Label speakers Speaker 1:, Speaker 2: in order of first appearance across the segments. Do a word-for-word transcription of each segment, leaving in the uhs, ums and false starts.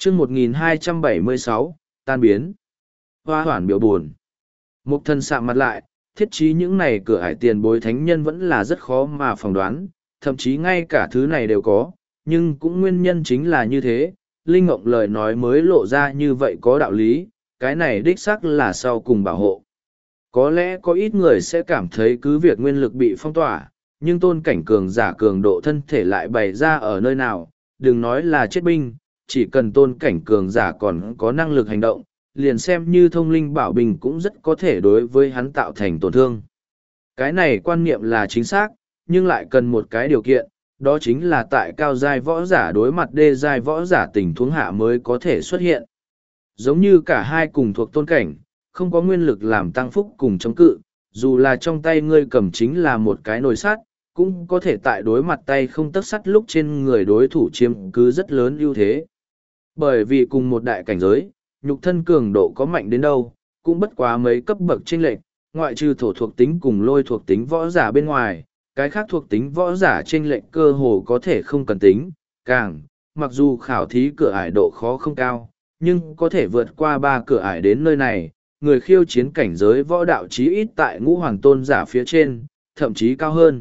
Speaker 1: chương một nghìn hai trăm bảy mươi sáu, tan biến. Hoa hoản biểu buồn. Mục thần sạm mặt lại, thiết chí những này cửa ải tiền bối thánh nhân vẫn là rất khó mà phỏng đoán, thậm chí ngay cả thứ này đều có, nhưng cũng nguyên nhân chính là như thế, Linh Ngộng lời nói mới lộ ra như vậy có đạo lý, cái này đích xác là sau cùng bảo hộ. Có lẽ có ít người sẽ cảm thấy cứ việc nguyên lực bị phong tỏa, nhưng tôn cảnh cường giả cường độ thân thể lại bày ra ở nơi nào, đừng nói là chết binh, chỉ cần tôn cảnh cường giả còn có năng lực hành động, liền xem như thông linh bảo bình cũng rất có thể đối với hắn tạo thành tổn thương. Cái này quan niệm là chính xác, nhưng lại cần một cái điều kiện, đó chính là tại cao giai võ giả đối mặt đê giai võ giả tình huống hạ mới có thể xuất hiện. Giống như cả hai cùng thuộc tôn cảnh, không có nguyên lực làm tăng phúc cùng chống cự, dù là trong tay ngươi cầm chính là một cái nồi sắt, cũng có thể tại đối mặt tay không tấc sắt lúc trên người đối thủ chiếm cứ rất lớn ưu thế. Bởi vì cùng một đại cảnh giới, nhục thân cường độ có mạnh đến đâu, cũng bất quá mấy cấp bậc chênh lệch, ngoại trừ thổ thuộc tính cùng lôi thuộc tính võ giả bên ngoài, cái khác thuộc tính võ giả chênh lệch cơ hồ có thể không cần tính, càng, mặc dù khảo thí cửa ải độ khó không cao, nhưng có thể vượt qua ba cửa ải đến nơi này, người khiêu chiến cảnh giới võ đạo chí ít tại ngũ hoàng tôn giả phía trên, thậm chí cao hơn.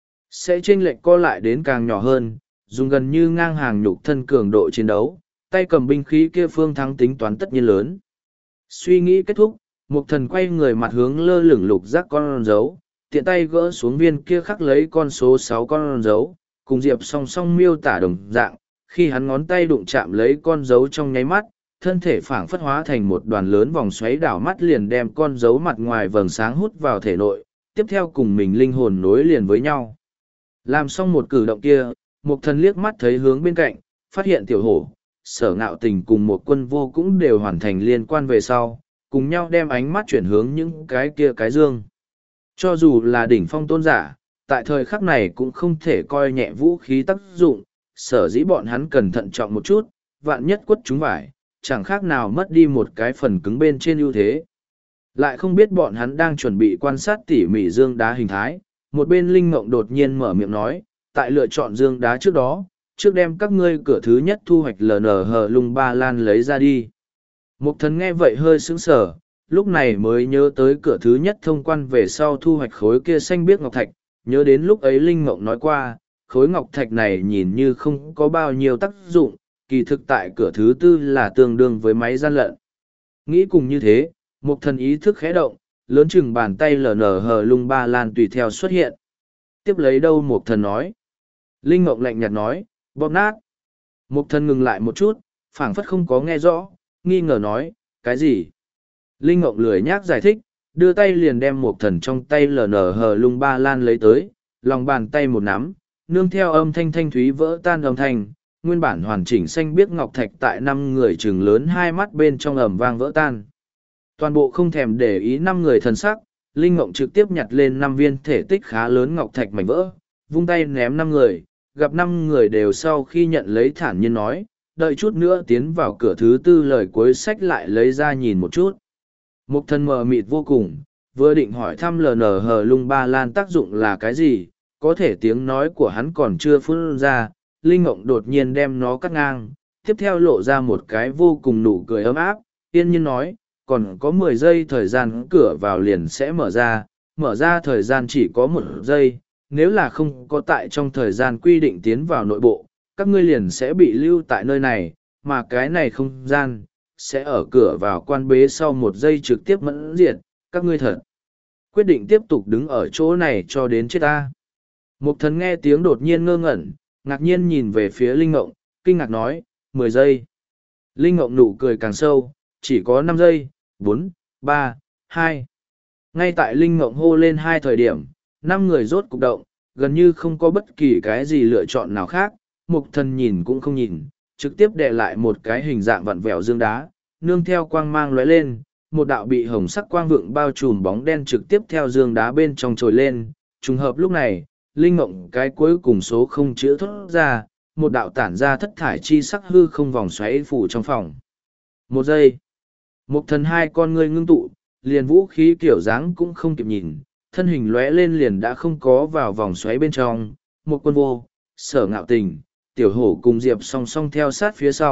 Speaker 1: Sẽ chênh lệch co lại đến càng nhỏ hơn, dùng gần như ngang hàng nhục thân cường độ chiến đấu, tay cầm binh khí kia phương thắng tính toán tất nhiên lớn. Suy nghĩ kết thúc, Mục Thần quay người mặt hướng lơ lửng lục giác con dấu, tiện tay gỡ xuống viên kia khắc lấy con số sáu con dấu, cùng Diệp song song miêu tả đồng dạng, khi hắn ngón tay đụng chạm lấy con dấu trong nháy mắt, thân thể phảng phất hóa thành một đoàn lớn vòng xoáy đảo mắt liền đem con dấu mặt ngoài vầng sáng hút vào thể nội, tiếp theo cùng mình linh hồn nối liền với nhau. Làm xong một cử động kia, Mục Thần liếc mắt thấy hướng bên cạnh, phát hiện tiểu hổ, Sở Ngạo Tình cùng một quân vô cũng đều hoàn thành liên quan về sau, cùng nhau đem ánh mắt chuyển hướng những cái kia cái dương. Cho dù là đỉnh phong tôn giả, tại thời khắc này cũng không thể coi nhẹ vũ khí tác dụng, sở dĩ bọn hắn cẩn thận trọng một chút, vạn nhất quất chúng vải, chẳng khác nào mất đi một cái phần cứng bên trên ưu thế. Lại không biết bọn hắn đang chuẩn bị quan sát tỉ mỉ dương đá hình thái, một bên Linh Ngộng đột nhiên mở miệng nói, tại lựa chọn dương đá trước đó, trước đem các ngươi cửa thứ nhất thu hoạch lờ nờ hờ lung ba lan lấy ra đi. Mục Thần nghe vậy hơi sững sờ, lúc này mới nhớ tới cửa thứ nhất thông quan về sau thu hoạch khối kia xanh biếc ngọc thạch, nhớ đến lúc ấy Linh Ngộng nói qua, khối ngọc thạch này nhìn như không có bao nhiêu tác dụng, kỳ thực tại cửa thứ tư là tương đương với máy gian lận. Nghĩ cùng như thế, Mục Thần ý thức khẽ động, lớn chừng bàn tay lờ nở hờ lung ba lan tùy theo xuất hiện. Tiếp lấy đâu Mục Thần nói. Linh Ngộng lạnh nhạt nói, bóp nát. Mục Thần ngừng lại một chút, phảng phất không có nghe rõ, nghi ngờ nói, cái gì? Linh Ngộng lười nhác giải thích, đưa tay liền đem Mục Thần trong tay lờ nở hờ lung ba lan lấy tới, lòng bàn tay một nắm, nương theo âm thanh thanh thúy vỡ tan âm thanh, nguyên bản hoàn chỉnh xanh biếc ngọc thạch tại năm người chừng lớn hai mắt bên trong ầm vang vỡ tan. Toàn bộ không thèm để ý năm người thần sắc, Linh Ngộng trực tiếp nhặt lên năm viên thể tích khá lớn ngọc thạch mảnh vỡ, vung tay ném năm người, gặp năm người đều sau khi nhận lấy thản nhiên nói, đợi chút nữa tiến vào cửa thứ tư lời cuối sách lại lấy ra nhìn một chút. Mục Thần mờ mịt vô cùng, vừa định hỏi thăm lờ nở hờ lung ba lan tác dụng là cái gì, có thể tiếng nói của hắn còn chưa phun ra, Linh Ngộng đột nhiên đem nó cắt ngang, tiếp theo lộ ra một cái vô cùng nụ cười ấm áp, yên nhiên nói, còn có mười giây thời gian cửa vào liền sẽ mở ra, mở ra thời gian chỉ có một giây, nếu là không có tại trong thời gian quy định tiến vào nội bộ, các ngươi liền sẽ bị lưu tại nơi này, mà cái này không gian, sẽ ở cửa vào quan bế sau một giây trực tiếp mẫn diệt, các ngươi thật. Quyết định tiếp tục đứng ở chỗ này cho đến chết ta. Mục Thần nghe tiếng đột nhiên ngơ ngẩn, ngạc nhiên nhìn về phía Linh Ngộng, kinh ngạc nói, mười giây. Linh Ngộng nụ cười càng sâu, chỉ có năm giây, bốn, ba, hai. Ngay tại Linh Ngộng hô lên hai thời điểm, năm người rốt cục động, gần như không có bất kỳ cái gì lựa chọn nào khác, Mục Thần nhìn cũng không nhìn, trực tiếp đè lại một cái hình dạng vặn vẹo dương đá, nương theo quang mang lóe lên, một đạo bị hồng sắc quang vượng bao trùm bóng đen trực tiếp theo dương đá bên trong trồi lên, trùng hợp lúc này, Linh Ngộng cái cuối cùng số không chữ thốt ra, một đạo tản ra thất thải chi sắc hư không vòng xoáy phủ trong phòng. Một giây, Mục Thần hai con ngươi ngưng tụ, liền vũ khí kiểu dáng cũng không kịp nhìn, thân hình lóe lên liền đã không có vào vòng xoáy bên trong, một quân vô, Sở Ngạo Tình, tiểu hổ cùng Diệp song song theo sát phía sau,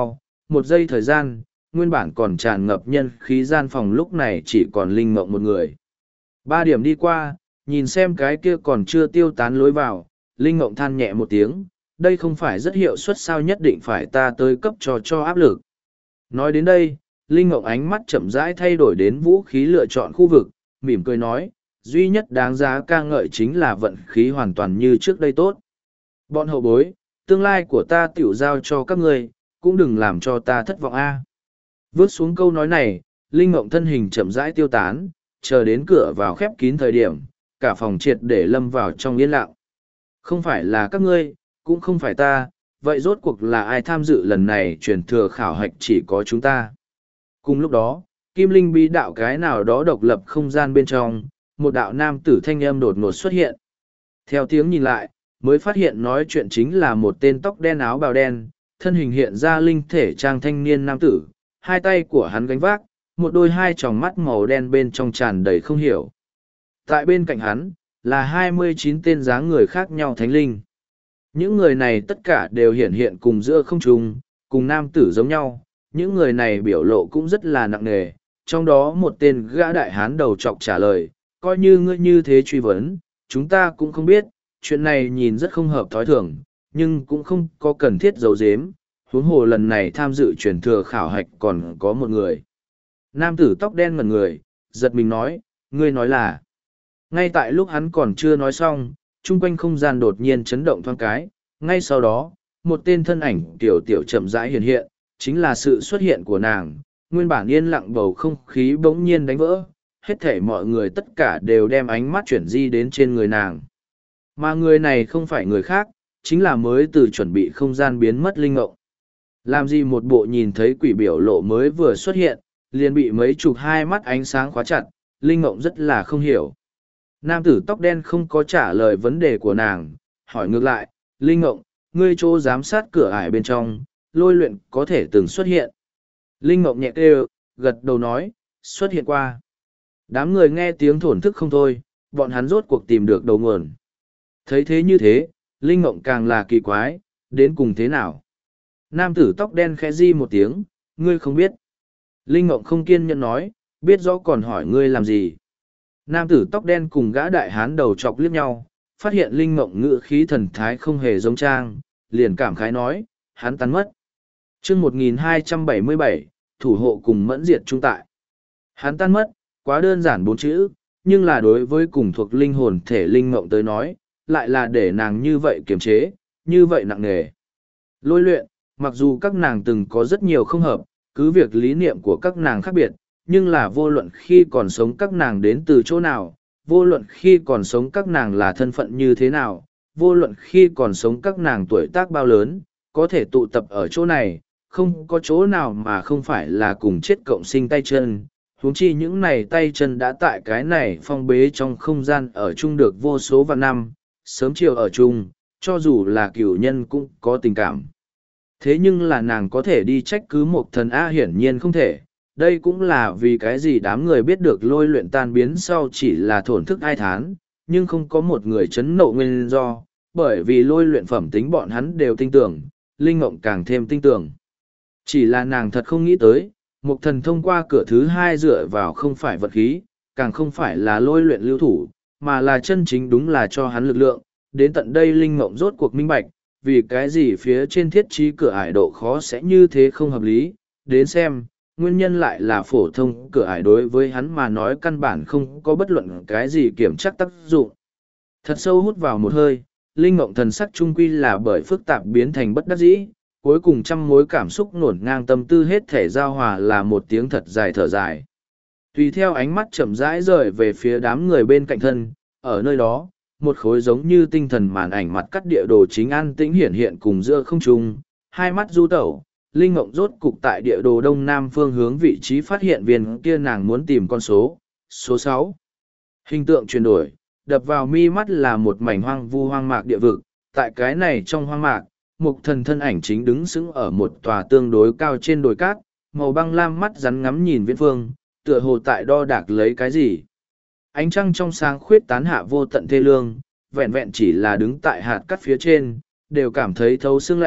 Speaker 1: một giây thời gian, nguyên bản còn tràn ngập nhân khí gian phòng lúc này chỉ còn Linh Mộng một người. Ba điểm đi qua, nhìn xem cái kia còn chưa tiêu tán lối vào, Linh Mộng than nhẹ một tiếng, đây không phải rất hiệu suất sao, nhất định phải ta tới cấp cho cho áp lực. Nói đến đây, Linh Mộng ánh mắt chậm rãi thay đổi đến vũ khí lựa chọn khu vực, mỉm cười nói, duy nhất đáng giá ca ngợi chính là vận khí hoàn toàn như trước đây tốt. Bọn hậu bối, tương lai của ta tiểu giao cho các ngươi, cũng đừng làm cho ta thất vọng a. Vớt xuống câu nói này, Linh Mộng thân hình chậm rãi tiêu tán, chờ đến cửa vào khép kín thời điểm, cả phòng triệt để lâm vào trong yên lặng. Không phải là các ngươi, cũng không phải ta, vậy rốt cuộc là ai tham dự lần này truyền thừa khảo hạch, chỉ có chúng ta. Cùng lúc đó, Kim Linh bí đạo cái nào đó độc lập không gian bên trong, một đạo nam tử thanh âm đột ngột xuất hiện. Theo tiếng nhìn lại, mới phát hiện nói chuyện chính là một tên tóc đen áo bào đen, thân hình hiện ra linh thể trang thanh niên nam tử, hai tay của hắn gánh vác, một đôi hai tròng mắt màu đen bên trong tràn đầy không hiểu. Tại bên cạnh hắn, là hai mươi chín tên dáng người khác nhau thánh linh. Những người này tất cả đều hiện hiện cùng giữa không trung, cùng nam tử giống nhau, những người này biểu lộ cũng rất là nặng nề, trong đó một tên gã đại hán đầu trọc trả lời, coi như ngươi như thế truy vấn, chúng ta cũng không biết, chuyện này nhìn rất không hợp thói thường, nhưng cũng không có cần thiết giấu giếm, huống hồ lần này tham dự truyền thừa khảo hạch còn có một người. Nam tử tóc đen ngẩn người, giật mình nói, ngươi nói là. Ngay tại lúc hắn còn chưa nói xong, chung quanh không gian đột nhiên chấn động thoáng cái, ngay sau đó, một tên thân ảnh tiểu tiểu chậm rãi hiện hiện, chính là sự xuất hiện của nàng, nguyên bản yên lặng bầu không khí bỗng nhiên đánh vỡ, hết thể mọi người tất cả đều đem ánh mắt chuyển di đến trên người nàng. Mà người này không phải người khác, chính là mới từ chuẩn bị không gian biến mất Linh Mộng. Làm gì một bộ nhìn thấy quỷ biểu lộ mới vừa xuất hiện, liền bị mấy chục hai mắt ánh sáng khóa chặt, Linh Mộng rất là không hiểu. Nam tử tóc đen không có trả lời vấn đề của nàng, hỏi ngược lại, Linh Mộng, ngươi chỗ giám sát cửa ải bên trong, lôi luyện có thể từng xuất hiện. Linh Mộng nhẹ kêu, gật đầu nói, xuất hiện qua. Đám người nghe tiếng thổn thức không thôi, bọn hắn rốt cuộc tìm được đầu nguồn. Thấy thế như thế, Linh Mộng càng là kỳ quái, đến cùng thế nào? Nam tử tóc đen khẽ di một tiếng, ngươi không biết. Linh Mộng không kiên nhẫn nói, biết rõ còn hỏi ngươi làm gì. Nam tử tóc đen cùng gã đại hán đầu chọc liếc nhau, phát hiện Linh Mộng ngữ khí thần thái không hề giống trang, liền cảm khái nói, hắn tan mất. chương một nghìn hai trăm bảy mươi bảy, thủ hộ cùng mẫn diệt trung tại. Hắn tan mất, quá đơn giản bốn chữ, nhưng là đối với cùng thuộc linh hồn thể Linh Mộng tới nói, lại là để nàng như vậy kiềm chế, như vậy nặng nề. Lôi luyện, mặc dù các nàng từng có rất nhiều không hợp, cứ việc lý niệm của các nàng khác biệt, nhưng là vô luận khi còn sống các nàng đến từ chỗ nào, vô luận khi còn sống các nàng là thân phận như thế nào, vô luận khi còn sống các nàng tuổi tác bao lớn, có thể tụ tập ở chỗ này, không có chỗ nào mà không phải là cùng chết cộng sinh tay chân. Huống chi những này tay chân đã tại cái này phong bế trong không gian ở chung được vô số vạn năm, sớm chiều ở chung, cho dù là cửu nhân cũng có tình cảm. Thế nhưng là nàng có thể đi trách cứ một thần A hiển nhiên không thể, đây cũng là vì cái gì đám người biết được lôi luyện tan biến sau chỉ là thổn thức ai thán, nhưng không có một người chấn nộ nguyên do, bởi vì lôi luyện phẩm tính bọn hắn đều tin tưởng, Linh Mộng càng thêm tin tưởng. Chỉ là nàng thật không nghĩ tới, một thần thông qua cửa thứ hai dựa vào không phải vật khí, càng không phải là lôi luyện lưu thủ, mà là chân chính đúng là cho hắn lực lượng. Đến tận đây Linh Mộng rốt cuộc minh bạch, vì cái gì phía trên thiết trí cửa ải độ khó sẽ như thế không hợp lý. Đến xem, nguyên nhân lại là phổ thông cửa ải đối với hắn mà nói căn bản không có bất luận cái gì kiểm chắc tác dụng. Thật sâu hút vào một hơi, Linh Mộng thần sắc trung quy là bởi phức tạp biến thành bất đắc dĩ, cuối cùng trăm mối cảm xúc nổn ngang tâm tư hết thể giao hòa là một tiếng thật dài thở dài. Tùy theo ánh mắt chậm rãi rời về phía đám người bên cạnh thân, ở nơi đó, một khối giống như tinh thần màn ảnh mặt cắt địa đồ chính an tĩnh hiển hiện cùng giữa không trung, hai mắt du tẩu, Linh Mộng rốt cục tại địa đồ đông nam phương hướng vị trí phát hiện viên kia nàng muốn tìm con số, số sáu. Hình tượng chuyển đổi, đập vào mi mắt là một mảnh hoang vu hoang mạc địa vực, tại cái này trong hoang mạc, một thần thân ảnh chính đứng sững ở một tòa tương đối cao trên đồi cát, màu băng lam mắt rắn ngắm nhìn viễn phương, tựa hồ tại đo đạc lấy cái gì. Ánh trăng trong sáng khuyết tán hạ vô tận thê lương, vẹn vẹn chỉ là đứng tại hạt cắt phía trên, đều cảm thấy thấu xương lạnh,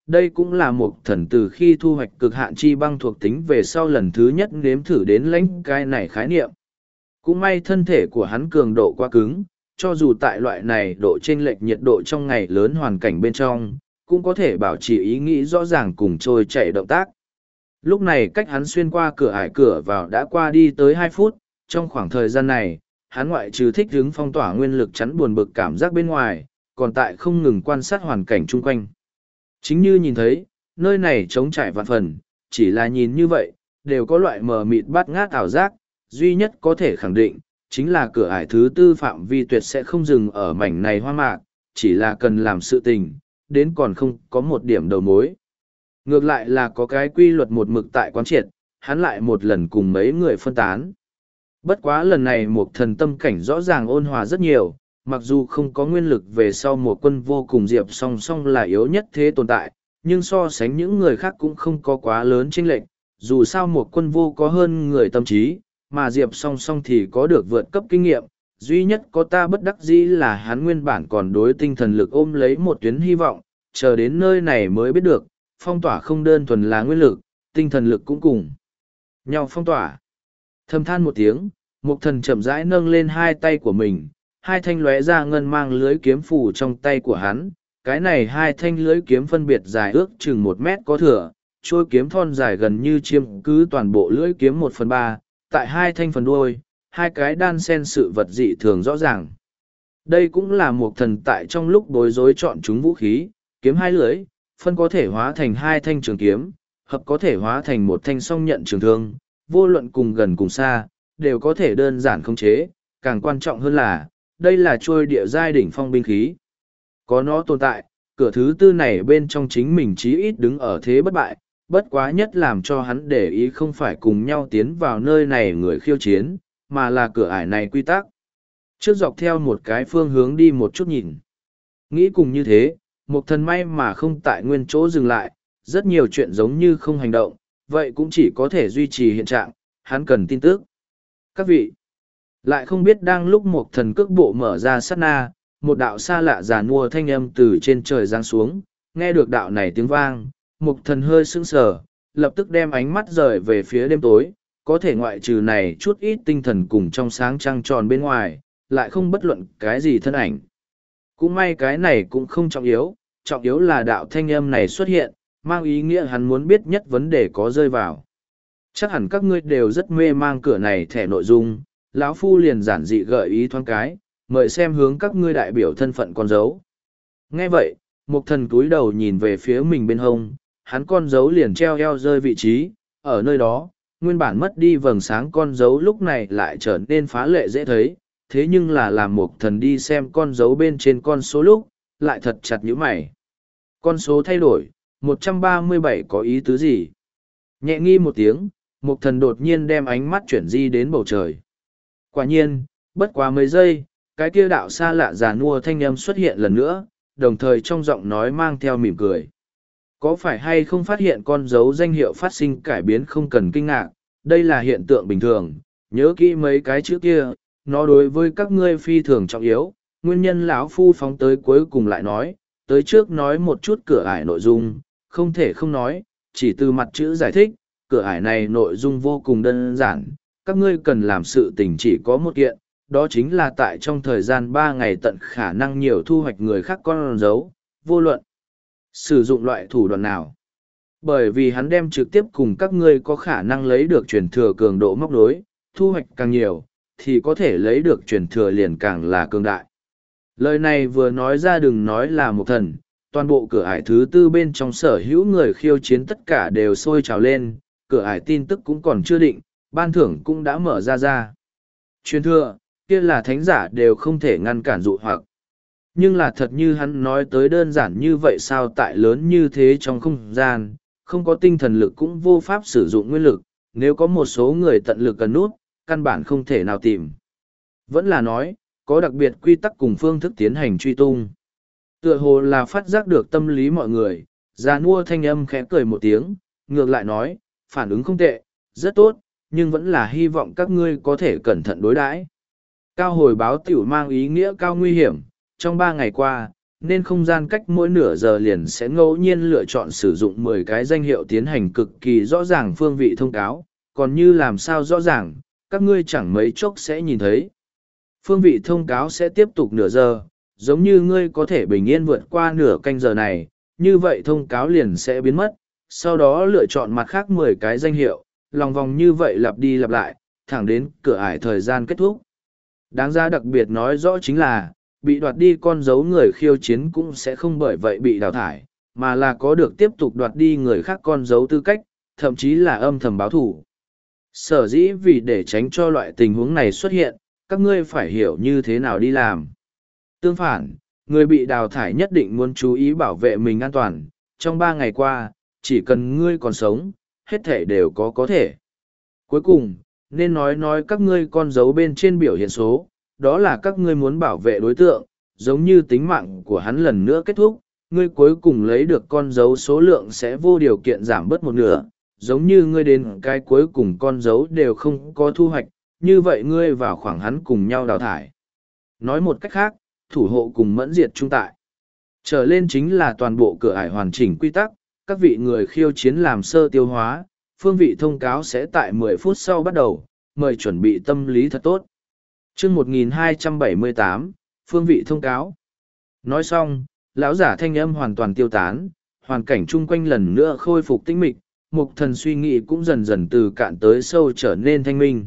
Speaker 1: Đây cũng là một thần từ khi thu hoạch cực hạn chi băng thuộc tính về sau lần thứ nhất nếm thử đến lãnh cái này khái niệm. Cũng may thân thể của hắn cường độ quá cứng, cho dù tại loại này độ chênh lệch nhiệt độ trong ngày lớn hoàn cảnh bên trong, cũng có thể bảo trì ý nghĩ rõ ràng cùng trôi chảy động tác. Lúc này cách hắn xuyên qua cửa ải cửa vào đã qua đi tới hai phút, trong khoảng thời gian này, hắn ngoại trừ thích hứng phong tỏa nguyên lực chắn buồn bực cảm giác bên ngoài, còn tại không ngừng quan sát hoàn cảnh chung quanh. Chính như nhìn thấy, nơi này trống trải vạn phần, chỉ là nhìn như vậy, đều có loại mờ mịt bát ngát ảo giác, duy nhất có thể khẳng định, chính là cửa ải thứ tư phạm vi tuyệt sẽ không dừng ở mảnh này hoa mạc, chỉ là cần làm sự tình, đến còn không có một điểm đầu mối. Ngược lại là có cái quy luật một mực tại quán triệt, hắn lại một lần cùng mấy người phân tán. Bất quá lần này một thần tâm cảnh rõ ràng ôn hòa rất nhiều, mặc dù không có nguyên lực về sau một quân vô cùng diệp song song là yếu nhất thế tồn tại, nhưng so sánh những người khác cũng không có quá lớn chênh lệch, dù sao một quân vô có hơn người tâm trí, mà diệp song song thì có được vượt cấp kinh nghiệm, duy nhất có ta bất đắc dĩ là hắn nguyên bản còn đối tinh thần lực ôm lấy một tuyến hy vọng, chờ đến nơi này mới biết được, phong tỏa không đơn thuần là nguyên lực, tinh thần lực cũng cùng nhau phong tỏa. Thầm than một tiếng, mục thần chậm rãi nâng lên hai tay của mình, hai thanh lóe ra ngân mang lưới kiếm phủ trong tay của hắn, cái này hai thanh lưới kiếm phân biệt dài ước chừng một mét có thừa, trôi kiếm thon dài gần như chiếm cứ toàn bộ lưỡi kiếm một phần ba, tại hai thanh phần đuôi, hai cái đan sen sự vật dị thường rõ ràng. Đây cũng là một thần tại trong lúc bối rối chọn chúng vũ khí, kiếm hai lưỡi, phân có thể hóa thành hai thanh trường kiếm, hợp có thể hóa thành một thanh song nhận trường thương, vô luận cùng gần cùng xa, đều có thể đơn giản khống chế, càng quan trọng hơn là, đây là trôi địa giai đỉnh phong binh khí. Có nó tồn tại, cửa thứ tư này bên trong chính mình chí ít đứng ở thế bất bại, bất quá nhất làm cho hắn để ý không phải cùng nhau tiến vào nơi này người khiêu chiến, mà là cửa ải này quy tắc. Trước dọc theo một cái phương hướng đi một chút nhìn. Nghĩ cùng như thế, một thần may mà không tại nguyên chỗ dừng lại, rất nhiều chuyện giống như không hành động, vậy cũng chỉ có thể duy trì hiện trạng, hắn cần tin tức. Các vị, lại không biết đang lúc một thần cước bộ mở ra sát na, một đạo xa lạ già nua thanh âm từ trên trời giáng xuống, nghe được đạo này tiếng vang, một thần hơi sững sờ, lập tức đem ánh mắt rời về phía đêm tối, có thể ngoại trừ này chút ít tinh thần cùng trong sáng trăng tròn bên ngoài, lại không bất luận cái gì thân ảnh. Cũng may cái này cũng không trọng yếu, trọng yếu là đạo thanh âm này xuất hiện, mang ý nghĩa hắn muốn biết nhất vấn đề có rơi vào. Chắc hẳn các ngươi đều rất mê mang cửa này thẻ nội dung, lão phu liền giản dị gợi ý thoáng cái, mời xem hướng các ngươi đại biểu thân phận con dấu. Nghe vậy, một thần cúi đầu nhìn về phía mình bên hông, hắn con dấu liền treo eo rơi vị trí, ở nơi đó, nguyên bản mất đi vầng sáng con dấu lúc này lại trở nên phá lệ dễ thấy, thế nhưng là làm một thần đi xem con dấu bên trên con số lúc, lại thật chặt nhíu mày. Con số thay đổi, một trăm ba mươi bảy có ý tứ gì? Nhẹ nghi một tiếng, một thần đột nhiên đem ánh mắt chuyển di đến bầu trời. Quả nhiên, bất quá mấy giây, cái kia đạo xa lạ già nua thanh âm xuất hiện lần nữa, đồng thời trong giọng nói mang theo mỉm cười. Có phải hay không phát hiện con dấu danh hiệu phát sinh cải biến không cần kinh ngạc, đây là hiện tượng bình thường, nhớ kỹ mấy cái chữ kia, nó đối với các ngươi phi thường trọng yếu, nguyên nhân lão phu phóng tới cuối cùng lại nói, tới trước nói một chút cửa ải nội dung, không thể không nói, chỉ từ mặt chữ giải thích, cửa ải này nội dung vô cùng đơn giản, các ngươi cần làm sự tình chỉ có một kiện, đó chính là tại trong thời gian ba ngày tận khả năng nhiều thu hoạch người khác con dấu, vô luận sử dụng loại thủ đoạn nào. Bởi vì hắn đem trực tiếp cùng các ngươi có khả năng lấy được truyền thừa cường độ móc đối, thu hoạch càng nhiều, thì có thể lấy được truyền thừa liền càng là cường đại. Lời này vừa nói ra đừng nói là một thần, toàn bộ cửa ải thứ tư bên trong sở hữu người khiêu chiến tất cả đều sôi trào lên, cửa ải tin tức cũng còn chưa định, ban thưởng cũng đã mở ra ra. Truyền thừa, kia là thánh giả đều không thể ngăn cản dụ hoặc. Nhưng là thật như hắn nói tới đơn giản như vậy sao tại lớn như thế trong không gian, không có tinh thần lực cũng vô pháp sử dụng nguyên lực, nếu có một số người tận lực cần nút, căn bản không thể nào tìm. Vẫn là nói, có đặc biệt quy tắc cùng phương thức tiến hành truy tung. Tựa hồ là phát giác được tâm lý mọi người, già nua thanh âm khẽ cười một tiếng, ngược lại nói, phản ứng không tệ, rất tốt, nhưng vẫn là hy vọng các ngươi có thể cẩn thận đối đãi. Cao hồi báo tiểu mang ý nghĩa cao nguy hiểm, trong ba ngày qua, nên không gian cách mỗi nửa giờ liền sẽ ngẫu nhiên lựa chọn sử dụng mười cái danh hiệu tiến hành cực kỳ rõ ràng phương vị thông cáo, còn như làm sao rõ ràng, các ngươi chẳng mấy chốc sẽ nhìn thấy. Phương vị thông cáo sẽ tiếp tục nửa giờ, giống như ngươi có thể bình yên vượt qua nửa canh giờ này, như vậy thông cáo liền sẽ biến mất, sau đó lựa chọn mặt khác mười cái danh hiệu, lòng vòng như vậy lặp đi lặp lại, thẳng đến cửa ải thời gian kết thúc. Đáng ra đặc biệt nói rõ chính là, bị đoạt đi con dấu người khiêu chiến cũng sẽ không bởi vậy bị đào thải, mà là có được tiếp tục đoạt đi người khác con dấu tư cách, thậm chí là âm thầm báo thủ. Sở dĩ vì để tránh cho loại tình huống này xuất hiện, các ngươi phải hiểu như thế nào đi làm. Tương phản, người bị đào thải nhất định muốn chú ý bảo vệ mình an toàn. Trong ba ngày qua, chỉ cần ngươi còn sống, hết thể đều có có thể. Cuối cùng, nên nói nói các ngươi con dấu bên trên biểu hiện số, đó là các ngươi muốn bảo vệ đối tượng, giống như tính mạng của hắn lần nữa kết thúc, ngươi cuối cùng lấy được con dấu số lượng sẽ vô điều kiện giảm bớt một nửa, giống như ngươi đến cái cuối cùng con dấu đều không có thu hoạch, như vậy ngươi vào khoảng hắn cùng nhau đào thải. Nói một cách khác, thủ hộ cùng mẫn diệt trung tại. Trở lên chính là toàn bộ cửa ải hoàn chỉnh quy tắc, các vị người khiêu chiến làm sơ tiêu hóa, phương vị thông cáo sẽ tại mười phút sau bắt đầu, mời chuẩn bị tâm lý thật tốt. Chương một nghìn hai trăm bảy mươi tám, phương vị thông cáo. Nói xong, lão giả thanh âm hoàn toàn tiêu tán, hoàn cảnh chung quanh lần nữa khôi phục tĩnh mịch, mục thần suy nghĩ cũng dần dần từ cạn tới sâu trở nên thanh minh.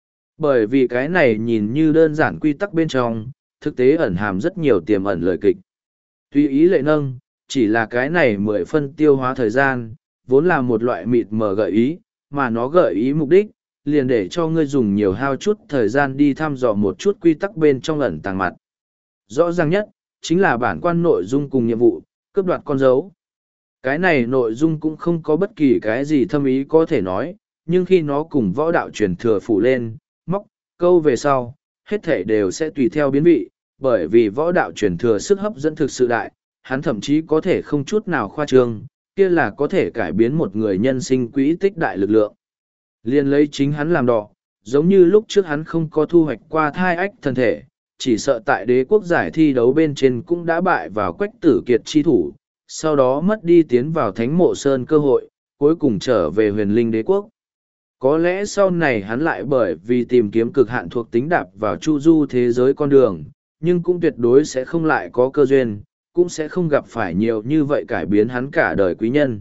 Speaker 1: Bởi vì cái này nhìn như đơn giản quy tắc bên trong, thực tế ẩn hàm rất nhiều tiềm ẩn lời kịch. Tuy ý lệ nâng, chỉ là cái này mười phân tiêu hóa thời gian, vốn là một loại mịt mờ gợi ý, mà nó gợi ý mục đích, liền để cho ngươi dùng nhiều hao chút thời gian đi thăm dò một chút quy tắc bên trong ẩn tàng mặt. Rõ ràng nhất, chính là bản quan nội dung cùng nhiệm vụ, cướp đoạt con dấu. Cái này nội dung cũng không có bất kỳ cái gì thâm ý có thể nói, nhưng khi nó cùng võ đạo truyền thừa phủ lên, móc, câu về sau, hết thể đều sẽ tùy theo biến vị, bởi vì võ đạo truyền thừa sức hấp dẫn thực sự đại, hắn thậm chí có thể không chút nào khoa trương, kia là có thể cải biến một người nhân sinh quỹ tích đại lực lượng. Liên lấy chính hắn làm đỏ, giống như lúc trước hắn không có thu hoạch qua thai ách thân thể, chỉ sợ tại đế quốc giải thi đấu bên trên cũng đã bại vào quách tử kiệt chi thủ, sau đó mất đi tiến vào thánh mộ sơn cơ hội, cuối cùng trở về huyền linh đế quốc. Có lẽ sau này hắn lại bởi vì tìm kiếm cực hạn thuộc tính đạp vào chu du thế giới con đường, nhưng cũng tuyệt đối sẽ không lại có cơ duyên, cũng sẽ không gặp phải nhiều như vậy cải biến hắn cả đời quý nhân.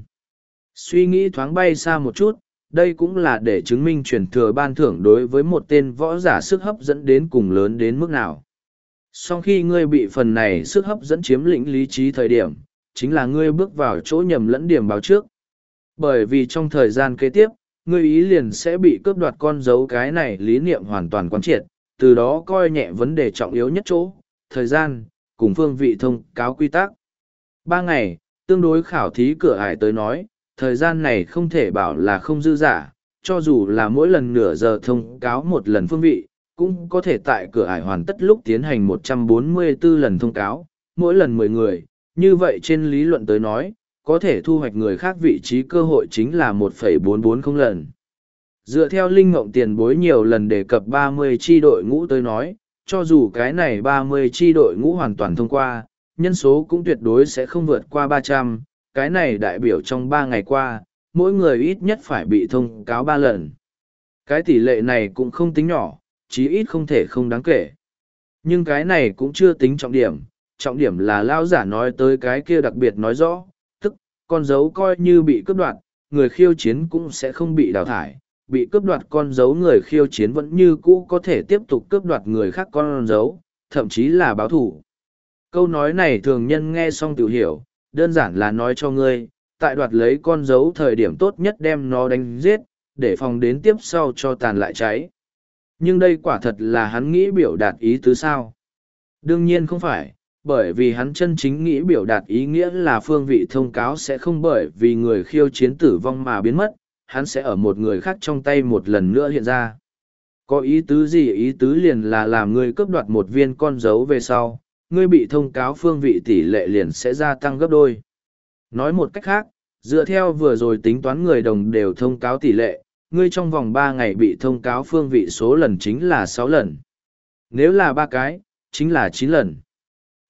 Speaker 1: Suy nghĩ thoáng bay xa một chút, đây cũng là để chứng minh truyền thừa ban thưởng đối với một tên võ giả sức hấp dẫn đến cùng lớn đến mức nào. Sau khi ngươi bị phần này sức hấp dẫn chiếm lĩnh lý trí thời điểm, chính là ngươi bước vào chỗ nhầm lẫn điểm báo trước. Bởi vì trong thời gian kế tiếp, ngươi ý liền sẽ bị cướp đoạt con dấu cái này lý niệm hoàn toàn quán triệt, từ đó coi nhẹ vấn đề trọng yếu nhất chỗ, thời gian, cùng phương vị thông cáo quy tắc. Ba ngày, tương đối khảo thí cửa ải tới nói, thời gian này không thể bảo là không dư giả, cho dù là mỗi lần nửa giờ thông cáo một lần phương vị, cũng có thể tại cửa ải hoàn tất lúc tiến hành một trăm bốn mươi tư lần thông cáo, mỗi lần mười người, như vậy trên lý luận tới nói, có thể thu hoạch người khác vị trí cơ hội chính là một phẩy bốn bốn không lần. Dựa theo Linh Ngộng tiền bối nhiều lần đề cập ba mươi chi đội ngũ tới nói, cho dù cái này ba mươi chi đội ngũ hoàn toàn thông qua, nhân số cũng tuyệt đối sẽ không vượt qua ba trăm, cái này đại biểu trong ba ngày qua, mỗi người ít nhất phải bị thông cáo ba lần. Cái tỷ lệ này cũng không tính nhỏ, chí ít không thể không đáng kể. Nhưng cái này cũng chưa tính trọng điểm, trọng điểm là lao giả nói tới cái kia đặc biệt nói rõ, tức, con dấu coi như bị cướp đoạt, người khiêu chiến cũng sẽ không bị đào thải, bị cướp đoạt con dấu người khiêu chiến vẫn như cũ có thể tiếp tục cướp đoạt người khác con dấu, thậm chí là báo thủ. Câu nói này thường nhân nghe xong tự hiểu, đơn giản là nói cho ngươi, tại đoạt lấy con dấu thời điểm tốt nhất đem nó đánh giết, để phòng đến tiếp sau cho tàn lại cháy. Nhưng đây quả thật là hắn nghĩ biểu đạt ý tứ sao? Đương nhiên không phải, bởi vì hắn chân chính nghĩ biểu đạt ý nghĩa là phương vị thông cáo sẽ không bởi vì người khiêu chiến tử vong mà biến mất, hắn sẽ ở một người khác trong tay một lần nữa hiện ra. Có ý tứ gì? Ý tứ liền là làm ngươi cướp đoạt một viên con dấu về sau, ngươi bị thông cáo phương vị tỷ lệ liền sẽ gia tăng gấp đôi. Nói một cách khác, dựa theo vừa rồi tính toán người đồng đều thông cáo tỷ lệ, ngươi trong vòng ba ngày bị thông cáo phương vị số lần chính là sáu lần. Nếu là ba cái, chính là chín lần.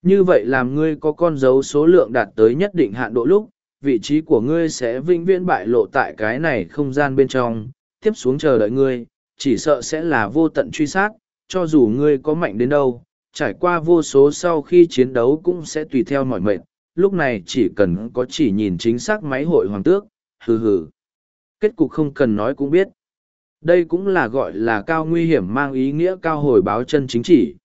Speaker 1: Như vậy làm ngươi có con dấu số lượng đạt tới nhất định hạn độ lúc, vị trí của ngươi sẽ vĩnh viễn bại lộ tại cái này không gian bên trong, tiếp xuống chờ đợi ngươi, chỉ sợ sẽ là vô tận truy sát, cho dù ngươi có mạnh đến đâu, trải qua vô số sau khi chiến đấu cũng sẽ tùy theo mọi mệnh, lúc này chỉ cần có chỉ nhìn chính xác máy hội hoàng tước, hừ hừ. Kết cục không cần nói cũng biết. Đây cũng là gọi là cao nguy hiểm mang ý nghĩa cao hồi báo chân chính chỉ.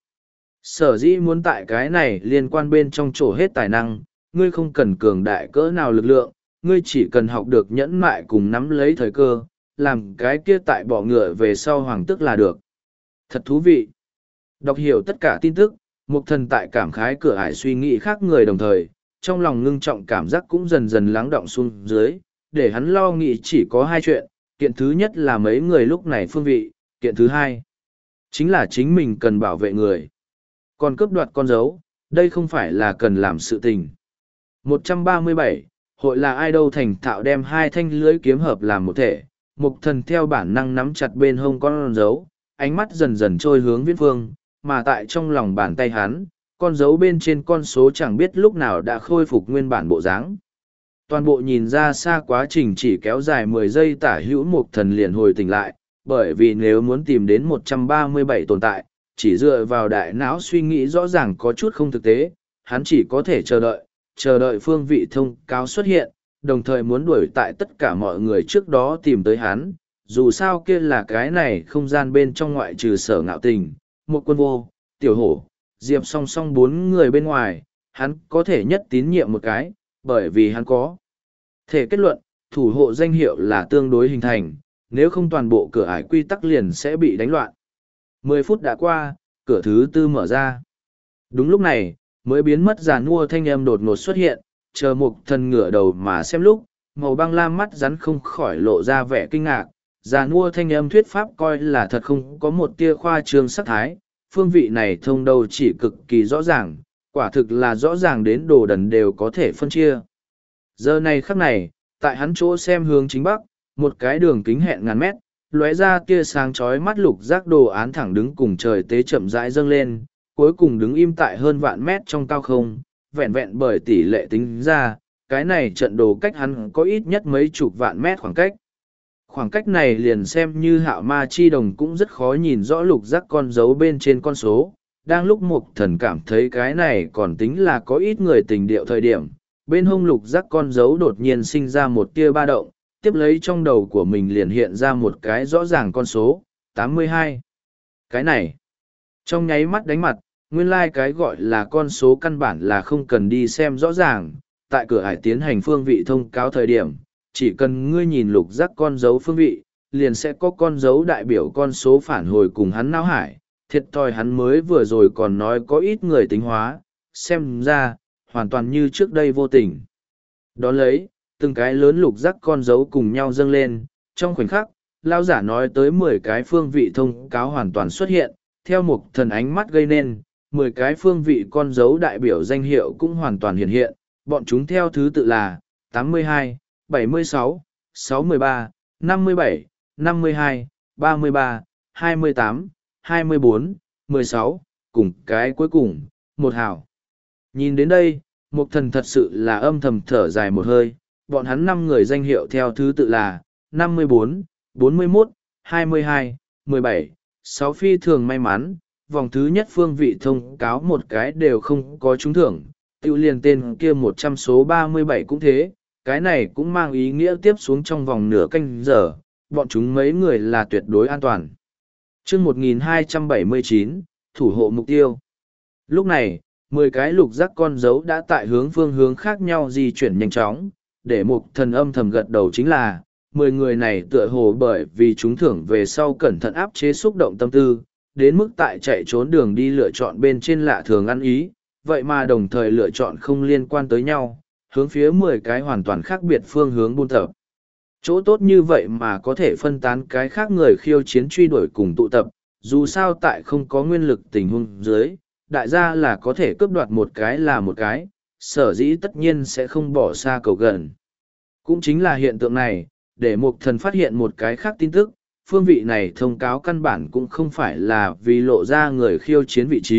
Speaker 1: Sở dĩ muốn tại cái này liên quan bên trong chỗ hết tài năng, ngươi không cần cường đại cỡ nào lực lượng, ngươi chỉ cần học được nhẫn mại cùng nắm lấy thời cơ, làm cái kia tại bỏ ngựa về sau hoàng tức là được. Thật thú vị. Đọc hiểu tất cả tin tức, Mục Thần tại cảm khái cửa ải suy nghĩ khác người đồng thời, trong lòng ngưng trọng cảm giác cũng dần dần lắng động xuống dưới, để hắn lo nghĩ chỉ có hai chuyện, kiện thứ nhất là mấy người lúc này phương vị, kiện thứ hai chính là chính mình cần bảo vệ người. Còn cướp đoạt con dấu, đây không phải là cần làm sự tình. một trăm ba mươi bảy, hội là ai đâu thành thạo đem hai thanh lưới kiếm hợp làm một thể, Mục Thần theo bản năng nắm chặt bên hông con dấu, ánh mắt dần dần trôi hướng viễn phương, mà tại trong lòng bàn tay hắn, con dấu bên trên con số chẳng biết lúc nào đã khôi phục nguyên bản bộ dáng. Toàn bộ nhìn ra xa quá trình chỉ kéo dài mười giây tả hữu Mục Thần liền hồi tỉnh lại, bởi vì nếu muốn tìm đến một trăm ba mươi bảy tồn tại, chỉ dựa vào đại não suy nghĩ rõ ràng có chút không thực tế, hắn chỉ có thể chờ đợi, chờ đợi phương vị thông cáo xuất hiện, đồng thời muốn đuổi tại tất cả mọi người trước đó tìm tới hắn, dù sao kia là cái này không gian bên trong ngoại trừ Sở Ngạo Tình, một quân vô, tiểu hổ, diệp song song bốn người bên ngoài, hắn có thể nhất tín nhiệm một cái, bởi vì hắn có thể kết luận, thủ hộ danh hiệu là tương đối hình thành, nếu không toàn bộ cửa ải quy tắc liền sẽ bị đánh loạn. Mười phút đã qua, cửa thứ tư mở ra. Đúng lúc này, mới biến mất giàn nua thanh âm đột ngột xuất hiện, chờ Mục Thần ngửa đầu mà xem lúc, màu băng lam mắt rắn không khỏi lộ ra vẻ kinh ngạc. Giàn nua thanh âm thuyết pháp coi là thật không có một tia khoa trương sắc thái, phương vị này thông đầu chỉ cực kỳ rõ ràng, quả thực là rõ ràng đến đồ đần đều có thể phân chia. Giờ này khắc này, tại hắn chỗ xem hướng chính bắc, một cái đường kính hẹn ngàn mét, lóe ra tia sáng chói mắt lục giác đồ án thẳng đứng cùng trời tế chậm rãi dâng lên, cuối cùng đứng im tại hơn vạn mét trong cao không, vẹn vẹn bởi tỷ lệ tính ra, cái này trận đồ cách hắn có ít nhất mấy chục vạn mét khoảng cách. Khoảng cách này liền xem như Hạo Ma Chi Đồng cũng rất khó nhìn rõ lục giác con dấu bên trên con số. Đang lúc Mục Thần cảm thấy cái này còn tính là có ít người tình điệu thời điểm, bên hông lục giác con dấu đột nhiên sinh ra một tia ba động, tiếp lấy trong đầu của mình liền hiện ra một cái rõ ràng con số, tám mươi hai. Cái này, trong nháy mắt đánh mặt, nguyên lai like cái gọi là con số căn bản là không cần đi xem rõ ràng, tại cửa ải tiến hành phương vị thông cáo thời điểm, chỉ cần ngươi nhìn lục giác con dấu phương vị, liền sẽ có con dấu đại biểu con số phản hồi cùng hắn não hải, thiệt thòi hắn mới vừa rồi còn nói có ít người tính hóa, xem ra, hoàn toàn như trước đây vô tình. Đón lấy, từng cái lớn lục giác con dấu cùng nhau dâng lên, trong khoảnh khắc, lao giả nói tới mười cái phương vị thông cáo hoàn toàn xuất hiện, theo một thần ánh mắt gây nên, mười cái phương vị con dấu đại biểu danh hiệu cũng hoàn toàn hiện hiện, bọn chúng theo thứ tự là tám mươi hai, bảy mươi sáu, sáu mươi ba, năm mươi bảy, năm mươi hai, ba mươi ba, hai mươi tám, hai mươi bốn, mười sáu, cùng cái cuối cùng, một hào. Nhìn đến đây, Mục Thần thật sự là âm thầm thở dài một hơi, bọn hắn năm người danh hiệu theo thứ tự là năm mươi bốn, bốn mươi mốt, hai mươi hai, mười bảy, sáu phi thường may mắn, vòng thứ nhất phương vị thông cáo một cái đều không có trúng thưởng, tiêu liền tên kia một trăm số ba mươi bảy cũng thế, cái này cũng mang ý nghĩa tiếp xuống trong vòng nửa canh giờ, bọn chúng mấy người là tuyệt đối an toàn. Chương một nghìn hai trăm bảy mươi chín, thủ hộ mục tiêu. Lúc này, mười cái lục giác con dấu đã tại hướng phương hướng khác nhau di chuyển nhanh chóng, để Mục Thần âm thầm gật đầu chính là, mười người này tựa hồ bởi vì chúng thưởng về sau cẩn thận áp chế xúc động tâm tư, đến mức tại chạy trốn đường đi lựa chọn bên trên lạ thường ăn ý, vậy mà đồng thời lựa chọn không liên quan tới nhau, hướng phía mười cái hoàn toàn khác biệt phương hướng buôn tập. Chỗ tốt như vậy mà có thể phân tán cái khác người khiêu chiến truy đuổi cùng tụ tập, dù sao tại không có nguyên lực tình huống dưới, đại gia là có thể cướp đoạt một cái là một cái, sở dĩ tất nhiên sẽ không bỏ xa cầu gần. Cũng chính là hiện tượng này, để Mục Thần phát hiện một cái khác tin tức, phương vị này thông cáo căn bản cũng không phải là vì lộ ra người khiêu chiến vị trí,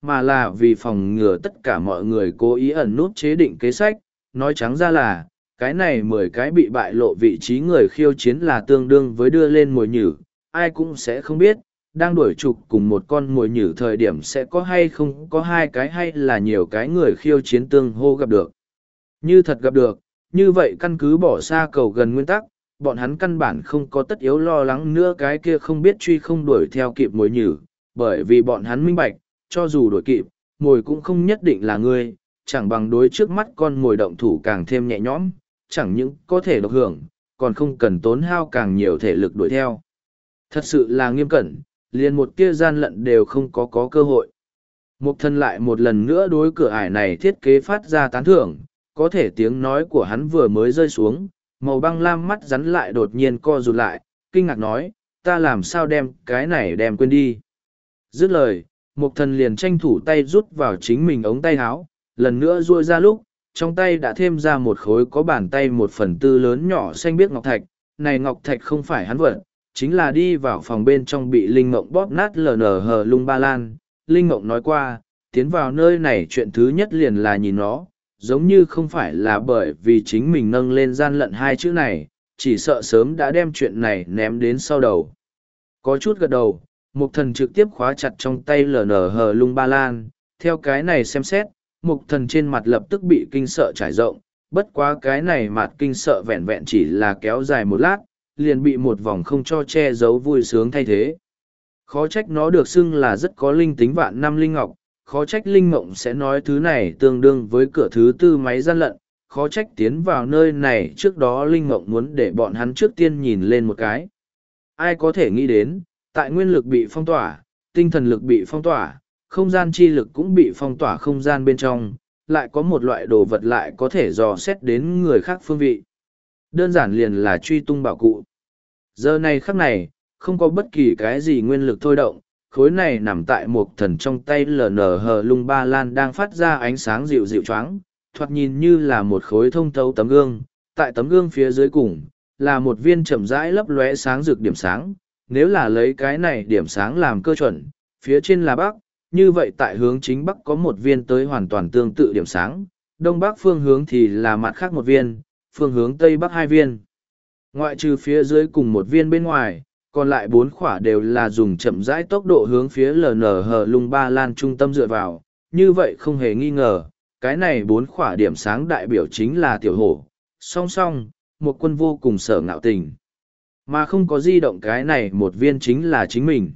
Speaker 1: mà là vì phòng ngừa tất cả mọi người cố ý ẩn nút chế định kế sách. Nói trắng ra là, cái này mười cái bị bại lộ vị trí người khiêu chiến là tương đương với đưa lên mồi nhử, ai cũng sẽ không biết, đang đuổi trục cùng một con mồi nhử thời điểm sẽ có hay không có hai cái hay là nhiều cái người khiêu chiến tương hô gặp được. Như thật gặp được, như vậy căn cứ bỏ xa cầu gần nguyên tắc, bọn hắn căn bản không có tất yếu lo lắng nữa cái kia không biết truy không đuổi theo kịp mồi nhử, bởi vì bọn hắn minh bạch, cho dù đuổi kịp, mồi cũng không nhất định là ngươi, chẳng bằng đối trước mắt con mồi động thủ càng thêm nhẹ nhõm, chẳng những có thể độc hưởng, còn không cần tốn hao càng nhiều thể lực đuổi theo. Thật sự là nghiêm cẩn, liền một tia gian lận đều không có có cơ hội. Mục Thần lại một lần nữa đối cửa ải này thiết kế phát ra tán thưởng, có thể tiếng nói của hắn vừa mới rơi xuống, màu băng lam mắt rắn lại đột nhiên co rụt lại, kinh ngạc nói, ta làm sao đem cái này đem quên đi. Dứt lời, Mục Thần liền tranh thủ tay rút vào chính mình ống tay áo, lần nữa ruôi ra lúc, trong tay đã thêm ra một khối có bàn tay một phần tư lớn nhỏ xanh biếc ngọc thạch, này ngọc thạch không phải hắn vật, chính là đi vào phòng bên trong bị Linh Mộng bóp nát lờ nờ hờ lung ba lan. Linh Mộng nói qua, tiến vào nơi này chuyện thứ nhất liền là nhìn nó, giống như không phải là bởi vì chính mình nâng lên gian lận hai chữ này, chỉ sợ sớm đã đem chuyện này ném đến sau đầu. Có chút gật đầu, Mục Thần trực tiếp khóa chặt trong tay lờ nờ hờ lung ba lan, theo cái này xem xét, Mục Thần trên mặt lập tức bị kinh sợ trải rộng, bất quá cái này mặt kinh sợ vẹn vẹn chỉ là kéo dài một lát, liền bị một vòng không cho che giấu vui sướng thay thế. Khó trách nó được xưng là rất có linh tính vạn năm linh ngọc, khó trách Linh Mộng sẽ nói thứ này tương đương với cửa thứ tư máy gian lận, khó trách tiến vào nơi này trước đó Linh Mộng muốn để bọn hắn trước tiên nhìn lên một cái. Ai có thể nghĩ đến, tại nguyên lực bị phong tỏa, tinh thần lực bị phong tỏa, không gian chi lực cũng bị phong tỏa không gian bên trong, lại có một loại đồ vật lại có thể dò xét đến người khác phương vị. Đơn giản liền là truy tung bảo cụ. Giờ này khắc này, không có bất kỳ cái gì nguyên lực thôi động, khối này nằm tại Mục Thần trong tay lờ nờ hờ lung ba lan đang phát ra ánh sáng dịu dịu choáng, thoạt nhìn như là một khối thông thấu tấm gương, tại tấm gương phía dưới cùng, là một viên chậm rãi lấp lóe sáng rực điểm sáng, nếu là lấy cái này điểm sáng làm cơ chuẩn, phía trên là Bắc, như vậy tại hướng chính Bắc có một viên tới hoàn toàn tương tự điểm sáng, Đông Bắc phương hướng thì là mặt khác một viên, phương hướng Tây Bắc hai viên. Ngoại trừ phía dưới cùng một viên bên ngoài, còn lại bốn khỏa đều là dùng chậm rãi tốc độ hướng phía lờ nờ hờ lung ba lan trung tâm dựa vào, như vậy không hề nghi ngờ, cái này bốn khỏa điểm sáng đại biểu chính là tiểu hổ, song song, một quân vô cùng sở ngạo tình. Mà không có di động cái này một viên chính là chính mình.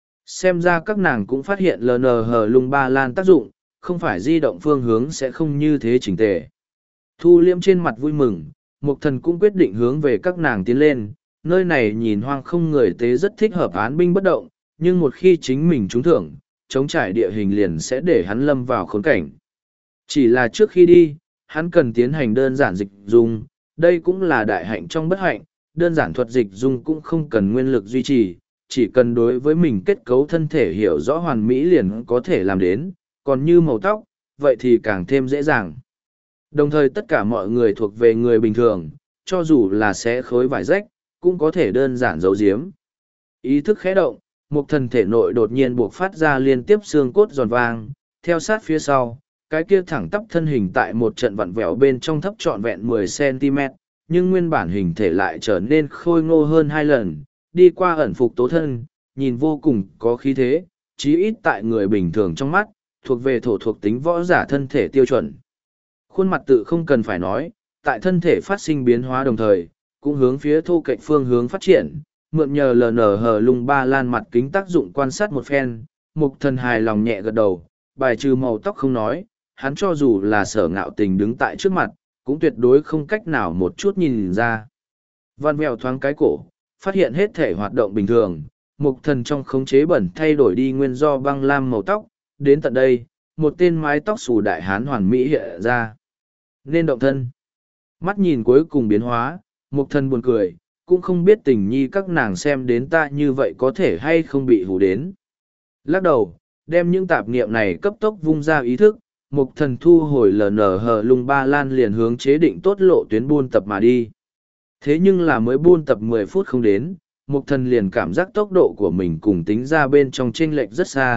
Speaker 1: Xem ra các nàng cũng phát hiện lờ nờ hờ lung ba lan tác dụng, không phải di động phương hướng sẽ không như thế chỉnh tề. Thu liêm trên mặt vui mừng, Mục Thần cũng quyết định hướng về các nàng tiến lên, nơi này nhìn hoang không người tế rất thích hợp án binh bất động, nhưng một khi chính mình trúng thưởng, chống trải địa hình liền sẽ để hắn lâm vào khốn cảnh. Chỉ là trước khi đi, hắn cần tiến hành đơn giản dịch dung, đây cũng là đại hạnh trong bất hạnh, đơn giản thuật dịch dung cũng không cần nguyên lực duy trì, chỉ cần đối với mình kết cấu thân thể hiểu rõ hoàn mỹ liền có thể làm đến, còn như màu tóc, vậy thì càng thêm dễ dàng. Đồng thời tất cả mọi người thuộc về người bình thường, cho dù là xé khối vải rách, cũng có thể đơn giản giấu giếm. Ý thức khẽ động, Mục Thần thể nội đột nhiên buộc phát ra liên tiếp xương cốt giòn vang, theo sát phía sau, cái kia thẳng tắp thân hình tại một trận vặn vẹo bên trong thấp trọn vẹn mười xăng-ti-mét, nhưng nguyên bản hình thể lại trở nên khôi ngô hơn hai lần, đi qua ẩn phục tố thân, nhìn vô cùng có khí thế, chí ít tại người bình thường trong mắt, thuộc về thổ thuộc tính võ giả thân thể tiêu chuẩn. Khuôn mặt tự không cần phải nói, tại thân thể phát sinh biến hóa đồng thời, cũng hướng phía thô cạnh phương hướng phát triển, mượn nhờ lờ nờ hờ lung ba lan mặt kính tác dụng quan sát một phen, Mục Thần hài lòng nhẹ gật đầu, bài trừ màu tóc không nói, hắn cho dù là Sở Ngạo Tình đứng tại trước mặt, cũng tuyệt đối không cách nào một chút nhìn ra. Văn mèo thoáng cái cổ, phát hiện hết thể hoạt động bình thường, Mục Thần trong khống chế bẩn thay đổi đi nguyên do băng lam màu tóc, đến tận đây, một tên mái tóc xù đại hán hoàn mỹ hiện ra. Nên động thân. Mắt nhìn cuối cùng biến hóa, Mục Thần buồn cười, cũng không biết tình nhi các nàng xem đến ta như vậy có thể hay không bị hù đến. Lắc đầu, đem những tạp niệm này cấp tốc vung ra ý thức, Mục Thần thu hồi lờ nở hờ lung ba lan liền hướng chế định tốt lộ tuyến buôn tập mà đi. Thế nhưng là mới buôn tập mười phút không đến, Mục Thần liền cảm giác tốc độ của mình cùng tính ra bên trong chênh lệch rất xa,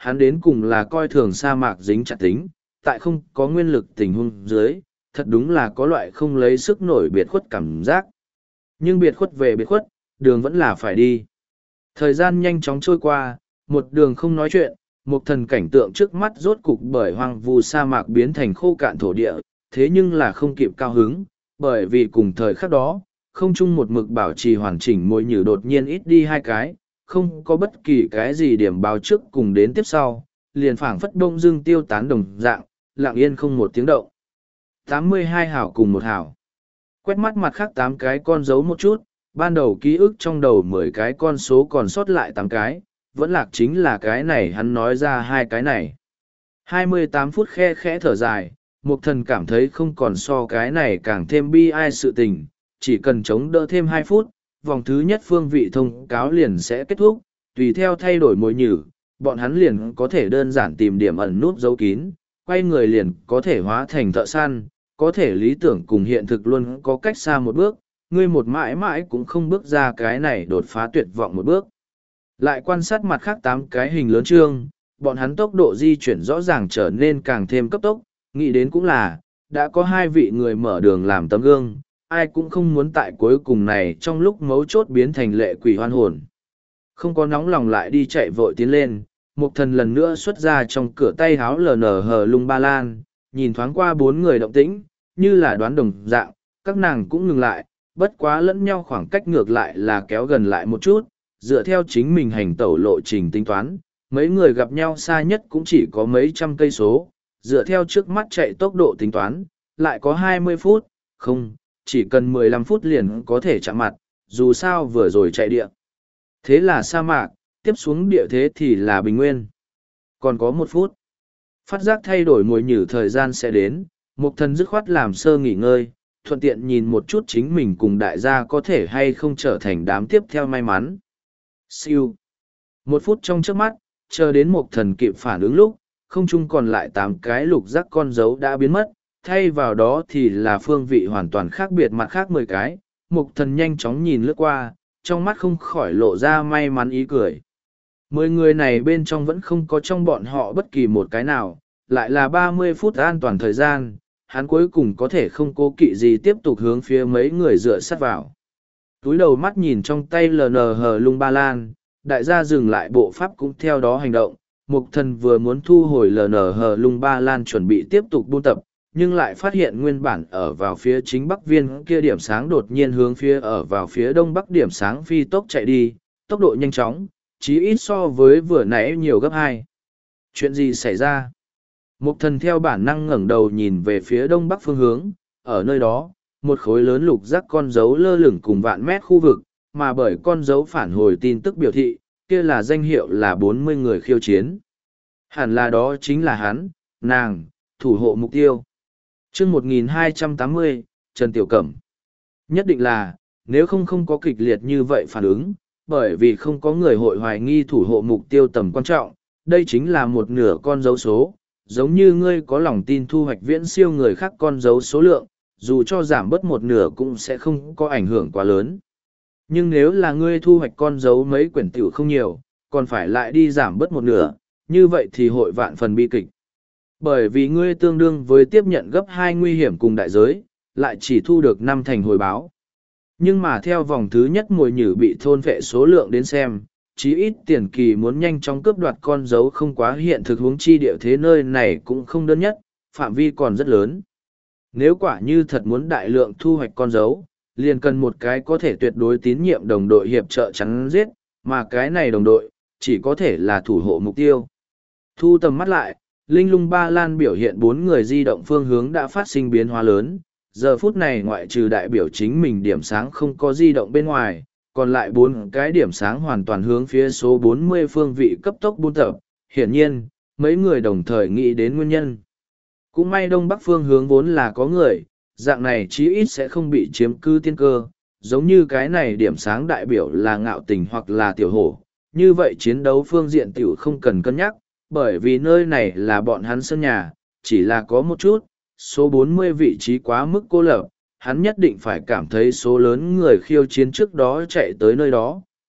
Speaker 1: hắn đến cùng là coi thường sa mạc dính chặt tính, tại không có nguyên lực tình huống dưới, thật đúng là có loại không lấy sức nổi biệt khuất cảm giác. Nhưng biệt khuất về biệt khuất, đường vẫn là phải đi. Thời gian nhanh chóng trôi qua, một đường không nói chuyện, một thần cảnh tượng trước mắt rốt cục bởi hoang vu sa mạc biến thành khô cạn thổ địa, thế nhưng là không kịp cao hứng, bởi vì cùng thời khắc đó, không chung một mực bảo trì hoàn chỉnh môi nhử đột nhiên ít đi hai cái, không có bất kỳ cái gì điểm báo trước cùng đến tiếp sau, liền phảng phất đông dưng tiêu tán đồng dạng, lặng yên không một tiếng động. tám mươi hai hảo cùng một hảo. Quét mắt mặt khác tám cái con dấu một chút, ban đầu ký ức trong đầu mười cái con số còn sót lại tám cái, vẫn lạc chính là cái này hắn nói ra hai cái này. hai mươi tám phút khe khẽ thở dài, Mục Thần cảm thấy không còn so cái này càng thêm bi ai sự tình, chỉ cần chống đỡ thêm hai phút, vòng thứ nhất phương vị thông cáo liền sẽ kết thúc, tùy theo thay đổi mồi nhử, bọn hắn liền có thể đơn giản tìm điểm ẩn núp giấu kín, quay người liền có thể hóa thành thợ săn, có thể lý tưởng cùng hiện thực luôn có cách xa một bước, ngươi một mãi mãi cũng không bước ra cái này đột phá tuyệt vọng một bước. Lại quan sát mặt khác tám cái hình lớn trương, bọn hắn tốc độ di chuyển rõ ràng trở nên càng thêm cấp tốc, nghĩ đến cũng là, đã có hai vị người mở đường làm tấm gương, ai cũng không muốn tại cuối cùng này trong lúc mấu chốt biến thành lệ quỷ hoan hồn. Không có nóng lòng lại đi chạy vội tiến lên, Mục Thần lần nữa xuất ra trong cửa tay háo lờ nở hờ lung ba lan, nhìn thoáng qua bốn người động tĩnh, như là đoán đồng dạng, các nàng cũng ngừng lại, bất quá lẫn nhau khoảng cách ngược lại là kéo gần lại một chút, dựa theo chính mình hành tẩu lộ trình tính toán, mấy người gặp nhau xa nhất cũng chỉ có mấy trăm cây số, dựa theo trước mắt chạy tốc độ tính toán, lại có hai mươi phút, không, chỉ cần mười lăm phút liền có thể chạm mặt, dù sao vừa rồi chạy địa. Thế là sa mạc, tiếp xuống địa thế thì là bình nguyên. Còn có một phút. Phát giác thay đổi mồi nhử thời gian sẽ đến, Mục Thần dứt khoát làm sơ nghỉ ngơi, thuận tiện nhìn một chút chính mình cùng đại gia có thể hay không trở thành đám tiếp theo may mắn. Siêu. Một phút trong trước mắt, chờ đến Mục Thần kịp phản ứng lúc, không chung còn lại tám cái lục giác con dấu đã biến mất, thay vào đó thì là phương vị hoàn toàn khác biệt mặt khác mười cái. Mục Thần nhanh chóng nhìn lướt qua, trong mắt không khỏi lộ ra may mắn ý cười. Mười người này bên trong vẫn không có trong bọn họ bất kỳ một cái nào, lại là ba mươi phút an toàn thời gian, hắn cuối cùng có thể không cố kỵ gì tiếp tục hướng phía mấy người dựa sát vào. Túi đầu mắt nhìn trong tay lờ nờ hờ lung ba lan, đại gia dừng lại bộ pháp cũng theo đó hành động. Mục Thần vừa muốn thu hồi lờ nờ hờ lung ba lan chuẩn bị tiếp tục buôn tập, nhưng lại phát hiện nguyên bản ở vào phía chính bắc viên kia điểm sáng đột nhiên hướng phía ở vào phía đông bắc điểm sáng phi tốc chạy đi, tốc độ nhanh chóng, chí ít so với vừa nãy nhiều gấp hai. Chuyện gì xảy ra? Mục Thần theo bản năng ngẩng đầu nhìn về phía đông bắc phương hướng, ở nơi đó, một khối lớn lục giác con dấu lơ lửng cùng vạn mét khu vực, mà bởi con dấu phản hồi tin tức biểu thị, kia là danh hiệu là bốn mươi người khiêu chiến. Hẳn là đó chính là hắn, nàng, thủ hộ mục tiêu. Chương một nghìn hai trăm tám mươi, Trần Tiểu Cẩm. Nhất định là, nếu không không có kịch liệt như vậy phản ứng, bởi vì không có người hội hoài nghi thủ hộ mục tiêu tầm quan trọng, đây chính là một nửa con dấu số, giống như ngươi có lòng tin thu hoạch viễn siêu người khác con dấu số lượng, dù cho giảm bớt một nửa cũng sẽ không có ảnh hưởng quá lớn. Nhưng nếu là ngươi thu hoạch con dấu mấy quyển tiểu không nhiều, còn phải lại đi giảm bớt một nửa, như vậy thì hội vạn phần bi kịch. Bởi vì ngươi tương đương với tiếp nhận gấp hai nguy hiểm cùng đại giới, lại chỉ thu được năm thành hồi báo. Nhưng mà theo vòng thứ nhất mồi nhử bị thôn phệ số lượng đến xem, chí ít tiền kỳ muốn nhanh chóng cướp đoạt con dấu không quá hiện thực huống chi địa thế nơi này cũng không đơn nhất, phạm vi còn rất lớn. Nếu quả như thật muốn đại lượng thu hoạch con dấu, liền cần một cái có thể tuyệt đối tín nhiệm đồng đội hiệp trợ chắn giết, mà cái này đồng đội, chỉ có thể là thủ hộ mục tiêu. Thu tầm mắt lại, Linh Lung Ba Lan biểu hiện bốn người di động phương hướng đã phát sinh biến hóa lớn, giờ phút này ngoại trừ đại biểu chính mình điểm sáng không có di động bên ngoài, còn lại bốn cái điểm sáng hoàn toàn hướng phía số bốn mươi phương vị cấp tốc buôn tập. Hiển nhiên, mấy người đồng thời nghĩ đến nguyên nhân. Cũng may đông bắc phương hướng vốn là có người, dạng này chí ít sẽ không bị chiếm cư tiên cơ, giống như cái này điểm sáng đại biểu là ngạo tình hoặc là tiểu hổ. Như vậy chiến đấu phương diện tiểu không cần cân nhắc, bởi vì nơi này là bọn hắn sân nhà, chỉ là có một chút, số bốn mươi vị trí quá mức cô lập, hắn nhất định phải cảm thấy số lớn người khiêu chiến trước đó chạy tới nơi đó,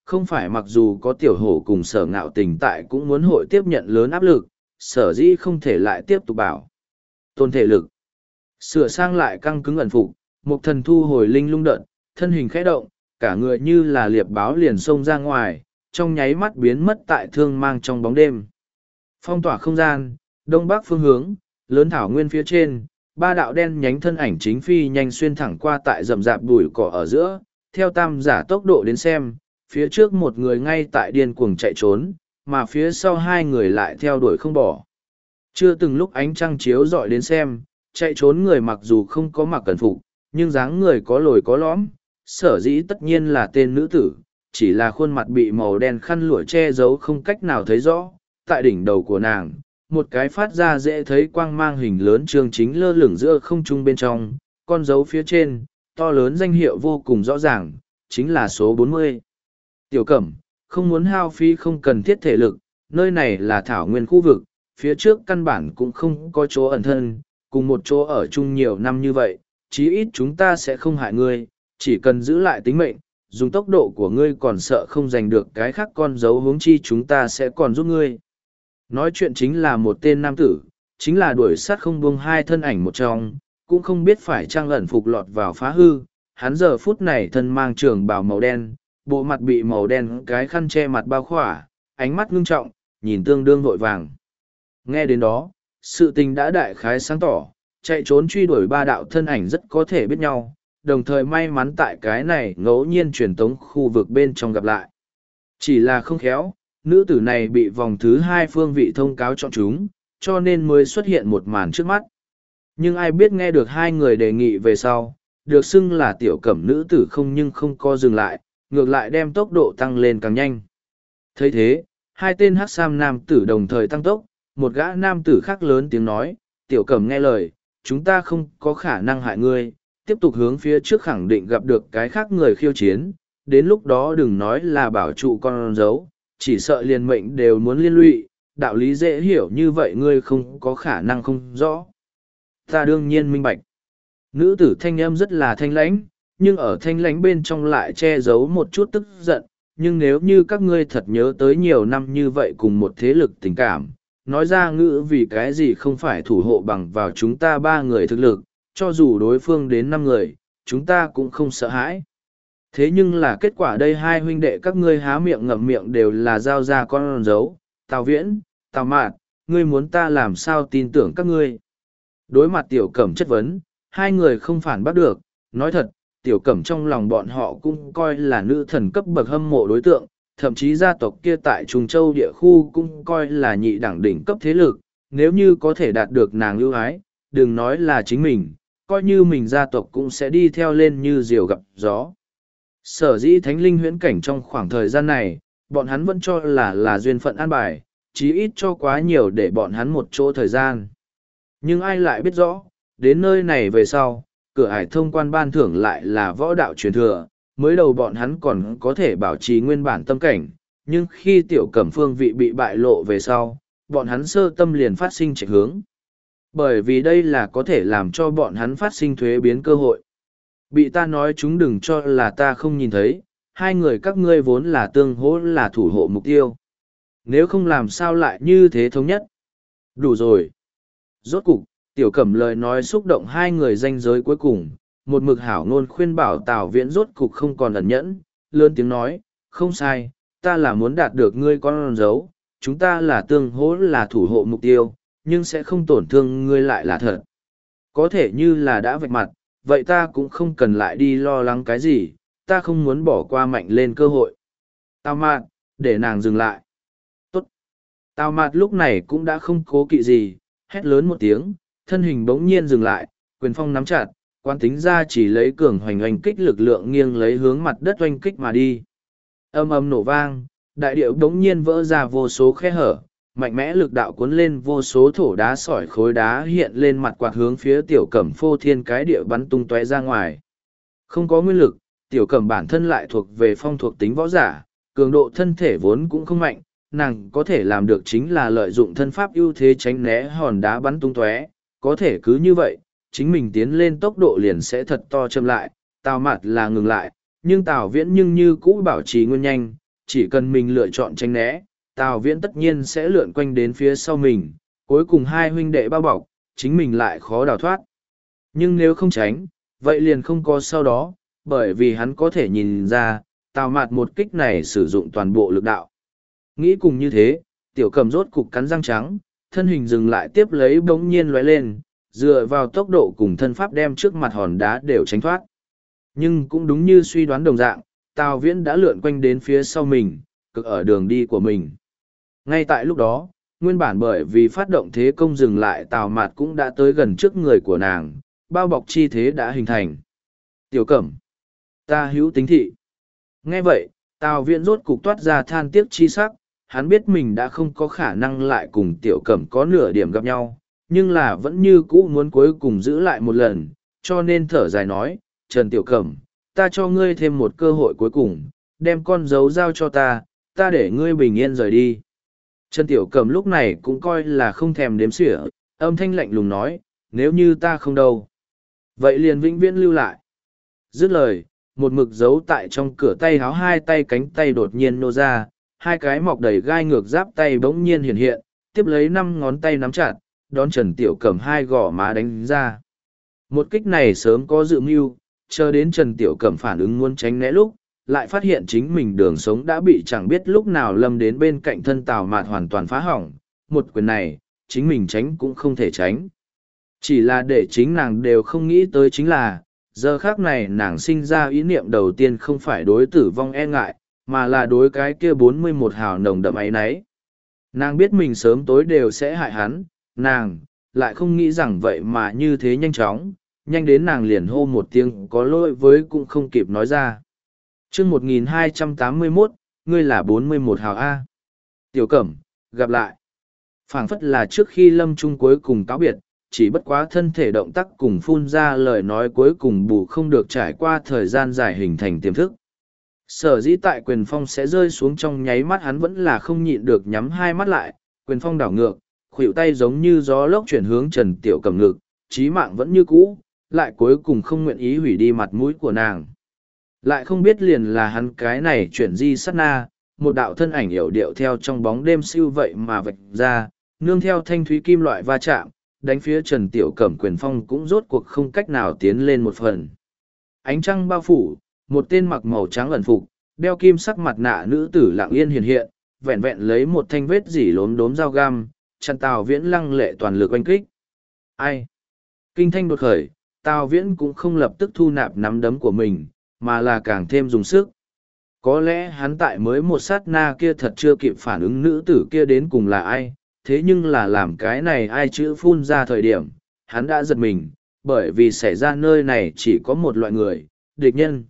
Speaker 1: không phải mặc dù có tiểu hổ cùng sở ngạo tình tại cũng muốn hội tiếp nhận lớn áp lực, sở dĩ không thể lại tiếp tục bảo. Tôn thể lực. Sửa sang lại căng cứng ẩn phục, một thần thu hồi linh lung đợt, thân hình khẽ động, cả người như là liệp báo liền xông ra ngoài, trong nháy mắt biến mất tại thương mang trong bóng đêm. Phong tỏa không gian, đông bắc phương hướng, lớn thảo nguyên phía trên, ba đạo đen nhánh thân ảnh chính phi nhanh xuyên thẳng qua tại rậm rạp bụi cỏ ở giữa, theo tam giả tốc độ đến xem, phía trước một người ngay tại điên cuồng chạy trốn, mà phía sau hai người lại theo đuổi không bỏ. Chưa từng lúc ánh trăng chiếu dọi đến xem, chạy trốn người mặc dù không có mặc cẩn phục, nhưng dáng người có lồi có lõm, sở dĩ tất nhiên là tên nữ tử, chỉ là khuôn mặt bị màu đen khăn lụa che giấu không cách nào thấy rõ. Tại đỉnh đầu của nàng, một cái phát ra dễ thấy quang mang hình lớn trương chính lơ lửng giữa không trung bên trong, con dấu phía trên, to lớn danh hiệu vô cùng rõ ràng, chính là số bốn mươi. Tiểu Cẩm, không muốn hao phí không cần thiết thể lực, nơi này là thảo nguyên khu vực, phía trước căn bản cũng không có chỗ ẩn thân, cùng một chỗ ở chung nhiều năm như vậy, chí ít chúng ta sẽ không hại ngươi, chỉ cần giữ lại tính mệnh, dùng tốc độ của ngươi còn sợ không giành được cái khác con dấu hướng chi chúng ta sẽ còn giúp ngươi. Nói chuyện chính là một tên nam tử, chính là đuổi sát không buông hai thân ảnh một trong, cũng không biết phải trang ẩn phục lọt vào phá hư, hắn giờ phút này thân mang trường bào màu đen, bộ mặt bị màu đen cái khăn che mặt bao khỏa, ánh mắt ngưng trọng, nhìn tương đương vội vàng. Nghe đến đó, sự tình đã đại khái sáng tỏ, chạy trốn truy đuổi ba đạo thân ảnh rất có thể biết nhau, đồng thời may mắn tại cái này ngẫu nhiên truyền tống khu vực bên trong gặp lại. Chỉ là không khéo, nữ tử này bị vòng thứ hai phương vị thông cáo chọn chúng, cho nên mới xuất hiện một màn trước mắt. Nhưng ai biết nghe được hai người đề nghị về sau, được xưng là tiểu cẩm nữ tử không nhưng không co dừng lại, ngược lại đem tốc độ tăng lên càng nhanh. thấy thế, hai tên hắc sam nam tử đồng thời tăng tốc, một gã nam tử khác lớn tiếng nói, tiểu cẩm nghe lời, chúng ta không có khả năng hại ngươi, tiếp tục hướng phía trước khẳng định gặp được cái khác người khiêu chiến, đến lúc đó đừng nói là bảo trụ con dấu, chỉ sợ liền mệnh đều muốn liên lụy, đạo lý dễ hiểu như vậy ngươi không có khả năng không rõ. Ta đương nhiên minh bạch. Nữ tử thanh âm rất là thanh lãnh, nhưng ở thanh lãnh bên trong lại che giấu một chút tức giận, nhưng nếu như các ngươi thật nhớ tới nhiều năm như vậy cùng một thế lực tình cảm, nói ra ngữ vì cái gì không phải thủ hộ bằng vào chúng ta ba người thực lực, cho dù đối phương đến năm người, chúng ta cũng không sợ hãi. Thế nhưng là kết quả đây hai huynh đệ các ngươi há miệng ngậm miệng đều là giao ra con dấu, Tào Viễn, Tào Mạt, ngươi muốn ta làm sao tin tưởng các ngươi. Đối mặt tiểu cẩm chất vấn, hai người không phản bắt được, nói thật, tiểu cẩm trong lòng bọn họ cũng coi là nữ thần cấp bậc hâm mộ đối tượng, thậm chí gia tộc kia tại Trùng Châu địa khu cũng coi là nhị đẳng đỉnh cấp thế lực, nếu như có thể đạt được nàng ưu ái, đừng nói là chính mình, coi như mình gia tộc cũng sẽ đi theo lên như diều gặp gió. Sở dĩ thánh linh huyễn cảnh trong khoảng thời gian này, bọn hắn vẫn cho là là duyên phận an bài, chí ít cho quá nhiều để bọn hắn một chỗ thời gian. Nhưng ai lại biết rõ, đến nơi này về sau, cửa ải thông quan ban thưởng lại là võ đạo truyền thừa, mới đầu bọn hắn còn có thể bảo trì nguyên bản tâm cảnh, nhưng khi tiểu cẩm phương vị bị bại lộ về sau, bọn hắn sơ tâm liền phát sinh trạch hướng. Bởi vì đây là có thể làm cho bọn hắn phát sinh thuế biến cơ hội. Bị ta nói chúng đừng cho là ta không nhìn thấy, hai người các ngươi vốn là tương hỗ là thủ hộ mục tiêu. Nếu không làm sao lại như thế thống nhất. Đủ rồi. Rốt cục, tiểu cẩm lời nói xúc động hai người danh giới cuối cùng, một mực hảo ngôn khuyên bảo Tào Viễn rốt cục không còn ẩn nhẫn, lớn tiếng nói, không sai, ta là muốn đạt được ngươi con dấu, chúng ta là tương hỗ là thủ hộ mục tiêu, nhưng sẽ không tổn thương ngươi lại là thật. Có thể như là đã vạch mặt, vậy ta cũng không cần lại đi lo lắng cái gì, ta không muốn bỏ qua mạnh lên cơ hội. Tào Mạt, để nàng dừng lại. Tốt. Tào Mạt lúc này cũng đã không cố kỵ gì, hét lớn một tiếng, thân hình bỗng nhiên dừng lại, quyền phong nắm chặt, quan tính ra chỉ lấy cường hoành oanh kích lực lượng nghiêng lấy hướng mặt đất oanh kích mà đi. Âm âm nổ vang, đại điệu bỗng nhiên vỡ ra vô số khe hở, mạnh mẽ lực đạo cuốn lên vô số thổ đá sỏi khối đá hiện lên mặt quạt hướng phía tiểu cẩm phô thiên cái địa bắn tung tóe ra ngoài. Không có nguyên lực, tiểu cẩm bản thân lại thuộc về phong thuộc tính võ giả, cường độ thân thể vốn cũng không mạnh, nàng có thể làm được chính là lợi dụng thân pháp ưu thế tránh né hòn đá bắn tung tóe, có thể cứ như vậy, chính mình tiến lên tốc độ liền sẽ thật to chậm lại, Tào Mạt là ngừng lại, nhưng Tào Viễn nhưng như cũ bảo trì nguyên nhanh, chỉ cần mình lựa chọn tránh né, Tào Viễn tất nhiên sẽ lượn quanh đến phía sau mình, cuối cùng hai huynh đệ bao bọc, chính mình lại khó đào thoát. Nhưng nếu không tránh, vậy liền không có sau đó, bởi vì hắn có thể nhìn ra, Tào Mạt một kích này sử dụng toàn bộ lực đạo. Nghĩ cùng như thế, Tiểu Cẩm rốt cục cắn răng trắng, thân hình dừng lại tiếp lấy bỗng nhiên lóe lên, dựa vào tốc độ cùng thân pháp đem trước mặt hòn đá đều tránh thoát. Nhưng cũng đúng như suy đoán đồng dạng, Tào Viễn đã lượn quanh đến phía sau mình, cực ở đường đi của mình. Ngay tại lúc đó, nguyên bản bởi vì phát động thế công dừng lại Tào Mạt cũng đã tới gần trước người của nàng, bao bọc chi thế đã hình thành. Tiểu Cẩm, ta hữu tính thị. Nghe vậy, Tào Viễn rốt cục toát ra than tiếc chi sắc, hắn biết mình đã không có khả năng lại cùng Tiểu Cẩm có nửa điểm gặp nhau, nhưng là vẫn như cũ muốn cuối cùng giữ lại một lần, cho nên thở dài nói, Trần Tiểu Cẩm, ta cho ngươi thêm một cơ hội cuối cùng, đem con dấu giao cho ta, ta để ngươi bình yên rời đi. Trần Tiểu Cẩm lúc này cũng coi là không thèm đếm xỉa, âm thanh lạnh lùng nói, nếu như ta không đâu, vậy liền vĩnh viễn lưu lại. Dứt lời, một mực giấu tại trong cửa tay háo hai tay cánh tay đột nhiên nô ra, hai cái mọc đầy gai ngược giáp tay bỗng nhiên hiện hiện, tiếp lấy năm ngón tay nắm chặt, đón Trần Tiểu Cẩm hai gò má đánh ra. Một kích này sớm có dự mưu, chờ đến Trần Tiểu Cẩm phản ứng muốn tránh né lúc, lại phát hiện chính mình đường sống đã bị chẳng biết lúc nào lâm đến bên cạnh thân Tào Mạt hoàn toàn phá hỏng. Một quyền này, chính mình tránh cũng không thể tránh. Chỉ là để chính nàng đều không nghĩ tới chính là, giờ khác này nàng sinh ra ý niệm đầu tiên không phải đối tử vong e ngại, mà là đối cái kia bốn mươi mốt hào nồng đậm ấy nấy. Nàng biết mình sớm tối đều sẽ hại hắn, nàng, lại không nghĩ rằng vậy mà như thế nhanh chóng, nhanh đến nàng liền hô một tiếng có lỗi với cũng không kịp nói ra. chương một nghìn hai trăm tám mươi mốt, ngươi là bốn mươi mốt hào A. Tiểu Cẩm, gặp lại. Phảng phất là trước khi lâm trung cuối cùng cáo biệt, chỉ bất quá thân thể động tác cùng phun ra lời nói cuối cùng bù không được trải qua thời gian dài hình thành tiềm thức. Sở dĩ tại quyền phong sẽ rơi xuống trong nháy mắt hắn vẫn là không nhịn được nhắm hai mắt lại, quyền phong đảo ngược, khuỷu tay giống như gió lốc chuyển hướng Trần Tiểu Cẩm ngực, chí mạng vẫn như cũ, lại cuối cùng không nguyện ý hủy đi mặt mũi của nàng. Lại không biết liền là hắn cái này chuyển di sát na, một đạo thân ảnh yểu điệu theo trong bóng đêm siêu vậy mà vạch ra, nương theo thanh thúy kim loại va chạm, đánh phía Trần Tiểu Cẩm quyền phong cũng rốt cuộc không cách nào tiến lên một phần. Ánh trăng bao phủ, một tên mặc màu trắng ẩn phục, đeo kim sắc mặt nạ nữ tử lặng yên hiện hiện, vẹn vẹn lấy một thanh vết dỉ lốm đốm dao găm, chặn Tào Viễn lăng lệ toàn lực oanh kích. Ai? Kinh thanh đột khởi, Tào Viễn cũng không lập tức thu nạp nắm đấm của mình, mà là càng thêm dùng sức. Có lẽ hắn tại mới một sát na kia thật chưa kịp phản ứng nữ tử kia đến cùng là ai, thế nhưng là làm cái này ai chữ phun ra thời điểm, hắn đã giật mình, bởi vì xảy ra nơi này chỉ có một loại người, địch nhân.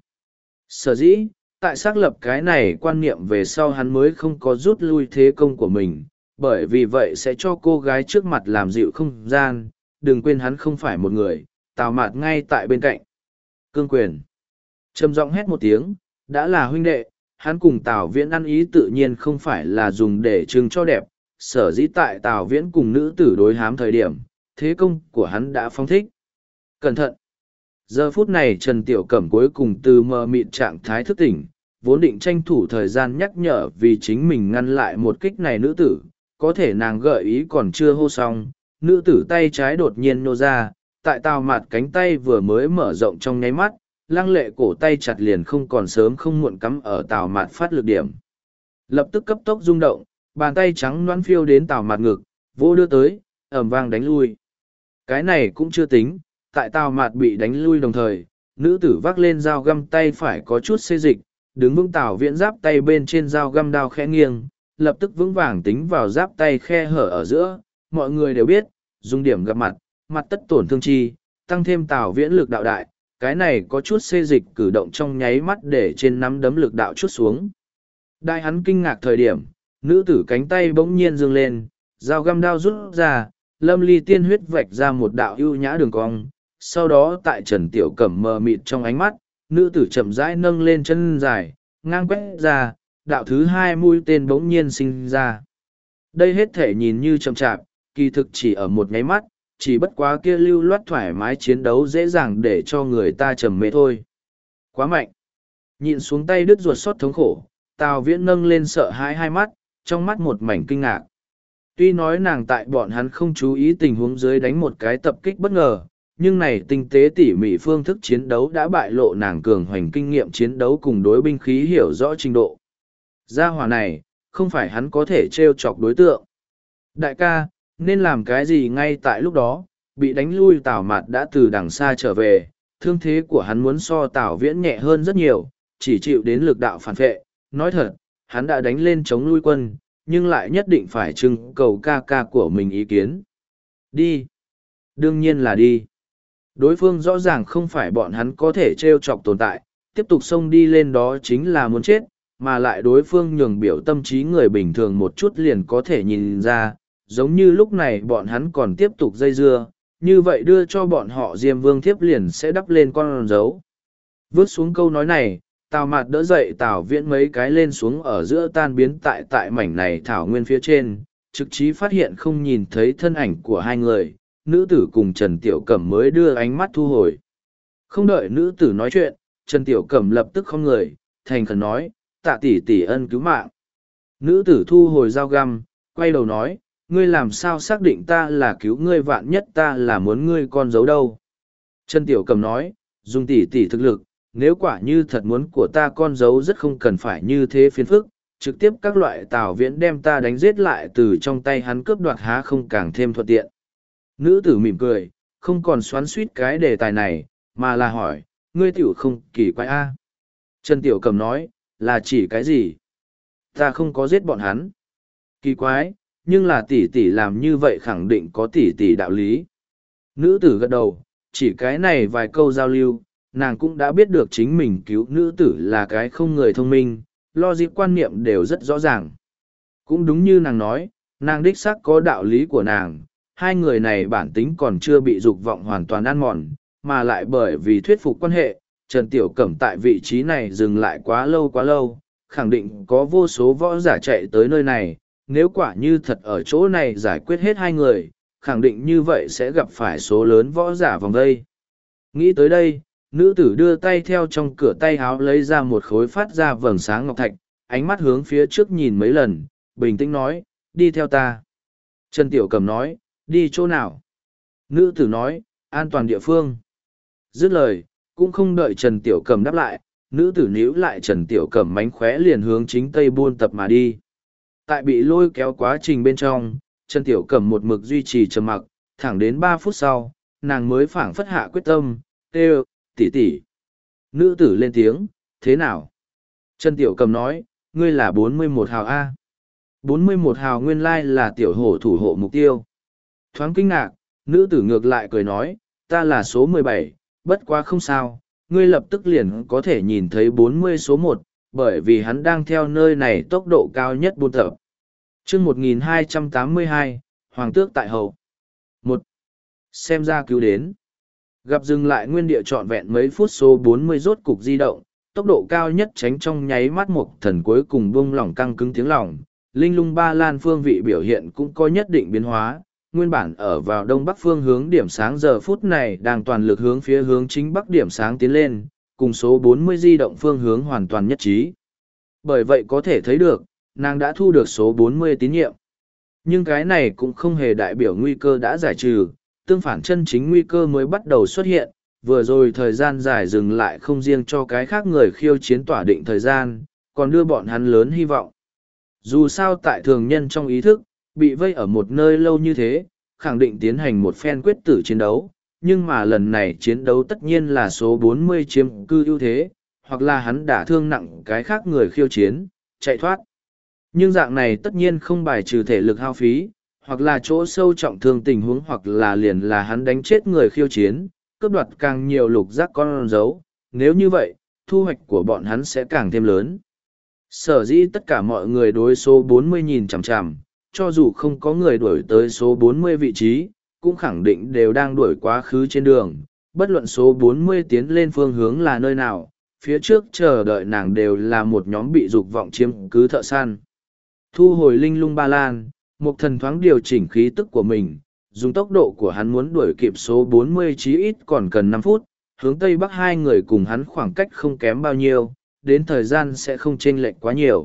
Speaker 1: Sở dĩ, tại xác lập cái này quan niệm về sau hắn mới không có rút lui thế công của mình, bởi vì vậy sẽ cho cô gái trước mặt làm dịu không gian, đừng quên hắn không phải một người, Tào Mạt ngay tại bên cạnh. Cương quyền. Trầm giọng hét một tiếng, đã là huynh đệ, hắn cùng Tào Viễn ăn ý tự nhiên không phải là dùng để trưng cho đẹp, sở dĩ tại Tào Viễn cùng nữ tử đối hám thời điểm, thế công của hắn đã phóng thích. Cẩn thận! Giờ phút này Trần Tiểu Cẩm cuối cùng từ mờ mịt trạng thái thức tỉnh, vốn định tranh thủ thời gian nhắc nhở vì chính mình ngăn lại một kích này nữ tử, có thể nàng gợi ý còn chưa hô xong, nữ tử tay trái đột nhiên nô ra, tại Tào Mạt cánh tay vừa mới mở rộng trong nháy mắt, lăng lệ cổ tay chặt liền không còn sớm không muộn cắm ở Tào Mạt phát lực điểm. Lập tức cấp tốc rung động, bàn tay trắng loãng phiêu đến Tào Mạt ngực, vô đưa tới, ầm vang đánh lui. Cái này cũng chưa tính, tại Tào Mạt bị đánh lui đồng thời, nữ tử vác lên dao găm tay phải có chút xê dịch, đứng vững Tào Viễn giáp tay bên trên dao găm đao khẽ nghiêng, lập tức vững vàng tính vào giáp tay khe hở ở giữa. Mọi người đều biết, dùng điểm gặp mặt, mặt tất tổn thương chi, tăng thêm Tào Viễn lực đạo đại, cái này có chút xê dịch cử động trong nháy mắt để trên nắm đấm lực đạo chút xuống. Đại hắn kinh ngạc thời điểm, nữ tử cánh tay bỗng nhiên dương lên, dao găm đao rút ra, lâm ly tiên huyết vạch ra một đạo ưu nhã đường cong. Sau đó tại Trần Tiểu Cẩm mờ mịt trong ánh mắt, nữ tử chậm rãi nâng lên chân dài, ngang quét ra, đạo thứ hai mũi tên bỗng nhiên sinh ra. Đây hết thể nhìn như chậm chạp, kỳ thực chỉ ở một nháy mắt, chỉ bất quá kia lưu loát thoải mái chiến đấu dễ dàng để cho người ta trầm mê thôi. Quá mạnh. Nhịn xuống tay đứt ruột xót thống khổ, Tào Viễn nâng lên sợ hãi hai mắt, trong mắt một mảnh kinh ngạc. Tuy nói nàng tại bọn hắn không chú ý tình huống dưới đánh một cái tập kích bất ngờ, nhưng này tinh tế tỉ mỉ phương thức chiến đấu đã bại lộ nàng cường hoành kinh nghiệm chiến đấu cùng đối binh khí hiểu rõ trình độ. Gia hỏa này, không phải hắn có thể trêu chọc đối tượng. Đại ca, nên làm cái gì ngay tại lúc đó, bị đánh lui Tào Mạt đã từ đằng xa trở về, thương thế của hắn muốn so Tào Viễn nhẹ hơn rất nhiều, chỉ chịu đến lực đạo phản vệ. Nói thật, hắn đã đánh lên chống lui quân, nhưng lại nhất định phải trưng cầu ca ca của mình ý kiến. Đi. Đương nhiên là đi. Đối phương rõ ràng không phải bọn hắn có thể trêu chọc tồn tại, tiếp tục xông đi lên đó chính là muốn chết, mà lại đối phương nhường biểu tâm trí người bình thường một chút liền có thể nhìn ra, giống như lúc này bọn hắn còn tiếp tục dây dưa, như vậy đưa cho bọn họ Diêm Vương thiếp liền sẽ đắp lên con dấu. Vớt xuống câu nói này, Tào Mạt đỡ dậy Tào Viễn mấy cái lên xuống ở giữa tan biến tại tại mảnh này thảo nguyên phía trên, trực trí phát hiện không nhìn thấy thân ảnh của hai người, nữ tử cùng Trần Tiểu Cẩm mới đưa ánh mắt thu hồi. Không đợi nữ tử nói chuyện, Trần Tiểu Cẩm lập tức không người, thành khẩn nói, tạ tỷ tỷ ân cứu mạng. Nữ tử thu hồi dao găm, quay đầu nói, ngươi làm sao xác định ta là cứu ngươi, vạn nhất ta là muốn ngươi con giấu đâu. Trần Tiểu Cẩm nói, dùng tỷ tỷ thực lực, nếu quả như thật muốn của ta con dấu rất không cần phải như thế phiền phức, trực tiếp các loại Tào Viễn đem ta đánh giết lại từ trong tay hắn cướp đoạt há không càng thêm thuận tiện. Nữ tử mỉm cười, không còn xoắn suýt cái đề tài này, mà là hỏi, ngươi tiểu không kỳ quái a? Trần Tiểu Cẩm nói, là chỉ cái gì? Ta không có giết bọn hắn. Kỳ quái, nhưng là tỷ tỷ làm như vậy khẳng định có tỷ tỷ đạo lý. Nữ tử gật đầu, chỉ cái này vài câu giao lưu, nàng cũng đã biết được chính mình cứu nữ tử là cái không người thông minh, logic quan niệm đều rất rõ ràng. Cũng đúng như nàng nói, nàng đích xác có đạo lý của nàng, hai người này bản tính còn chưa bị dục vọng hoàn toàn ăn mòn, mà lại bởi vì thuyết phục quan hệ, Trần Tiểu Cẩm tại vị trí này dừng lại quá lâu quá lâu, khẳng định có vô số võ giả chạy tới nơi này, nếu quả như thật ở chỗ này giải quyết hết hai người, khẳng định như vậy sẽ gặp phải số lớn võ giả vòng đây. Nghĩ tới đây, nữ tử đưa tay theo trong cửa tay háo lấy ra một khối phát ra vầng sáng ngọc thạch, ánh mắt hướng phía trước nhìn mấy lần, bình tĩnh nói, đi theo ta. Trần Tiểu Cẩm nói, đi chỗ nào? Nữ tử nói, an toàn địa phương. Dứt lời, cũng không đợi Trần Tiểu Cẩm đáp lại, nữ tử níu lại Trần Tiểu Cẩm mánh khóe liền hướng chính tây buôn tập mà đi. Tại bị lôi kéo quá trình bên trong, Trần Tiểu Cẩm một mực duy trì trầm mặc, thẳng đến ba phút sau, nàng mới phảng phất hạ quyết tâm, kêu, tỷ tỷ. Nữ tử lên tiếng, thế nào? Trần Tiểu Cẩm nói, ngươi là bốn mươi mốt hào A. bốn mươi mốt hào nguyên lai là tiểu hổ thủ hộ mục tiêu. Thoáng kinh ngạc, nữ tử ngược lại cười nói, ta là số mười bảy, bất quá không sao, ngươi lập tức liền có thể nhìn thấy bốn mươi số một, bởi vì hắn đang theo nơi này tốc độ cao nhất buôn tập. chương một nghìn hai trăm tám mươi hai, Hoàng tước tại hậu. một. Xem ra cứu đến. Gặp dừng lại nguyên địa trọn vẹn mấy phút số bốn mươi rốt cục di động, tốc độ cao nhất tránh trong nháy mắt một thần cuối cùng bung lỏng căng cứng tiếng lỏng. Linh lung ba lan phương vị biểu hiện cũng có nhất định biến hóa, nguyên bản ở vào đông bắc phương hướng điểm sáng giờ phút này đang toàn lực hướng phía hướng chính bắc điểm sáng tiến lên, cùng số bốn mươi di động phương hướng hoàn toàn nhất trí. Bởi vậy có thể thấy được, nàng đã thu được số bốn mươi tín nhiệm. Nhưng cái này cũng không hề đại biểu nguy cơ đã giải trừ, tương phản chân chính nguy cơ mới bắt đầu xuất hiện, vừa rồi thời gian dài dừng lại không riêng cho cái khác người khiêu chiến tỏa định thời gian, còn đưa bọn hắn lớn hy vọng. Dù sao tại thường nhân trong ý thức, bị vây ở một nơi lâu như thế, khẳng định tiến hành một phen quyết tử chiến đấu, nhưng mà lần này chiến đấu tất nhiên là số bốn mươi chiếm cư ưu thế, hoặc là hắn đả thương nặng cái khác người khiêu chiến, chạy thoát. Nhưng dạng này tất nhiên không bài trừ thể lực hao phí, hoặc là chỗ sâu trọng thương tình huống, hoặc là liền là hắn đánh chết người khiêu chiến, cướp đoạt càng nhiều lục giác con dấu, nếu như vậy, thu hoạch của bọn hắn sẽ càng thêm lớn. Sở dĩ tất cả mọi người đối số bốn mươi nhìn chằm chằm, cho dù không có người đuổi tới số bốn mươi vị trí, cũng khẳng định đều đang đuổi quá khứ trên đường, bất luận số bốn mươi tiến lên phương hướng là nơi nào, phía trước chờ đợi nàng đều là một nhóm bị dục vọng chiếm cứ thợ săn. Thu hồi linh lung ba lan, một thần thoáng điều chỉnh khí tức của mình, dùng tốc độ của hắn muốn đuổi kịp số bốn mươi chí ít còn cần năm phút, hướng tây bắc hai người cùng hắn khoảng cách không kém bao nhiêu, đến thời gian sẽ không chênh lệch quá nhiều.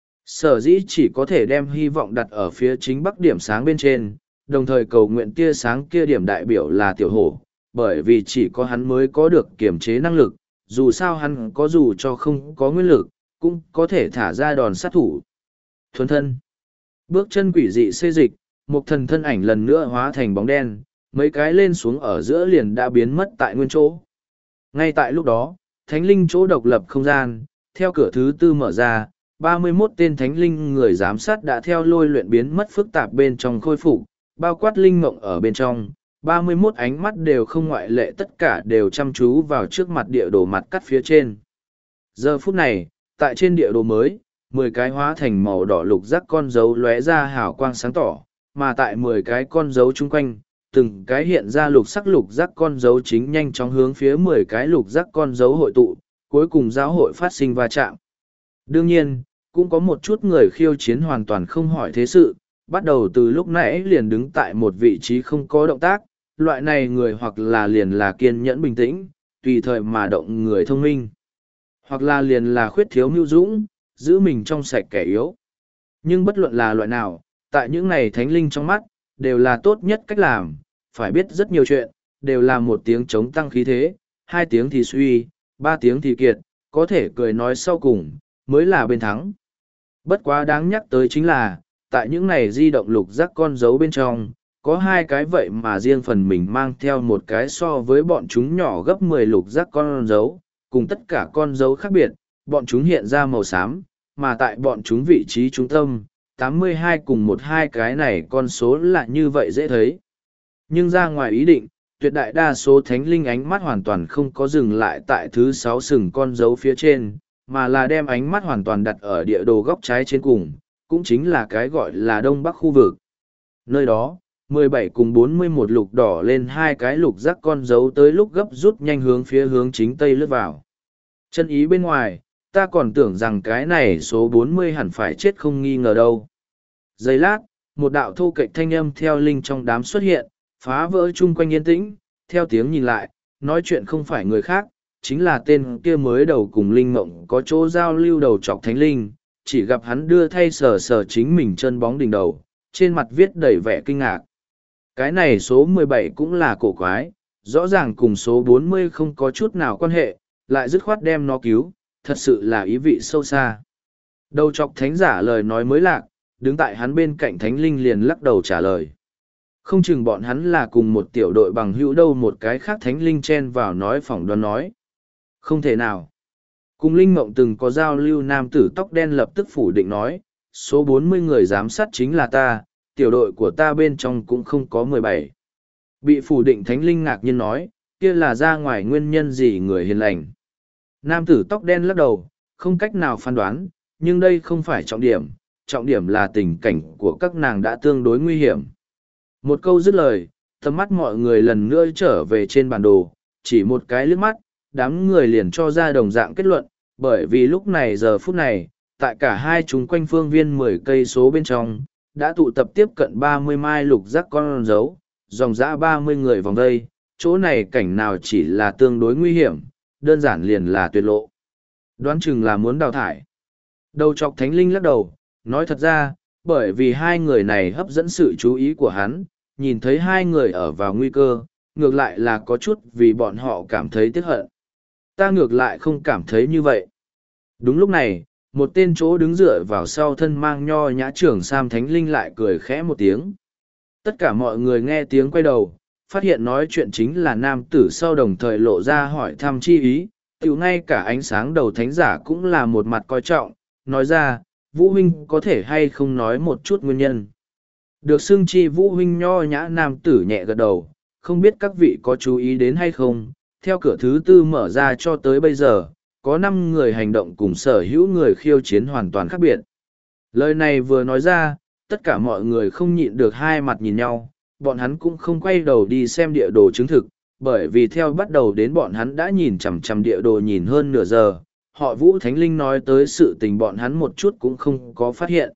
Speaker 1: Sở dĩ chỉ có thể đem hy vọng đặt ở phía chính bắc điểm sáng bên trên, đồng thời cầu nguyện tia sáng kia điểm đại biểu là tiểu hổ, bởi vì chỉ có hắn mới có được kiểm chế năng lực, dù sao hắn có dù cho không có nguyên lực, cũng có thể thả ra đòn sát thủ. Thuần thân. Bước chân quỷ dị xê dịch, một thần thân ảnh lần nữa hóa thành bóng đen, mấy cái lên xuống ở giữa liền đã biến mất tại nguyên chỗ. Ngay tại lúc đó, thánh linh chỗ độc lập không gian, theo cửa thứ tư mở ra, ba mươi mốt tên thánh linh người giám sát đã theo lôi luyện biến mất phức tạp bên trong khôi phục, bao quát linh mộng ở bên trong, ba mươi mốt ánh mắt đều không ngoại lệ, tất cả đều chăm chú vào trước mặt địa đồ mặt cắt phía trên. Giờ phút này, tại trên địa đồ mới, mười cái hóa thành màu đỏ lục giác con dấu lóe ra hào quang sáng tỏ, mà tại mười cái con dấu chung quanh, từng cái hiện ra lục sắc lục giác con dấu chính nhanh chóng hướng phía mười cái lục giác con dấu hội tụ, cuối cùng giáo hội phát sinh va chạm. Đương nhiên, cũng có một chút người khiêu chiến hoàn toàn không hỏi thế sự, bắt đầu từ lúc nãy liền đứng tại một vị trí không có động tác, loại này người hoặc là liền là kiên nhẫn bình tĩnh, tùy thời mà động người thông minh, hoặc là liền là khuyết thiếu mưu dũng, giữ mình trong sạch kẻ yếu. Nhưng bất luận là loại nào, tại những này thánh linh trong mắt, đều là tốt nhất cách làm, phải biết rất nhiều chuyện, đều là một tiếng chống tăng khí thế, hai tiếng thì suy, ba tiếng thì kiệt, có thể cười nói sau cùng, mới là bên thắng. Bất quá đáng nhắc tới chính là, tại những này di động lục giác con dấu bên trong, có hai cái vậy mà riêng phần mình mang theo một cái so với bọn chúng nhỏ gấp mười lục giác con dấu, cùng tất cả con dấu khác biệt, bọn chúng hiện ra màu xám, mà tại bọn chúng vị trí trung tâm, tám mươi hai cùng một hai cái này con số là như vậy dễ thấy. Nhưng ra ngoài ý định, tuyệt đại đa số thánh linh ánh mắt hoàn toàn không có dừng lại tại thứ sáu sừng con dấu phía trên, mà là đem ánh mắt hoàn toàn đặt ở địa đồ góc trái trên cùng, cũng chính là cái gọi là đông bắc khu vực. Nơi đó, mười bảy cùng bốn mươi mốt lục đỏ lên hai cái lục giác con dấu tới lúc gấp rút nhanh hướng phía hướng chính tây lướt vào. Chân ý bên ngoài, ta còn tưởng rằng cái này số bốn mươi hẳn phải chết không nghi ngờ đâu. Giây lát, một đạo thô kệch thanh âm theo linh trong đám xuất hiện, phá vỡ chung quanh yên tĩnh, theo tiếng nhìn lại, nói chuyện không phải người khác, chính là tên kia mới đầu cùng linh mộng có chỗ giao lưu đầu chọc thánh linh, chỉ gặp hắn đưa thay sờ sờ chính mình chân bóng đỉnh đầu, trên mặt viết đầy vẻ kinh ngạc. Cái này số mười bảy cũng là cổ quái, rõ ràng cùng số bốn mươi không có chút nào quan hệ, lại dứt khoát đem nó cứu, thật sự là ý vị sâu xa. Đầu chọc thánh giả lời nói mới lạc, đứng tại hắn bên cạnh thánh linh liền lắc đầu trả lời. Không chừng bọn hắn là cùng một tiểu đội bằng hữu đâu, một cái khác thánh linh chen vào nói phỏng đoán nói. Không thể nào. Cùng linh mộng từng có giao lưu nam tử tóc đen lập tức phủ định nói, số bốn mươi người giám sát chính là ta, tiểu đội của ta bên trong cũng không có mười bảy. Bị phủ định thánh linh ngạc nhiên nói, kia là ra ngoài nguyên nhân gì người hiền lành. Nam tử tóc đen lắc đầu, không cách nào phán đoán, nhưng đây không phải trọng điểm, trọng điểm là tình cảnh của các nàng đã tương đối nguy hiểm. Một câu dứt lời, tầm mắt mọi người lần nữa trở về trên bản đồ, chỉ một cái liếc mắt, đám người liền cho ra đồng dạng kết luận, bởi vì lúc này giờ phút này, tại cả hai chúng quanh phương viên mười cây số bên trong, đã tụ tập tiếp cận ba mươi mai lục giác con dấu, dòng dã ba mươi người vòng đây, chỗ này cảnh nào chỉ là tương đối nguy hiểm, đơn giản liền là tuyệt lộ. Đoán chừng là muốn đào thải. Đầu chọc thánh linh lắc đầu, nói thật ra, bởi vì hai người này hấp dẫn sự chú ý của hắn, nhìn thấy hai người ở vào nguy cơ, ngược lại là có chút vì bọn họ cảm thấy tiếc hận. Ta ngược lại không cảm thấy như vậy. Đúng lúc này, một tên chỗ đứng dựa vào sau thân mang nho nhã trưởng sam thánh linh lại cười khẽ một tiếng. Tất cả mọi người nghe tiếng quay đầu, phát hiện nói chuyện chính là nam tử sau đồng thời lộ ra hỏi thăm chi ý, tiểu ngay cả ánh sáng đầu thánh giả cũng là một mặt coi trọng, nói ra, Vũ huynh có thể hay không nói một chút nguyên nhân. Được xưng chi Vũ huynh nho nhã nam tử nhẹ gật đầu, không biết các vị có chú ý đến hay không, theo cửa thứ tư mở ra cho tới bây giờ, có năm người hành động cùng sở hữu người khiêu chiến hoàn toàn khác biệt. Lời này vừa nói ra, tất cả mọi người không nhịn được hai mặt nhìn nhau, bọn hắn cũng không quay đầu đi xem địa đồ chứng thực, bởi vì theo bắt đầu đến bọn hắn đã nhìn chằm chằm địa đồ nhìn hơn nửa giờ, họ Vũ Thánh Linh nói tới sự tình bọn hắn một chút cũng không có phát hiện.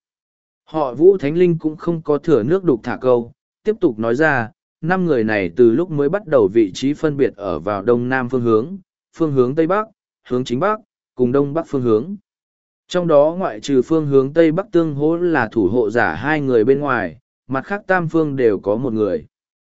Speaker 1: Họ Vũ Thánh Linh cũng không có thừa nước đục thả câu, tiếp tục nói ra, năm người này từ lúc mới bắt đầu vị trí phân biệt ở vào đông nam phương hướng, phương hướng tây bắc, hướng chính bắc, cùng đông bắc phương hướng. Trong đó ngoại trừ phương hướng tây bắc tương hỗ là thủ hộ giả hai người bên ngoài, mặt khác tam phương đều có một người.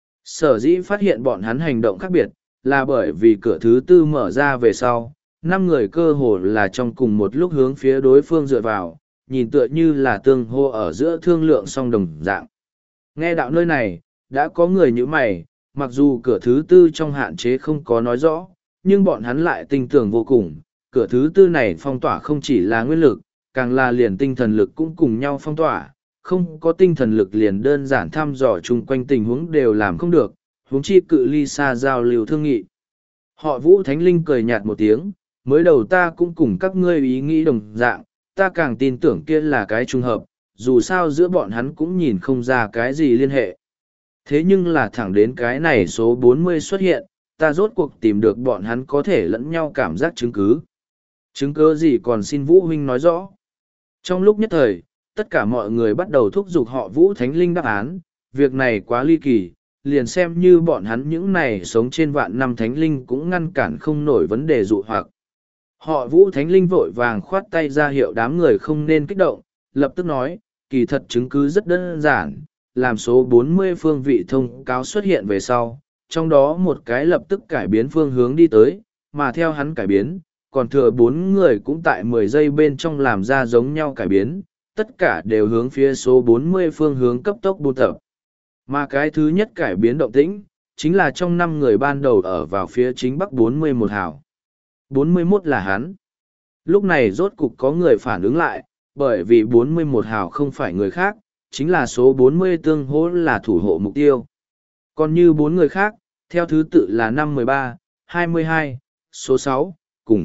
Speaker 1: Sở dĩ phát hiện bọn hắn hành động khác biệt, là bởi vì cửa thứ tư mở ra về sau, năm người cơ hồ là trong cùng một lúc hướng phía đối phương dựa vào, nhìn tựa như là tương hô ở giữa thương lượng song đồng dạng. Nghe đạo nơi này, đã có người như mày, mặc dù cửa thứ tư trong hạn chế không có nói rõ, nhưng bọn hắn lại tin tưởng vô cùng, cửa thứ tư này phong tỏa không chỉ là nguyên lực, càng là liền tinh thần lực cũng cùng nhau phong tỏa, không có tinh thần lực liền đơn giản thăm dò chung quanh tình huống đều làm không được, huống chi cự ly xa giao lưu thương nghị. Họ Vũ Thánh Linh cười nhạt một tiếng, mới đầu ta cũng cùng các ngươi ý nghĩ đồng dạng, ta càng tin tưởng kia là cái trùng hợp, dù sao giữa bọn hắn cũng nhìn không ra cái gì liên hệ. Thế nhưng là thẳng đến cái này số bốn mươi xuất hiện, ta rốt cuộc tìm được bọn hắn có thể lẫn nhau cảm giác chứng cứ. Chứng cứ gì còn xin Vũ Huynh nói rõ. Trong lúc nhất thời, tất cả mọi người bắt đầu thúc giục họ Vũ Thánh Linh đáp án, việc này quá ly kỳ, liền xem như bọn hắn những này sống trên vạn năm Thánh Linh cũng ngăn cản không nổi vấn đề dụ hoặc. Họ Vũ Thánh Linh vội vàng khoát tay ra hiệu đám người không nên kích động, lập tức nói, kỳ thật chứng cứ rất đơn giản, làm số bốn mươi phương vị thông cáo xuất hiện về sau, trong đó một cái lập tức cải biến phương hướng đi tới, mà theo hắn cải biến, còn thừa bốn người cũng tại mười giây bên trong làm ra giống nhau cải biến, tất cả đều hướng phía số bốn mươi phương hướng cấp tốc buôn tập. Mà cái thứ nhất cải biến động tĩnh, chính là trong năm người ban đầu ở vào phía chính bắc bốn mươi mốt hào. bốn mươi mốt là hắn. Lúc này rốt cục có người phản ứng lại, bởi vì bốn mươi mốt hào không phải người khác, chính là số bốn mươi tương hỗ là thủ hộ mục tiêu. Còn như bốn người khác, theo thứ tự là năm mười ba, hai mươi hai, số sáu, cùng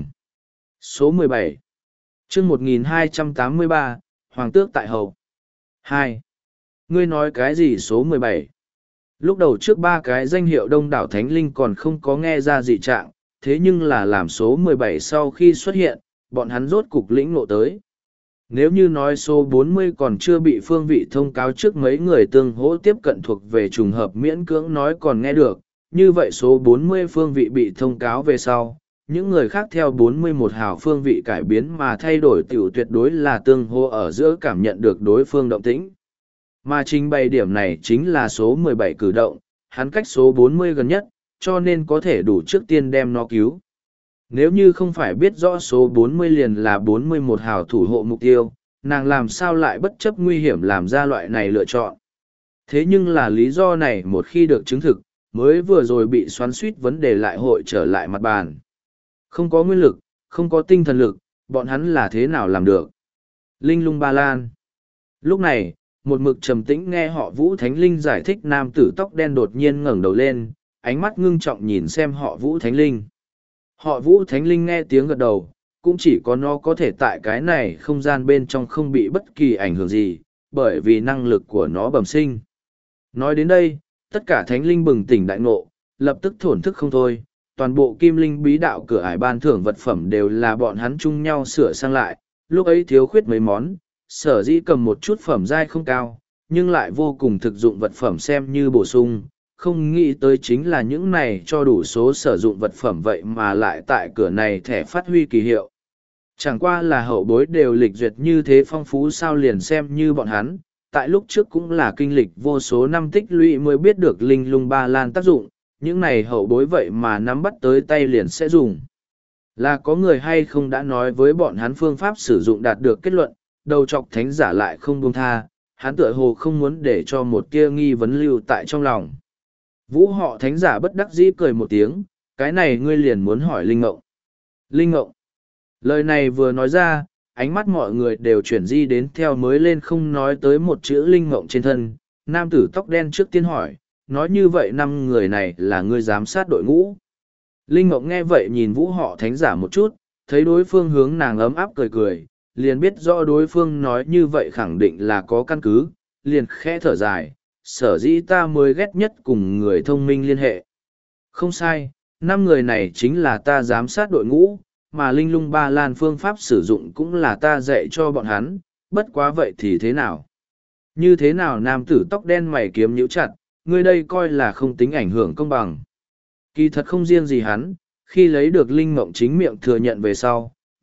Speaker 1: số mười bảy. chương một nghìn hai trăm tám mươi ba, Hoàng tước tại hậu. hai. Ngươi nói cái gì số mười bảy? Lúc đầu trước ba cái danh hiệu đông đảo thánh linh còn không có nghe ra dị trạng, thế nhưng là làm số mười bảy sau khi xuất hiện, bọn hắn rốt cục lĩnh ngộ tới. Nếu như nói số bốn mươi còn chưa bị phương vị thông cáo trước mấy người tương hỗ tiếp cận thuộc về trùng hợp miễn cưỡng nói còn nghe được, như vậy số bốn mươi phương vị bị thông cáo về sau, những người khác theo bốn mươi mốt hào phương vị cải biến mà thay đổi tiểu tuyệt đối là tương hô ở giữa cảm nhận được đối phương động tĩnh. Mà trình bày điểm này chính là số mười bảy cử động, hắn cách số bốn mươi gần nhất, cho nên có thể đủ trước tiên đem nó cứu. Nếu như không phải biết rõ số bốn mươi liền là bốn mươi mốt hào thủ hộ mục tiêu, nàng làm sao lại bất chấp nguy hiểm làm ra loại này lựa chọn. Thế nhưng là lý do này một khi được chứng thực, mới vừa rồi bị xoắn suýt vấn đề lại hội trở lại mặt bàn. Không có nguyên lực, không có tinh thần lực, bọn hắn là thế nào làm được? Linh lung ba lan. Lúc này, một mực trầm tĩnh nghe họ Vũ Thánh Linh giải thích nam tử tóc đen đột nhiên ngẩng đầu lên, ánh mắt ngưng trọng nhìn xem họ Vũ Thánh Linh. Họ Vũ Thánh Linh nghe tiếng gật đầu, cũng chỉ có nó có thể tại cái này không gian bên trong không bị bất kỳ ảnh hưởng gì, bởi vì năng lực của nó bẩm sinh. Nói đến đây, tất cả Thánh Linh bừng tỉnh đại ngộ, lập tức thổn thức không thôi. Toàn bộ kim linh bí đạo cửa ải ban thưởng vật phẩm đều là bọn hắn chung nhau sửa sang lại, lúc ấy thiếu khuyết mấy món, sở dĩ cầm một chút phẩm giai không cao, nhưng lại vô cùng thực dụng vật phẩm xem như bổ sung, không nghĩ tới chính là những này cho đủ số sử dụng vật phẩm vậy mà lại tại cửa này thẻ phát huy kỳ hiệu. Chẳng qua là hậu bối đều lịch duyệt như thế phong phú sao liền xem như bọn hắn, tại lúc trước cũng là kinh lịch vô số năm tích lũy mới biết được linh lung ba lan tác dụng. Những này hậu bối vậy mà nắm bắt tới tay liền sẽ dùng. Là có người hay không đã nói với bọn hắn phương pháp sử dụng đạt được kết luận, đầu chọc thánh giả lại không buông tha, hắn tựa hồ không muốn để cho một tia nghi vấn lưu tại trong lòng. Vũ họ thánh giả bất đắc dĩ cười một tiếng, cái này ngươi liền muốn hỏi Linh Ngộng. Linh Ngộng. Lời này vừa nói ra, ánh mắt mọi người đều chuyển di đến theo mới lên không nói tới một chữ Linh Ngộng trên thân, nam tử tóc đen trước tiên hỏi. Nói như vậy năm người này là ngươi giám sát đội ngũ. Linh Mộng nghe vậy nhìn Vũ họ thánh giả một chút, thấy đối phương hướng nàng ấm áp cười cười, liền biết rõ đối phương nói như vậy khẳng định là có căn cứ, liền khẽ thở dài, sở dĩ ta mới ghét nhất cùng người thông minh liên hệ. Không sai, năm người này chính là ta giám sát đội ngũ, mà Linh lung ba lan phương pháp sử dụng cũng là ta dạy cho bọn hắn, bất quá vậy thì thế nào? Như thế nào nam tử tóc đen mày kiếm nhíu chặt, ngươi đây coi là không tính ảnh hưởng công bằng. Kỳ thật không riêng gì hắn, khi lấy được Linh Mộng chính miệng thừa nhận về sau,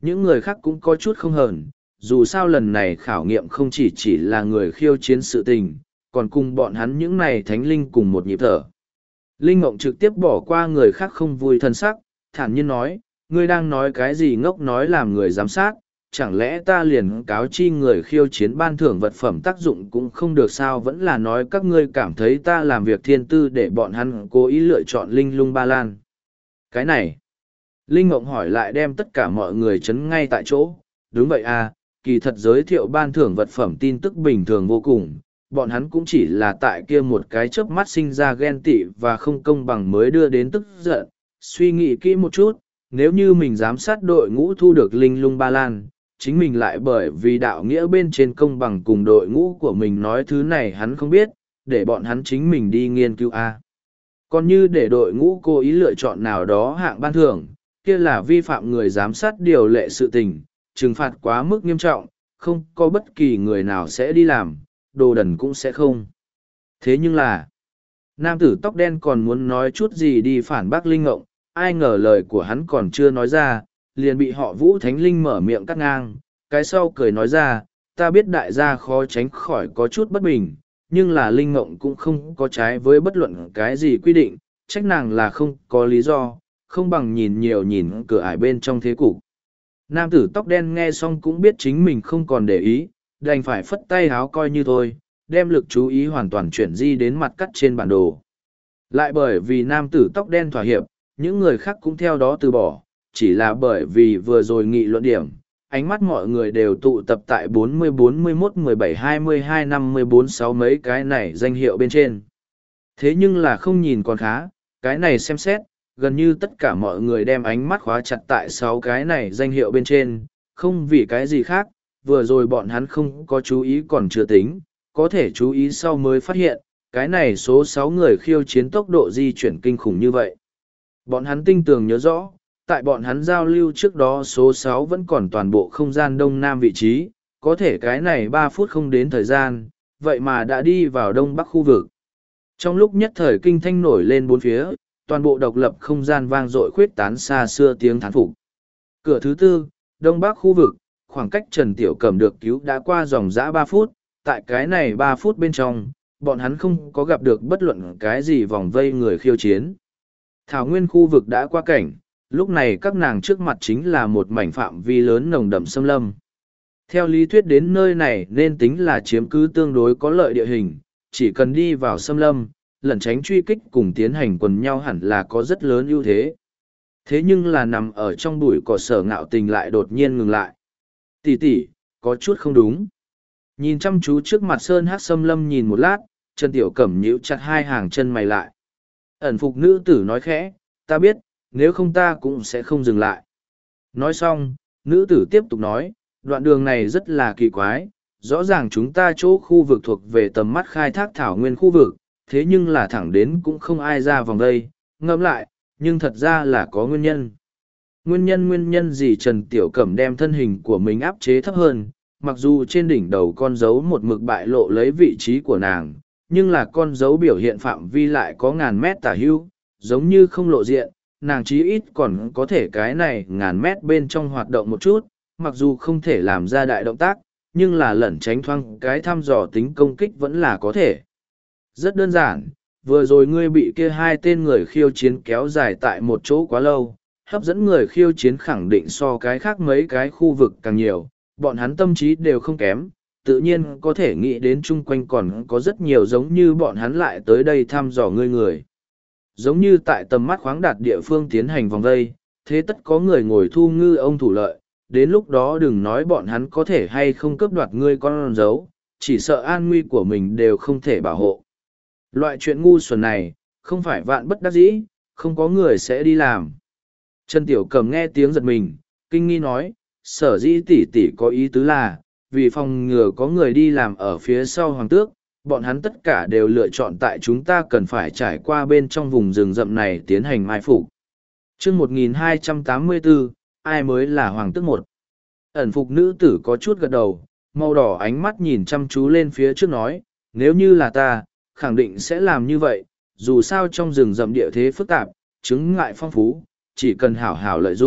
Speaker 1: Những người khác cũng có chút không hờn, dù sao lần này khảo nghiệm không chỉ chỉ là người khiêu chiến sự tình, còn cùng bọn hắn những này thánh linh cùng một nhịp thở. Linh Ngộng trực tiếp bỏ qua người khác không vui thân sắc, thản nhiên nói, ngươi đang nói cái gì ngốc nói làm người giám sát, chẳng lẽ ta liền cáo chi người khiêu chiến ban thưởng vật phẩm tác dụng cũng không được sao, vẫn là nói các ngươi cảm thấy ta làm việc thiên tư để bọn hắn cố ý lựa chọn linh lung ba lan. Cái này, Linh Ngộng hỏi lại đem tất cả mọi người chấn ngay tại chỗ, đúng vậy à, kỳ thật giới thiệu ban thưởng vật phẩm tin tức bình thường vô cùng, bọn hắn cũng chỉ là tại kia một cái chớp mắt sinh ra ghen tị và không công bằng mới đưa đến tức giận, suy nghĩ kỹ một chút, nếu như mình giám sát đội ngũ thu được linh lung ba lan, chính mình lại bởi vì đạo nghĩa bên trên công bằng cùng đội ngũ của mình nói thứ này hắn không biết, để bọn hắn chính mình đi nghiên cứu a. Còn như để đội ngũ cố ý lựa chọn nào đó hạng ban thưởng, kia là vi phạm người giám sát điều lệ sự tình, trừng phạt quá mức nghiêm trọng, không có bất kỳ người nào sẽ đi làm, đồ đần cũng sẽ không. Thế nhưng là, nam tử tóc đen còn muốn nói chút gì đi phản bác Linh Ngộng, ai ngờ lời của hắn còn chưa nói ra, liền bị họ Vũ Thánh Linh mở miệng cắt ngang, cái sau cười nói ra, ta biết đại gia khó tránh khỏi có chút bất bình, nhưng là Linh Ngộng cũng không có trái với bất luận cái gì quy định, trách nàng là không có lý do, không bằng nhìn nhiều nhìn cửa ải bên trong thế cục. Nam tử tóc đen nghe xong cũng biết chính mình không còn để ý, đành phải phất tay háo coi như thôi, đem lực chú ý hoàn toàn chuyển di đến mặt cắt trên bản đồ. Lại bởi vì nam tử tóc đen thỏa hiệp, những người khác cũng theo đó từ bỏ, chỉ là bởi vì vừa rồi nghị luận điểm, ánh mắt mọi người đều tụ tập tại bốn mươi bốn mươi mốt mười bảy hai mươi hai năm mươi bốn sáu mấy cái này danh hiệu bên trên. Thế nhưng là không nhìn còn khá, cái này xem xét, gần như tất cả mọi người đem ánh mắt khóa chặt tại sáu cái này danh hiệu bên trên, không vì cái gì khác, vừa rồi bọn hắn không có chú ý còn chưa tính, có thể chú ý sau mới phát hiện, cái này số sáu người khiêu chiến tốc độ di chuyển kinh khủng như vậy. Bọn hắn tinh tường nhớ rõ, tại bọn hắn giao lưu trước đó số sáu vẫn còn toàn bộ không gian đông nam vị trí, có thể cái này ba phút không đến thời gian, vậy mà đã đi vào đông bắc khu vực. Trong lúc nhất thời kinh thanh nổi lên bốn phía, toàn bộ độc lập không gian vang dội khuyết tán xa xưa tiếng thán phục. Cửa thứ tư, đông bắc khu vực, khoảng cách Trần Tiểu Cẩm được cứu đã qua dòng dã ba phút, tại cái này ba phút bên trong, bọn hắn không có gặp được bất luận cái gì vòng vây người khiêu chiến. Thảo nguyên khu vực đã qua cảnh, lúc này các nàng trước mặt chính là một mảnh phạm vi lớn nồng đậm xâm lâm. Theo lý thuyết đến nơi này nên tính là chiếm cứ tương đối có lợi địa hình, chỉ cần đi vào xâm lâm, lẩn tránh truy kích cùng tiến hành quần nhau hẳn là có rất lớn ưu thế. Thế nhưng là nằm ở trong bụi cỏ Sở Ngạo Tình lại đột nhiên ngừng lại. Tỷ tỷ, có chút không đúng. Nhìn chăm chú trước mặt sơn hát xâm lâm nhìn một lát, Trần Tiểu Cẩm nhíu chặt hai hàng chân mày lại. Ẩn phục nữ tử nói khẽ, ta biết, nếu không ta cũng sẽ không dừng lại. Nói xong, nữ tử tiếp tục nói, đoạn đường này rất là kỳ quái, rõ ràng chúng ta chỗ khu vực thuộc về tầm mắt khai thác thảo nguyên khu vực, thế nhưng là thẳng đến cũng không ai ra vòng đây, ngẫm lại, nhưng thật ra là có nguyên nhân. Nguyên nhân nguyên nhân gì Trần Tiểu Cẩm đem thân hình của mình áp chế thấp hơn, mặc dù trên đỉnh đầu con dấu một mực bại lộ lấy vị trí của nàng, nhưng là con dấu biểu hiện phạm vi lại có ngàn mét tả hưu, giống như không lộ diện, nàng chí ít còn có thể cái này ngàn mét bên trong hoạt động một chút, mặc dù không thể làm ra đại động tác, nhưng là lẩn tránh thoáng cái thăm dò tính công kích vẫn là có thể. Rất đơn giản, vừa rồi ngươi bị kia hai tên người khiêu chiến kéo dài tại một chỗ quá lâu, hấp dẫn người khiêu chiến khẳng định so cái khác mấy cái khu vực càng nhiều, bọn hắn tâm trí đều không kém, tự nhiên có thể nghĩ đến chung quanh còn có rất nhiều giống như bọn hắn lại tới đây thăm dò ngươi người. Giống như tại tầm mắt khoáng đạt địa phương tiến hành vòng vây, thế tất có người ngồi thu ngư ông thủ lợi, đến lúc đó đừng nói bọn hắn có thể hay không cướp đoạt ngươi con dấu, chỉ sợ an nguy của mình đều không thể bảo hộ. Loại chuyện ngu xuẩn này, không phải vạn bất đắc dĩ, không có người sẽ đi làm. Trần Tiểu Cầm nghe tiếng giật mình, kinh nghi nói, sở dĩ tỷ tỷ có ý tứ là, vì phòng ngừa có người đi làm ở phía sau hoàng tước, bọn hắn tất cả đều lựa chọn tại chúng ta cần phải trải qua bên trong vùng rừng rậm này tiến hành mai phục. chương một nghìn hai trăm tám mươi bốn, ai mới là hoàng tước một? Ẩn phục nữ tử có chút gật đầu, màu đỏ ánh mắt nhìn chăm chú lên phía trước nói, nếu như là ta, khẳng định sẽ làm như vậy, dù sao trong rừng rậm địa thế phức tạp, chứng ngại phong phú, chỉ cần hảo hảo lợi dụng,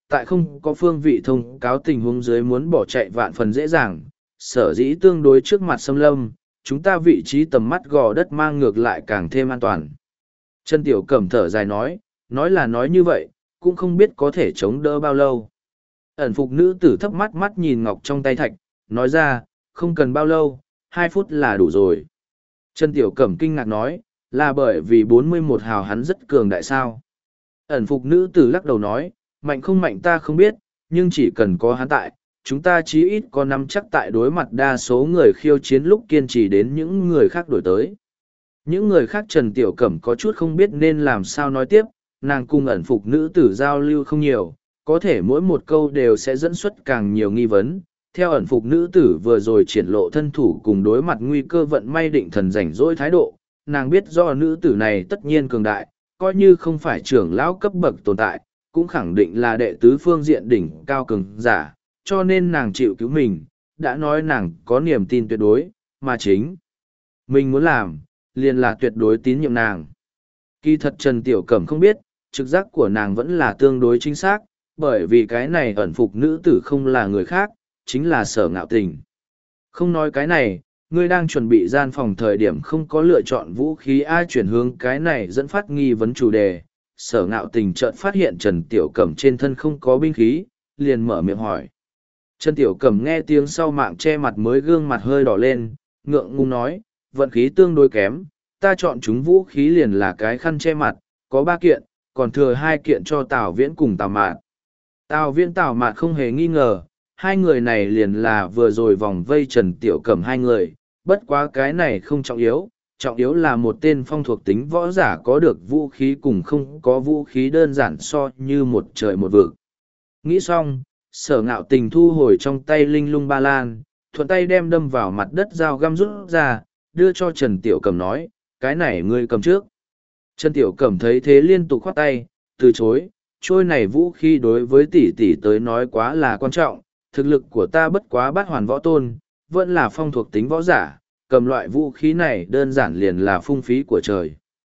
Speaker 1: tại không có phương vị thông cáo tình huống dưới muốn bỏ chạy vạn phần dễ dàng, sở dĩ tương đối trước mặt xâm lâm, chúng ta vị trí tầm mắt gò đất mang ngược lại càng thêm an toàn. Trần Tiểu Cẩm thở dài nói, nói là nói như vậy, cũng không biết có thể chống đỡ bao lâu. Ẩn phục nữ tử thấp mắt mắt nhìn ngọc trong tay thạch, nói ra, không cần bao lâu, hai phút là đủ rồi. Trần Tiểu Cẩm kinh ngạc nói, là bởi vì bốn mươi mốt hào hắn rất cường đại sao. Ẩn phục nữ tử lắc đầu nói, mạnh không mạnh ta không biết, nhưng chỉ cần có hắn tại, chúng ta chí ít có nắm chắc tại đối mặt đa số người khiêu chiến lúc kiên trì đến những người khác đổi tới. Những người khác Trần Tiểu Cẩm có chút không biết nên làm sao nói tiếp, nàng cùng ẩn phục nữ tử giao lưu không nhiều, có thể mỗi một câu đều sẽ dẫn xuất càng nhiều nghi vấn. Theo ẩn phục nữ tử vừa rồi triển lộ thân thủ cùng đối mặt nguy cơ vận may định thần rảnh rỗi thái độ, nàng biết do nữ tử này tất nhiên cường đại, coi như không phải trưởng lão cấp bậc tồn tại, cũng khẳng định là đệ tứ phương diện đỉnh cao cường giả, cho nên nàng chịu cứu mình, đã nói nàng có niềm tin tuyệt đối, mà chính mình muốn làm, liền là tuyệt đối tín nhiệm nàng. Kỳ thật Trần Tiểu Cẩm không biết, trực giác của nàng vẫn là tương đối chính xác, bởi vì cái này ẩn phục nữ tử không là người khác, chính là Sở Ngạo Tình. Không nói cái này, ngươi đang chuẩn bị gian phòng thời điểm không có lựa chọn vũ khí ai chuyển hướng cái này dẫn phát nghi vấn chủ đề. Sở Ngạo Tình chợt phát hiện Trần Tiểu Cẩm trên thân không có binh khí, liền mở miệng hỏi. Trần Tiểu Cẩm nghe tiếng sau mạng che mặt mới gương mặt hơi đỏ lên, ngượng ngùng nói, vận khí tương đối kém, ta chọn chúng vũ khí liền là cái khăn che mặt, có ba kiện, còn thừa hai kiện cho Tào Viễn cùng Tào Mạt. Tào Viễn Tào Mạt không hề nghi ngờ, hai người này liền là vừa rồi vòng vây Trần Tiểu Cẩm hai người, bất quá cái này không trọng yếu, trọng yếu là một tên phong thuộc tính võ giả có được vũ khí cùng không có vũ khí đơn giản so như một trời một vực. Nghĩ xong, Sở Ngạo Tình thu hồi trong tay linh lung ba lan, thuận tay đem đâm vào mặt đất dao găm rút ra, đưa cho Trần Tiểu Cẩm nói, cái này ngươi cầm trước. Trần Tiểu Cẩm thấy thế liên tục khoát tay, từ chối, trôi này vũ khí đối với tỷ tỷ tới nói quá là quan trọng, thực lực của ta bất quá bát hoàn võ tôn, vẫn là phong thuộc tính võ giả, cầm loại vũ khí này đơn giản liền là phung phí của trời.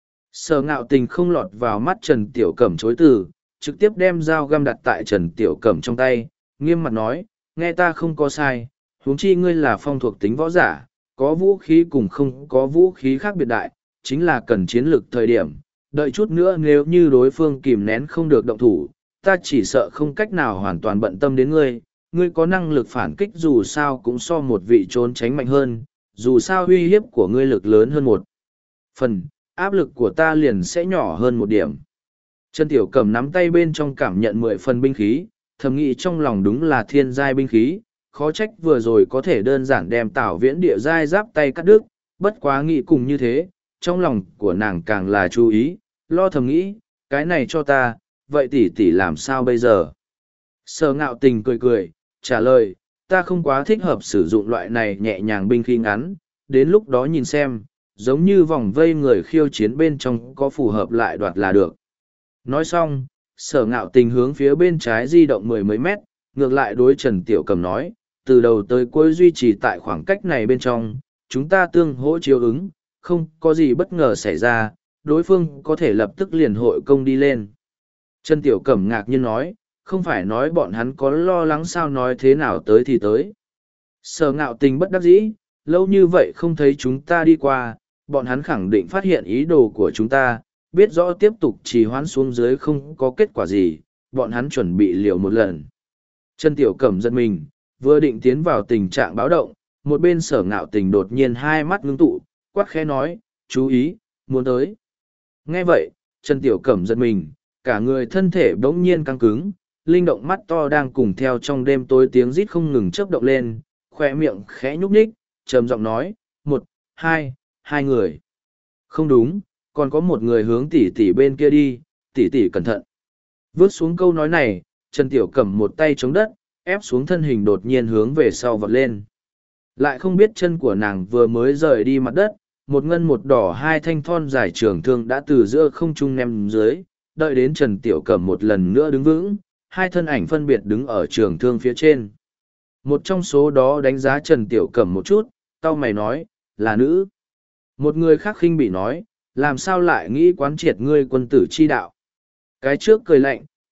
Speaker 1: Sở Ngạo Tình không lọt vào mắt Trần Tiểu Cẩm chối từ, trực tiếp đem dao găm đặt tại Trần Tiểu Cẩm trong tay, nghiêm mặt nói, nghe ta không có sai, huống chi ngươi là phong thuộc tính võ giả, có vũ khí cùng không có vũ khí khác biệt đại, chính là cần chiến lược thời điểm, đợi chút nữa nếu như đối phương kìm nén không được động thủ, ta chỉ sợ không cách nào hoàn toàn bận tâm đến ngươi, ngươi có năng lực phản kích dù sao cũng so một vị trốn tránh mạnh hơn, dù sao uy hiếp của ngươi lực lớn hơn một phần, áp lực của ta liền sẽ nhỏ hơn một điểm. Trần Tiểu Cẩm nắm tay bên trong cảm nhận mười phần binh khí, thầm nghĩ trong lòng đúng là thiên giai binh khí, khó trách vừa rồi có thể đơn giản đem Tào Viễn địa giai giáp tay cắt đứt, bất quá nghĩ cùng như thế, trong lòng của nàng càng là chú ý, lo thầm nghĩ, cái này cho ta, vậy tỷ tỷ làm sao bây giờ? Sở Ngạo Tình cười cười, trả lời, ta không quá thích hợp sử dụng loại này nhẹ nhàng binh khí ngắn, đến lúc đó nhìn xem, giống như vòng vây người khiêu chiến bên trong có phù hợp lại đoạt là được. Nói xong, Sở Ngạo Tình hướng phía bên trái di động mười mấy mét, ngược lại đối Trần Tiểu Cẩm nói, từ đầu tới cuối duy trì tại khoảng cách này bên trong, chúng ta tương hỗ chiếu ứng, không có gì bất ngờ xảy ra, đối phương có thể lập tức liền hội công đi lên. Trần Tiểu Cẩm ngạc nhiên nói, không phải nói bọn hắn có lo lắng sao nói thế nào tới thì tới. Sở Ngạo Tình bất đắc dĩ, lâu như vậy không thấy chúng ta đi qua, bọn hắn khẳng định phát hiện ý đồ của chúng ta, biết rõ tiếp tục trì hoãn xuống dưới không có kết quả gì, bọn hắn chuẩn bị liều một lần. Trần Tiểu Cẩm giật mình, vừa định tiến vào tình trạng báo động, một bên Sở Ngạo Tình đột nhiên hai mắt ngưng tụ, quát khẽ nói, chú ý, muốn tới. Nghe vậy, Trần Tiểu Cẩm giật mình, cả người thân thể bỗng nhiên căng cứng, linh động mắt to đang cùng theo trong đêm tối tiếng rít không ngừng chớp động lên, khoe miệng khẽ nhúc nhích, trầm giọng nói, một, hai, hai người. Không đúng, còn có một người hướng tỷ tỷ bên kia đi, tỷ tỷ cẩn thận. Vướt xuống câu nói này, Trần Tiểu Cẩm một tay chống đất, ép xuống thân hình đột nhiên hướng về sau vọt lên. Lại không biết chân của nàng vừa mới rời đi mặt đất, một ngân một đỏ hai thanh thon dài trường thương đã từ giữa không trung ném dưới, đợi đến Trần Tiểu Cẩm một lần nữa đứng vững, hai thân ảnh phân biệt đứng ở trường thương phía trên. Một trong số đó đánh giá Trần Tiểu Cẩm một chút, cau mày nói, là nữ. Một người khác khinh bị nói, làm sao lại nghĩ quán triệt ngươi quân tử chi đạo. Cái trước cười lạnh,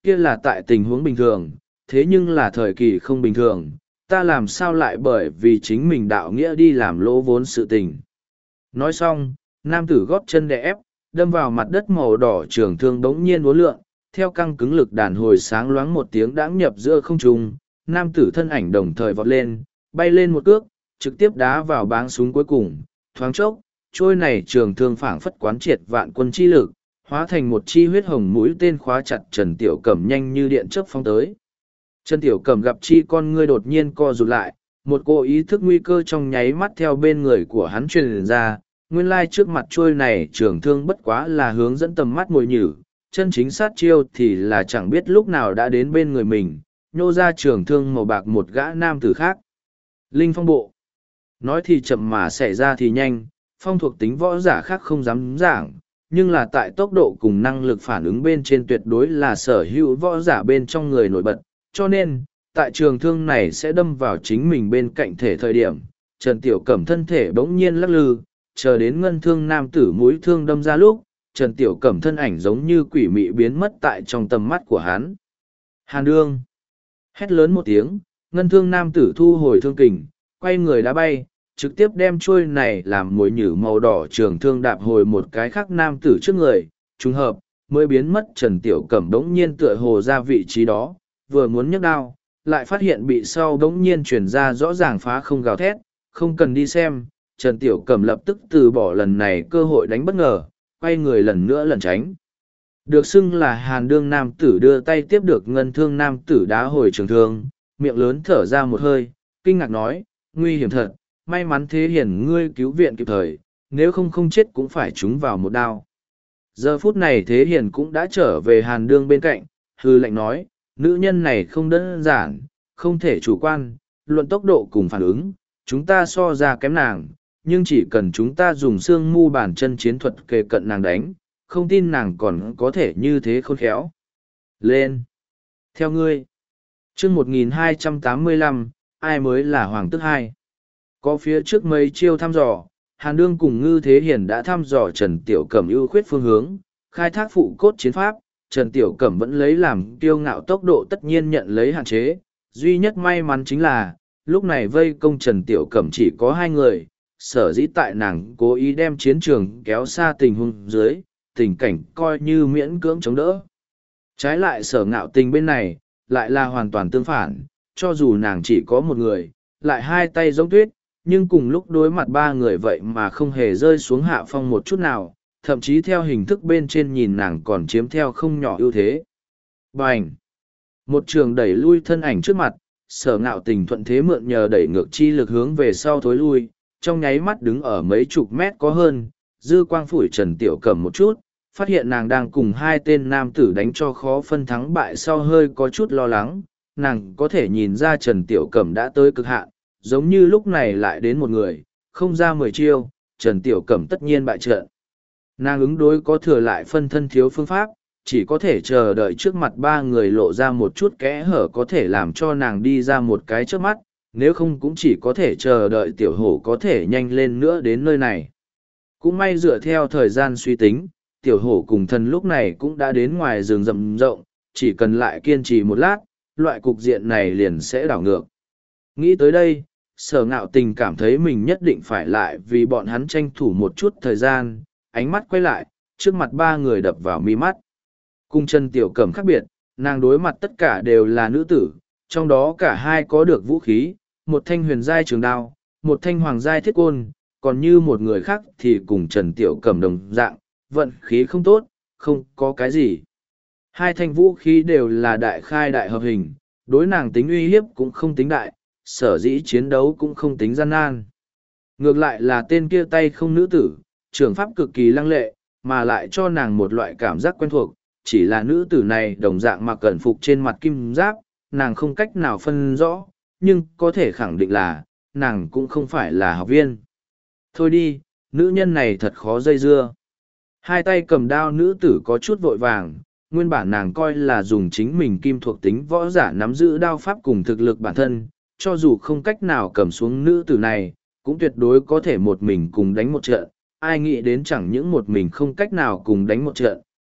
Speaker 1: kia là tại tình huống bình thường, thế nhưng là thời kỳ không bình thường, ta làm sao lại bởi vì chính mình đạo nghĩa đi làm lỗ vốn sự tình. Nói xong, nam tử góp chân đè ép, đâm vào mặt đất màu đỏ trường thương bỗng nhiên uốn lượn, theo căng cứng lực đàn hồi sáng loáng một tiếng đãng nhập giữa không trung, nam tử thân ảnh đồng thời vọt lên, bay lên một cước, trực tiếp đá vào báng súng cuối cùng, thoáng chốc, trôi này trường thương phảng phất quán triệt vạn quân chi lực, hóa thành một chi huyết hồng mũi tên khóa chặt Trần Tiểu Cẩm nhanh như điện chớp phóng tới. Trần Tiểu Cẩm gặp chi con ngươi đột nhiên co rụt lại, một cô ý thức nguy cơ trong nháy mắt theo bên người của hắn truyền ra, nguyên lai trước mặt trôi này trường thương bất quá là hướng dẫn tầm mắt mồi nhử, chân chính sát chiêu thì là chẳng biết lúc nào đã đến bên người mình, nhô ra trường thương màu bạc một gã nam tử khác. Linh phong bộ. Nói thì chậm mà xảy ra thì nhanh, phong thuộc tính võ giả khác không dám giảng, nhưng là tại tốc độ cùng năng lực phản ứng bên trên tuyệt đối là sở hữu võ giả bên trong người nổi bật, cho nên, tại trường thương này sẽ đâm vào chính mình bên cạnh thể thời điểm, Trần Tiểu Cẩm thân thể bỗng nhiên lắc lư, chờ đến ngân thương nam tử mũi thương đâm ra lúc, Trần Tiểu Cẩm thân ảnh giống như quỷ mị biến mất tại trong tầm mắt của hắn. Hàn đương! Hét lớn một tiếng, ngân thương nam tử thu hồi thương kình, quay người đá bay, trực tiếp đem trôi này làm mồi nhử màu đỏ trường thương đạp hồi một cái khác nam tử trước người, trùng hợp, mới biến mất Trần Tiểu Cẩm đống nhiên tựa hồ ra vị trí đó, vừa muốn nhấc đao, lại phát hiện bị sau đống nhiên chuyển ra rõ ràng phá không gào thét, không cần đi xem, Trần Tiểu Cẩm lập tức từ bỏ lần này cơ hội đánh bất ngờ, quay người lần nữa lẩn tránh. Được xưng là hàn đương nam tử đưa tay tiếp được ngân thương nam tử đá hồi trường thương, miệng lớn thở ra một hơi, kinh ngạc nói, nguy hiểm thật, may mắn thế hiển ngươi cứu viện kịp thời, nếu không không chết cũng phải trúng vào một đao. Giờ phút này thế hiển cũng đã trở về hàn đương bên cạnh, hư lệnh nói, nữ nhân này không đơn giản, không thể chủ quan, luận tốc độ cùng phản ứng, chúng ta so ra kém nàng, nhưng chỉ cần chúng ta dùng xương mu bàn chân chiến thuật kề cận nàng đánh, không tin nàng còn có thể như thế khôn khéo. Lên! Theo ngươi! chương một nghìn hai trăm tám mươi lăm, ai mới là hoàng tước hai? Có phía trước mấy chiêu thăm dò, Hàn Đương cùng Ngư Thế Hiển đã thăm dò Trần Tiểu Cẩm ưu khuyết phương hướng, khai thác phụ cốt chiến pháp, Trần Tiểu Cẩm vẫn lấy làm kiêu ngạo tốc độ tất nhiên nhận lấy hạn chế, duy nhất may mắn chính là, lúc này vây công Trần Tiểu Cẩm chỉ có hai người, sở dĩ tại nàng cố ý đem chiến trường kéo xa tình huống dưới, tình cảnh coi như miễn cưỡng chống đỡ. Trái lại sở ngạo tình bên này, lại là hoàn toàn tương phản, cho dù nàng chỉ có một người, lại hai tay giống tuyết, nhưng cùng lúc đối mặt ba người vậy mà không hề rơi xuống hạ phong một chút nào, thậm chí theo hình thức bên trên nhìn nàng còn chiếm theo không nhỏ ưu thế. Bành! Một trường đẩy lui thân ảnh trước mặt, sở ngạo tình thuận thế mượn nhờ đẩy ngược chi lực hướng về sau thối lui, trong nháy mắt đứng ở mấy chục mét có hơn, dư quang phủi Trần Tiểu Cẩm một chút, phát hiện nàng đang cùng hai tên nam tử đánh cho khó phân thắng bại sau hơi có chút lo lắng, nàng có thể nhìn ra Trần Tiểu Cẩm đã tới cực hạn, giống như lúc này lại đến một người, không ra mười chiêu, Trần Tiểu Cẩm tất nhiên bại trận. Nàng ứng đối có thừa lại phân thân thiếu phương pháp, chỉ có thể chờ đợi trước mặt ba người lộ ra một chút kẽ hở có thể làm cho nàng đi ra một cái trước mắt, nếu không cũng chỉ có thể chờ đợi tiểu hổ có thể nhanh lên nữa đến nơi này. Cũng may dựa theo thời gian suy tính, tiểu hổ cùng thần lúc này cũng đã đến ngoài rừng rậm rộng, chỉ cần lại kiên trì một lát, loại cục diện này liền sẽ đảo ngược. Nghĩ tới đây, sở ngạo tình cảm thấy mình nhất định phải lại vì bọn hắn tranh thủ một chút thời gian, ánh mắt quay lại, trước mặt ba người đập vào mi mắt. Cùng Trần Tiểu Cẩm khác biệt, nàng đối mặt tất cả đều là nữ tử, trong đó cả hai có được vũ khí, một thanh huyền giai trường đao, một thanh hoàng giai thiết côn, còn như một người khác thì cùng Trần Tiểu Cẩm đồng dạng, vận khí không tốt, không có cái gì. Hai thanh vũ khí đều là đại khai đại hợp hình, đối nàng tính uy hiếp cũng không tính đại, sở dĩ chiến đấu cũng không tính gian nan. Ngược lại là tên kia tay không nữ tử, trường pháp cực kỳ lăng lệ, mà lại cho nàng một loại cảm giác quen thuộc, chỉ là nữ tử này đồng dạng mặc cẩn phục trên mặt kim giáp, nàng không cách nào phân rõ, nhưng có thể khẳng định là, nàng cũng không phải là học viên. Thôi đi, nữ nhân này thật khó dây dưa. Hai tay cầm đao nữ tử có chút vội vàng, nguyên bản nàng coi là dùng chính mình kim thuộc tính võ giả nắm giữ đao pháp cùng thực lực bản thân, cho dù không cách nào cầm xuống nữ tử này, cũng tuyệt đối có thể một mình cùng đánh một trận. Ai nghĩ đến chẳng những một mình không cách nào cùng đánh một trận,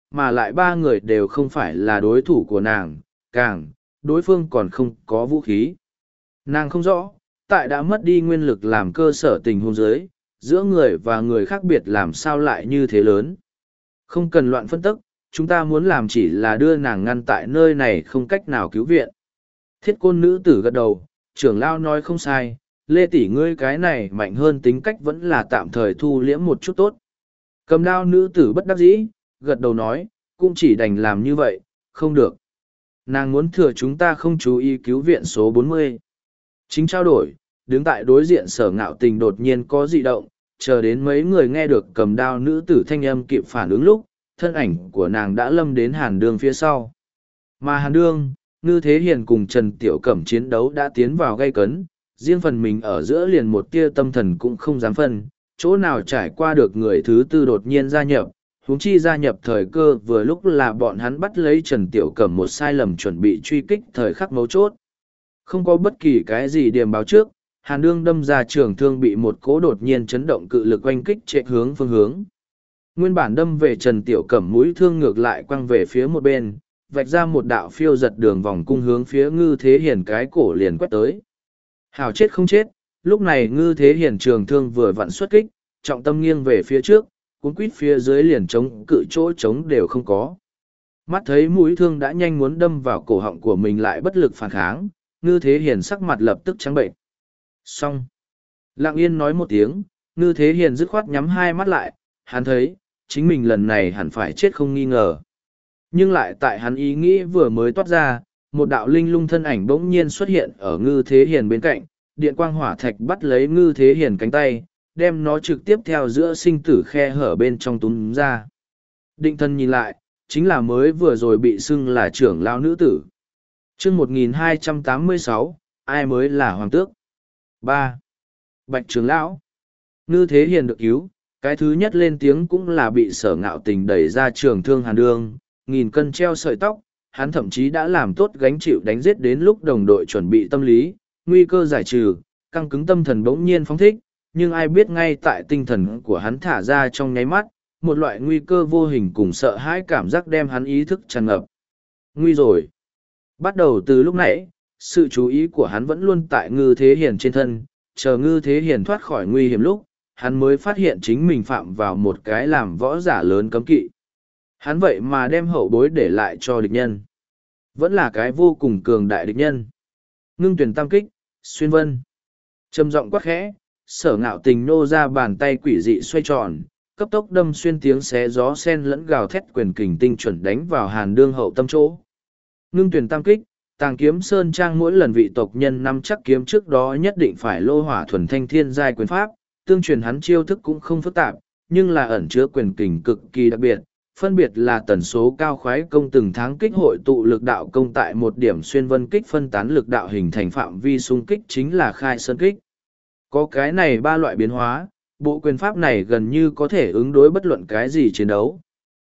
Speaker 1: mà lại ba người đều không phải là đối thủ của nàng, càng, đối phương còn không có vũ khí. Nàng không rõ, tại đã mất đi nguyên lực làm cơ sở tình huống giới, giữa người và người khác biệt làm sao lại như thế lớn. Không cần loạn phân tức, chúng ta muốn làm chỉ là đưa nàng ngăn tại nơi này không cách nào cứu viện. Thiết côn nữ tử gật đầu, trưởng lao nói không sai, Lê tỷ ngươi cái này mạnh hơn tính cách vẫn là tạm thời thu liễm một chút tốt. Cầm đao nữ tử bất đắc dĩ, gật đầu nói, cũng chỉ đành làm như vậy, không được. Nàng muốn thừa chúng ta không chú ý cứu viện số bốn mươi. Chính trao đổi, đứng tại đối diện sở ngạo tình đột nhiên có dị động, chờ đến mấy người nghe được cầm đao nữ tử thanh âm kịp phản ứng lúc, thân ảnh của nàng đã lâm đến hàn đương phía sau. Mà hàn đương, Ngư Thế Hiền cùng Trần Tiểu Cẩm chiến đấu đã tiến vào gay cấn, riêng phần mình ở giữa liền một tia tâm thần cũng không dám phân, chỗ nào trải qua được người thứ tư đột nhiên gia nhập, huống chi gia nhập thời cơ vừa lúc là bọn hắn bắt lấy Trần Tiểu Cẩm một sai lầm chuẩn bị truy kích thời khắc mấu chốt. Không có bất kỳ cái gì điềm báo trước, hàn đương đâm ra trường thương bị một cỗ đột nhiên chấn động cự lực oanh kích chạy hướng phương hướng. Nguyên bản đâm về Trần Tiểu Cẩm mũi thương ngược lại quăng về phía một bên, vạch ra một đạo phiêu giật đường vòng cung hướng phía Ngư Thế Hiền cái cổ liền quét tới. Hảo chết không chết, lúc này Ngư Thế Hiền trường thương vừa vặn xuất kích, trọng tâm nghiêng về phía trước, cuốn quýt phía dưới liền chống cự chỗ chống đều không có. Mắt thấy mũi thương đã nhanh muốn đâm vào cổ họng của mình lại bất lực phản kháng, Ngư Thế Hiền sắc mặt lập tức trắng bệnh. Xong. Lặng yên nói một tiếng, Ngư Thế Hiền dứt khoát nhắm hai mắt lại, hắn thấy, chính mình lần này hẳn phải chết không nghi ngờ. Nhưng lại tại hắn ý nghĩ vừa mới toát ra, một đạo linh lung thân ảnh bỗng nhiên xuất hiện ở Ngư Thế Hiền bên cạnh, điện quang hỏa thạch bắt lấy Ngư Thế Hiền cánh tay, đem nó trực tiếp theo giữa sinh tử khe hở bên trong túm ra. Định thân nhìn lại, chính là mới vừa rồi bị xưng là trưởng lao nữ tử. Chương một nghìn hai trăm tám mươi sáu, ai mới là hoàng tước? ba. Bạch trưởng lão. Ngư Thế Hiền được cứu, cái thứ nhất lên tiếng cũng là bị sở ngạo tình đẩy ra trường thương hàn đương, nghìn cân treo sợi tóc, hắn thậm chí đã làm tốt gánh chịu đánh giết đến lúc đồng đội chuẩn bị tâm lý, nguy cơ giải trừ, căng cứng tâm thần bỗng nhiên phóng thích, nhưng ai biết ngay tại tinh thần của hắn thả ra trong nháy mắt, một loại nguy cơ vô hình cùng sợ hãi cảm giác đem hắn ý thức tràn ngập. Nguy rồi. Bắt đầu từ lúc nãy, sự chú ý của hắn vẫn luôn tại Ngư Thế Hiền trên thân, chờ Ngư Thế Hiền thoát khỏi nguy hiểm lúc, hắn mới phát hiện chính mình phạm vào một cái làm võ giả lớn cấm kỵ. Hắn vậy mà đem hậu bối để lại cho địch nhân. Vẫn là cái vô cùng cường đại địch nhân. Ngưng tuyển tam kích, xuyên vân. Trầm giọng quát khẽ, sở ngạo tình nô ra bàn tay quỷ dị xoay tròn, cấp tốc đâm xuyên tiếng xé gió sen lẫn gào thét quyền kình tinh chuẩn đánh vào hàn đương hậu tâm chỗ. Ngưng tuyển tam kích, tàng kiếm sơn trang mỗi lần vị tộc nhân nắm chắc kiếm trước đó nhất định phải lô hỏa thuần thanh thiên giai quyền pháp, tương truyền hắn chiêu thức cũng không phức tạp, nhưng là ẩn chứa quyền kình cực kỳ đặc biệt, phân biệt là tần số cao khoái công từng tháng kích hội tụ lực đạo công tại một điểm xuyên vân kích phân tán lực đạo hình thành phạm vi xung kích chính là khai sơn kích. Có cái này ba loại biến hóa, bộ quyền pháp này gần như có thể ứng đối bất luận cái gì chiến đấu.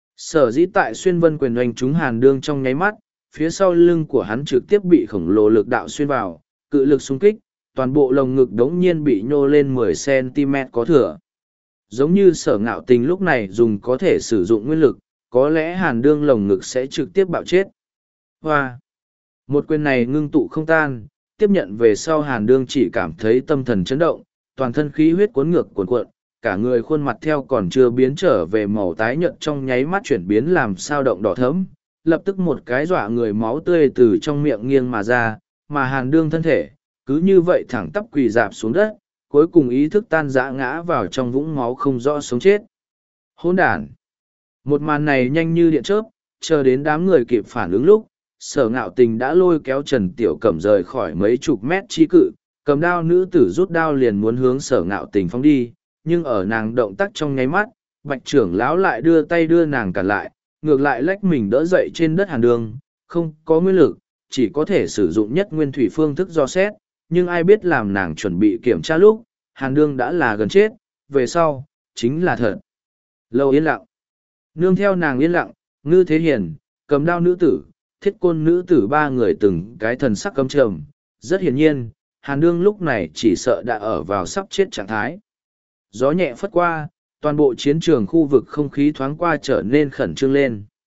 Speaker 1: Sở dĩ tại xuyên vân quyền oanh trúng hàn đương trong nháy mắt, phía sau lưng của hắn trực tiếp bị khổng lồ lực đạo xuyên vào, cự lực xung kích, toàn bộ lồng ngực đống nhiên bị nhô lên mười xăng ti mét có thừa. Giống như sở ngạo tình lúc này dùng có thể sử dụng nguyên lực, có lẽ hàn đương lồng ngực sẽ trực tiếp bạo chết. Hoa! Một quyền này ngưng tụ không tan, tiếp nhận về sau hàn đương chỉ cảm thấy tâm thần chấn động, toàn thân khí huyết cuốn ngược cuộn cuộn, cả người khuôn mặt theo còn chưa biến trở về màu tái nhợt trong nháy mắt chuyển biến làm sao động đỏ thẫm, lập tức một cái dọa người máu tươi từ trong miệng nghiêng mà ra, mà hàn đương thân thể, cứ như vậy thẳng tắp quỳ dạp xuống đất, cuối cùng ý thức tan rã ngã vào trong vũng máu không rõ sống chết. Hỗn đản! Một màn này nhanh như điện chớp, chờ đến đám người kịp phản ứng lúc, sở ngạo tình đã lôi kéo Trần Tiểu Cẩm rời khỏi mấy chục mét chi cự, cầm đao nữ tử rút đao liền muốn hướng sở ngạo tình phóng đi, nhưng ở nàng động tác trong nháy mắt, bạch trưởng lão lại đưa tay đưa nàng cản lại, ngược lại lách mình đỡ dậy trên đất hàn đường, không có nguyên lực, chỉ có thể sử dụng nhất nguyên thủy phương thức do xét, nhưng ai biết làm nàng chuẩn bị kiểm tra lúc, hàn đương đã là gần chết, về sau, chính là thật. Lâu yên lặng. Nương theo nàng yên lặng, Ngư Thế Hiền, cầm đao nữ tử, thiết côn nữ tử ba người từng cái thần sắc căm trầm. Rất hiển nhiên, hàn đương lúc này chỉ sợ đã ở vào sắp chết trạng thái. Gió nhẹ phất qua, toàn bộ chiến trường khu vực không khí thoáng qua trở nên khẩn trương lên.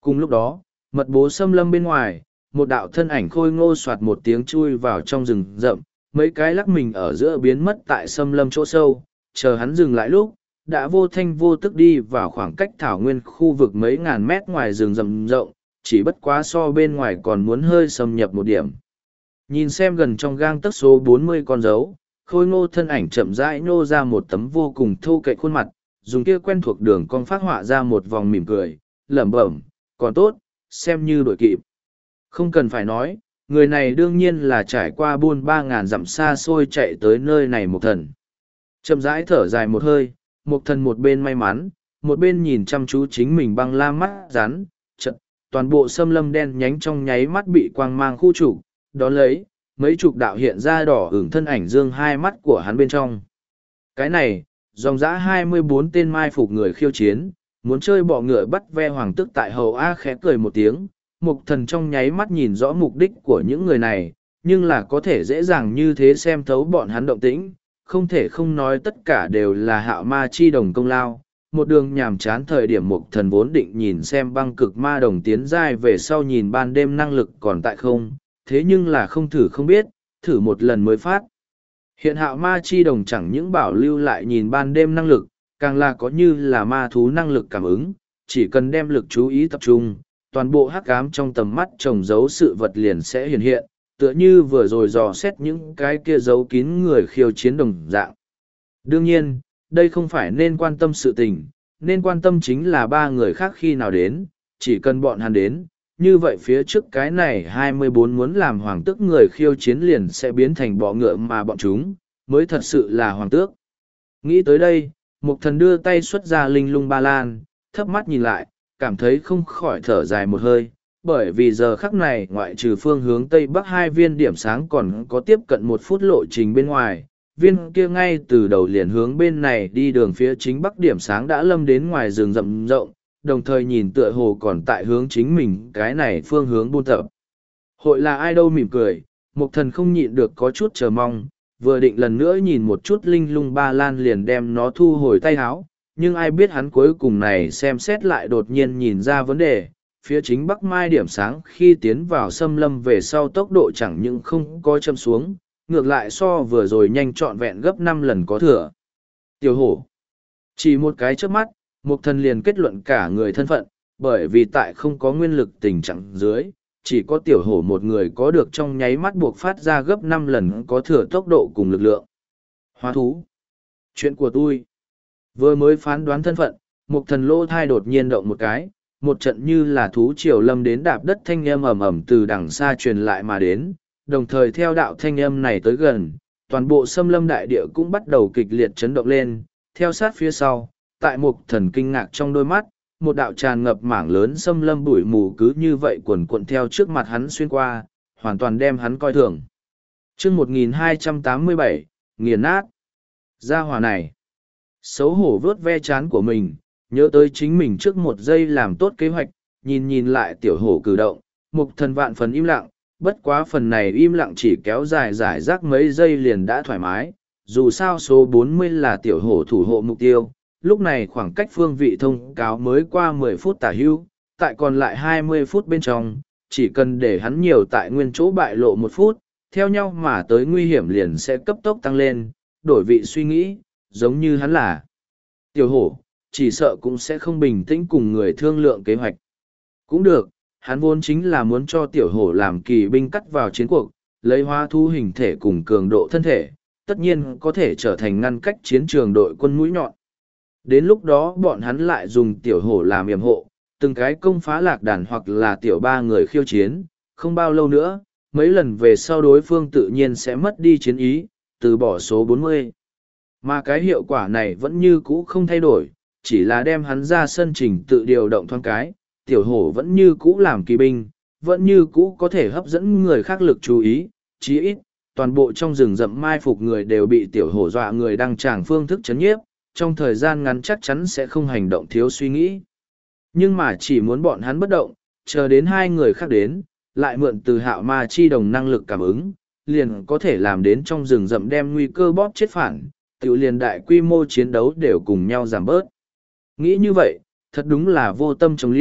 Speaker 1: Cùng lúc đó, mật bố xâm lâm bên ngoài, một đạo thân ảnh khôi ngô soạt một tiếng chui vào trong rừng rậm, mấy cái lắc mình ở giữa biến mất tại xâm lâm chỗ sâu, chờ hắn dừng lại lúc, đã vô thanh vô tức đi vào khoảng cách thảo nguyên khu vực mấy ngàn mét ngoài rừng rậm rộng, chỉ bất quá so bên ngoài còn muốn hơi xâm nhập một điểm. Nhìn xem gần trong gang tấc số bốn mươi con dấu, khôi ngô thân ảnh chậm rãi nhô ra một tấm vô cùng thô kệch khuôn mặt, dùng kia quen thuộc đường cong phát họa ra một vòng mỉm cười, lẩm bẩm, còn tốt, xem như đổi kịp. Không cần phải nói, người này đương nhiên là trải qua buôn ba ngàn dặm xa xôi chạy tới nơi này một thần. Chậm rãi thở dài một hơi, một thần một bên may mắn, một bên nhìn chăm chú chính mình băng la mắt rắn, chật, toàn bộ xâm lâm đen nhánh trong nháy mắt bị quang mang khu trục, đón lấy, mấy chục đạo hiện ra đỏ ửng thân ảnh dương hai mắt của hắn bên trong. Cái này, dòng dã hai mươi bốn tên mai phục người khiêu chiến, muốn chơi bọ ngựa bắt ve hoàng tức tại hầu A khẽ cười một tiếng, mục thần trong nháy mắt nhìn rõ mục đích của những người này, nhưng là có thể dễ dàng như thế xem thấu bọn hắn động tĩnh, không thể không nói tất cả đều là hạo ma chi đồng công lao. Một đường nhàm chán thời điểm mục thần vốn định nhìn xem băng cực ma đồng tiến giai về sau nhìn ban đêm năng lực còn tại không, thế nhưng là không thử không biết, thử một lần mới phát. Hiện hạo ma chi đồng chẳng những bảo lưu lại nhìn ban đêm năng lực, càng là có như là ma thú năng lực cảm ứng, chỉ cần đem lực chú ý tập trung, toàn bộ hắc ám trong tầm mắt trồng dấu sự vật liền sẽ hiện hiện, tựa như vừa rồi dò xét những cái kia giấu kín người khiêu chiến đồng dạng. Đương nhiên, đây không phải nên quan tâm sự tình, nên quan tâm chính là ba người khác khi nào đến, chỉ cần bọn hắn đến, như vậy phía trước cái này hai mươi bốn muốn làm hoàng tước người khiêu chiến liền sẽ biến thành bọ ngựa mà bọn chúng, mới thật sự là hoàng tước. Nghĩ tới đây, mục thần đưa tay xuất ra linh lung ba lan, thấp mắt nhìn lại, cảm thấy không khỏi thở dài một hơi, bởi vì giờ khắc này ngoại trừ phương hướng Tây Bắc hai viên điểm sáng còn có tiếp cận một phút lộ trình bên ngoài, viên kia ngay từ đầu liền hướng bên này đi đường phía chính Bắc điểm sáng đã lâm đến ngoài rừng rậm rộng, đồng thời nhìn tựa hồ còn tại hướng chính mình cái này phương hướng buôn tập. Hội là ai đâu mỉm cười, mục thần không nhịn được có chút chờ mong, vừa định lần nữa nhìn một chút linh lung ba lan liền đem nó thu hồi tay háo, nhưng ai biết hắn cuối cùng này xem xét lại đột nhiên nhìn ra vấn đề, phía chính bắc mai điểm sáng khi tiến vào xâm lâm về sau tốc độ chẳng những không có châm xuống, ngược lại so vừa rồi nhanh trọn vẹn gấp năm lần có thừa. Tiểu hổ. Chỉ một cái trước mắt, mục thần liền kết luận cả người thân phận, bởi vì tại không có nguyên lực tình trạng dưới, chỉ có tiểu hổ một người có được trong nháy mắt buộc phát ra gấp năm lần có thừa tốc độ cùng lực lượng. Hóa thú. Chuyện của tôi. Vừa mới phán đoán thân phận, mục thần lỗ thai đột nhiên động một cái, một trận như là thú triều lâm đến đạp đất thanh âm ầm ầm từ đằng xa truyền lại mà đến, đồng thời theo đạo thanh âm này tới gần, toàn bộ xâm lâm đại địa cũng bắt đầu kịch liệt chấn động lên, theo sát phía sau, tại mục thần kinh ngạc trong đôi mắt, một đạo tràn ngập mảng lớn xâm lâm bụi mù cứ như vậy quần cuộn theo trước mặt hắn xuyên qua, hoàn toàn đem hắn coi thường. Chương một nghìn hai trăm tám mươi bảy, nghiền nát. Gia hỏa này. Xấu hổ vớt ve chán của mình, nhớ tới chính mình trước một giây làm tốt kế hoạch, nhìn nhìn lại tiểu hổ cử động, mục thần vạn phần im lặng, bất quá phần này im lặng chỉ kéo dài giải rác mấy giây liền đã thoải mái, dù sao số bốn mươi là tiểu hổ thủ hộ mục tiêu, lúc này khoảng cách phương vị thông cáo mới qua mười phút tả hưu, tại còn lại hai mươi phút bên trong, chỉ cần để hắn nhiều tại nguyên chỗ bại lộ một phút, theo nhau mà tới nguy hiểm liền sẽ cấp tốc tăng lên, đổi vị suy nghĩ, giống như hắn là tiểu hổ, chỉ sợ cũng sẽ không bình tĩnh cùng người thương lượng kế hoạch. Cũng được, hắn vốn chính là muốn cho tiểu hổ làm kỳ binh cắt vào chiến cuộc, lấy hóa thu hình thể cùng cường độ thân thể, tất nhiên có thể trở thành ngăn cách chiến trường đội quân mũi nhọn. Đến lúc đó bọn hắn lại dùng tiểu hổ làm yểm hộ, từng cái công phá lạc đàn hoặc là tiểu ba người khiêu chiến, không bao lâu nữa, mấy lần về sau đối phương tự nhiên sẽ mất đi chiến ý, từ bỏ số bốn mươi. Mà cái hiệu quả này vẫn như cũ không thay đổi, chỉ là đem hắn ra sân trình tự điều động thoáng cái, tiểu hổ vẫn như cũ làm kỳ binh, vẫn như cũ có thể hấp dẫn người khác lực chú ý, chí ít, toàn bộ trong rừng rậm mai phục người đều bị tiểu hổ dọa người đang tràng phương thức chấn nhiếp, trong thời gian ngắn chắc chắn sẽ không hành động thiếu suy nghĩ. Nhưng mà chỉ muốn bọn hắn bất động, chờ đến hai người khác đến, lại mượn từ hạo ma chi đồng năng lực cảm ứng, liền có thể làm đến trong rừng rậm đem nguy cơ bóp chết phản, tiểu liền đại quy mô chiến đấu đều cùng nhau giảm bớt. Nghĩ như vậy, thật đúng là vô tâm trồng liễu,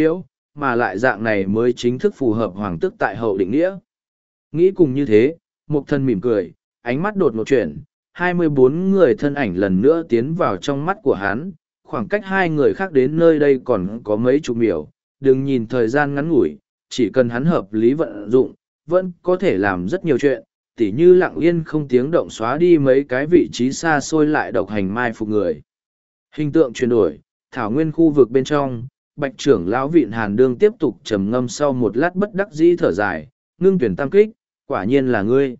Speaker 1: mà lại dạng này mới chính thức phù hợp hoàng tước tại hậu định nghĩa. Nghĩ cùng như thế, Mục Thần mỉm cười, ánh mắt đột ngột chuyển, hai mươi bốn người thân ảnh lần nữa tiến vào trong mắt của hắn, khoảng cách hai người khác đến nơi đây còn có mấy chục miểu, đừng nhìn thời gian ngắn ngủi, chỉ cần hắn hợp lý vận dụng, vẫn có thể làm rất nhiều chuyện, tỉ như lặng yên không tiếng động xóa đi mấy cái vị trí xa xôi lại độc hành mai phục người. Hình tượng chuyển đổi, thảo nguyên khu vực bên trong, Bạch trưởng lão Vịn Hàn Đương tiếp tục trầm ngâm sau một lát bất đắc dĩ thở dài, ngưng tuyển tam kích, quả nhiên là ngươi.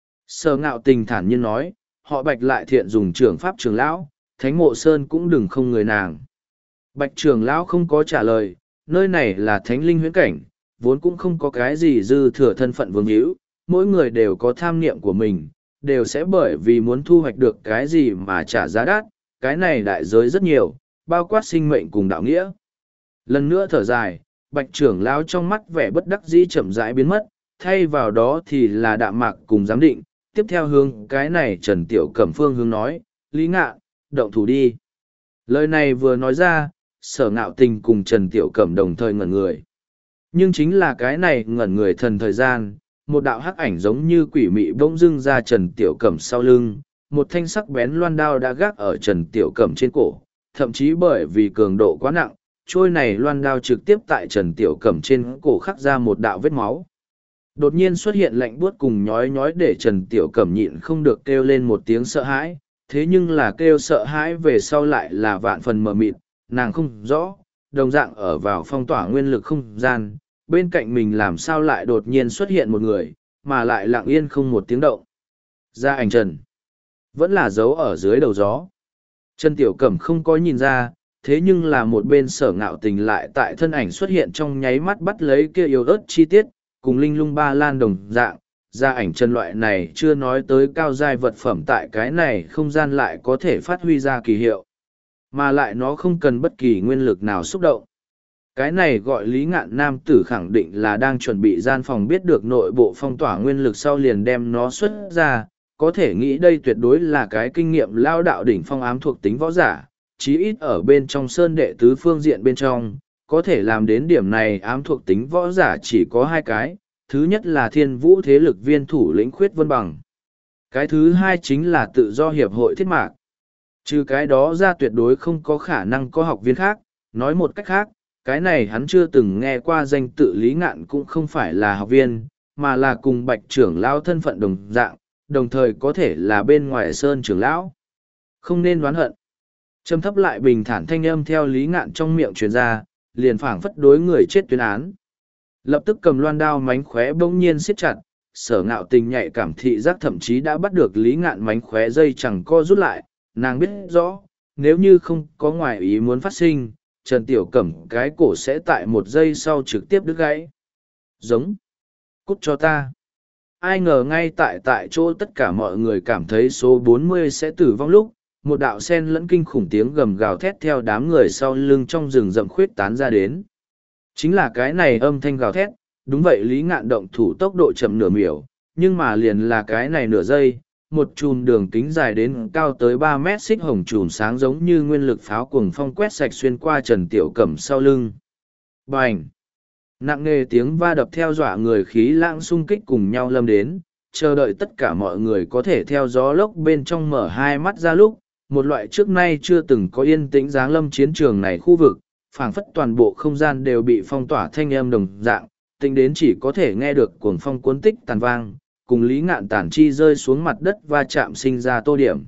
Speaker 1: Sở Ngạo Tình thản nhiên nói, họ Bạch lại thiện dùng trưởng pháp trưởng lão, Thánh Mộ Sơn cũng đừng không người nàng. Bạch trưởng lão không có trả lời, nơi này là thánh linh huyễn cảnh, vốn cũng không có cái gì dư thừa thân phận vương hữu, mỗi người đều có tham niệm của mình, đều sẽ bởi vì muốn thu hoạch được cái gì mà trả giá đắt, cái này đại giới rất nhiều, bao quát sinh mệnh cùng đạo nghĩa. Lần nữa thở dài, Bạch trưởng lão trong mắt vẻ bất đắc dĩ chậm rãi biến mất, thay vào đó thì là đạm mạc cùng giám định, tiếp theo hướng cái này Trần Tiểu Cẩm phương hướng nói, Lý Ngạn, động thủ đi. Lời này vừa nói ra, Sở Ngạo Tình cùng Trần Tiểu Cẩm đồng thời ngẩn người. Nhưng chính là cái này ngẩn người thần thời gian, một đạo hắc ảnh giống như quỷ mị bỗng dưng ra Trần Tiểu Cẩm sau lưng, một thanh sắc bén loan đao đã gác ở Trần Tiểu Cẩm trên cổ, thậm chí bởi vì cường độ quá nặng, trôi này loan đao trực tiếp tại Trần Tiểu Cẩm trên cổ khắc ra một đạo vết máu. Đột nhiên xuất hiện lạnh buốt cùng nhói nhói để Trần Tiểu Cẩm nhịn không được kêu lên một tiếng sợ hãi, thế nhưng là kêu sợ hãi về sau lại là vạn phần mờ mịt, nàng không rõ, đồng dạng ở vào phong tỏa nguyên lực không gian, bên cạnh mình làm sao lại đột nhiên xuất hiện một người, mà lại lặng yên không một tiếng động. Ra ảnh Trần, vẫn là dấu ở dưới đầu gió. Trần Tiểu Cẩm không có nhìn ra, thế nhưng là một bên Sở Ngạo Tình lại tại thân ảnh xuất hiện trong nháy mắt bắt lấy kia yếu ớt chi tiết, cùng linh lung ba lan đồng dạng, ra ảnh Trần loại này chưa nói tới cao giai vật phẩm tại cái này không gian lại có thể phát huy ra kỳ hiệu. Mà lại nó không cần bất kỳ nguyên lực nào xúc động. Cái này gọi Lý Ngạn nam tử khẳng định là đang chuẩn bị gian phòng biết được nội bộ phong tỏa nguyên lực sau liền đem nó xuất ra, có thể nghĩ đây tuyệt đối là cái kinh nghiệm lao đạo đỉnh phong ám thuộc tính võ giả, chí ít ở bên trong sơn đệ tứ phương diện bên trong, có thể làm đến điểm này ám thuộc tính võ giả chỉ có hai cái, thứ nhất là thiên vũ thế lực viên thủ lĩnh Khuyết Vân Bằng. Cái thứ hai chính là tự do hiệp hội thiết mạc. Trừ cái đó ra tuyệt đối không có khả năng có học viên khác, nói một cách khác, cái này hắn chưa từng nghe qua danh tự Lý Ngạn cũng không phải là học viên, mà là cùng Bạch trưởng lão thân phận đồng dạng, đồng thời có thể là bên ngoài sơn trưởng lão. Không nên đoán hận. Trầm thấp lại bình thản thanh âm theo Lý Ngạn trong miệng truyền ra, liền phảng phất đối người chết tuyên án. Lập tức cầm loan đao mánh khóe bỗng nhiên siết chặt, Sở Ngạo Tình nhạy cảm thị giác thậm chí đã bắt được Lý Ngạn mánh khóe dây chẳng co rút lại, nàng biết rõ, nếu như không có ngoài ý muốn phát sinh, Trần Tiểu Cẩm cái cổ sẽ tại một giây sau trực tiếp đứt gãy. Giống. Cút cho ta. Ai ngờ ngay tại tại chỗ tất cả mọi người cảm thấy số bốn mươi sẽ tử vong lúc, một đạo sen lẫn kinh khủng tiếng gầm gào thét theo đám người sau lưng trong rừng rậm khuyết tán ra đến. Chính là cái này âm thanh gào thét, đúng vậy Lý Ngạn động thủ tốc độ chậm nửa miểu, nhưng mà liền là cái này nửa giây, một chùm đường kính dài đến cao tới ba mét xích hồng chùm sáng giống như nguyên lực pháo cuồng phong quét sạch xuyên qua Trần Tiểu Cẩm sau lưng. Bành! Nặng nề tiếng va đập theo dọa người khí lãng xung kích cùng nhau lâm đến, chờ đợi tất cả mọi người có thể theo gió lốc bên trong mở hai mắt ra lúc, một loại trước nay chưa từng có yên tĩnh giáng lâm chiến trường này khu vực, phảng phất toàn bộ không gian đều bị phong tỏa thanh âm đồng dạng, tính đến chỉ có thể nghe được cuồng phong cuốn tích tàn vang, cùng Lý Ngạn tản chi rơi xuống mặt đất và chạm sinh ra tô điểm.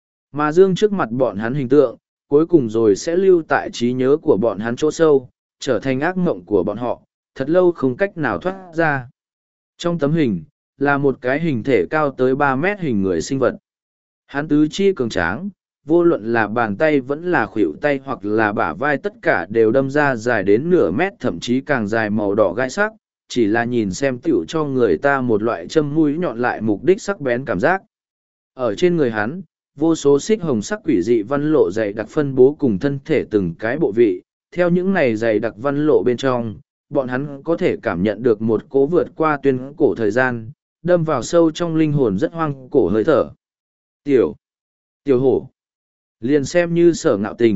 Speaker 1: Mà dương trước mặt bọn hắn hình tượng, cuối cùng rồi sẽ lưu tại trí nhớ của bọn hắn chỗ sâu, trở thành ác mộng của bọn họ, thật lâu không cách nào thoát ra. Trong tấm hình, là một cái hình thể cao tới ba mét hình người sinh vật. Hắn tứ chi cường tráng, vô luận là bàn tay vẫn là khuỷu tay hoặc là bả vai tất cả đều đâm ra dài đến nửa mét thậm chí càng dài màu đỏ gai sắc, chỉ là nhìn xem tiểu cho người ta một loại châm mũi nhọn lại mục đích sắc bén cảm giác. Ở trên người hắn, vô số xích hồng sắc quỷ dị văn lộ dày đặc phân bố cùng thân thể từng cái bộ vị, theo những này dày đặc văn lộ bên trong, bọn hắn có thể cảm nhận được một cố vượt qua tuyên cổ thời gian, đâm vào sâu trong linh hồn rất hoang cổ hơi thở. Tiểu, tiểu hổ, liền xem như Sở Ngạo Tình,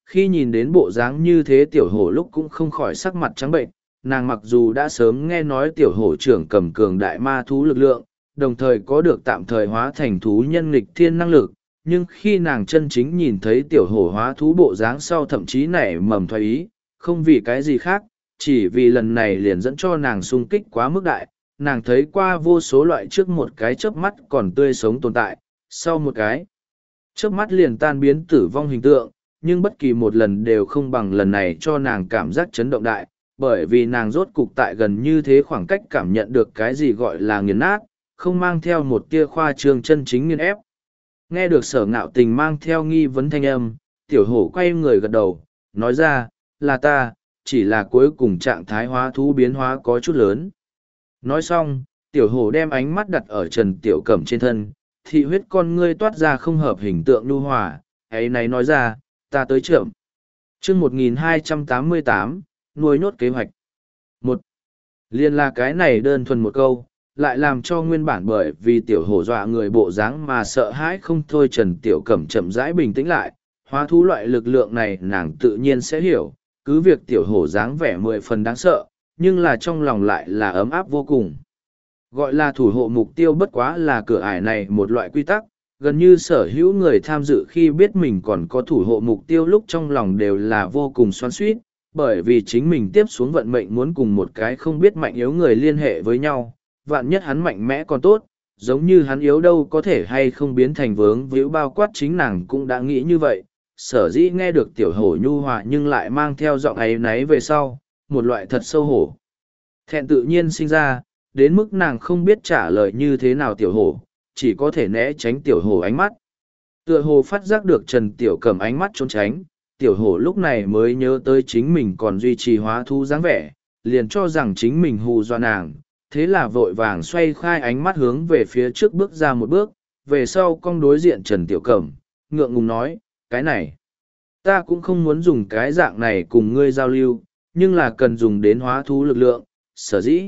Speaker 1: Khi nhìn đến bộ dáng như thế tiểu hổ lúc cũng không khỏi sắc mặt trắng bệnh, nàng mặc dù đã sớm nghe nói tiểu hổ trưởng cầm cường đại ma thú lực lượng, đồng thời có được tạm thời hóa thành thú nhân nghịch thiên năng lực, nhưng khi nàng chân chính nhìn thấy tiểu hổ hóa thú bộ dáng sau thậm chí nảy mầm thoái ý, không vì cái gì khác, chỉ vì lần này liền dẫn cho nàng sung kích quá mức đại, nàng thấy qua vô số loại trước một cái chớp mắt còn tươi sống tồn tại, sau một cái chớp mắt liền tan biến tử vong hình tượng, nhưng bất kỳ một lần đều không bằng lần này cho nàng cảm giác chấn động đại, bởi vì nàng rốt cục tại gần như thế khoảng cách cảm nhận được cái gì gọi là nghiền nát, không mang theo một tia khoa trương chân chính nghiền ép. Nghe được Sở Ngạo Tình mang theo nghi vấn thanh âm, tiểu hổ quay người gật đầu, nói ra, là ta, chỉ là cuối cùng trạng thái hóa thú biến hóa có chút lớn. Nói xong, tiểu hổ đem ánh mắt đặt ở Trần Tiểu Cẩm trên thân, thị huyết con ngươi toát ra không hợp hình tượng nhu hòa, ấy này nói ra, ta tới trưởng. chương một nghìn hai trăm tám mươi tám, nuôi nhốt kế hoạch. Một, liên là cái này đơn thuần một câu, lại làm cho nguyên bản bởi vì tiểu hổ dọa người bộ dáng mà sợ hãi không thôi Trần Tiểu Cẩm chậm rãi bình tĩnh lại, hóa thú loại lực lượng này nàng tự nhiên sẽ hiểu, cứ việc tiểu hổ dáng vẻ mười phần đáng sợ, nhưng là trong lòng lại là ấm áp vô cùng. Gọi là thủ hộ mục tiêu bất quá là cửa ải này một loại quy tắc, gần như sở hữu người tham dự khi biết mình còn có thủ hộ mục tiêu lúc trong lòng đều là vô cùng xoắn xuýt, bởi vì chính mình tiếp xuống vận mệnh muốn cùng một cái không biết mạnh yếu người liên hệ với nhau, vạn nhất hắn mạnh mẽ còn tốt, giống như hắn yếu đâu có thể hay không biến thành vướng víu bao quát chính nàng cũng đã nghĩ như vậy, sở dĩ nghe được tiểu hổ nhu hòa nhưng lại mang theo giọng ấy náy về sau, một loại thật sâu hổ. Thẹn tự nhiên sinh ra, đến mức nàng không biết trả lời như thế nào tiểu hổ, chỉ có thể né tránh tiểu hổ ánh mắt. Tựa hồ phát giác được Trần Tiểu Cẩm ánh mắt trốn tránh, tiểu hổ lúc này mới nhớ tới chính mình còn duy trì hóa thú dáng vẻ, liền cho rằng chính mình hù dọa nàng, thế là vội vàng xoay khai ánh mắt hướng về phía trước bước ra một bước, về sau cong đối diện Trần Tiểu Cẩm, ngượng ngùng nói, cái này, ta cũng không muốn dùng cái dạng này cùng ngươi giao lưu, nhưng là cần dùng đến hóa thú lực lượng, sở dĩ.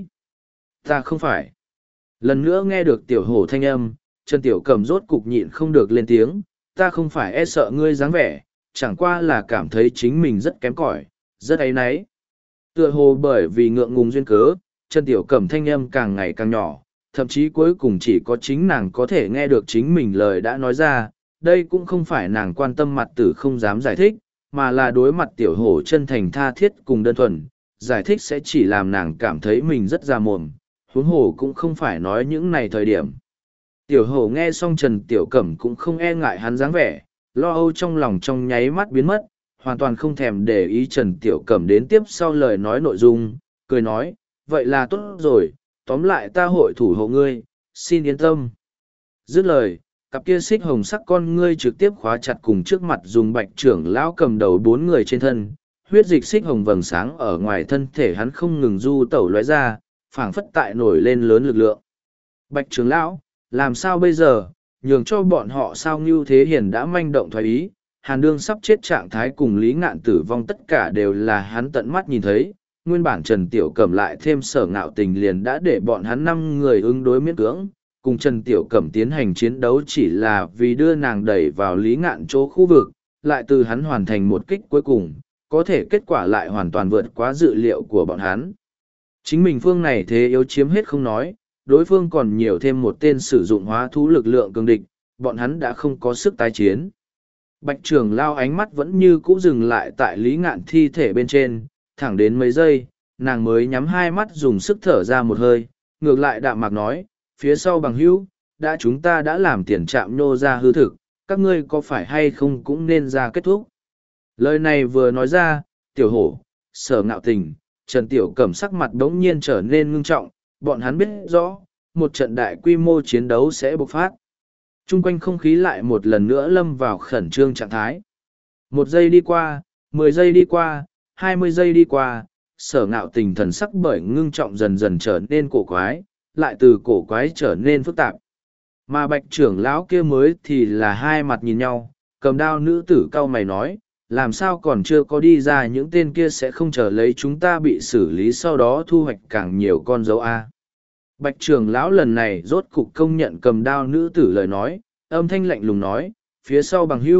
Speaker 1: Ta không phải. Lần nữa nghe được tiểu hổ thanh âm, Trần Tiểu Cẩm rốt cục nhịn không được lên tiếng, ta không phải e sợ ngươi dáng vẻ, chẳng qua là cảm thấy chính mình rất kém cỏi, rất áy náy. Tựa hồ bởi vì ngượng ngùng duyên cớ, Trần Tiểu Cẩm thanh âm càng ngày càng nhỏ, thậm chí cuối cùng chỉ có chính nàng có thể nghe được chính mình lời đã nói ra, đây cũng không phải nàng quan tâm mặt tử không dám giải thích, mà là đối mặt tiểu hổ chân thành tha thiết cùng đơn thuần, giải thích sẽ chỉ làm nàng cảm thấy mình rất già mồm, huống hồ cũng không phải nói những này thời điểm. Tiểu hổ nghe xong Trần Tiểu Cẩm cũng không e ngại hắn dáng vẻ, lo âu trong lòng trong nháy mắt biến mất, hoàn toàn không thèm để ý Trần Tiểu Cẩm đến tiếp sau lời nói nội dung, cười nói, vậy là tốt rồi, tóm lại ta hội thủ hộ ngươi, xin yên tâm. Dứt lời, cặp kia xích hồng sắc con ngươi trực tiếp khóa chặt cùng trước mặt dùng bạch trưởng lão cầm đầu bốn người trên thân, huyết dịch xích hồng vầng sáng ở ngoài thân thể hắn không ngừng du tẩu lóe ra, phảng phất tại nổi lên lớn lực lượng. Bạch trưởng lão, làm sao bây giờ, nhường cho bọn họ sao Ngưu Thế Hiền đã manh động thoái ý, Hàn Đương sắp chết trạng thái cùng Lý Ngạn tử vong tất cả đều là hắn tận mắt nhìn thấy, nguyên bản Trần Tiểu Cẩm lại thêm Sở Ngạo Tình liền đã để bọn hắn năm người ứng đối miễn cưỡng, cùng Trần Tiểu Cẩm tiến hành chiến đấu chỉ là vì đưa nàng đẩy vào Lý Ngạn chỗ khu vực, lại từ hắn hoàn thành một kích cuối cùng, có thể kết quả lại hoàn toàn vượt quá dự liệu của bọn hắn. Chính mình phương này thế yếu chiếm hết không nói, đối phương còn nhiều thêm một tên sử dụng hóa thú lực lượng cường địch, bọn hắn đã không có sức tái chiến. Bạch trưởng lao ánh mắt vẫn như cũ dừng lại tại Lý Ngạn thi thể bên trên, thẳng đến mấy giây, nàng mới nhắm hai mắt dùng sức thở ra một hơi, ngược lại đạm mạc nói, phía sau bằng hữu, đã chúng ta đã làm tiền trạm nhô ra hư thực, các ngươi có phải hay không cũng nên ra kết thúc. Lời này vừa nói ra, tiểu hổ, Sở Ngạo Tình, Trần Tiểu Cẩm sắc mặt đống nhiên trở nên ngưng trọng, bọn hắn biết rõ, một trận đại quy mô chiến đấu sẽ bộc phát. Trung quanh không khí lại một lần nữa lâm vào khẩn trương trạng thái. Một giây đi qua, mười giây đi qua, hai mươi giây đi qua, Sở Ngạo Tình thần sắc bởi ngưng trọng dần dần trở nên cổ quái, lại từ cổ quái trở nên phức tạp. Mà bạch trưởng lão kia mới thì là hai mặt nhìn nhau, cầm đao nữ tử cau mày nói, làm sao còn chưa có đi ra những tên kia sẽ không chờ lấy chúng ta bị xử lý sau đó thu hoạch càng nhiều con dấu A. Bạch trưởng lão lần này rốt cục công nhận cầm đao nữ tử lời nói, âm thanh lạnh lùng nói, phía sau bằng hữu,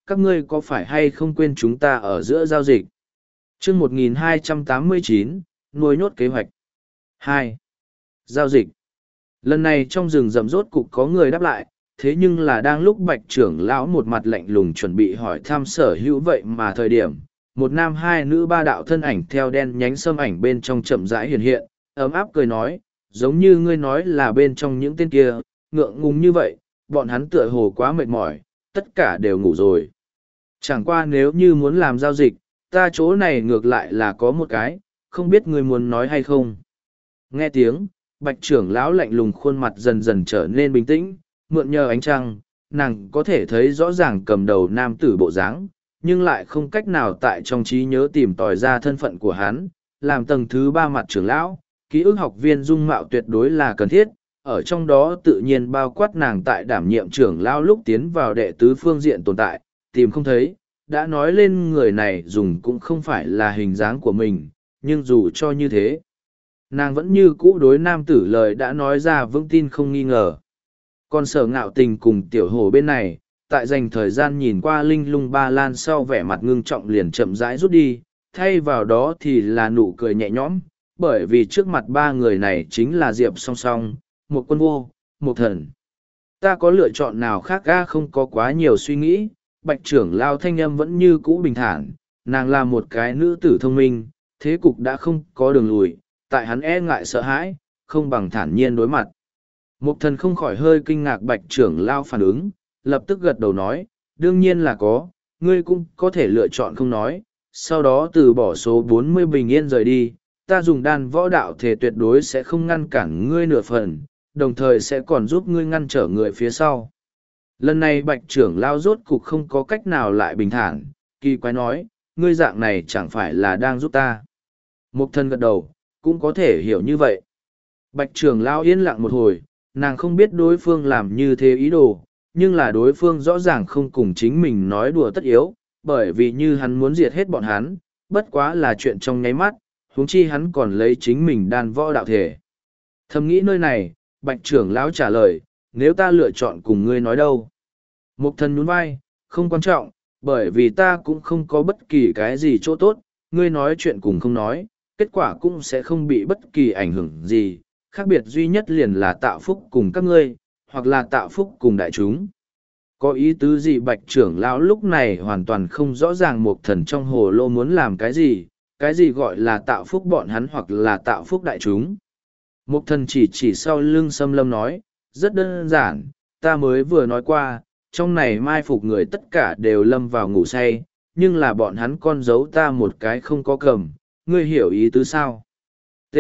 Speaker 1: các ngươi có phải hay không quên chúng ta ở giữa giao dịch? chương một nghìn hai trăm tám mươi chín, nuôi nhốt kế hoạch. hai. Giao dịch. Lần này trong rừng rậm rốt cục có người đáp lại, thế nhưng là đang lúc Bạch trưởng lão một mặt lạnh lùng chuẩn bị hỏi thăm sở hữu vậy mà thời điểm, một nam hai nữ ba đạo thân ảnh theo đen nhánh xâm ảnh bên trong chậm rãi hiện hiện, ấm áp cười nói, giống như ngươi nói là bên trong những tên kia, ngượng ngùng như vậy, bọn hắn tựa hồ quá mệt mỏi, tất cả đều ngủ rồi. Chẳng qua nếu như muốn làm giao dịch, ta chỗ này ngược lại là có một cái, không biết ngươi muốn nói hay không. Nghe tiếng, Bạch trưởng lão lạnh lùng khuôn mặt dần dần trở nên bình tĩnh, mượn nhờ ánh trăng, nàng có thể thấy rõ ràng cầm đầu nam tử bộ dáng, nhưng lại không cách nào tại trong trí nhớ tìm tòi ra thân phận của hắn, làm tầng thứ ba mặt trưởng lão, ký ức học viên dung mạo tuyệt đối là cần thiết, ở trong đó tự nhiên bao quát nàng tại đảm nhiệm trưởng lão lúc tiến vào đệ tứ phương diện tồn tại, tìm không thấy, đã nói lên người này dùng cũng không phải là hình dáng của mình, nhưng dù cho như thế, nàng vẫn như cũ đối nam tử lời đã nói ra vững tin không nghi ngờ. Còn sở ngạo tình cùng tiểu hồ bên này, tại dành thời gian nhìn qua linh lung ba lan sau vẻ mặt ngưng trọng liền chậm rãi rút đi, thay vào đó thì là nụ cười nhẹ nhõm, bởi vì trước mặt ba người này chính là Diệp song song, một quân vô, một thần. Ta có lựa chọn nào khác ga không có quá nhiều suy nghĩ, bạch trưởng lao thanh âm vẫn như cũ bình thản, nàng là một cái nữ tử thông minh, thế cục đã không có đường lùi, tại hắn e ngại sợ hãi, không bằng thản nhiên đối mặt. Mục thần không khỏi hơi kinh ngạc bạch trưởng lao phản ứng, lập tức gật đầu nói, đương nhiên là có, ngươi cũng có thể lựa chọn không nói, sau đó từ bỏ số bốn mươi bình yên rời đi, ta dùng đan võ đạo thể tuyệt đối sẽ không ngăn cản ngươi nửa phần, đồng thời sẽ còn giúp ngươi ngăn trở người phía sau. Lần này bạch trưởng lao rốt cục không có cách nào lại bình thản, kỳ quái nói, ngươi dạng này chẳng phải là đang giúp ta. Mục thần gật đầu, cũng có thể hiểu như vậy. Bạch trưởng lao yên lặng một hồi, nàng không biết đối phương làm như thế ý đồ, nhưng là đối phương rõ ràng không cùng chính mình nói đùa tất yếu, bởi vì như hắn muốn diệt hết bọn hắn, bất quá là chuyện trong nháy mắt, huống chi hắn còn lấy chính mình đan võ đạo thể. Thầm nghĩ nơi này, bạch trưởng lão trả lời, nếu ta lựa chọn cùng ngươi nói đâu. Mục thần nhún vai, không quan trọng, bởi vì ta cũng không có bất kỳ cái gì chỗ tốt, ngươi nói chuyện cùng không nói, kết quả cũng sẽ không bị bất kỳ ảnh hưởng gì, khác biệt duy nhất liền là tạo phúc cùng các ngươi, hoặc là tạo phúc cùng đại chúng. Có ý tứ gì bạch trưởng lão lúc này hoàn toàn không rõ ràng một thần trong hồ lô muốn làm cái gì, cái gì gọi là tạo phúc bọn hắn hoặc là tạo phúc đại chúng. Một thần chỉ chỉ sau lưng Sâm Lâm nói, rất đơn giản, ta mới vừa nói qua, trong này mai phục người tất cả đều lâm vào ngủ say, nhưng là bọn hắn con giấu ta một cái không có cầm, ngươi hiểu ý tứ sao? T.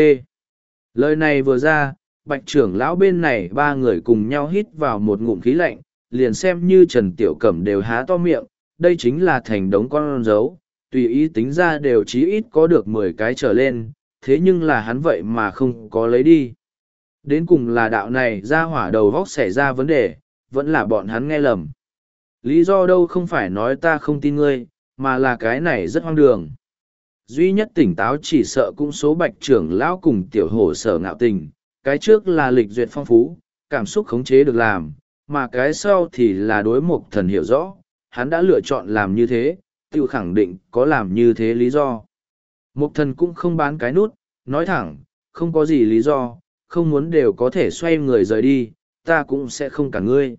Speaker 1: Lời này vừa ra, bạch trưởng lão bên này ba người cùng nhau hít vào một ngụm khí lạnh, liền xem như Trần Tiểu Cẩm đều há to miệng, đây chính là thành đống con dấu, tùy ý tính ra đều chí ít có được mười cái trở lên, thế nhưng là hắn vậy mà không có lấy đi. Đến cùng là đạo này ra hỏa đầu vóc xảy ra vấn đề, vẫn là bọn hắn nghe lầm. Lý do đâu không phải nói ta không tin ngươi, mà là cái này rất hoang đường. Duy nhất tỉnh táo chỉ sợ cũng số bạch trưởng lão cùng tiểu hổ sở ngạo tình, cái trước là lịch duyệt phong phú, cảm xúc khống chế được làm, mà cái sau thì là đối mục thần hiểu rõ, hắn đã lựa chọn làm như thế, tự khẳng định có làm như thế lý do. Mục thần cũng không bán cái nút, nói thẳng, không có gì lý do, không muốn đều có thể xoay người rời đi, ta cũng sẽ không cản ngươi.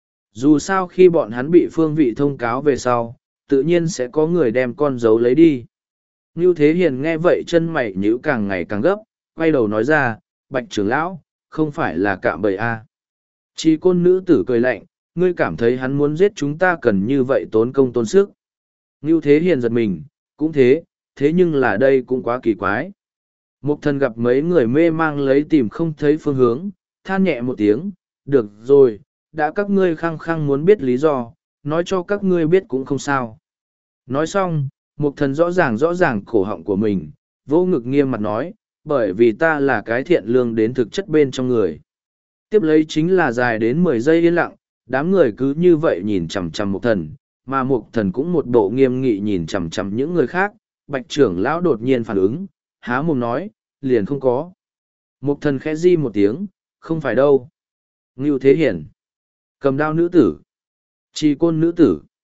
Speaker 1: Dù sao khi bọn hắn bị phương vị thông cáo về sau, tự nhiên sẽ có người đem con dấu lấy đi. Ngưu Thế Hiền nghe vậy chân mày nhíu càng ngày càng gấp, quay đầu nói ra, bạch trưởng lão, không phải là cạm bầy a. À. Chỉ côn nữ tử cười lạnh, ngươi cảm thấy hắn muốn giết chúng ta cần như vậy tốn công tốn sức. Ngưu Thế Hiền giật mình, cũng thế, thế nhưng là đây cũng quá kỳ quái. Mục thần gặp mấy người mê mang lấy tìm không thấy phương hướng, than nhẹ một tiếng, được rồi, đã các ngươi khăng khăng muốn biết lý do, nói cho các ngươi biết cũng không sao. Nói xong, mục thần rõ ràng rõ ràng cổ họng của mình, vô ngực nghiêm mặt nói, bởi vì ta là cái thiện lương đến thực chất bên trong người. Tiếp lấy chính là dài đến mười giây yên lặng, đám người cứ như vậy nhìn chằm chằm mục thần, mà mục thần cũng một bộ nghiêm nghị nhìn chằm chằm những người khác, bạch trưởng lão đột nhiên phản ứng, há mồm nói, liền không có. Mục thần khẽ di một tiếng, không phải đâu. Ngưu Thế Hiển, cầm đao nữ tử, trì côn nữ tử.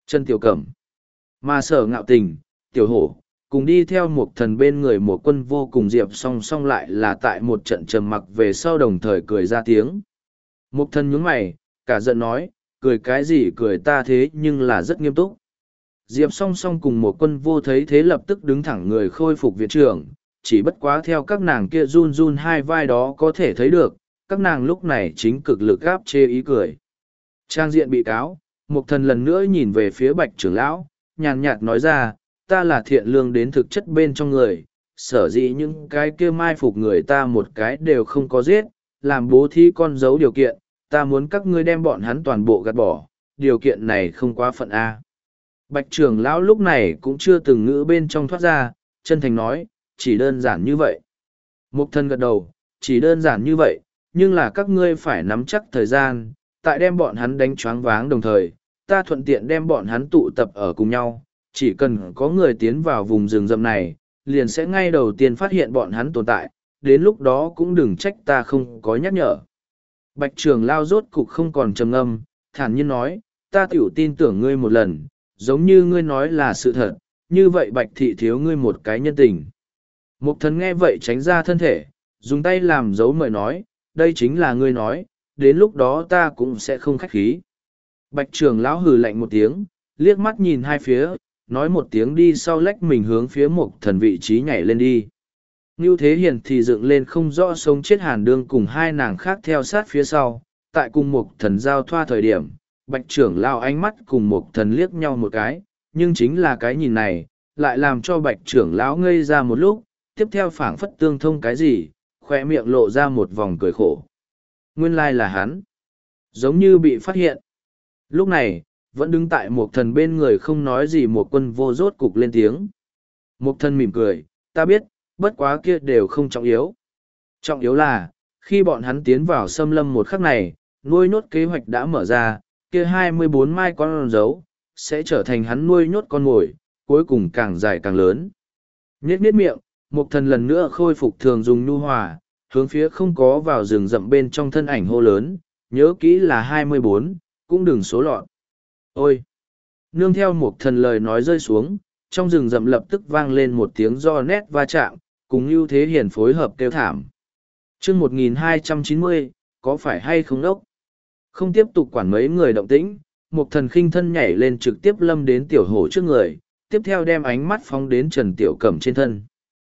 Speaker 1: Chân Tiểu Cẩm. Mà Sở Ngạo Tình, Tiểu Hổ, cùng đi theo một thần bên người một quân vô cùng diệp song song lại là tại một trận trầm mặc về sau đồng thời cười ra tiếng. Một thần nhướng mày, cả giận nói, cười cái gì cười ta thế nhưng là rất nghiêm túc. Diệp song song cùng một quân vô thấy thế lập tức đứng thẳng người khôi phục viện trưởng, chỉ bất quá theo các nàng kia run run hai vai đó có thể thấy được, các nàng lúc này chính cực lực gáp chê ý cười. Trang diện bị cáo, một thần lần nữa nhìn về phía bạch trưởng lão, nhàn nhạt nói ra, ta là thiện lương đến thực chất bên trong người, sở dĩ những cái kia mai phục người ta một cái đều không có giết, làm bố thí con dấu điều kiện, ta muốn các ngươi đem bọn hắn toàn bộ gạt bỏ, điều kiện này không quá phận A. Bạch trưởng lão lúc này cũng chưa từng ngữ bên trong thoát ra, chân thành nói, chỉ đơn giản như vậy. Mục thân gật đầu, chỉ đơn giản như vậy, nhưng là các ngươi phải nắm chắc thời gian, tại đem bọn hắn đánh choáng váng đồng thời, ta thuận tiện đem bọn hắn tụ tập ở cùng nhau, chỉ cần có người tiến vào vùng rừng rậm này, liền sẽ ngay đầu tiên phát hiện bọn hắn tồn tại, đến lúc đó cũng đừng trách ta không có nhắc nhở. Bạch trưởng lao rốt cục không còn trầm ngâm, thản nhiên nói, ta tiểu tin tưởng ngươi một lần, giống như ngươi nói là sự thật, như vậy bạch thị thiếu ngươi một cái nhân tình. Mục thần nghe vậy tránh ra thân thể, dùng tay làm dấu mời nói, đây chính là ngươi nói, đến lúc đó ta cũng sẽ không khách khí. Bạch trưởng lão hừ lạnh một tiếng, liếc mắt nhìn hai phía, nói một tiếng đi sau lách mình hướng phía mục thần vị trí nhảy lên đi. Ngưu Thế Hiền thì dựng lên không rõ sống chết hàn đương cùng hai nàng khác theo sát phía sau, tại cùng mục thần giao thoa thời điểm, bạch trưởng lão ánh mắt cùng mục thần liếc nhau một cái, nhưng chính là cái nhìn này, lại làm cho bạch trưởng lão ngây ra một lúc, tiếp theo phảng phất tương thông cái gì, khoe miệng lộ ra một vòng cười khổ. Nguyên lai là hắn. Giống như bị phát hiện. Lúc này, vẫn đứng tại một thần bên người không nói gì một quân vô rốt cục lên tiếng. Một thần mỉm cười, ta biết, bất quá kia đều không trọng yếu. Trọng yếu là, khi bọn hắn tiến vào xâm lâm một khắc này, nuôi nhốt kế hoạch đã mở ra, kia hai mươi bốn mai con dấu, sẽ trở thành hắn nuôi nhốt con mồi, cuối cùng càng dài càng lớn. Nhết nhết miệng, một thần lần nữa khôi phục thường dùng nhu hòa, hướng phía không có vào rừng rậm bên trong thân ảnh hô lớn, nhớ kỹ là hai mươi bốn, cũng đừng số lọt. Ôi! Nương theo một thần lời nói rơi xuống, trong rừng rậm lập tức vang lên một tiếng do nét va chạm, cùng Nưu Thế Hiền phối hợp kêu thảm. chương một nghìn hai trăm chín mươi, có phải hay không đốc? Không tiếp tục quản mấy người động tĩnh, một thần khinh thân nhảy lên trực tiếp lâm đến tiểu hổ trước người, tiếp theo đem ánh mắt phóng đến Trần Tiểu Cẩm trên thân.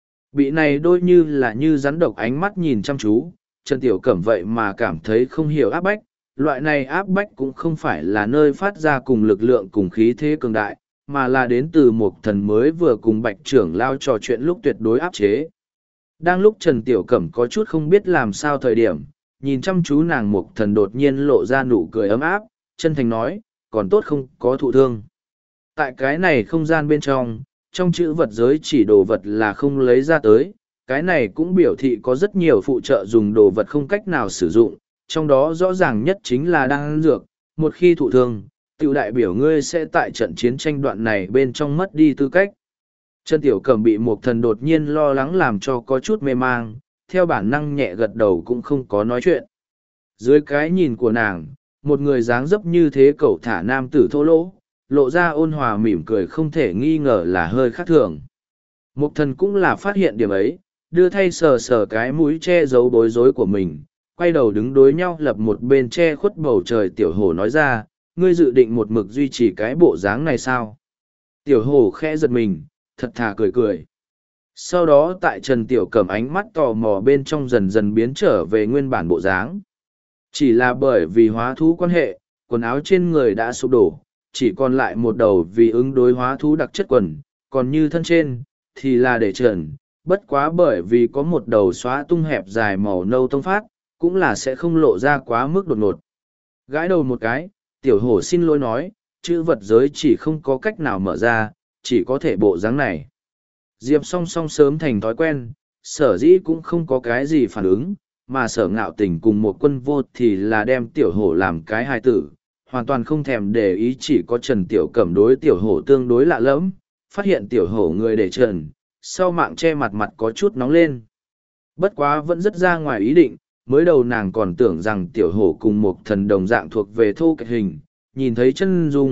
Speaker 1: Bị này đôi như là như rắn độc ánh mắt nhìn chăm chú, Trần Tiểu Cẩm vậy mà cảm thấy không hiểu áp bách, loại này áp bách cũng không phải là nơi phát ra cùng lực lượng cùng khí thế cường đại, mà là đến từ một thần mới vừa cùng bạch trưởng lao trò chuyện lúc tuyệt đối áp chế. Đang lúc Trần Tiểu Cẩm có chút không biết làm sao thời điểm, nhìn chăm chú nàng một thần đột nhiên lộ ra nụ cười ấm áp, chân thành nói, còn tốt không có thụ thương. Tại cái này không gian bên trong, trong chữ vật giới chỉ đồ vật là không lấy ra tới, cái này cũng biểu thị có rất nhiều phụ trợ dùng đồ vật không cách nào sử dụng, trong đó rõ ràng nhất chính là đan dược, một khi thụ thương, tiểu đại biểu ngươi sẽ tại trận chiến tranh đoạn này bên trong mất đi tư cách. Trần Tiểu Cẩm bị một thần đột nhiên lo lắng làm cho có chút mê mang, theo bản năng nhẹ gật đầu cũng không có nói chuyện. Dưới cái nhìn của nàng, một người dáng dấp như thế cẩu thả nam tử thô lỗ, lộ ra ôn hòa mỉm cười không thể nghi ngờ là hơi khác thường. Một thần cũng là phát hiện điểm ấy, đưa thay sờ sờ cái mũi che giấu bối rối của mình, quay đầu đứng đối nhau lập một bên che khuất bầu trời tiểu hổ nói ra, ngươi dự định một mực duy trì cái bộ dáng này sao? Tiểu hổ khẽ giật mình, thật thà cười cười. Sau đó tại Trần Tiểu Cẩm ánh mắt tò mò bên trong dần dần biến trở về nguyên bản bộ dáng. Chỉ là bởi vì hóa thú quan hệ, quần áo trên người đã sụp đổ, chỉ còn lại một đầu vì ứng đối hóa thú đặc chất quần, còn như thân trên, thì là để trần, bất quá bởi vì có một đầu xóa tung hẹp dài màu nâu tông phát, cũng là sẽ không lộ ra quá mức đột ngột. Gãi đầu một cái, tiểu hổ xin lỗi nói, chữ vật giới chỉ không có cách nào mở ra, chỉ có thể bộ dáng này. Diệp song song sớm thành thói quen, sở dĩ cũng không có cái gì phản ứng, mà sở ngạo tình cùng một quân vô thì là đem tiểu hổ làm cái hài tử, hoàn toàn không thèm để ý chỉ có Trần Tiểu Cẩm đối tiểu hổ tương đối lạ lẫm, phát hiện tiểu hổ người để trần, sau mạng che mặt mặt có chút nóng lên. Bất quá vẫn rất ra ngoài ý định, mới đầu nàng còn tưởng rằng tiểu hổ cùng một thần đồng dạng thuộc về thô kệch hình, nhìn thấy chân dung,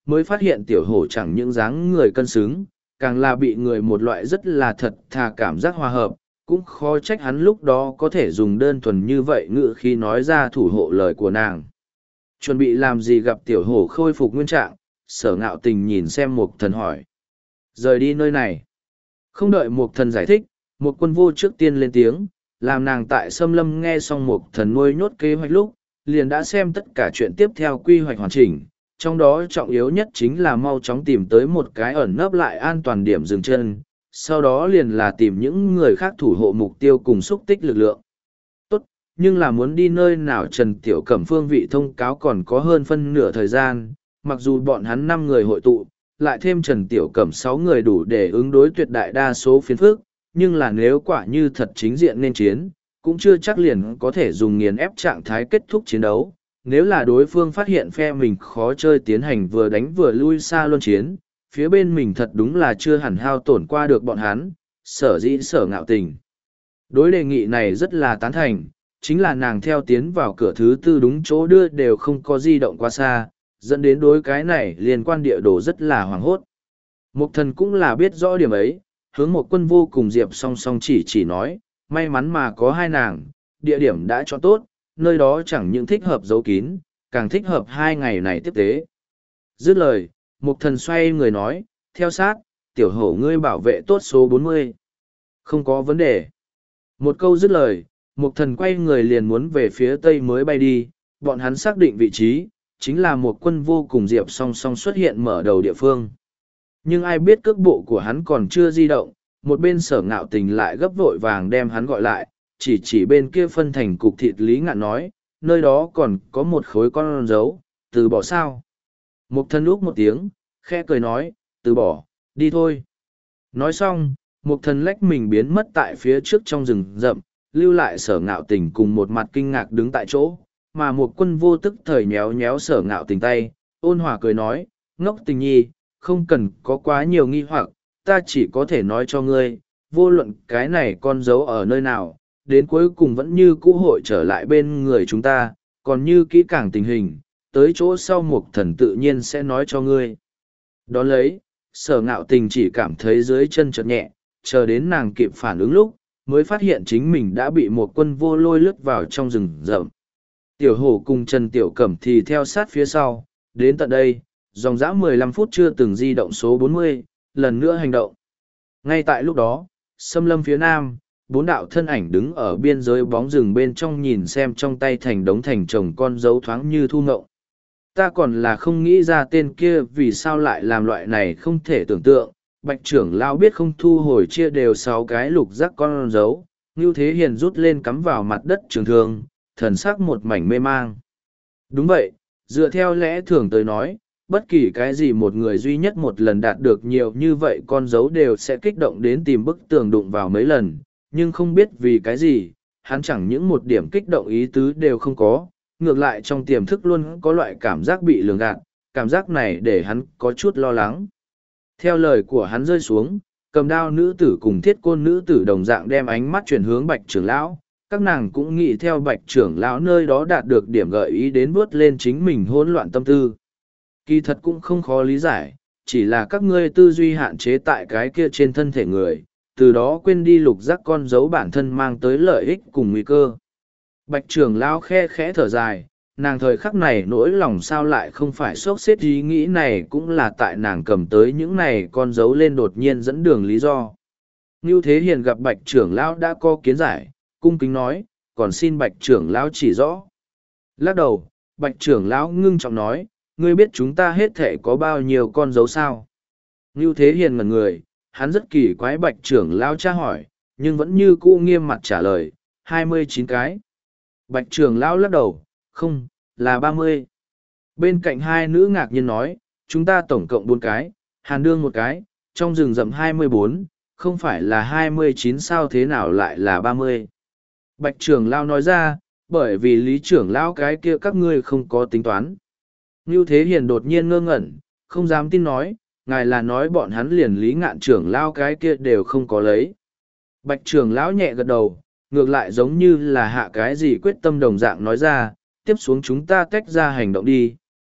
Speaker 1: mới phát hiện tiểu hổ chẳng những dáng người cân xứng, càng là bị người một loại rất là thật thà cảm giác hòa hợp, cũng khó trách hắn lúc đó có thể dùng đơn thuần như vậy ngự khi nói ra thủ hộ lời của nàng. Chuẩn bị làm gì gặp tiểu hổ khôi phục nguyên trạng, Sở Ngạo Tình nhìn xem Mục Thần hỏi. Rời đi nơi này. Không đợi Mục Thần giải thích, Mục Quân Vô trước tiên lên tiếng, làm nàng tại Sâm Lâm nghe xong Mục Thần nuôi nhốt kế hoạch lúc, liền đã xem tất cả chuyện tiếp theo quy hoạch hoàn chỉnh, trong đó trọng yếu nhất chính là mau chóng tìm tới một cái ẩn nấp lại an toàn điểm dừng chân, sau đó liền là tìm những người khác thủ hộ mục tiêu cùng xúc tích lực lượng. Tốt, nhưng là muốn đi nơi nào Trần Tiểu Cẩm phương vị thông cáo còn có hơn phân nửa thời gian, mặc dù bọn hắn năm người hội tụ, lại thêm Trần Tiểu Cẩm sáu người đủ để ứng đối tuyệt đại đa số phiến phức, nhưng là nếu quả như thật chính diện nên chiến, cũng chưa chắc liền có thể dùng nghiền ép trạng thái kết thúc chiến đấu. Nếu là đối phương phát hiện phe mình khó chơi tiến hành vừa đánh vừa lui xa luân chiến, phía bên mình thật đúng là chưa hẳn hao tổn qua được bọn hắn, sở dĩ Sở Ngạo Tình. Đối đề nghị này rất là tán thành, chính là nàng theo tiến vào cửa thứ tư đúng chỗ đưa đều không có di động qua xa, dẫn đến đối cái này liên quan địa đồ rất là hoảng hốt. Mục Thần cũng là biết rõ điểm ấy, hướng một quân vô cùng Diệp song song chỉ chỉ nói, may mắn mà có hai nàng, địa điểm đã chọn tốt, nơi đó chẳng những thích hợp giấu kín, càng thích hợp hai ngày này tiếp tế. Dứt lời, Mục Thần xoay người nói, theo sát, tiểu hổ ngươi bảo vệ tốt số bốn mươi. Không có vấn đề. Một câu dứt lời, Mục Thần quay người liền muốn về phía tây mới bay đi, bọn hắn xác định vị trí, chính là một quân vô cùng Diệp song song xuất hiện mở đầu địa phương. Nhưng ai biết cước bộ của hắn còn chưa di động, một bên Sở Ngạo Tình lại gấp vội vàng đem hắn gọi lại, chỉ chỉ bên kia phân thành cục thịt Lý Ngạn nói, nơi đó còn có một khối con dấu, từ bỏ sao. Mục Thần úc một tiếng, khẽ cười nói, từ bỏ, đi thôi. Nói xong, Mục Thần lách mình biến mất tại phía trước trong rừng rậm, lưu lại Sở Ngạo Tình cùng một mặt kinh ngạc đứng tại chỗ, mà một quân vô tức thời nhéo nhéo Sở Ngạo Tình tay, ôn hòa cười nói, ngốc tình nhi, không cần có quá nhiều nghi hoặc, ta chỉ có thể nói cho ngươi, vô luận cái này con dấu ở nơi nào, đến cuối cùng vẫn như cũ hội trở lại bên người chúng ta, còn như kỹ càng tình hình, tới chỗ sau Mục Thần tự nhiên sẽ nói cho ngươi. Đón lấy, Sở Ngạo Tình chỉ cảm thấy dưới chân chợt nhẹ, chờ đến nàng kịp phản ứng lúc, mới phát hiện chính mình đã bị một quân vô lôi lướt vào trong rừng rậm. Tiểu hổ cùng Trần Tiểu Cẩm thì theo sát phía sau, đến tận đây, dòng dã mười lăm phút chưa từng di động số bốn mươi, lần nữa hành động. Ngay tại lúc đó, xâm lâm phía nam, bốn đạo thân ảnh đứng ở biên giới bóng rừng bên trong nhìn xem trong tay thành đống thành chồng con dấu thoáng như thu ngộng. Ta còn là không nghĩ ra tên kia vì sao lại làm loại này không thể tưởng tượng. Bạch trưởng lao biết không thu hồi chia đều sáu cái lục giác con dấu, Ngưu Thế Hiền rút lên cắm vào mặt đất trường thương, thần sắc một mảnh mê mang. Đúng vậy, dựa theo lẽ thường tới nói, bất kỳ cái gì một người duy nhất một lần đạt được nhiều như vậy con dấu đều sẽ kích động đến tìm bức tường đụng vào mấy lần, nhưng không biết vì cái gì, hắn chẳng những một điểm kích động ý tứ đều không có, ngược lại trong tiềm thức luôn có loại cảm giác bị lường gạt, cảm giác này để hắn có chút lo lắng. Theo lời của hắn rơi xuống, cầm đao nữ tử cùng thiết côn nữ tử đồng dạng đem ánh mắt chuyển hướng bạch trưởng lão, các nàng cũng nghĩ theo bạch trưởng lão nơi đó đạt được điểm gợi ý đến vớt lên chính mình hỗn loạn tâm tư. Kỳ thật cũng không khó lý giải, chỉ là các ngươi tư duy hạn chế tại cái kia trên thân thể người, từ đó quên đi lục giác con dấu bản thân mang tới lợi ích cùng nguy cơ. Bạch trưởng lão khe khẽ thở dài, nàng thời khắc này nỗi lòng sao lại không phải sốc xếp ý nghĩ này cũng là tại nàng cầm tới những này con dấu lên đột nhiên dẫn đường lý do. Ngưu Thế Hiền gặp bạch trưởng lão đã có kiến giải, cung kính nói, còn xin bạch trưởng lão chỉ rõ. Lắc đầu, bạch trưởng lão ngưng trọng nói, ngươi biết chúng ta hết thể có bao nhiêu con dấu sao? Ngưu Thế Hiền ngẩn người, hắn rất kỳ quái bạch trưởng lão tra hỏi, nhưng vẫn như cũ nghiêm mặt trả lời, hai mươi chín cái. Bạch trưởng lão lắc đầu, không, là ba mươi. Bên cạnh hai nữ ngạc nhiên nói, chúng ta tổng cộng bốn cái, Hàn Đương một cái, trong rừng rậm hai mươi bốn, không phải là hai mươi chín sao thế nào lại là ba mươi. Bạch trưởng lão nói ra, bởi vì lý trưởng lão cái kia các ngươi không có tính toán. Ngưu Thế Hiền đột nhiên ngơ ngẩn, không dám tin nói, ngài là nói bọn hắn liền lý ngạn trưởng lão cái kia đều không có lấy. Bạch trưởng lão nhẹ gật đầu, ngược lại giống như là hạ cái gì quyết tâm đồng dạng nói ra, tiếp xuống chúng ta tách ra hành động đi,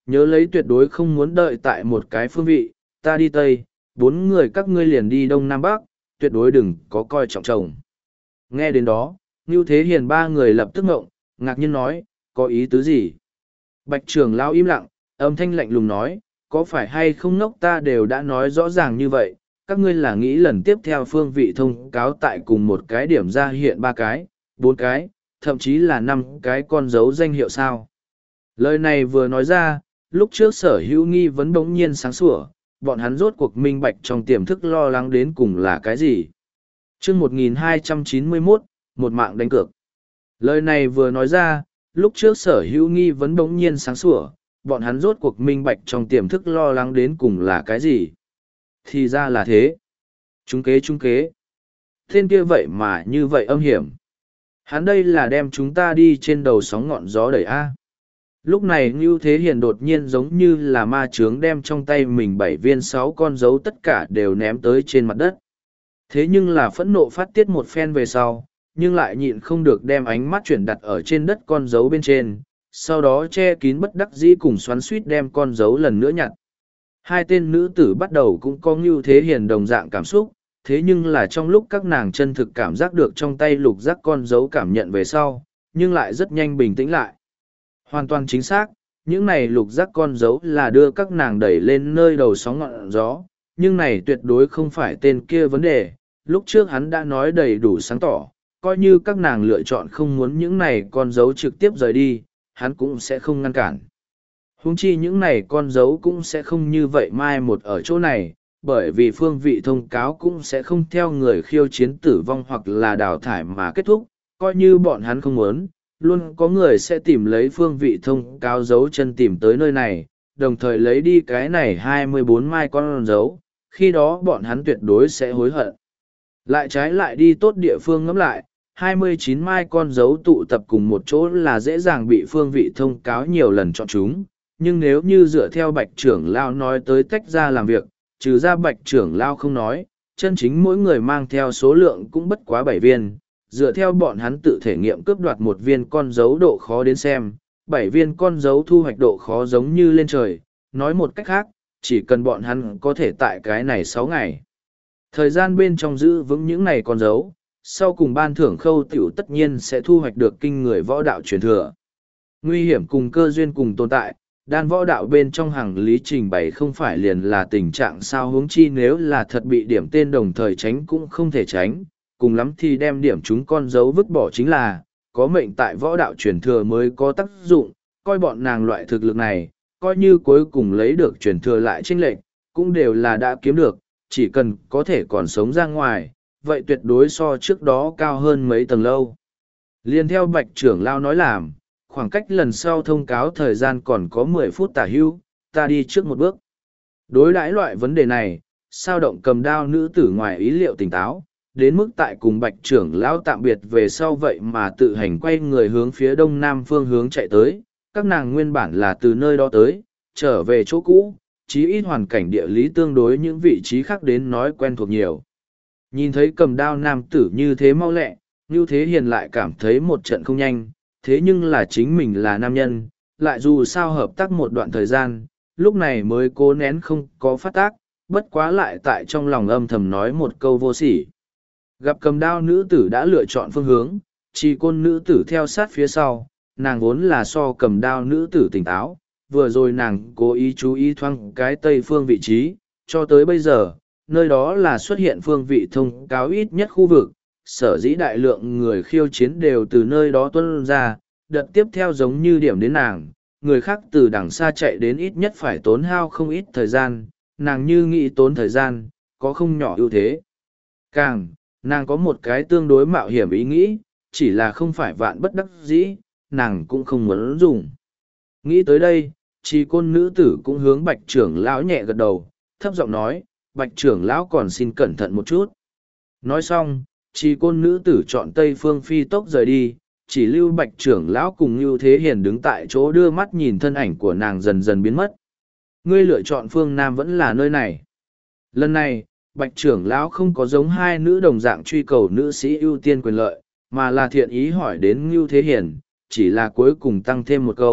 Speaker 1: Nhớ lấy tuyệt đối không muốn đợi tại một cái phương vị, ta đi Tây, bốn người các ngươi liền đi Đông Nam Bắc, tuyệt đối đừng có coi trọng chồng. Nghe đến đó, Ngưu Thế Hiền ba người lập tức ngộng, ngạc nhiên nói, có ý tứ gì? Bạch trưởng lão im lặng, âm thanh lạnh lùng nói, có phải hay không ngốc ta đều đã nói rõ ràng như vậy, các ngươi là nghĩ lần tiếp theo phương vị thông cáo tại cùng một cái điểm ra hiện ba cái, bốn cái, thậm chí là năm cái con dấu danh hiệu sao. Lời này vừa nói ra, lúc trước sở hữu nghi vấn bỗng nhiên sáng sủa, bọn hắn rốt cuộc minh bạch trong tiềm thức lo lắng đến cùng là cái gì. chương một nghìn hai trăm chín mươi mốt, một mạng đánh cược. Lời này vừa nói ra, lúc trước sở hữu nghi vấn bỗng nhiên sáng sủa, bọn hắn rốt cuộc minh bạch trong tiềm thức lo lắng đến cùng là cái gì. Thì ra là thế. Trung kế trung kế. Tên kia vậy mà như vậy âm hiểm. Hắn đây là đem chúng ta đi trên đầu sóng ngọn gió đẩy A. Lúc này Ngưu Thế Hiền đột nhiên giống như là ma chướng đem trong tay mình bảy viên sáu con dấu tất cả đều ném tới trên mặt đất. Thế nhưng là phẫn nộ phát tiết một phen về sau, nhưng lại nhịn không được đem ánh mắt chuyển đặt ở trên đất con dấu bên trên, sau đó che kín bất đắc dĩ cùng xoắn suýt đem con dấu lần nữa nhặt. Hai tên nữ tử bắt đầu cũng có Ngưu Thế Hiền đồng dạng cảm xúc, thế nhưng là trong lúc các nàng chân thực cảm giác được trong tay lục giác con dấu cảm nhận về sau, nhưng lại rất nhanh bình tĩnh lại. Hoàn toàn chính xác, những này lục giác con dấu là đưa các nàng đẩy lên nơi đầu sóng ngọn gió, nhưng này tuyệt đối không phải tên kia vấn đề. Lúc trước hắn đã nói đầy đủ sáng tỏ, coi như các nàng lựa chọn không muốn những này con dấu trực tiếp rời đi, hắn cũng sẽ không ngăn cản. Huống chi những này con dấu cũng sẽ không như vậy mai một ở chỗ này, bởi vì phương vị thông cáo cũng sẽ không theo người khiêu chiến tử vong hoặc là đào thải mà kết thúc, coi như bọn hắn không muốn, luôn có người sẽ tìm lấy phương vị thông cáo dấu chân tìm tới nơi này, đồng thời lấy đi cái này hai mươi bốn mai con dấu, khi đó bọn hắn tuyệt đối sẽ hối hận. Lại trái lại đi tốt địa phương ngẫm lại, hai mươi chín mai con dấu tụ tập cùng một chỗ là dễ dàng bị phương vị thông cáo nhiều lần chọn chúng, nhưng nếu như dựa theo bạch trưởng lao nói tới tách ra làm việc, trừ ra bạch trưởng lao không nói, chân chính mỗi người mang theo số lượng cũng bất quá bảy viên, dựa theo bọn hắn tự thể nghiệm cướp đoạt một viên con dấu độ khó đến xem, bảy viên con dấu thu hoạch độ khó giống như lên trời, nói một cách khác, chỉ cần bọn hắn có thể tại cái này sáu ngày. Thời gian bên trong giữ vững những này con dấu, sau cùng ban thưởng khâu tiểu tất nhiên sẽ thu hoạch được kinh người võ đạo truyền thừa. Nguy hiểm cùng cơ duyên cùng tồn tại, đan võ đạo bên trong hàng lý trình bày không phải liền là tình trạng sao huống chi nếu là thật bị điểm tên đồng thời tránh cũng không thể tránh, cùng lắm thì đem điểm chúng con dấu vứt bỏ chính là, có mệnh tại võ đạo truyền thừa mới có tác dụng, coi bọn nàng loại thực lực này, coi như cuối cùng lấy được truyền thừa lại chênh lệch, cũng đều là đã kiếm được, chỉ cần có thể còn sống ra ngoài, vậy tuyệt đối so trước đó cao hơn mấy tầng lâu. Liên theo bạch trưởng lao nói làm, khoảng cách lần sau thông cáo thời gian còn có mười phút tả hưu, ta đi trước một bước. Đối đãi loại vấn đề này, sao động cầm đao nữ tử ngoài ý liệu tỉnh táo, đến mức tại cùng bạch trưởng lão tạm biệt về sau vậy mà tự hành quay người hướng phía đông nam phương hướng chạy tới, các nàng nguyên bản là từ nơi đó tới, trở về chỗ cũ, chí ít hoàn cảnh địa lý tương đối những vị trí khác đến nói quen thuộc nhiều. Nhìn thấy cầm đao nam tử như thế mau lẹ, Ngưu Thế Hiền lại cảm thấy một trận không nhanh, thế nhưng là chính mình là nam nhân, lại dù sao hợp tác một đoạn thời gian, lúc này mới cố nén không có phát tác, bất quá lại tại trong lòng âm thầm nói một câu vô sỉ. Gặp cầm đao nữ tử đã lựa chọn phương hướng, chỉ côn nữ tử theo sát phía sau, nàng vốn là so cầm đao nữ tử tỉnh táo, vừa rồi nàng cố ý chú ý thoáng cái tây phương vị trí, cho tới bây giờ, nơi đó là xuất hiện phương vị thông cáo ít nhất khu vực, sở dĩ đại lượng người khiêu chiến đều từ nơi đó tuân ra, đợt tiếp theo giống như điểm đến nàng, người khác từ đằng xa chạy đến ít nhất phải tốn hao không ít thời gian, nàng như nghĩ tốn thời gian, có không nhỏ ưu thế. Càng, nàng có một cái tương đối mạo hiểm ý nghĩ, chỉ là không phải vạn bất đắc dĩ, nàng cũng không muốn dùng. Nghĩ tới đây, chỉ côn nữ tử cũng hướng bạch trưởng lão nhẹ gật đầu, thấp giọng nói, bạch trưởng lão còn xin cẩn thận một chút. Nói xong, chỉ côn nữ tử chọn tây phương phi tốc rời đi, chỉ lưu bạch trưởng lão cùng Ngưu Thế Hiền đứng tại chỗ đưa mắt nhìn thân ảnh của nàng dần dần biến mất. Ngươi lựa chọn phương Nam vẫn là nơi này. Lần này, bạch trưởng lão không có giống hai nữ đồng dạng truy cầu nữ sĩ ưu tiên quyền lợi, mà là thiện ý hỏi đến Ngưu Thế Hiền, chỉ là cuối cùng tăng thêm một câu,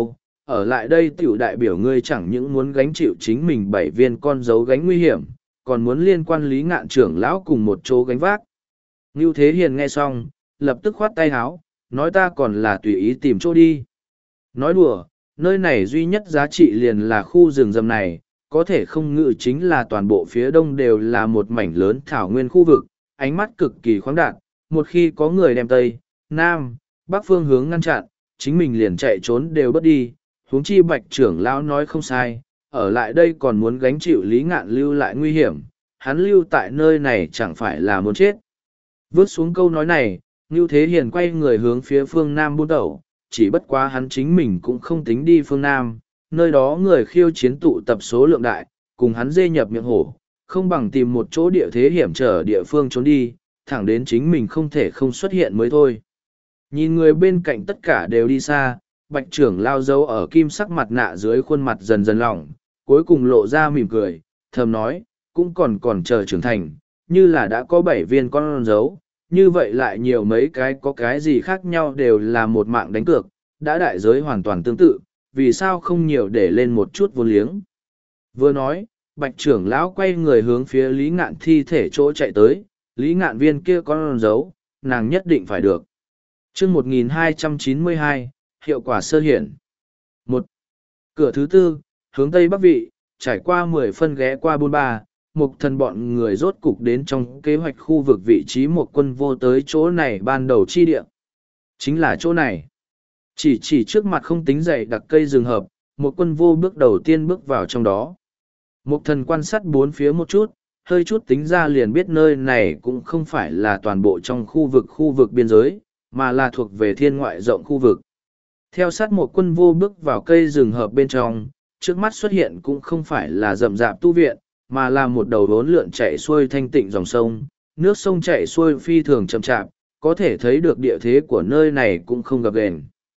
Speaker 1: ở lại đây tiểu đại biểu ngươi chẳng những muốn gánh chịu chính mình bảy viên con dấu gánh nguy hiểm, còn muốn liên quan Lý Ngạn trưởng lão cùng một chỗ gánh vác. Ngưu Thế Hiền nghe xong, lập tức khoát tay háo, nói ta còn là tùy ý tìm chỗ đi. Nói đùa, nơi này duy nhất giá trị liền là khu rừng rậm này, có thể không ngự chính là toàn bộ phía đông đều là một mảnh lớn thảo nguyên khu vực, ánh mắt cực kỳ khoáng đạt, một khi có người đem Tây, Nam, Bắc phương hướng ngăn chặn, chính mình liền chạy trốn đều bất đi, huống chi Bạch trưởng lão nói không sai, ở lại đây còn muốn gánh chịu Lý Ngạn lưu lại nguy hiểm, hắn lưu tại nơi này chẳng phải là muốn chết. Vớt xuống câu nói này, Ngưu Thế Hiền quay người hướng phía phương Nam buôn tẩu, chỉ bất quá hắn chính mình cũng không tính đi phương Nam, nơi đó người khiêu chiến tụ tập số lượng đại, cùng hắn dê nhập miệng hổ, không bằng tìm một chỗ địa thế hiểm trở địa phương trốn đi, thẳng đến chính mình không thể không xuất hiện mới thôi. Nhìn người bên cạnh tất cả đều đi xa, Bạch trưởng lao dấu ở kim sắc mặt nạ dưới khuôn mặt dần dần lỏng, cuối cùng lộ ra mỉm cười, thầm nói, cũng còn còn chờ trưởng thành, như là đã có bảy viên con dấu, như vậy lại nhiều mấy cái có cái gì khác nhau đều là một mạng đánh cược, đã đại giới hoàn toàn tương tự, vì sao không nhiều để lên một chút vốn liếng. Vừa nói, Bạch trưởng lão quay người hướng phía Lý Ngạn thi thể chỗ chạy tới, Lý Ngạn viên kia con dấu, nàng nhất định phải được. Chương một nghìn hai trăm chín mươi hai, hiệu quả sơ hiển. Một, cửa thứ tư, hướng tây bắc vị, trải qua mười phân ghé qua bôn ba, một thần bọn người rốt cục đến trong kế hoạch khu vực vị trí một quân vô tới chỗ này ban đầu chi địa. Chính là chỗ này. Chỉ chỉ trước mặt không tính dày đặc cây rừng hợp, một quân vô bước đầu tiên bước vào trong đó. Một thần quan sát bốn phía một chút, hơi chút tính ra liền biết nơi này cũng không phải là toàn bộ trong khu vực khu vực biên giới, mà là thuộc về thiên ngoại rộng khu vực. Theo sát một quân vô bước vào cây rừng hợp bên trong, trước mắt xuất hiện cũng không phải là rậm rạp tu viện, mà là một đầu vốn lượn chạy xuôi thanh tịnh dòng sông, nước sông chạy xuôi phi thường chậm chạp, có thể thấy được địa thế của nơi này cũng không gập ghềnh.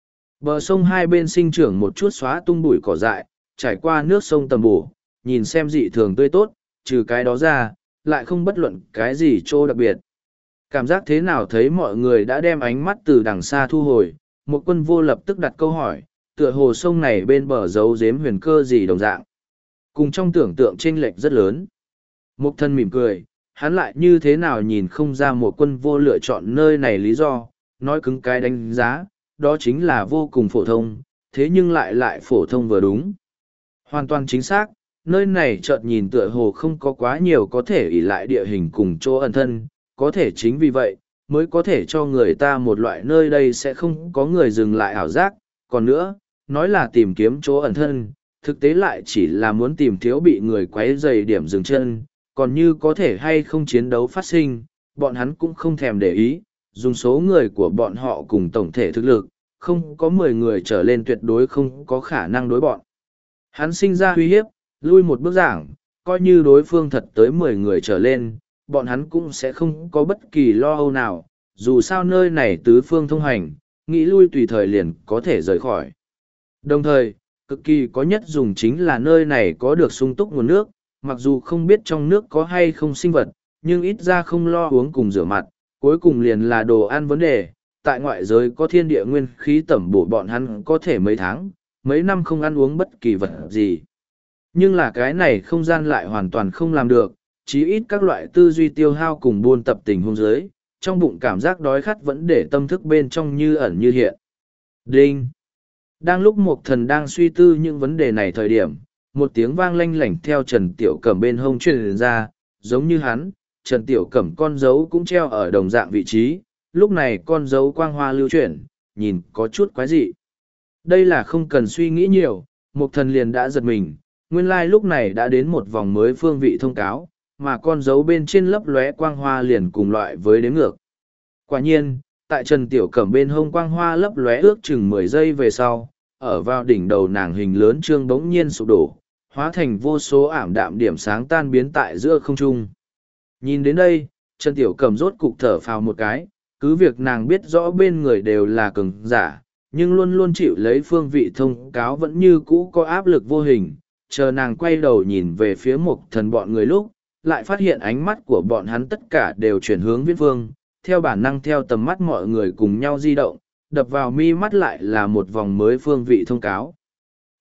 Speaker 1: Bờ sông hai bên sinh trưởng một chút xóa tung bụi cỏ dại, trải qua nước sông tầm bổ, nhìn xem dị thường tươi tốt, trừ cái đó ra, lại không bất luận cái gì chỗ đặc biệt. Cảm giác thế nào thấy mọi người đã đem ánh mắt từ đằng xa thu hồi, một quân vô lập tức đặt câu hỏi, tựa hồ sông này bên bờ giấu giếm huyền cơ gì đồng dạng. Cùng trong tưởng tượng chênh lệch rất lớn. Một thân mỉm cười, hắn lại như thế nào nhìn không ra một quân vô lựa chọn nơi này lý do, nói cứng cái đánh giá, đó chính là vô cùng phổ thông, thế nhưng lại lại phổ thông vừa đúng. Hoàn toàn chính xác, nơi này chợt nhìn tựa hồ không có quá nhiều có thể ỷ lại địa hình cùng chỗ ẩn thân, có thể chính vì vậy, mới có thể cho người ta một loại nơi đây sẽ không có người dừng lại ảo giác, còn nữa, nói là tìm kiếm chỗ ẩn thân, thực tế lại chỉ là muốn tìm thiếu bị người quấy dày điểm dừng chân, còn như có thể hay không chiến đấu phát sinh, bọn hắn cũng không thèm để ý, dùng số người của bọn họ cùng tổng thể thực lực, không có mười người trở lên tuyệt đối không có khả năng đối bọn. Hắn sinh ra uy hiếp, lui một bước giảng, coi như đối phương thật tới mười người trở lên, bọn hắn cũng sẽ không có bất kỳ lo âu nào, dù sao nơi này tứ phương thông hành, nghĩ lui tùy thời liền có thể rời khỏi. Đồng thời, cực kỳ có nhất dùng chính là nơi này có được sung túc nguồn nước, mặc dù không biết trong nước có hay không sinh vật, nhưng ít ra không lo uống cùng rửa mặt, cuối cùng liền là đồ ăn vấn đề. Tại ngoại giới có thiên địa nguyên khí tẩm bổ bọn hắn có thể mấy tháng, mấy năm không ăn uống bất kỳ vật gì. Nhưng là cái này không gian lại hoàn toàn không làm được, chí ít các loại tư duy tiêu hao cùng buôn tập tình hôn giới, trong bụng cảm giác đói khát vẫn để tâm thức bên trong như ẩn như hiện. Đinh! Đang lúc một thần đang suy tư những vấn đề này thời điểm, một tiếng vang lanh lảnh theo Trần Tiểu Cẩm bên hông truyền ra, giống như hắn, Trần Tiểu Cẩm con dấu cũng treo ở đồng dạng vị trí, lúc này con dấu quang hoa lưu chuyển, nhìn có chút quái dị. Đây là không cần suy nghĩ nhiều, một thần liền đã giật mình, nguyên lai like lúc này đã đến một vòng mới phương vị thông cáo, mà con dấu bên trên lấp lóe quang hoa liền cùng loại với đếm ngược. Quả nhiên, tại Trần Tiểu Cẩm bên hông quang hoa lấp lóe ước chừng mười giây về sau, ở vào đỉnh đầu nàng hình lớn trương bỗng nhiên sụp đổ, hóa thành vô số ảm đạm điểm sáng tan biến tại giữa không trung. Nhìn đến đây, Trần Tiểu Cẩm rốt cục thở phào một cái, cứ việc nàng biết rõ bên người đều là cường giả, nhưng luôn luôn chịu lấy phương vị thông cáo vẫn như cũ có áp lực vô hình, chờ nàng quay đầu nhìn về phía một thần bọn người lúc, lại phát hiện ánh mắt của bọn hắn tất cả đều chuyển hướng viễn phương, theo bản năng theo tầm mắt mọi người cùng nhau di động, đập vào mi mắt lại là một vòng mới phương vị thông cáo.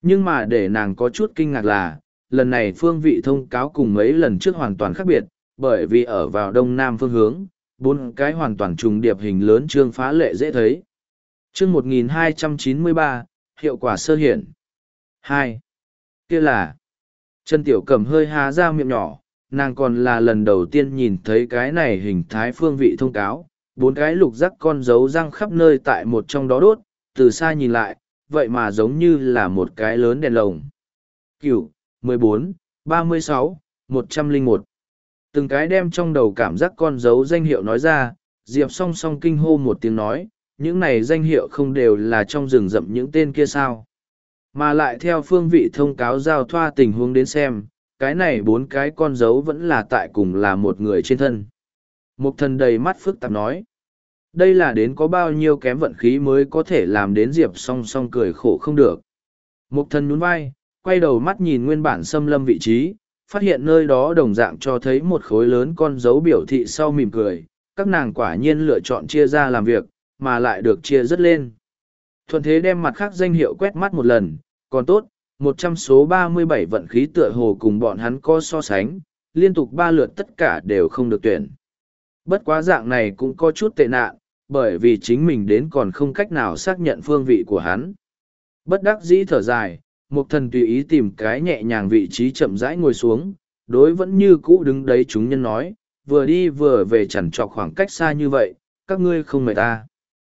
Speaker 1: Nhưng mà để nàng có chút kinh ngạc là, lần này phương vị thông cáo cùng mấy lần trước hoàn toàn khác biệt, bởi vì ở vào đông nam phương hướng, bốn cái hoàn toàn trùng điệp hình lớn trương phá lệ dễ thấy. Chương một nghìn hai trăm chín mươi ba, hiệu quả sơ hiển. Hai, kia là Trần Tiểu Cẩm hơi há ra miệng nhỏ, nàng còn là lần đầu tiên nhìn thấy cái này hình thái phương vị thông cáo, bốn cái lục rắc con dấu răng khắp nơi tại một trong đó đốt, từ xa nhìn lại, vậy mà giống như là một cái lớn đèn lồng. Cửu, mười bốn, ba mươi sáu, một trăm lẻ một. Từng cái đem trong đầu cảm giác con dấu danh hiệu nói ra, Diệp song song kinh hô một tiếng nói, những này danh hiệu không đều là trong rừng rậm những tên kia sao. Mà lại theo phương vị thông cáo giao thoa tình huống đến xem, cái này bốn cái con dấu vẫn là tại cùng là một người trên thân. Mục thần đầy mắt phức tạp nói. Đây là đến có bao nhiêu kém vận khí mới có thể làm đến Diệp song song cười khổ không được. Mục thần nhún vai, quay đầu mắt nhìn nguyên bản xâm lâm vị trí, phát hiện nơi đó đồng dạng cho thấy một khối lớn con dấu biểu thị sau mỉm cười. Các nàng quả nhiên lựa chọn chia ra làm việc, mà lại được chia rất lên. Thuận thế đem mặt khác danh hiệu quét mắt một lần, còn tốt, một trăm số ba mươi bảy vận khí tựa hồ cùng bọn hắn có so sánh, liên tục ba lượt tất cả đều không được tuyển. Bất quá dạng này cũng có chút tệ nạn, bởi vì chính mình đến còn không cách nào xác nhận phương vị của hắn. Bất đắc dĩ thở dài, Mục thần tùy ý tìm cái nhẹ nhàng vị trí chậm rãi ngồi xuống, đối vẫn như cũ đứng đấy chúng nhân nói, vừa đi vừa về chằn trọc khoảng cách xa như vậy, các ngươi không mệt ta.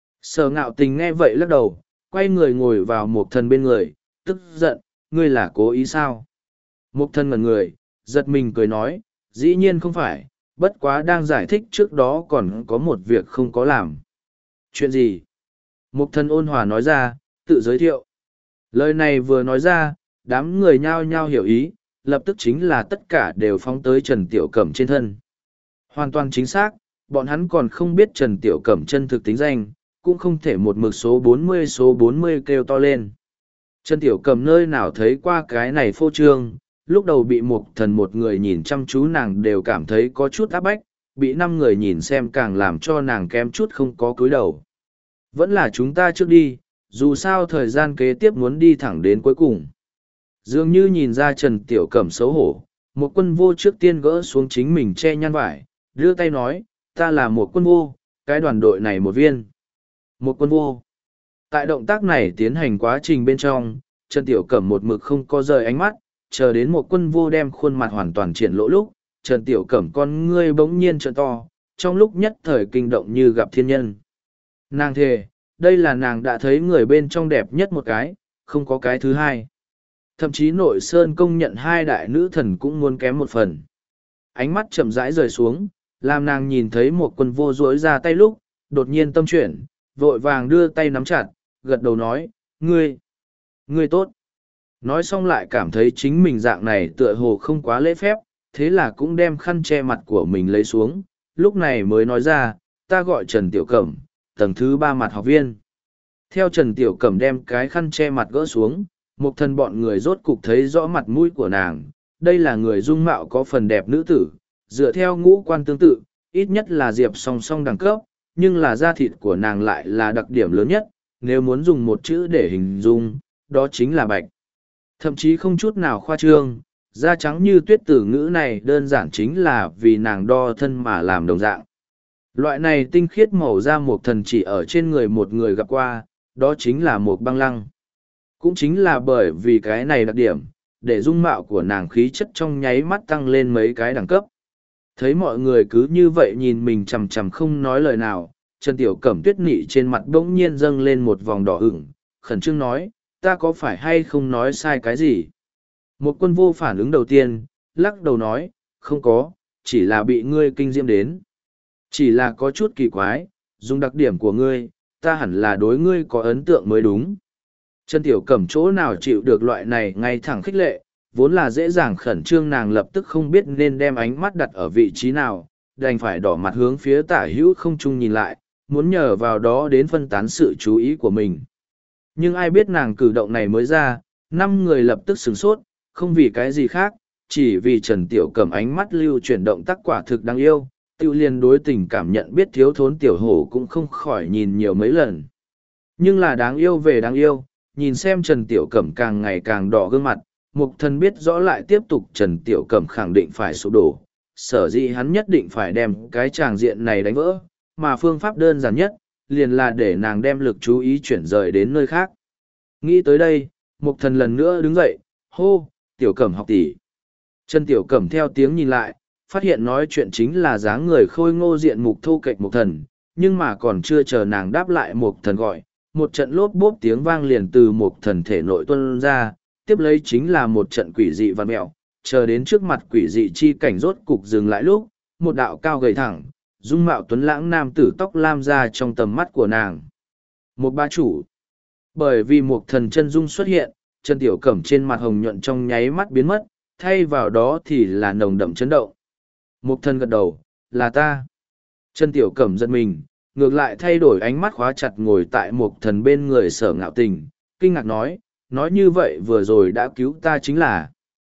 Speaker 1: Sở Ngạo Tình nghe vậy lắc đầu, quay người ngồi vào Mục thần bên người, tức giận, ngươi là cố ý sao? Mục thần ngẩn người, giật mình cười nói, dĩ nhiên không phải, bất quá đang giải thích trước đó còn có một việc không có làm. Chuyện gì? Mục thần ôn hòa nói ra, tự giới thiệu. Lời này vừa nói ra, đám người nhao nhao hiểu ý, lập tức chính là tất cả đều phóng tới Trần Tiểu Cẩm trên thân. Hoàn toàn chính xác, bọn hắn còn không biết Trần Tiểu Cẩm chân thực tính danh, cũng không thể một mực số bốn mươi số bốn mươi kêu to lên. Trần Tiểu Cẩm nơi nào thấy qua cái này phô trương, lúc đầu bị Mục thần một người nhìn chăm chú nàng đều cảm thấy có chút áp bách, bị năm người nhìn xem càng làm cho nàng kém chút không có cúi đầu. Vẫn là chúng ta trước đi, dù sao thời gian kế tiếp muốn đi thẳng đến cuối cùng. Dường như nhìn ra Trần Tiểu Cẩm xấu hổ, một quân vô trước tiên gỡ xuống chính mình che nhăn vải, đưa tay nói, ta là một quân vô, cái đoàn đội này một viên. Một quân vô. Tại động tác này tiến hành quá trình bên trong, Trần Tiểu Cẩm một mực không có rời ánh mắt, chờ đến một quân vô đem khuôn mặt hoàn toàn triển lỗ lúc, Trần Tiểu Cẩm con ngươi bỗng nhiên trợn to, trong lúc nhất thời kinh động như gặp thiên nhân. Nàng thề, đây là nàng đã thấy người bên trong đẹp nhất một cái, không có cái thứ hai. Thậm chí nội sơn công nhận hai đại nữ thần cũng muốn kém một phần. Ánh mắt chậm rãi rời xuống, làm nàng nhìn thấy một quân vô rỗi ra tay lúc, đột nhiên tâm chuyển, vội vàng đưa tay nắm chặt, gật đầu nói, ngươi, ngươi tốt. Nói xong lại cảm thấy chính mình dạng này tựa hồ không quá lễ phép, thế là cũng đem khăn che mặt của mình lấy xuống, lúc này mới nói ra, ta gọi Trần Tiểu Cẩm, tầng thứ ba mặt học viên. Theo Trần Tiểu Cẩm đem cái khăn che mặt gỡ xuống, một thần bọn người rốt cục thấy rõ mặt mũi của nàng, đây là người dung mạo có phần đẹp nữ tử, dựa theo ngũ quan tương tự, ít nhất là Diệp song song đẳng cấp, nhưng là da thịt của nàng lại là đặc điểm lớn nhất, nếu muốn dùng một chữ để hình dung, đó chính là bạch. Thậm chí không chút nào khoa trương, da trắng như tuyết tử ngữ này đơn giản chính là vì nàng đo thân mà làm đồng dạng. Loại này tinh khiết màu da một thần chỉ ở trên người một người gặp qua, đó chính là một băng lăng. Cũng chính là bởi vì cái này đặc điểm, để dung mạo của nàng khí chất trong nháy mắt tăng lên mấy cái đẳng cấp. Thấy mọi người cứ như vậy nhìn mình chằm chằm không nói lời nào, Trần Tiểu Cẩm tuyết nị trên mặt bỗng nhiên dâng lên một vòng đỏ ửng, khẩn trương nói, ta có phải hay không nói sai cái gì? Một quân vô phản ứng đầu tiên, lắc đầu nói, không có, chỉ là bị ngươi kinh diễm đến. Chỉ là có chút kỳ quái, dùng đặc điểm của ngươi, ta hẳn là đối ngươi có ấn tượng mới đúng. Trần Tiểu Cẩm chỗ nào chịu được loại này ngay thẳng khích lệ, vốn là dễ dàng khẩn trương nàng lập tức không biết nên đem ánh mắt đặt ở vị trí nào, đành phải đỏ mặt hướng phía tả hữu không trung nhìn lại, muốn nhờ vào đó đến phân tán sự chú ý của mình. Nhưng ai biết nàng cử động này mới ra, năm người lập tức sửng sốt, không vì cái gì khác, chỉ vì Trần Tiểu Cẩm ánh mắt lưu chuyển động tác quả thực đáng yêu, tiêu liên đối tình cảm nhận biết thiếu thốn tiểu hổ cũng không khỏi nhìn nhiều mấy lần. Nhưng là đáng yêu về đáng yêu, nhìn xem Trần Tiểu Cẩm càng ngày càng đỏ gương mặt, Mục Thần biết rõ lại tiếp tục Trần Tiểu Cẩm khẳng định phải sụp đổ, sở dĩ hắn nhất định phải đem cái tràng diện này đánh vỡ, mà phương pháp đơn giản nhất, liền là để nàng đem lực chú ý chuyển rời đến nơi khác. Nghĩ tới đây, Mục Thần lần nữa đứng dậy, hô, Tiểu Cẩm học tỷ. Trần Tiểu Cẩm theo tiếng nhìn lại, phát hiện nói chuyện chính là dáng người khôi ngô diện mục thu kệch Mục Thần, nhưng mà còn chưa chờ nàng đáp lại Mục Thần gọi, một trận lốp bốp tiếng vang liền từ Mục Thần thể nội tuôn ra, tiếp lấy chính là một trận quỷ dị vằn mẹo, chờ đến trước mặt quỷ dị chi cảnh rốt cục dừng lại lúc, một đạo cao gầy thẳng, dung mạo tuấn lãng nam tử tóc lam ra trong tầm mắt của nàng. Một ba chủ. Bởi vì Mục Thần chân dung xuất hiện, Trần Tiểu Cẩm trên mặt hồng nhuận trong nháy mắt biến mất, thay vào đó thì là nồng đậm chấn động. Mục Thần gật đầu, là ta. Trần Tiểu Cẩm giật mình, ngược lại thay đổi ánh mắt khóa chặt ngồi tại Mục Thần bên người Sở Ngạo Tình, kinh ngạc nói, nói như vậy vừa rồi đã cứu ta chính là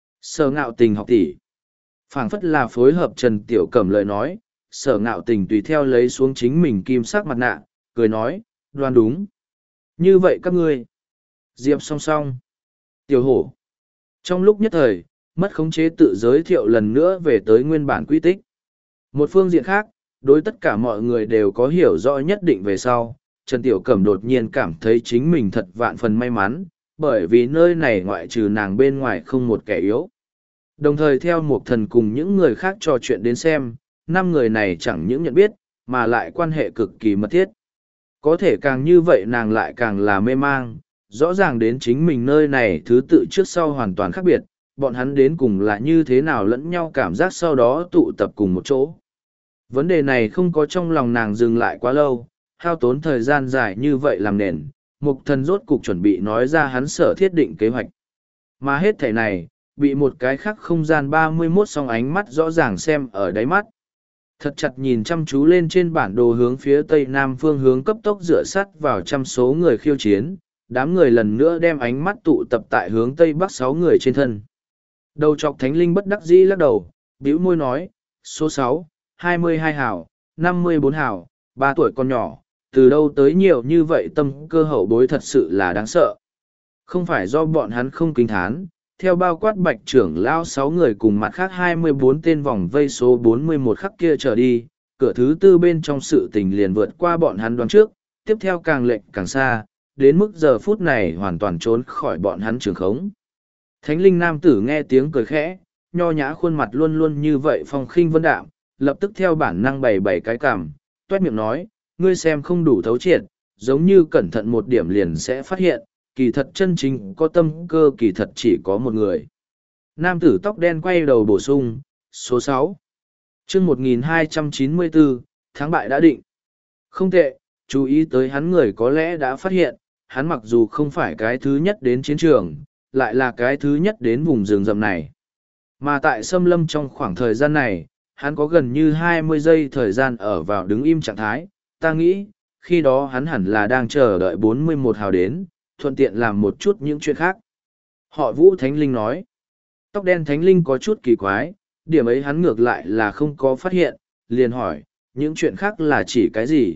Speaker 1: Sở Ngạo Tình học tỷ. Phảng phất là phối hợp Trần Tiểu Cẩm lời nói, Sở Ngạo Tình tùy theo lấy xuống chính mình kim sắc mặt nạ, cười nói, đoán đúng. Như vậy các ngươi. Diệp song song. Tiểu hổ. Trong lúc nhất thời, mất khống chế tự giới thiệu lần nữa về tới nguyên bản quy tích. Một phương diện khác, đối tất cả mọi người đều có hiểu rõ nhất định về sau, Trần Tiểu Cẩm đột nhiên cảm thấy chính mình thật vạn phần may mắn, bởi vì nơi này ngoại trừ nàng bên ngoài không một kẻ yếu. Đồng thời theo Mục Thần cùng những người khác trò chuyện đến xem, năm người này chẳng những nhận biết, mà lại quan hệ cực kỳ mật thiết. Có thể càng như vậy nàng lại càng là mê mang, rõ ràng đến chính mình nơi này thứ tự trước sau hoàn toàn khác biệt, bọn hắn đến cùng là như thế nào lẫn nhau cảm giác sau đó tụ tập cùng một chỗ. Vấn đề này không có trong lòng nàng dừng lại quá lâu, hao tốn thời gian dài như vậy làm nền, Mục Thần rốt cục chuẩn bị nói ra hắn sở thiết định kế hoạch. Mà hết thể này, bị một cái khác không gian ba mươi mốt song ánh mắt rõ ràng xem ở đáy mắt. Thật chặt nhìn chăm chú lên trên bản đồ hướng phía tây nam phương hướng cấp tốc dựa sắt vào trăm số người khiêu chiến, đám người lần nữa đem ánh mắt tụ tập tại hướng tây bắc sáu người trên thân. Đầu chọc thánh linh bất đắc dĩ lắc đầu, bĩu môi nói, số sáu, hai mươi hai hảo, năm mươi bốn hảo, ba tuổi con nhỏ, từ đâu tới nhiều như vậy tâm cơ hậu bối thật sự là đáng sợ. Không phải do bọn hắn không kính thán, theo bao quát bạch trưởng lao sáu người cùng mặt khác hai mươi bốn tên vòng vây số bốn mươi mốt khắc kia trở đi, cửa thứ tư bên trong sự tình liền vượt qua bọn hắn đoán trước, tiếp theo càng lệch càng xa, đến mức giờ phút này hoàn toàn trốn khỏi bọn hắn trường khống. Thánh linh nam tử nghe tiếng cười khẽ, nho nhã khuôn mặt luôn luôn như vậy phong khinh vân đạm, lập tức theo bản năng bày bày cái cằm, toét miệng nói, ngươi xem không đủ thấu triệt, giống như cẩn thận một điểm liền sẽ phát hiện, kỳ thật chân chính có tâm cơ kỳ thật chỉ có một người. Nam tử tóc đen quay đầu bổ sung, số sáu. chương một nghìn hai trăm chín mươi bốn, thắng bại đã định. Không tệ, chú ý tới hắn người có lẽ đã phát hiện, hắn mặc dù không phải cái thứ nhất đến chiến trường, lại là cái thứ nhất đến vùng rừng rậm này. Mà tại xâm lâm trong khoảng thời gian này, hắn có gần như hai mươi giây thời gian ở vào đứng im trạng thái, ta nghĩ, khi đó hắn hẳn là đang chờ đợi bốn mươi mốt hào đến, thuận tiện làm một chút những chuyện khác. Họ Vũ Thánh Linh nói, tóc đen Thánh Linh có chút kỳ quái, điểm ấy hắn ngược lại là không có phát hiện, liền hỏi, những chuyện khác là chỉ cái gì?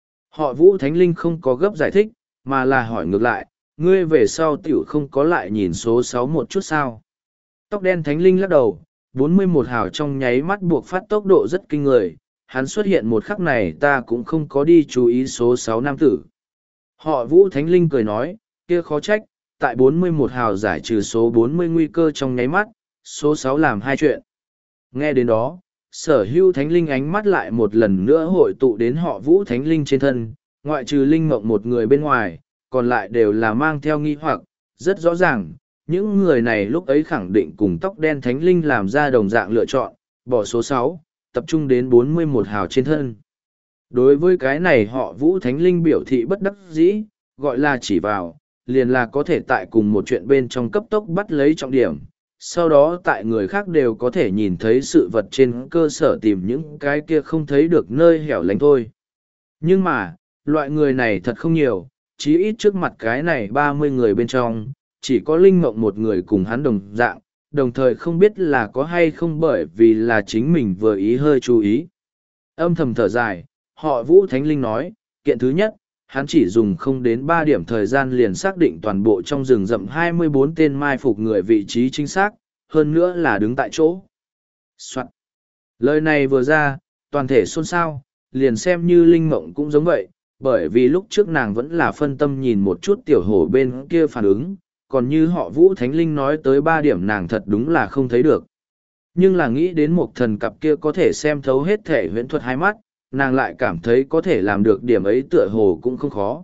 Speaker 1: Họ Vũ Thánh Linh không có gấp giải thích, mà là hỏi ngược lại, ngươi về sau tiểu không có lại nhìn số sáu một chút sao? Tóc đen Thánh Linh lắc đầu, bốn mươi mốt hào trong nháy mắt buộc phát tốc độ rất kinh người, hắn xuất hiện một khắc này ta cũng không có đi chú ý số sáu nam tử. Họ Vũ Thánh Linh cười nói, kia khó trách, tại bốn mươi mốt hào giải trừ số bốn mươi nguy cơ trong nháy mắt, số sáu làm hai chuyện. Nghe đến đó, sở hữu Thánh Linh ánh mắt lại một lần nữa hội tụ đến họ Vũ Thánh Linh trên thân, ngoại trừ Linh Mộng một người bên ngoài, còn lại đều là mang theo nghi hoặc, rất rõ ràng, những người này lúc ấy khẳng định cùng tóc đen Thánh Linh làm ra đồng dạng lựa chọn, bỏ số sáu, tập trung đến bốn mươi mốt hào trên thân. Đối với cái này họ Vũ Thánh Linh biểu thị bất đắc dĩ, gọi là chỉ vào, liền là có thể tại cùng một chuyện bên trong cấp tốc bắt lấy trọng điểm, sau đó tại người khác đều có thể nhìn thấy sự vật trên cơ sở tìm những cái kia không thấy được nơi hẻo lánh thôi. Nhưng mà, loại người này thật không nhiều, chí ít trước mặt cái này ba mươi người bên trong, chỉ có Linh Mộng một người cùng hắn đồng dạng, đồng thời không biết là có hay không bởi vì là chính mình vừa ý hơi chú ý. Âm thầm thở dài, họ Vũ Thánh Linh nói, kiện thứ nhất, hắn chỉ dùng không đến ba điểm thời gian liền xác định toàn bộ trong rừng rậm hai mươi bốn tên mai phục người vị trí chính xác, hơn nữa là đứng tại chỗ. Soạn. Lời này vừa ra, toàn thể xôn xao, liền xem như Linh Mộng cũng giống vậy, bởi vì lúc trước nàng vẫn là phân tâm nhìn một chút tiểu hổ bên kia phản ứng, còn như họ Vũ Thánh Linh nói tới ba điểm nàng thật đúng là không thấy được. Nhưng là nghĩ đến một thần cặp kia có thể xem thấu hết thể huyễn thuật hai mắt, nàng lại cảm thấy có thể làm được điểm ấy tựa hồ cũng không khó.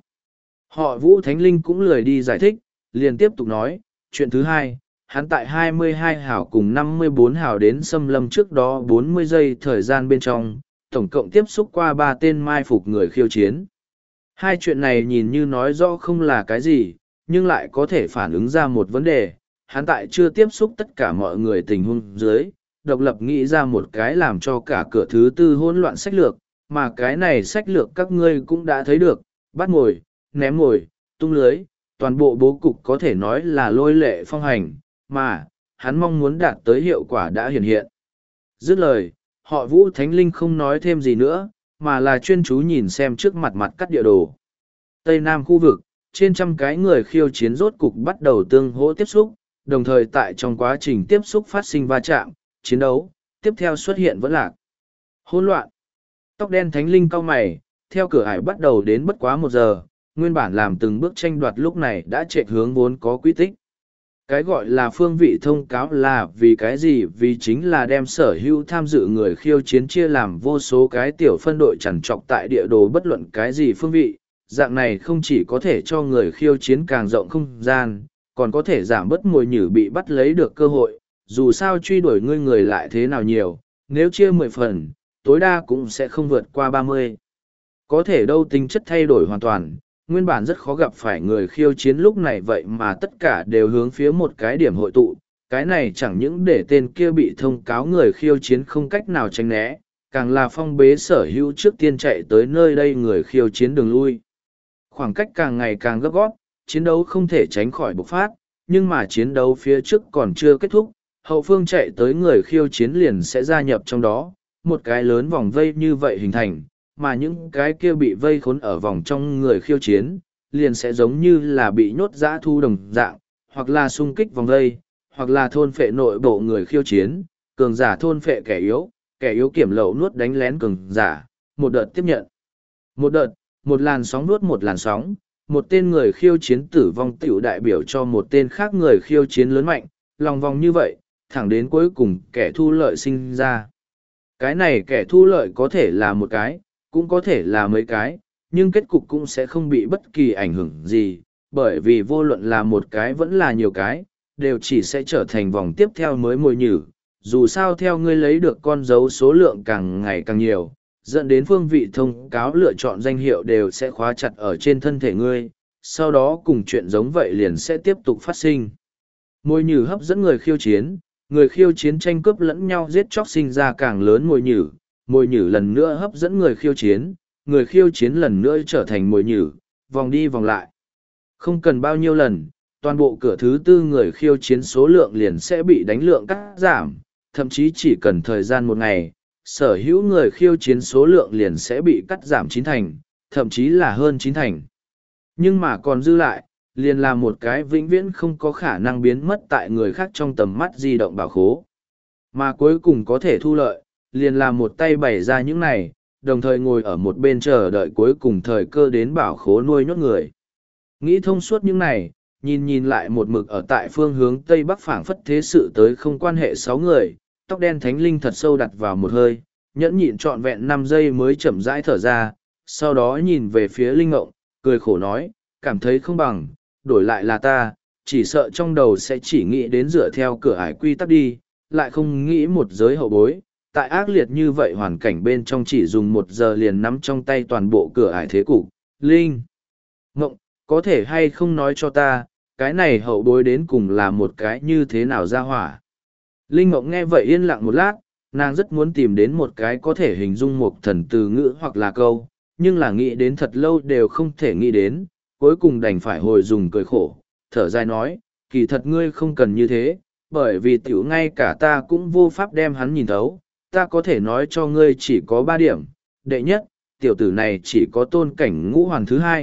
Speaker 1: Họ Vũ Thánh Linh cũng lười đi giải thích, liền tiếp tục nói, chuyện thứ hai, hắn tại hai mươi hai hào cùng năm mươi bốn hào đến xâm lâm trước đó bốn mươi giây thời gian bên trong, tổng cộng tiếp xúc qua ba tên mai phục người khiêu chiến. Hai chuyện này nhìn như nói rõ không là cái gì, nhưng lại có thể phản ứng ra một vấn đề. Hắn tại chưa tiếp xúc tất cả mọi người tình huống dưới, độc lập nghĩ ra một cái làm cho cả cửa thứ tư hỗn loạn sách lược, mà cái này sách lược các ngươi cũng đã thấy được, bắt ngồi, ném ngồi, tung lưới, toàn bộ bố cục có thể nói là lôi lệ phong hành, mà, hắn mong muốn đạt tới hiệu quả đã hiện hiện. Dứt lời, họ Vũ Thánh Linh không nói thêm gì nữa, mà là chuyên chú nhìn xem trước mặt mặt cắt địa đồ. Tây Nam khu vực, trên trăm cái người khiêu chiến rốt cục bắt đầu tương hỗ tiếp xúc, đồng thời tại trong quá trình tiếp xúc phát sinh va chạm, chiến đấu, tiếp theo xuất hiện vẫn lạc. Hỗn loạn. Tóc đen Thánh Linh cau mày, theo cửa ải bắt đầu đến bất quá một giờ, nguyên bản làm từng bước tranh đoạt lúc này đã chạy hướng vốn có quy tích. Cái gọi là phương vị thông cáo là vì cái gì? Vì chính là đem sở hữu tham dự người khiêu chiến chia làm vô số cái tiểu phân đội chằn trọc tại địa đồ bất luận cái gì phương vị. Dạng này không chỉ có thể cho người khiêu chiến càng rộng không gian, còn có thể giảm bớt mồi nhử bị bắt lấy được cơ hội. Dù sao truy đuổi ngươi người lại thế nào nhiều, nếu chia mười phần, tối đa cũng sẽ không vượt qua ba mươi. Có thể đâu tính chất thay đổi hoàn toàn. Nguyên bản rất khó gặp phải người khiêu chiến lúc này vậy mà tất cả đều hướng phía một cái điểm hội tụ. Cái này chẳng những để tên kia bị thông cáo người khiêu chiến không cách nào tránh né, càng là phong bế sở hữu trước tiên chạy tới nơi đây người khiêu chiến đường lui. Khoảng cách càng ngày càng gấp góp, chiến đấu không thể tránh khỏi bộc phát, nhưng mà chiến đấu phía trước còn chưa kết thúc, hậu phương chạy tới người khiêu chiến liền sẽ gia nhập trong đó, một cái lớn vòng vây như vậy hình thành. Mà những cái kia bị vây khốn ở vòng trong người khiêu chiến, liền sẽ giống như là bị nhốt dã thu đồng dạng, hoặc là xung kích vòng vây, hoặc là thôn phệ nội bộ người khiêu chiến, cường giả thôn phệ kẻ yếu, kẻ yếu kiểm lậu nuốt đánh lén cường giả, một đợt tiếp nhận. Một đợt, một làn sóng nuốt một làn sóng, một tên người khiêu chiến tử vong tiểu đại biểu cho một tên khác người khiêu chiến lớn mạnh, lòng vòng như vậy, thẳng đến cuối cùng kẻ thu lợi sinh ra. Cái này kẻ thu lợi có thể là một cái, cũng có thể là mấy cái, nhưng kết cục cũng sẽ không bị bất kỳ ảnh hưởng gì, bởi vì vô luận là một cái vẫn là nhiều cái, đều chỉ sẽ trở thành vòng tiếp theo mới mồi nhử. Dù sao theo ngươi lấy được con dấu số lượng càng ngày càng nhiều, dẫn đến phương vị thông cáo lựa chọn danh hiệu đều sẽ khóa chặt ở trên thân thể ngươi, sau đó cùng chuyện giống vậy liền sẽ tiếp tục phát sinh. Mồi nhử hấp dẫn người khiêu chiến, người khiêu chiến tranh cướp lẫn nhau giết chóc sinh ra càng lớn mồi nhử. Mồi nhử lần nữa hấp dẫn người khiêu chiến, người khiêu chiến lần nữa trở thành mồi nhử, vòng đi vòng lại. Không cần bao nhiêu lần, toàn bộ cửa thứ tư người khiêu chiến số lượng liền sẽ bị đánh lượng cắt giảm, thậm chí chỉ cần thời gian một ngày, sở hữu người khiêu chiến số lượng liền sẽ bị cắt giảm chín thành, thậm chí là hơn chín thành. Nhưng mà còn dư lại, liền là một cái vĩnh viễn không có khả năng biến mất tại người khác trong tầm mắt di động bảo khố. Mà cuối cùng có thể thu lợi, liền làm một tay bày ra những này, đồng thời ngồi ở một bên chờ đợi cuối cùng thời cơ đến bảo khố nuôi nhốt người. Nghĩ thông suốt những này, nhìn nhìn lại một mực ở tại phương hướng Tây Bắc phảng phất thế sự tới không quan hệ sáu người, tóc đen Thánh Linh thật sâu đặt vào một hơi, nhẫn nhịn trọn vẹn năm giây mới chậm rãi thở ra, sau đó nhìn về phía Linh Ngộng, cười khổ nói, cảm thấy không bằng, đổi lại là ta, chỉ sợ trong đầu sẽ chỉ nghĩ đến dựa theo cửa ải quy tắc đi, lại không nghĩ một giới hậu bối. Tại ác liệt như vậy hoàn cảnh bên trong chỉ dùng một giờ liền nắm trong tay toàn bộ cửa ải thế cục. Linh Ngộng, có thể hay không nói cho ta, cái này hậu bối đến cùng là một cái như thế nào ra hỏa. Linh Ngộng nghe vậy yên lặng một lát, nàng rất muốn tìm đến một cái có thể hình dung một thần từ ngữ hoặc là câu, nhưng là nghĩ đến thật lâu đều không thể nghĩ đến, cuối cùng đành phải hồi dùng cười khổ, thở dài nói, kỳ thật ngươi không cần như thế, bởi vì tiểu ngay cả ta cũng vô pháp đem hắn nhìn thấu. Ta có thể nói cho ngươi chỉ có ba điểm. Đệ nhất, tiểu tử này chỉ có tôn cảnh ngũ hoàn thứ hai,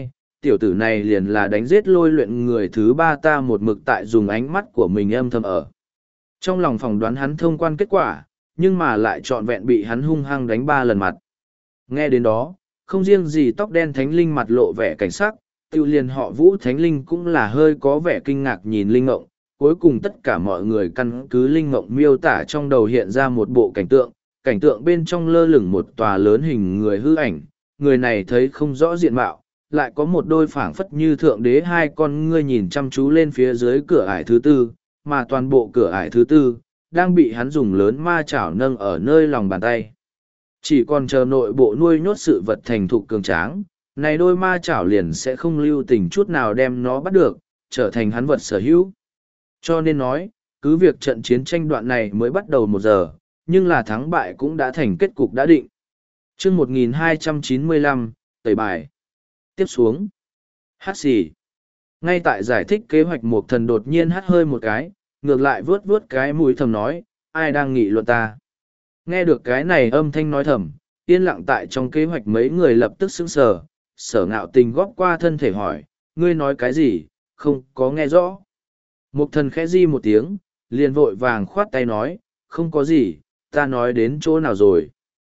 Speaker 1: tiểu tử này liền là đánh giết lôi luyện người thứ ba ta một mực tại dùng ánh mắt của mình âm thầm ở. Trong lòng phỏng đoán hắn thông quan kết quả, nhưng mà lại trọn vẹn bị hắn hung hăng đánh ba lần mặt. Nghe đến đó, không riêng gì tóc đen thánh linh mặt lộ vẻ cảnh sắc, tiêu liền họ Vũ thánh linh cũng là hơi có vẻ kinh ngạc nhìn linh ngộng. Cuối cùng tất cả mọi người căn cứ linh ngộng miêu tả trong đầu hiện ra một bộ cảnh tượng, cảnh tượng bên trong lơ lửng một tòa lớn hình người hư ảnh, người này thấy không rõ diện mạo, lại có một đôi phảng phất như thượng đế hai con ngươi nhìn chăm chú lên phía dưới cửa ải thứ tư, mà toàn bộ cửa ải thứ tư, đang bị hắn dùng lớn ma chảo nâng ở nơi lòng bàn tay. Chỉ còn chờ nội bộ nuôi nhốt sự vật thành thục cường tráng, này đôi ma chảo liền sẽ không lưu tình chút nào đem nó bắt được, trở thành hắn vật sở hữu. Cho nên nói, cứ việc trận chiến tranh đoạn này mới bắt đầu một giờ, nhưng là thắng bại cũng đã thành kết cục đã định. chương một nghìn hai trăm chín mươi lăm, tẩy bài. Tiếp xuống. Hát xì. Ngay tại giải thích kế hoạch một thần đột nhiên hát hơi một cái, ngược lại vướt vướt cái mũi thầm nói, ai đang nghị luận ta. Nghe được cái này âm thanh nói thầm, yên lặng tại trong kế hoạch mấy người lập tức sững sờ, sở ngạo tình góp qua thân thể hỏi, ngươi nói cái gì, không có nghe rõ. Một thần khẽ di một tiếng, liền vội vàng khoát tay nói, không có gì, ta nói đến chỗ nào rồi.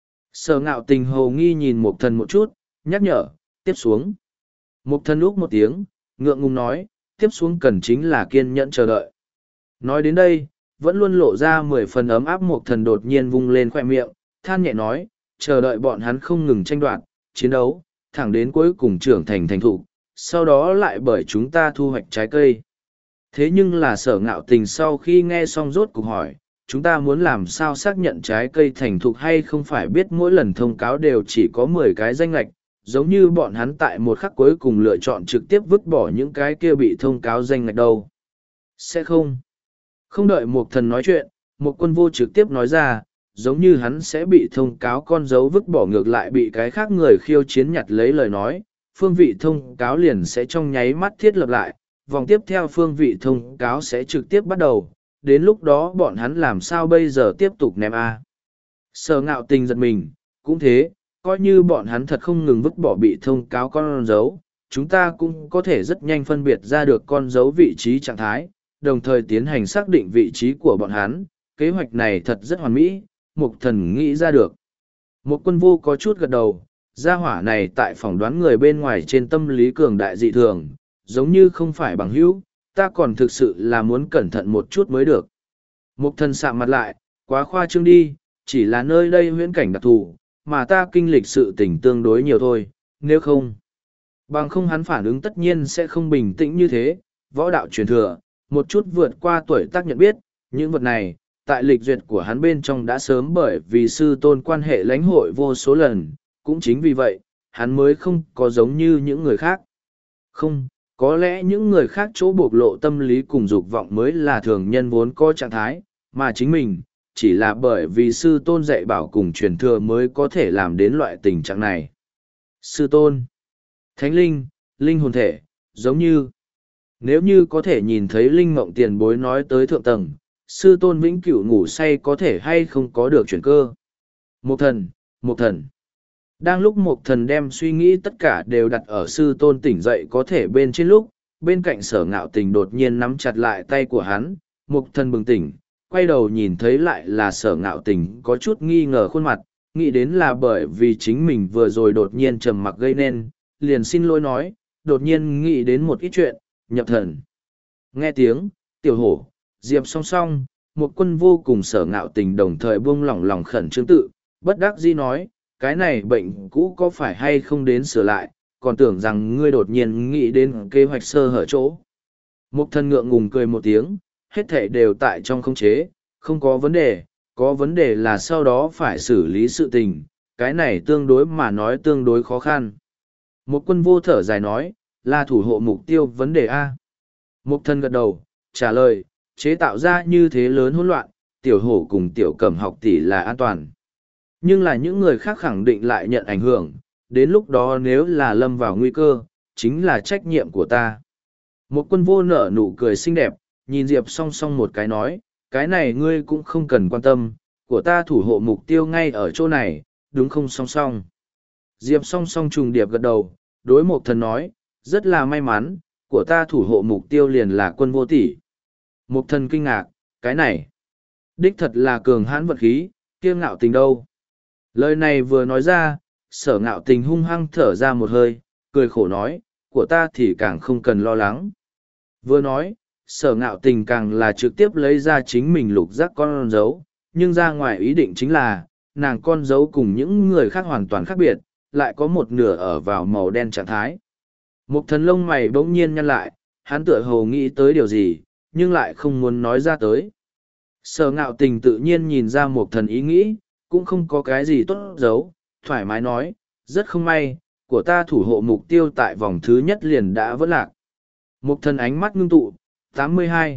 Speaker 1: Sở ngạo tình hầu nghi nhìn một thần một chút, nhắc nhở, tiếp xuống. Một thần úc một tiếng, ngượng ngùng nói, tiếp xuống cần chính là kiên nhẫn chờ đợi. Nói đến đây, vẫn luôn lộ ra mười phần ấm áp một thần đột nhiên vung lên khoe miệng, than nhẹ nói, chờ đợi bọn hắn không ngừng tranh đoạt, chiến đấu, thẳng đến cuối cùng trưởng thành thành thục, sau đó lại bởi chúng ta thu hoạch trái cây. Thế nhưng là sở ngạo tình sau khi nghe xong rốt cuộc hỏi, chúng ta muốn làm sao xác nhận trái cây thành thục hay không phải biết mỗi lần thông cáo đều chỉ có mười cái danh lệch, giống như bọn hắn tại một khắc cuối cùng lựa chọn trực tiếp vứt bỏ những cái kia bị thông cáo danh lệch đâu. Sẽ không. Không đợi một thần nói chuyện, một quân vô trực tiếp nói ra, giống như hắn sẽ bị thông cáo con dấu vứt bỏ ngược lại bị cái khác người khiêu chiến nhặt lấy lời nói, phương vị thông cáo liền sẽ trong nháy mắt thiết lập lại, vòng tiếp theo phương vị thông cáo sẽ trực tiếp bắt đầu, đến lúc đó bọn hắn làm sao bây giờ tiếp tục ném A. Sở ngạo tình giật mình, cũng thế, coi như bọn hắn thật không ngừng vứt bỏ bị thông cáo con dấu, chúng ta cũng có thể rất nhanh phân biệt ra được con dấu vị trí trạng thái, đồng thời tiến hành xác định vị trí của bọn hắn, kế hoạch này thật rất hoàn mỹ, Mục Thần nghĩ ra được. Một quân vô có chút gật đầu, gia hỏa này tại phỏng đoán người bên ngoài trên tâm lý cường đại dị thường, giống như không phải bằng hữu, ta còn thực sự là muốn cẩn thận một chút mới được. Mục Thần sạm mặt lại, quá khoa trương đi, chỉ là nơi đây huyễn cảnh đặc thù, mà ta kinh lịch sự tình tương đối nhiều thôi, nếu không. Bằng không hắn phản ứng tất nhiên sẽ không bình tĩnh như thế, võ đạo truyền thừa, một chút vượt qua tuổi tác nhận biết, những vật này, tại lịch duyệt của hắn bên trong đã sớm bởi vì sư tôn quan hệ lãnh hội vô số lần, cũng chính vì vậy, hắn mới không có giống như những người khác. Không, có lẽ những người khác chỗ bộc lộ tâm lý cùng dục vọng mới là thường nhân vốn có trạng thái, mà chính mình, chỉ là bởi vì sư tôn dạy bảo cùng truyền thừa mới có thể làm đến loại tình trạng này. Sư tôn, thánh linh, linh hồn thể, giống như, nếu như có thể nhìn thấy linh mộng tiền bối nói tới thượng tầng, sư tôn vĩnh cửu ngủ say có thể hay không có được chuyển cơ. Một thần, một thần. Đang lúc một thần đem suy nghĩ tất cả đều đặt ở sư tôn tỉnh dậy có thể bên trên lúc, bên cạnh sở ngạo tình đột nhiên nắm chặt lại tay của hắn, một thần bừng tỉnh, quay đầu nhìn thấy lại là sở ngạo tình có chút nghi ngờ khuôn mặt, nghĩ đến là bởi vì chính mình vừa rồi đột nhiên trầm mặc gây nên, liền xin lỗi nói, đột nhiên nghĩ đến một ít chuyện, nhập thần. Nghe tiếng, tiểu hổ, diệp song song, một quân vô cùng sở ngạo tình đồng thời buông lỏng lòng khẩn trương tự, bất đắc dĩ nói, cái này bệnh cũ có phải hay không đến sửa lại, còn tưởng rằng ngươi đột nhiên nghĩ đến kế hoạch sơ hở chỗ. Một thân ngượng ngùng cười một tiếng, hết thể đều tại trong khống chế, không có vấn đề, có vấn đề là sau đó phải xử lý sự tình, cái này tương đối mà nói tương đối khó khăn. Một quân vô thở dài nói, là thủ hộ mục tiêu vấn đề A. Một thân gật đầu, trả lời, chế tạo ra như thế lớn hỗn loạn, tiểu hổ cùng tiểu cầm học tỷ là an toàn. Nhưng là những người khác khẳng định lại nhận ảnh hưởng, đến lúc đó nếu là lâm vào nguy cơ, chính là trách nhiệm của ta. Một quân vô nở nụ cười xinh đẹp, nhìn Diệp song song một cái nói, cái này ngươi cũng không cần quan tâm, của ta thủ hộ mục tiêu ngay ở chỗ này, đúng không song song. Diệp song song trùng điệp gật đầu, đối một thần nói, rất là may mắn, của ta thủ hộ mục tiêu liền là quân vô tỷ. Mục thần kinh ngạc, cái này, đích thật là cường hãn vật khí, kiêng ngạo tình đâu. Lời này vừa nói ra, sở ngạo tình hung hăng thở ra một hơi, cười khổ nói, của ta thì càng không cần lo lắng. Vừa nói, sở ngạo tình càng là trực tiếp lấy ra chính mình lục giác con dấu, nhưng ra ngoài ý định chính là, nàng con dấu cùng những người khác hoàn toàn khác biệt, lại có một nửa ở vào màu đen trạng thái. Một thần lông mày bỗng nhiên nhăn lại, hắn tựa hồ nghĩ tới điều gì, nhưng lại không muốn nói ra tới. Sở ngạo tình tự nhiên nhìn ra một thần ý nghĩ, cũng không có cái gì tốt giấu, thoải mái nói, rất không may, của ta thủ hộ mục tiêu tại vòng thứ nhất liền đã vỡ lạc. Một thần ánh mắt ngưng tụ, tám mươi hai.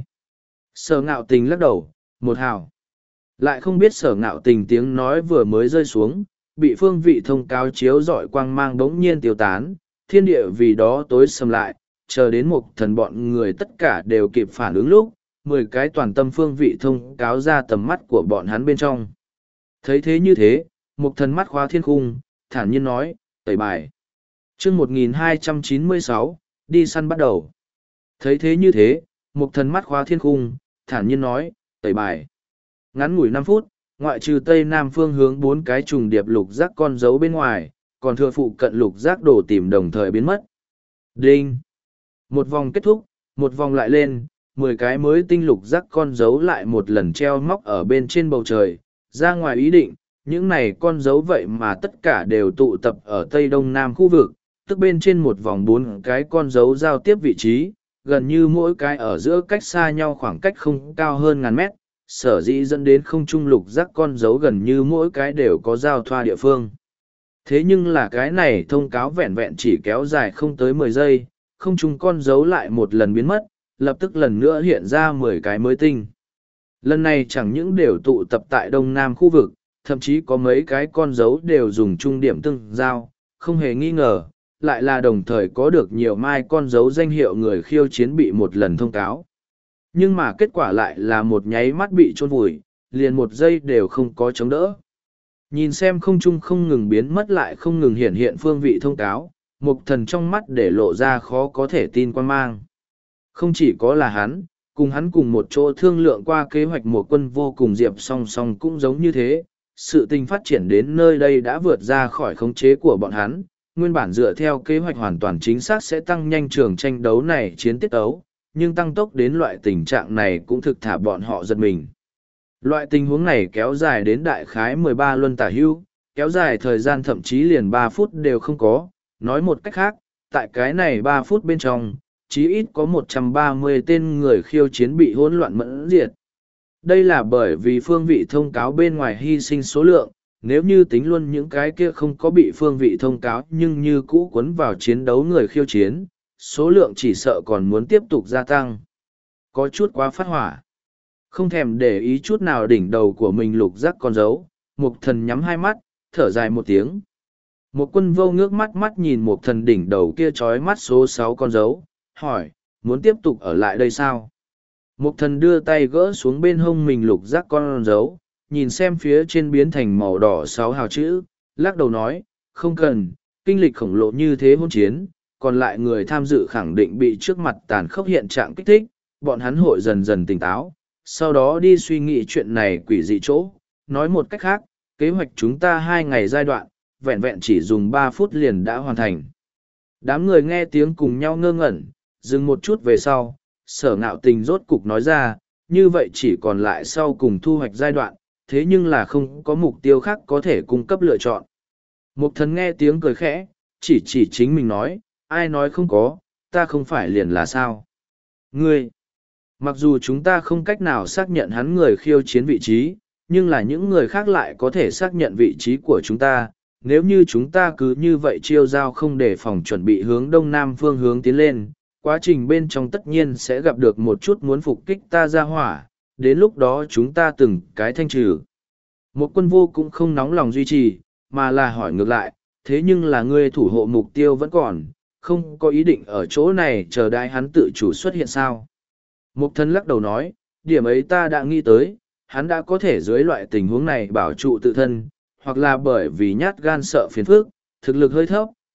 Speaker 1: Sở ngạo tình lắc đầu, một hào. Lại không biết sở ngạo tình tiếng nói vừa mới rơi xuống, bị phương vị thông cáo chiếu dọi quang mang bỗng nhiên tiêu tán, thiên địa vì đó tối sầm lại, chờ đến một thần bọn người tất cả đều kịp phản ứng lúc, mười cái toàn tâm phương vị thông cáo ra tầm mắt của bọn hắn bên trong. Thấy thế như thế, một thần mắt khóa thiên khung, thản nhiên nói, tẩy bài. chương một nghìn hai trăm chín mươi sáu, đi săn bắt đầu. Thấy thế như thế, một thần mắt khóa thiên khung, thản nhiên nói, tẩy bài. Ngắn ngủi năm phút, ngoại trừ tây nam phương hướng bốn cái trùng điệp lục giác con dấu bên ngoài, còn thừa phụ cận lục giác đổ tìm đồng thời biến mất. Đinh! Một vòng kết thúc, một vòng lại lên, mười cái mới tinh lục giác con dấu lại một lần treo móc ở bên trên bầu trời. Ra ngoài ý định, những này con dấu vậy mà tất cả đều tụ tập ở tây đông nam khu vực, tức bên trên một vòng bốn cái con dấu giao tiếp vị trí, gần như mỗi cái ở giữa cách xa nhau khoảng cách không cao hơn ngàn mét, sở dĩ dẫn đến không trung lục giác con dấu gần như mỗi cái đều có giao thoa địa phương. Thế nhưng là cái này thông cáo vẹn vẹn chỉ kéo dài không tới mười giây, không trung con dấu lại một lần biến mất, lập tức lần nữa hiện ra mười cái mới tinh. Lần này chẳng những đều tụ tập tại đông nam khu vực, thậm chí có mấy cái con dấu đều dùng trung điểm tương giao, không hề nghi ngờ, lại là đồng thời có được nhiều mai con dấu danh hiệu người khiêu chiến bị một lần thông cáo. Nhưng mà kết quả lại là một nháy mắt bị chôn vùi, liền một giây đều không có chống đỡ. Nhìn xem không trung không ngừng biến mất lại không ngừng hiện hiện phương vị thông cáo, mục thần trong mắt để lộ ra khó có thể tin quan mang. Không chỉ có là hắn, cùng hắn cùng một chỗ thương lượng qua kế hoạch một quân vô cùng diệp song song cũng giống như thế. Sự tình phát triển đến nơi đây đã vượt ra khỏi khống chế của bọn hắn, nguyên bản dựa theo kế hoạch hoàn toàn chính xác sẽ tăng nhanh trường tranh đấu này chiến tiết ấu, nhưng tăng tốc đến loại tình trạng này cũng thực thả bọn họ giật mình. Loại tình huống này kéo dài đến đại khái mười ba luân tả hưu, kéo dài thời gian thậm chí liền ba phút đều không có. Nói một cách khác, tại cái này ba phút bên trong, chí ít có một trăm ba mươi tên người khiêu chiến bị hỗn loạn mẫn diệt. Đây là bởi vì phương vị thông cáo bên ngoài hy sinh số lượng, nếu như tính luôn những cái kia không có bị phương vị thông cáo nhưng như cũ cuốn vào chiến đấu người khiêu chiến, số lượng chỉ sợ còn muốn tiếp tục gia tăng. Có chút quá phát hỏa. Không thèm để ý chút nào đỉnh đầu của mình lục giác con dấu, mục thần nhắm hai mắt, thở dài một tiếng. Một quân vô ngước mắt mắt nhìn mục thần đỉnh đầu kia trói mắt số sáu con dấu, hỏi, muốn tiếp tục ở lại đây sao? Mục thần đưa tay gỡ xuống bên hông mình lục giác con dấu, nhìn xem phía trên biến thành màu đỏ sáu hào chữ, lắc đầu nói, không cần, kinh lịch khổng lồ như thế hôn chiến, còn lại người tham dự khẳng định bị trước mặt tàn khốc hiện trạng kích thích, bọn hắn hội dần dần tỉnh táo, sau đó đi suy nghĩ chuyện này quỷ dị chỗ. Nói một cách khác, kế hoạch chúng ta hai ngày giai đoạn, vẹn vẹn chỉ dùng ba phút liền đã hoàn thành. Đám người nghe tiếng cùng nhau ngơ ngẩn, dừng một chút về sau, sở ngạo tình rốt cục nói ra, như vậy chỉ còn lại sau cùng thu hoạch giai đoạn, thế nhưng là không có mục tiêu khác có thể cung cấp lựa chọn. Mục thần nghe tiếng cười khẽ, chỉ chỉ chính mình nói, ai nói không có, ta không phải liền là sao. Ngươi, mặc dù chúng ta không cách nào xác nhận hắn người khiêu chiến vị trí, nhưng là những người khác lại có thể xác nhận vị trí của chúng ta. Nếu như chúng ta cứ như vậy chiêu giao không để phòng chuẩn bị hướng đông nam phương hướng tiến lên, quá trình bên trong tất nhiên sẽ gặp được một chút muốn phục kích ta ra hỏa, đến lúc đó chúng ta từng cái thanh trừ. Một quân vô cũng không nóng lòng duy trì, mà là hỏi ngược lại, thế nhưng là ngươi thủ hộ mục tiêu vẫn còn, không có ý định ở chỗ này chờ đợi hắn tự chủ xuất hiện sao. Mục thân lắc đầu nói, điểm ấy ta đã nghĩ tới, hắn đã có thể dưới loại tình huống này bảo trụ tự thân, hoặc là bởi vì nhát gan sợ phiền phức, thực lực hơi thấp,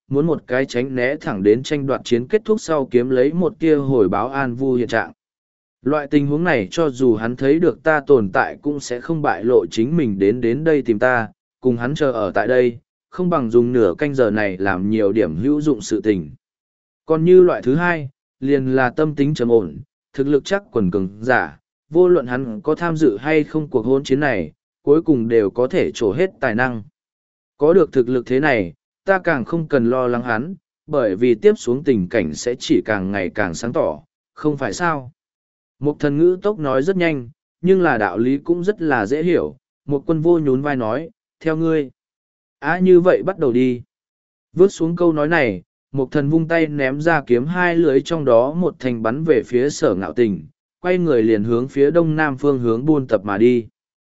Speaker 1: muốn một cái tránh né thẳng đến tranh đoạt chiến kết thúc sau kiếm lấy một tia hồi báo an vui hiện trạng. Loại tình huống này cho dù hắn thấy được ta tồn tại cũng sẽ không bại lộ chính mình đến đến đây tìm ta, cùng hắn chờ ở tại đây, không bằng dùng nửa canh giờ này làm nhiều điểm hữu dụng sự tình. Còn như loại thứ hai, liền là tâm tính trầm ổn, thực lực chắc quần cường giả, vô luận hắn có tham dự hay không cuộc hôn chiến này, cuối cùng đều có thể trổ hết tài năng. Có được thực lực thế này, ta càng không cần lo lắng hắn, bởi vì tiếp xuống tình cảnh sẽ chỉ càng ngày càng sáng tỏ, không phải sao? Một thần ngữ tốc nói rất nhanh, nhưng là đạo lý cũng rất là dễ hiểu, một quân vô nhún vai nói, theo ngươi. Á như vậy bắt đầu đi. Vớt xuống câu nói này, một thần vung tay ném ra kiếm hai lưới trong đó một thành bắn về phía sở ngạo tình, quay người liền hướng phía đông nam phương hướng buôn tập mà đi.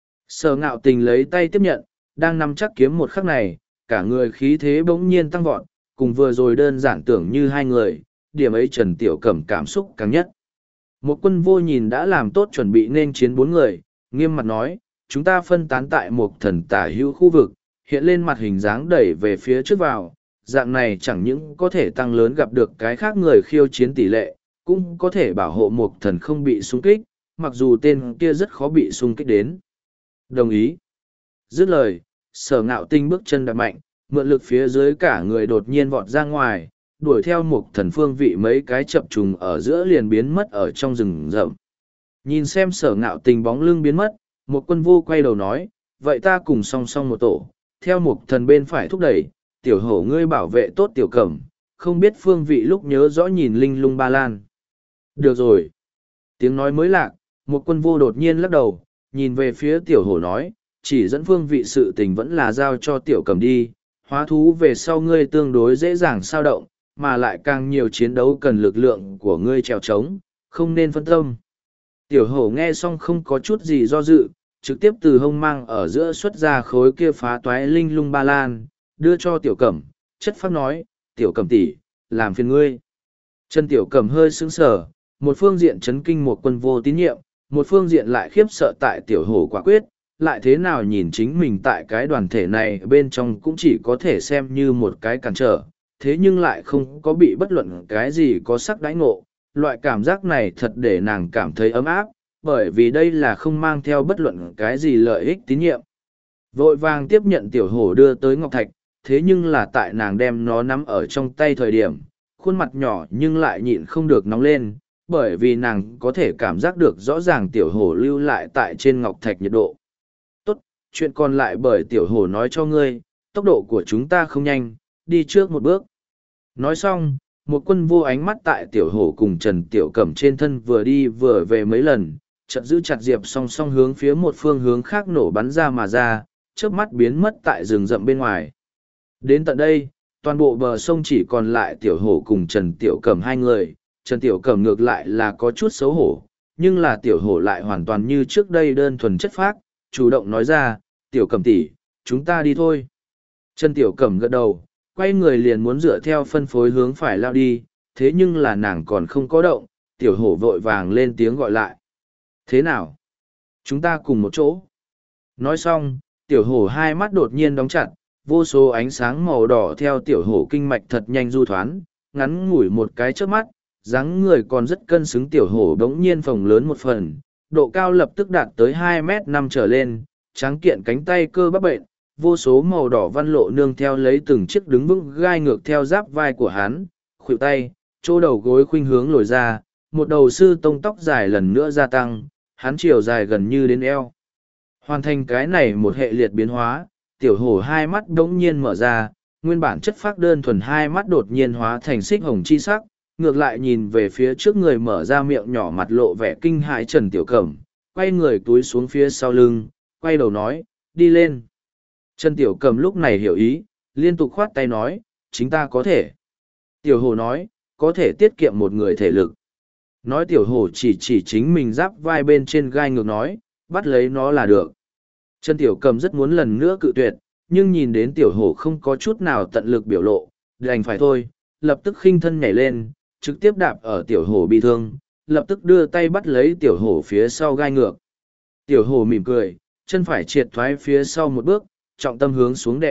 Speaker 1: Sở ngạo tình lấy tay tiếp nhận, đang nắm chắc kiếm một khắc này, cả người khí thế bỗng nhiên tăng vọt, cùng vừa rồi đơn giản tưởng như hai người, điểm ấy Trần Tiểu Cẩm cảm xúc càng nhất. Một quân vô nhìn đã làm tốt chuẩn bị nên chiến bốn người, nghiêm mặt nói, chúng ta phân tán tại một thần tả hữu khu vực, hiện lên mặt hình dáng đẩy về phía trước vào, dạng này chẳng những có thể tăng lớn gặp được cái khác người khiêu chiến tỷ lệ, cũng có thể bảo hộ một thần không bị xung kích, mặc dù tên kia rất khó bị xung kích đến. Đồng ý. Dứt lời, sở ngạo tinh bước chân đạp mạnh, mượn lực phía dưới cả người đột nhiên vọt ra ngoài, đuổi theo một thần phương vị mấy cái chập trùng ở giữa liền biến mất ở trong rừng rậm. Nhìn xem sở ngạo tình bóng lưng biến mất, một quân vô quay đầu nói, vậy ta cùng song song một tổ, theo một thần bên phải thúc đẩy, tiểu hổ ngươi bảo vệ tốt tiểu cẩm, không biết phương vị lúc nhớ rõ nhìn linh lung ba lan. Được rồi. Tiếng nói mới lạc, một quân vô đột nhiên lắc đầu, nhìn về phía tiểu hổ nói, chỉ dẫn phương vị sự tình vẫn là giao cho tiểu cẩm đi, hóa thú về sau ngươi tương đối dễ dàng sao động, mà lại càng nhiều chiến đấu cần lực lượng của ngươi trèo trống, không nên phân tâm. Tiểu hổ nghe xong không có chút gì do dự, trực tiếp từ hông mang ở giữa xuất ra khối kia phá toái linh lung ba lan, đưa cho tiểu cẩm, chất phát nói, tiểu cẩm tỷ, làm phiền ngươi. Chân tiểu cẩm hơi sững sờ, một phương diện chấn kinh một quân vô tín nhiệm, một phương diện lại khiếp sợ tại tiểu hổ quả quyết, lại thế nào nhìn chính mình tại cái đoàn thể này bên trong cũng chỉ có thể xem như một cái cản trở, thế nhưng lại không có bị bất luận cái gì có sắc đãi ngộ. Loại cảm giác này thật để nàng cảm thấy ấm áp, bởi vì đây là không mang theo bất luận cái gì lợi ích tín nhiệm. Vội vàng tiếp nhận tiểu hổ đưa tới ngọc thạch, thế nhưng là tại nàng đem nó nắm ở trong tay thời điểm, khuôn mặt nhỏ nhưng lại nhịn không được nóng lên, bởi vì nàng có thể cảm giác được rõ ràng tiểu hổ lưu lại tại trên ngọc thạch nhiệt độ. Tốt, chuyện còn lại bởi tiểu hổ nói cho ngươi, tốc độ của chúng ta không nhanh, đi trước một bước. Nói xong, một quân vô ánh mắt tại tiểu hổ cùng Trần Tiểu Cẩm trên thân vừa đi vừa về mấy lần, chợt giữ chặt diệp song song hướng phía một phương hướng khác nổ bắn ra mà ra, chớp mắt biến mất tại rừng rậm bên ngoài. Đến tận đây, toàn bộ bờ sông chỉ còn lại tiểu hổ cùng Trần Tiểu Cẩm hai người, Trần Tiểu Cẩm ngược lại là có chút xấu hổ, nhưng là tiểu hổ lại hoàn toàn như trước đây đơn thuần chất phác, chủ động nói ra, Tiểu Cẩm tỷ, chúng ta đi thôi. Trần Tiểu Cẩm gật đầu, quay người liền muốn dựa theo phân phối hướng phải lao đi, thế nhưng là nàng còn không có động, tiểu hổ vội vàng lên tiếng gọi lại. Thế nào? Chúng ta cùng một chỗ. Nói xong, tiểu hổ hai mắt đột nhiên đóng chặt, vô số ánh sáng màu đỏ theo tiểu hổ kinh mạch thật nhanh du thoán, ngắn ngủi một cái trước mắt, dáng người còn rất cân xứng tiểu hổ đống nhiên phồng lớn một phần, độ cao lập tức đạt tới hai mét năm trở lên, tráng kiện cánh tay cơ bắp bệnh, vô số màu đỏ văn lộ nương theo lấy từng chiếc đứng vững gai ngược theo giáp vai của hắn, khuỷu tay, chỗ đầu gối khuynh hướng lồi ra, một đầu sư tông tóc dài lần nữa gia tăng, hắn chiều dài gần như đến eo. Hoàn thành cái này một hệ liệt biến hóa, tiểu hổ hai mắt đống nhiên mở ra, nguyên bản chất phác đơn thuần hai mắt đột nhiên hóa thành xích hồng chi sắc, ngược lại nhìn về phía trước người mở ra miệng nhỏ mặt lộ vẻ kinh hãi Trần Tiểu Cẩm, quay người túi xuống phía sau lưng, quay đầu nói, đi lên. Trần Tiểu Cẩm lúc này hiểu ý, liên tục khoát tay nói, chính ta có thể. Tiểu hổ nói, có thể tiết kiệm một người thể lực. Nói tiểu hổ chỉ chỉ chính mình giáp vai bên trên gai ngược nói, bắt lấy nó là được. Trần Tiểu Cẩm rất muốn lần nữa cự tuyệt, nhưng nhìn đến tiểu hổ không có chút nào tận lực biểu lộ, đành phải thôi, lập tức khinh thân nhảy lên, trực tiếp đạp ở tiểu hổ bị thương, lập tức đưa tay bắt lấy tiểu hổ phía sau gai ngược. Tiểu hổ mỉm cười, chân phải triệt thoái phía sau một bước, trọng tâm hướng xuống đè ép,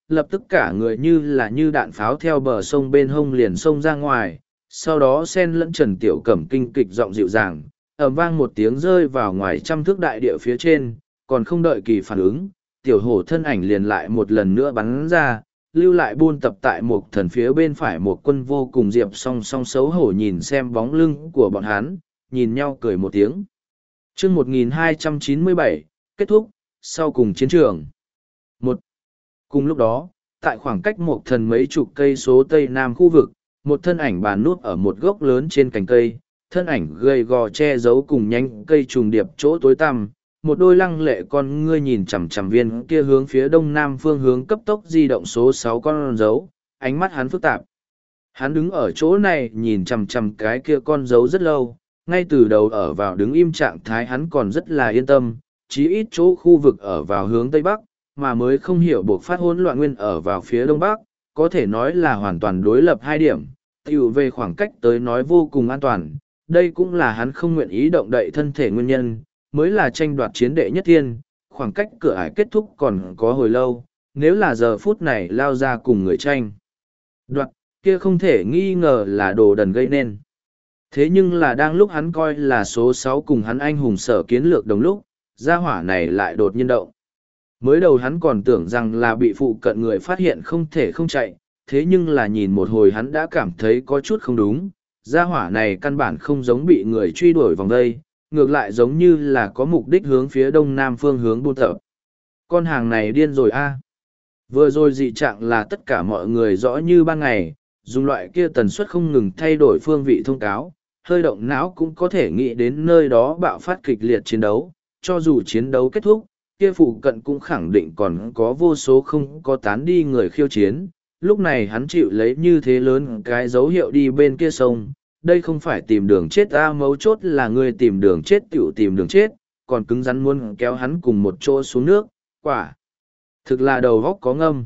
Speaker 1: lập tức cả người như là như đạn pháo theo bờ sông bên hông liền xông ra ngoài, sau đó sen lẫn Trần Tiểu Cẩm kinh kịch giọng dịu dàng, ầm vang một tiếng rơi vào ngoài trăm thước đại địa phía trên, còn không đợi kỳ phản ứng, tiểu hổ thân ảnh liền lại một lần nữa bắn ra, lưu lại buôn tập tại một thần phía bên phải một quân vô cùng diệp song song xấu hổ nhìn xem bóng lưng của bọn hắn, nhìn nhau cười một tiếng. chương một nghìn hai trăm chín mươi bảy, kết thúc, sau cùng chiến trường. Một. Cùng lúc đó, tại khoảng cách một thần mấy chục cây số tây nam khu vực, một thân ảnh bàn núp ở một gốc lớn trên cành cây, thân ảnh gầy gò che giấu cùng nhánh cây trùng điệp chỗ tối tăm, một đôi lăng lệ con ngươi nhìn chằm chằm viên kia hướng phía đông nam phương hướng cấp tốc di động số sáu con dấu, ánh mắt hắn phức tạp. Hắn đứng ở chỗ này nhìn chằm chằm cái kia con dấu rất lâu, ngay từ đầu ở vào đứng im trạng thái hắn còn rất là yên tâm, chí ít chỗ khu vực ở vào hướng tây bắc, mà mới không hiểu buộc phát hỗn loạn nguyên ở vào phía đông bắc, có thể nói là hoàn toàn đối lập hai điểm, tiểu về khoảng cách tới nói vô cùng an toàn, đây cũng là hắn không nguyện ý động đậy thân thể nguyên nhân, mới là tranh đoạt chiến đệ nhất thiên, khoảng cách cửa ải kết thúc còn có hồi lâu, nếu là giờ phút này lao ra cùng người tranh đoạt, kia không thể nghi ngờ là đồ đần gây nên. Thế nhưng là đang lúc hắn coi là số sáu cùng hắn anh hùng sở kiến lược đồng lúc, gia hỏa này lại đột nhiên động. Mới đầu hắn còn tưởng rằng là bị phụ cận người phát hiện không thể không chạy, thế nhưng là nhìn một hồi hắn đã cảm thấy có chút không đúng, gia hỏa này căn bản không giống bị người truy đuổi vòng đây, ngược lại giống như là có mục đích hướng phía đông nam phương hướng buôn tập. Con hàng này điên rồi a. Vừa rồi dị trạng là tất cả mọi người rõ như ban ngày, dùng loại kia tần suất không ngừng thay đổi phương vị thông cáo, hơi động não cũng có thể nghĩ đến nơi đó bạo phát kịch liệt chiến đấu, cho dù chiến đấu kết thúc, kia phụ cận cũng khẳng định còn có vô số không có tán đi người khiêu chiến. Lúc này hắn chịu lấy như thế lớn cái dấu hiệu đi bên kia sông, đây không phải tìm đường chết a, mấu chốt là người tìm đường chết tiểu tìm đường chết, còn cứng rắn muốn kéo hắn cùng một chỗ xuống nước, quả. Thực là đầu góc có ngâm.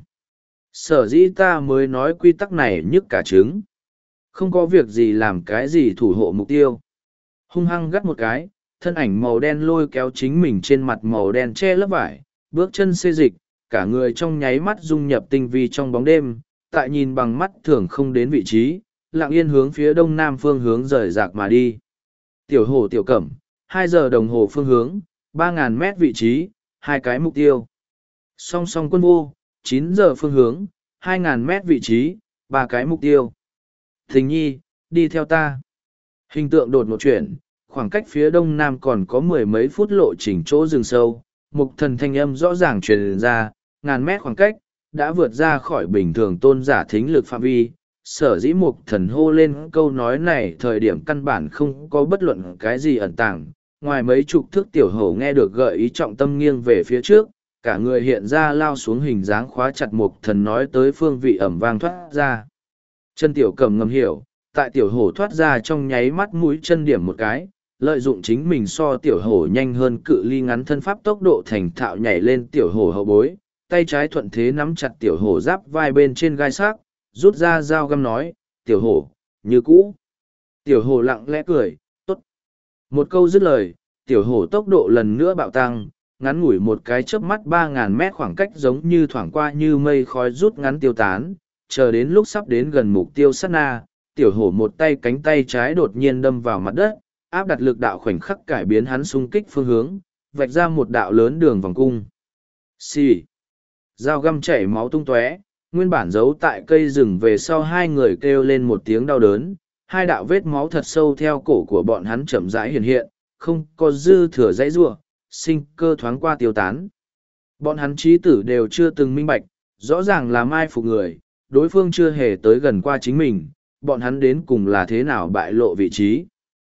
Speaker 1: Sở dĩ ta mới nói quy tắc này nhức cả trứng. Không có việc gì làm cái gì thủ hộ mục tiêu. Hung hăng gắt một cái, thân ảnh màu đen lôi kéo chính mình trên mặt màu đen che lấp vải, bước chân xê dịch, cả người trong nháy mắt dung nhập tinh vi trong bóng đêm, tại nhìn bằng mắt thường không đến vị trí, lặng yên hướng phía đông nam phương hướng rời rạc mà đi. Tiểu hổ tiểu cẩm, hai giờ đồng hồ phương hướng, ba ngàn mét vị trí, hai cái mục tiêu. Song song quân vô, chín giờ phương hướng, hai ngàn mét vị trí, ba cái mục tiêu. Thình nhi, đi theo ta. Hình tượng đột một chuyển, khoảng cách phía đông nam còn có mười mấy phút lộ trình chỗ rừng sâu, mục thần thanh âm rõ ràng truyền ra, ngàn mét khoảng cách, đã vượt ra khỏi bình thường tôn giả thính lực phạm vi. Sở dĩ mục thần hô lên câu nói này thời điểm căn bản không có bất luận cái gì ẩn tàng, ngoài mấy chục thước tiểu hổ nghe được gợi ý trọng tâm nghiêng về phía trước, cả người hiện ra lao xuống hình dáng khóa chặt mục thần nói tới phương vị ẩm vang thoát ra. Chân tiểu cầm ngầm hiểu, tại tiểu hổ thoát ra trong nháy mắt mũi chân điểm một cái, lợi dụng chính mình so tiểu hổ nhanh hơn cự ly ngắn thân pháp tốc độ thành thạo nhảy lên tiểu hổ hậu bối, tay trái thuận thế nắm chặt tiểu hổ giáp vai bên trên gai xác, rút ra dao găm nói, tiểu hổ, như cũ. Tiểu hổ lặng lẽ cười, tốt. Một câu dứt lời, tiểu hổ tốc độ lần nữa bạo tăng, ngắn ngủi một cái chớp mắt ba ngàn mét khoảng cách giống như thoảng qua như mây khói rút ngắn tiêu tán, chờ đến lúc sắp đến gần mục tiêu sát na, tiểu hổ một tay cánh tay trái đột nhiên đâm vào mặt đất, áp đặt lực đạo khoảnh khắc cải biến hắn xung kích phương hướng, vạch ra một đạo lớn đường vòng cung. Xì. Dao găm chảy máu tung tóe, nguyên bản giấu tại cây rừng về sau hai người kêu lên một tiếng đau đớn, hai đạo vết máu thật sâu theo cổ của bọn hắn chậm rãi hiện hiện, không có dư thừa dãy giụa, sinh cơ thoáng qua tiêu tán. Bọn hắn trí tử đều chưa từng minh bạch, rõ ràng là mai phục người, đối phương chưa hề tới gần qua chính mình, bọn hắn đến cùng là thế nào bại lộ vị trí.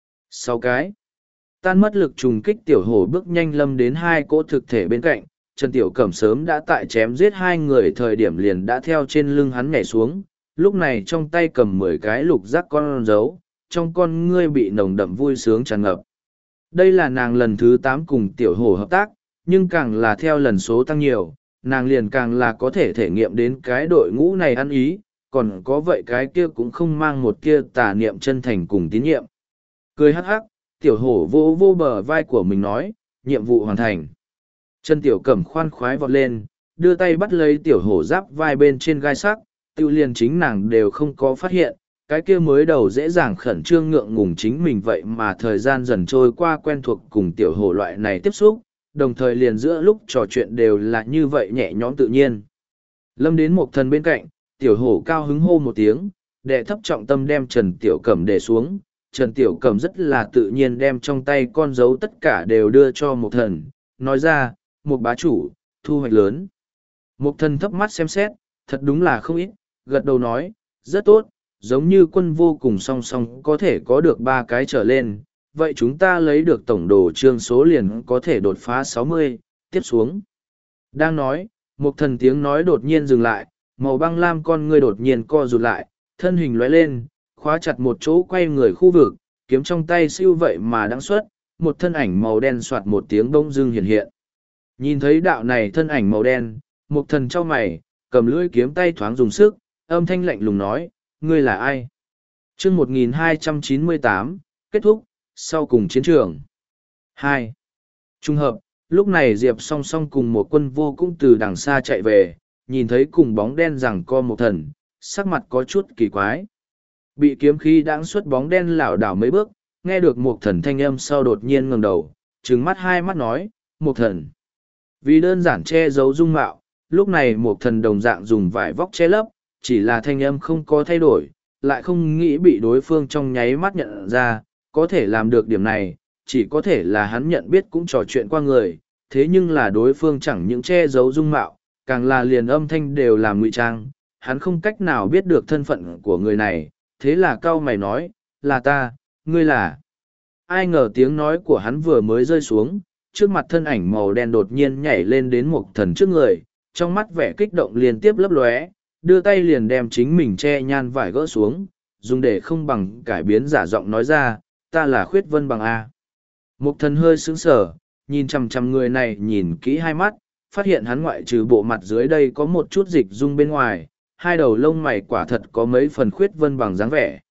Speaker 1: Sau cái, tan mất lực trùng kích tiểu hổ bước nhanh lâm đến hai cỗ thực thể bên cạnh, Trần Tiểu Cẩm sớm đã tại chém giết hai người thời điểm liền đã theo trên lưng hắn nhảy xuống, lúc này trong tay cầm mười cái lục giác con dấu, trong con ngươi bị nồng đậm vui sướng tràn ngập. Đây là nàng lần thứ tám cùng tiểu hổ hợp tác, nhưng càng là theo lần số tăng nhiều, nàng liền càng là có thể thể nghiệm đến cái đội ngũ này ăn ý, còn có vậy cái kia cũng không mang một kia tà niệm chân thành cùng tín nhiệm. Cười hắc hắc, tiểu hổ vô vô bờ vai của mình nói, nhiệm vụ hoàn thành. Chân tiểu cẩm khoan khoái vọt lên, đưa tay bắt lấy tiểu hổ giáp vai bên trên gai sắc, tiêu liền chính nàng đều không có phát hiện, cái kia mới đầu dễ dàng khẩn trương ngượng ngùng chính mình vậy mà thời gian dần trôi qua quen thuộc cùng tiểu hổ loại này tiếp xúc, đồng thời liền giữa lúc trò chuyện đều là như vậy nhẹ nhõm tự nhiên. Lâm đến một thần bên cạnh, tiểu hổ cao hứng hô một tiếng, đệ thấp trọng tâm đem Trần Tiểu Cẩm để xuống. Trần Tiểu Cẩm rất là tự nhiên đem trong tay con dấu tất cả đều đưa cho một thần, nói ra, một bá chủ, thu hoạch lớn. Một thần thấp mắt xem xét, thật đúng là không ít, gật đầu nói, rất tốt, giống như quân vô cùng song song có thể có được ba cái trở lên, vậy chúng ta lấy được tổng đồ trương số liền có thể đột phá sáu mươi, tiếp xuống. Đang nói, một thần tiếng nói đột nhiên dừng lại, màu băng lam con ngươi đột nhiên co rụt lại, thân hình lóe lên, khóa chặt một chỗ quay người khu vực, kiếm trong tay siêu vậy mà đang xuất, một thân ảnh màu đen soạt một tiếng bông dưng hiện hiện. Nhìn thấy đạo này thân ảnh màu đen, một thần trong mày, cầm lưỡi kiếm tay thoáng dùng sức, âm thanh lạnh lùng nói, ngươi là ai? chương một nghìn hai trăm chín mươi tám, kết thúc, sau cùng chiến trường. hai. Trung hợp, lúc này Diệp song song cùng một quân vô cũng từ đằng xa chạy về, nhìn thấy cùng bóng đen rằng co một thần, sắc mặt có chút kỳ quái. Bị kiếm khí đãng xuất bóng đen lảo đảo mấy bước, nghe được một thần thanh âm sau đột nhiên ngẩng đầu, trừng mắt hai mắt nói, một thần. Vì đơn giản che giấu dung mạo, lúc này một thần đồng dạng dùng vải vóc che lấp, chỉ là thanh âm không có thay đổi, lại không nghĩ bị đối phương trong nháy mắt nhận ra, có thể làm được điểm này, chỉ có thể là hắn nhận biết cũng trò chuyện qua người, thế nhưng là đối phương chẳng những che giấu dung mạo, càng là liền âm thanh đều làm ngụy trang, hắn không cách nào biết được thân phận của người này, thế là cau mày nói, là ta, ngươi là. Ai ngờ tiếng nói của hắn vừa mới rơi xuống, trước mặt thân ảnh màu đen đột nhiên nhảy lên đến một thần trước người, trong mắt vẻ kích động liên tiếp lấp lóe, đưa tay liền đem chính mình che nhan vải gỡ xuống, dùng để không bằng cải biến giả giọng nói ra, ta là Khuyết Vân Bằng A. Một thần hơi sững sờ, nhìn chằm chằm người này nhìn kỹ hai mắt, phát hiện hắn ngoại trừ bộ mặt dưới đây có một chút dịch dung bên ngoài, hai đầu lông mày quả thật có mấy phần Khuyết Vân Bằng dáng vẻ.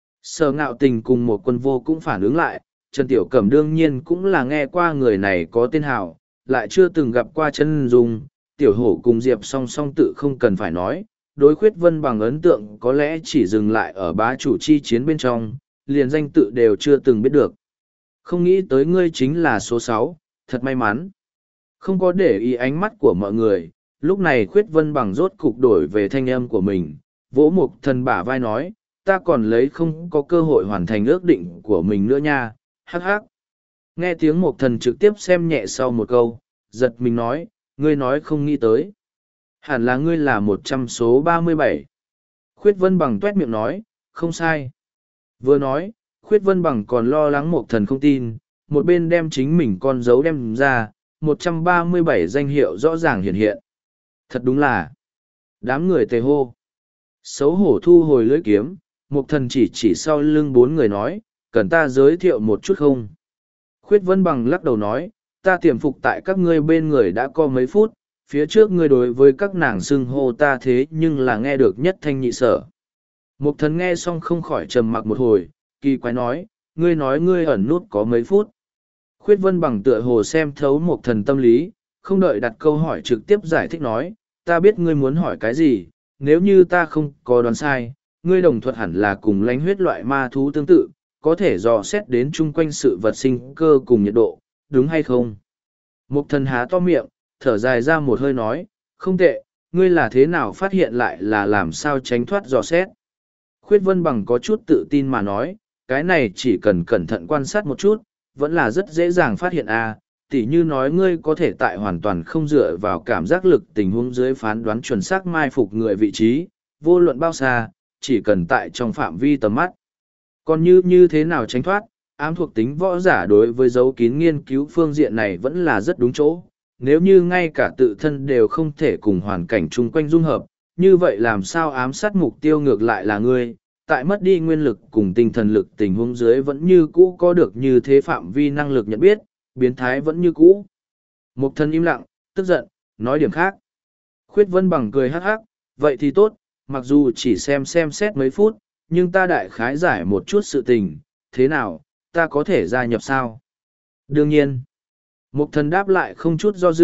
Speaker 1: Sở Ngạo Tình cùng một quân vô cũng phản ứng lại, Trần Tiểu Cẩm đương nhiên cũng là nghe qua người này có tên hào, lại chưa từng gặp qua chân dung, Tiểu Hổ cùng Diệp song song tự không cần phải nói, đối Khuyết Vân Bằng ấn tượng có lẽ chỉ dừng lại ở bá chủ chi chiến bên trong, liền danh tự đều chưa từng biết được. Không nghĩ tới ngươi chính là số sáu, thật may mắn. Không có để ý ánh mắt của mọi người, lúc này Khuyết Vân Bằng rốt cục đổi về thanh âm của mình, vỗ một thần bả vai nói, ta còn lấy không có cơ hội hoàn thành ước định của mình nữa nha, hắc hắc. Nghe tiếng một thần trực tiếp xem nhẹ sau một câu, giật mình nói, ngươi nói không nghĩ tới. Hẳn là ngươi là một trăm số ba mươi bảy. Khuyết Vân Bằng tuét miệng nói, không sai. Vừa nói, Khuyết Vân Bằng còn lo lắng một thần không tin, một bên đem chính mình con dấu đem ra, một trăm ba mươi bảy danh hiệu rõ ràng hiện hiện. Thật đúng là, đám người tề hô. Xấu hổ thu hồi lưỡi kiếm, một thần chỉ chỉ sau lưng bốn người nói, cần ta giới thiệu một chút không? Khuyết Vân Bằng lắc đầu nói, ta tiềm phục tại các ngươi bên người đã có mấy phút, phía trước ngươi đối với các nàng xưng hô ta thế nhưng là nghe được nhất thanh nhị sở. Một thần nghe xong không khỏi trầm mặc một hồi, kỳ quái nói, ngươi nói ngươi ẩn nút có mấy phút. Khuyết Vân Bằng tựa hồ xem thấu một thần tâm lý, không đợi đặt câu hỏi trực tiếp giải thích nói, ta biết ngươi muốn hỏi cái gì, nếu như ta không có đoán sai, ngươi đồng thuật hẳn là cùng lánh huyết loại ma thú tương tự, có thể dò xét đến chung quanh sự vật sinh cơ cùng nhiệt độ, đúng hay không? Một thần há to miệng, thở dài ra một hơi nói, không tệ, ngươi là thế nào phát hiện lại là làm sao tránh thoát dò xét. Khuyết Vân Bằng có chút tự tin mà nói, cái này chỉ cần cẩn thận quan sát một chút, vẫn là rất dễ dàng phát hiện a. À, tỉ như nói ngươi có thể tại hoàn toàn không dựa vào cảm giác lực tình huống dưới phán đoán chuẩn xác mai phục người vị trí, vô luận bao xa, chỉ cần tại trong phạm vi tầm mắt. Còn như như thế nào tránh thoát, ám thuộc tính võ giả đối với dấu kín nghiên cứu phương diện này vẫn là rất đúng chỗ. Nếu như ngay cả tự thân đều không thể cùng hoàn cảnh chung quanh dung hợp, như vậy làm sao ám sát mục tiêu ngược lại là ngươi, tại mất đi nguyên lực cùng tinh thần lực tình huống dưới vẫn như cũ có được như thế phạm vi năng lực nhận biết, biến thái vẫn như cũ. Mục thần im lặng, tức giận, nói điểm khác. Khuyết Vân Bằng cười hắc hắc, vậy thì tốt, mặc dù chỉ xem xem xét mấy phút, nhưng ta đại khái giải một chút sự tình, thế nào, ta có thể gia nhập sao? Đương nhiên. Mục thần đáp lại không chút do dự,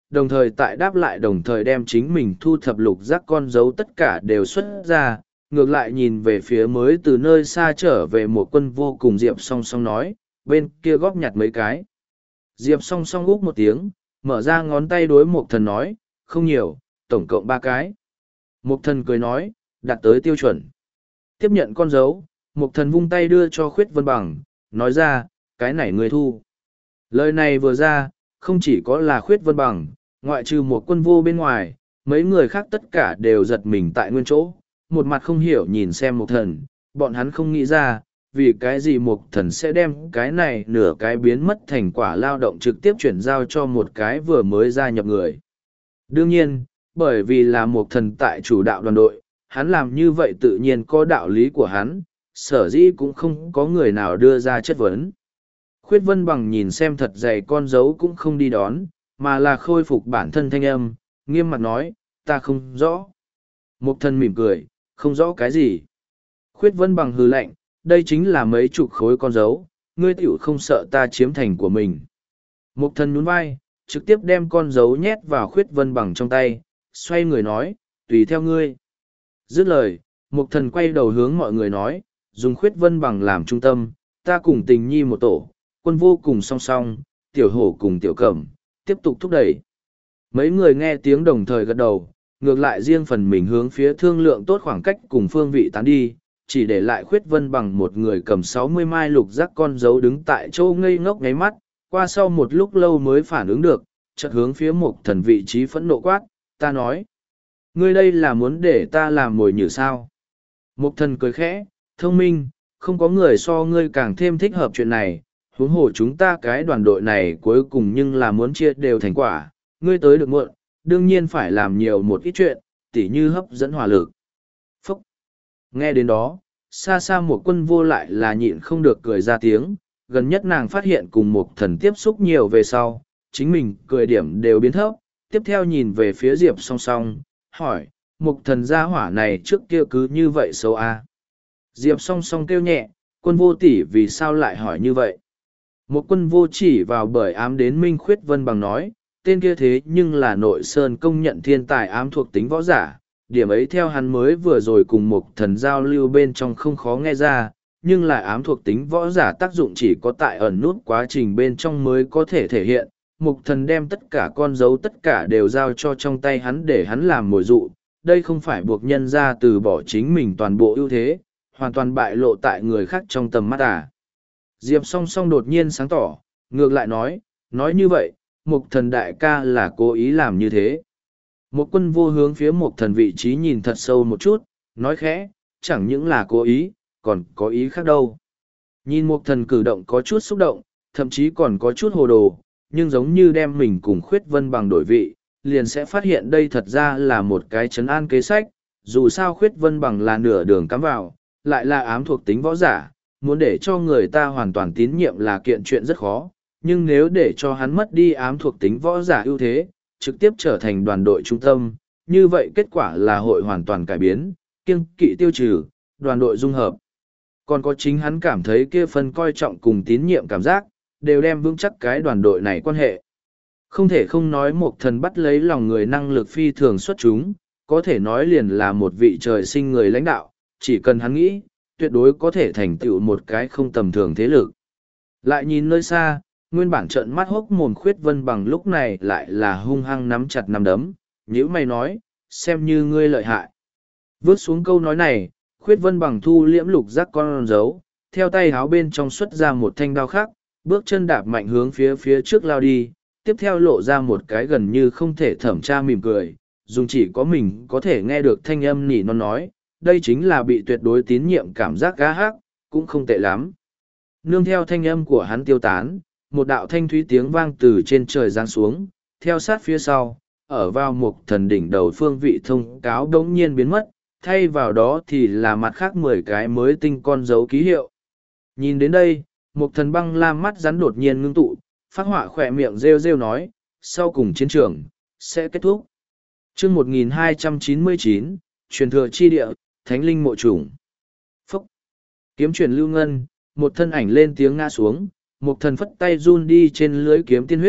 Speaker 1: đồng thời tại đáp lại đồng thời đem chính mình thu thập lục giác con dấu tất cả đều xuất ra, ngược lại nhìn về phía mới từ nơi xa trở về một quân vô cùng. Diệp song song nói, bên kia góp nhặt mấy cái. Diệp song song úc một tiếng, mở ra ngón tay đối Mộc Thần nói, không nhiều, tổng cộng ba cái. Mộc Thần cười nói, đạt tới tiêu chuẩn. Tiếp nhận con dấu, Mộc Thần vung tay đưa cho Khuyết Vân Bằng, nói ra, cái này người thu. Lời này vừa ra, không chỉ có là Khuyết Vân Bằng, ngoại trừ một quân vô bên ngoài, mấy người khác tất cả đều giật mình tại nguyên chỗ, một mặt không hiểu nhìn xem Mộc Thần, bọn hắn không nghĩ ra, vì cái gì Mộc Thần sẽ đem cái này nửa cái biến mất thành quả lao động trực tiếp chuyển giao cho một cái vừa mới gia nhập người. Đương nhiên, bởi vì là Mộc Thần tại chủ đạo đoàn đội, hắn làm như vậy tự nhiên có đạo lý của hắn, sở dĩ cũng không có người nào đưa ra chất vấn. Khuyết Vân Bằng nhìn xem thật dày con dấu cũng không đi đón, mà là khôi phục bản thân thanh âm, nghiêm mặt nói, ta không rõ. Mộc Thần mỉm cười, không rõ cái gì. Khuyết Vân Bằng hừ lạnh, đây chính là mấy chục khối con dấu, ngươi tiểu không sợ ta chiếm thành của mình. Mộc Thần nhún vai, trực tiếp đem con dấu nhét vào Khuyết Vân Bằng trong tay, xoay người nói, tùy theo ngươi. Dứt lời, Mộc Thần quay đầu hướng mọi người nói, dùng Khuyết Vân Bằng làm trung tâm, ta cùng Tình Nhi một tổ, quân vô cùng song song, tiểu hổ cùng tiểu cẩm, tiếp tục thúc đẩy. Mấy người nghe tiếng đồng thời gật đầu, ngược lại riêng phần mình hướng phía thương lượng tốt khoảng cách cùng phương vị tán đi, chỉ để lại Khuyết Vân Bằng một người cầm sáu mươi mai lục giác con dấu đứng tại chỗ ngây ngốc ngáy mắt, qua sau một lúc lâu mới phản ứng được, chợt hướng phía Mộc Thần vị trí phẫn nộ quát, ta nói, ngươi đây là muốn để ta làm mồi nhử sao? Mộc Thần cười khẽ, thông minh, không có người so ngươi càng thêm thích hợp chuyện này, huống hồ chúng ta cái đoàn đội này cuối cùng nhưng là muốn chia đều thành quả, ngươi tới được muộn, đương nhiên phải làm nhiều một ít chuyện, tỉ như hấp dẫn hỏa lực. Phúc! Nghe đến đó, xa xa một quân vô lại là nhịn không được cười ra tiếng, gần nhất nàng phát hiện cùng Mộc Thần tiếp xúc nhiều về sau, chính mình cười điểm đều biến thấp, tiếp theo nhìn về phía Diệp song song, hỏi, Mộc Thần gia hỏa này trước kia cứ như vậy xấu à? Diệp song song kêu nhẹ, quân vô tỷ vì sao lại hỏi như vậy? Một quân vô chỉ vào bởi ám đến Minh Khuyết Vân Bằng nói, tên kia thế nhưng là nội sơn công nhận thiên tài ám thuộc tính võ giả, điểm ấy theo hắn mới vừa rồi cùng một thần giao lưu bên trong không khó nghe ra, nhưng lại ám thuộc tính võ giả tác dụng chỉ có tại ẩn nút quá trình bên trong mới có thể thể hiện. Mục thần đem tất cả con dấu tất cả đều giao cho trong tay hắn để hắn làm mồi dụ, đây không phải buộc nhân ra từ bỏ chính mình toàn bộ ưu thế, hoàn toàn bại lộ tại người khác trong tầm mắt à. Diệp song song đột nhiên sáng tỏ, ngược lại nói, nói như vậy, mục thần đại ca là cố ý làm như thế. Một quân vô hướng phía mục thần vị trí nhìn thật sâu một chút, nói khẽ, chẳng những là cố ý, còn có ý khác đâu. Nhìn mục thần cử động có chút xúc động, thậm chí còn có chút hồ đồ, nhưng giống như đem mình cùng Khuyết Vân Bằng đổi vị, liền sẽ phát hiện đây thật ra là một cái trấn an kế sách, dù sao Khuyết Vân Bằng là nửa đường cắm vào, lại là ám thuộc tính võ giả, muốn để cho người ta hoàn toàn tín nhiệm là kiện chuyện rất khó, nhưng nếu để cho hắn mất đi ám thuộc tính võ giả ưu thế, trực tiếp trở thành đoàn đội trung tâm, như vậy kết quả là hội hoàn toàn cải biến, kiêng kỵ tiêu trừ, đoàn đội dung hợp. Còn có chính hắn cảm thấy kia phần coi trọng cùng tín nhiệm cảm giác, đều đem vững chắc cái đoàn đội này quan hệ. Không thể không nói một thần bắt lấy lòng người năng lực phi thường xuất chúng, có thể nói liền là một vị trời sinh người lãnh đạo, chỉ cần hắn nghĩ, tuyệt đối có thể thành tựu một cái không tầm thường thế lực. Lại nhìn nơi xa, nguyên bản trợn mắt hốc mồm Khuyết Vân Bằng lúc này lại là hung hăng nắm chặt nắm đấm, nhữ mày nói, xem như ngươi lợi hại. Vớt xuống câu nói này, Khuyết Vân Bằng thu liễm lục giác con dấu, theo tay háo bên trong xuất ra một thanh đao khác, bước chân đạp mạnh hướng phía phía trước lao đi, tiếp theo lộ ra một cái gần như không thể thẩm tra mỉm cười, dùng chỉ có mình có thể nghe được thanh âm nỉ non nói, đây chính là bị tuyệt đối tín nhiệm cảm giác gá hát, cũng không tệ lắm. Nương theo thanh âm của hắn tiêu tán, một đạo thanh thúy tiếng vang từ trên trời giáng xuống, theo sát phía sau, ở vào một thần đỉnh đầu phương vị thông cáo đống nhiên biến mất, thay vào đó thì là mặt khác mười cái mới tinh con dấu ký hiệu. Nhìn đến đây, một thần băng lam mắt rắn đột nhiên ngưng tụ, phát họa khỏe miệng rêu rêu nói, sau cùng chiến trường, sẽ kết thúc. chương một nghìn hai trăm chín mươi chín, truyền thừa chi địa, thánh linh mộ chủng. Phúc! Kiếm truyền lưu ngân, một thân ảnh lên tiếng ngã xuống, một thần phất tay run đi trên lưới kiếm tiên huyết,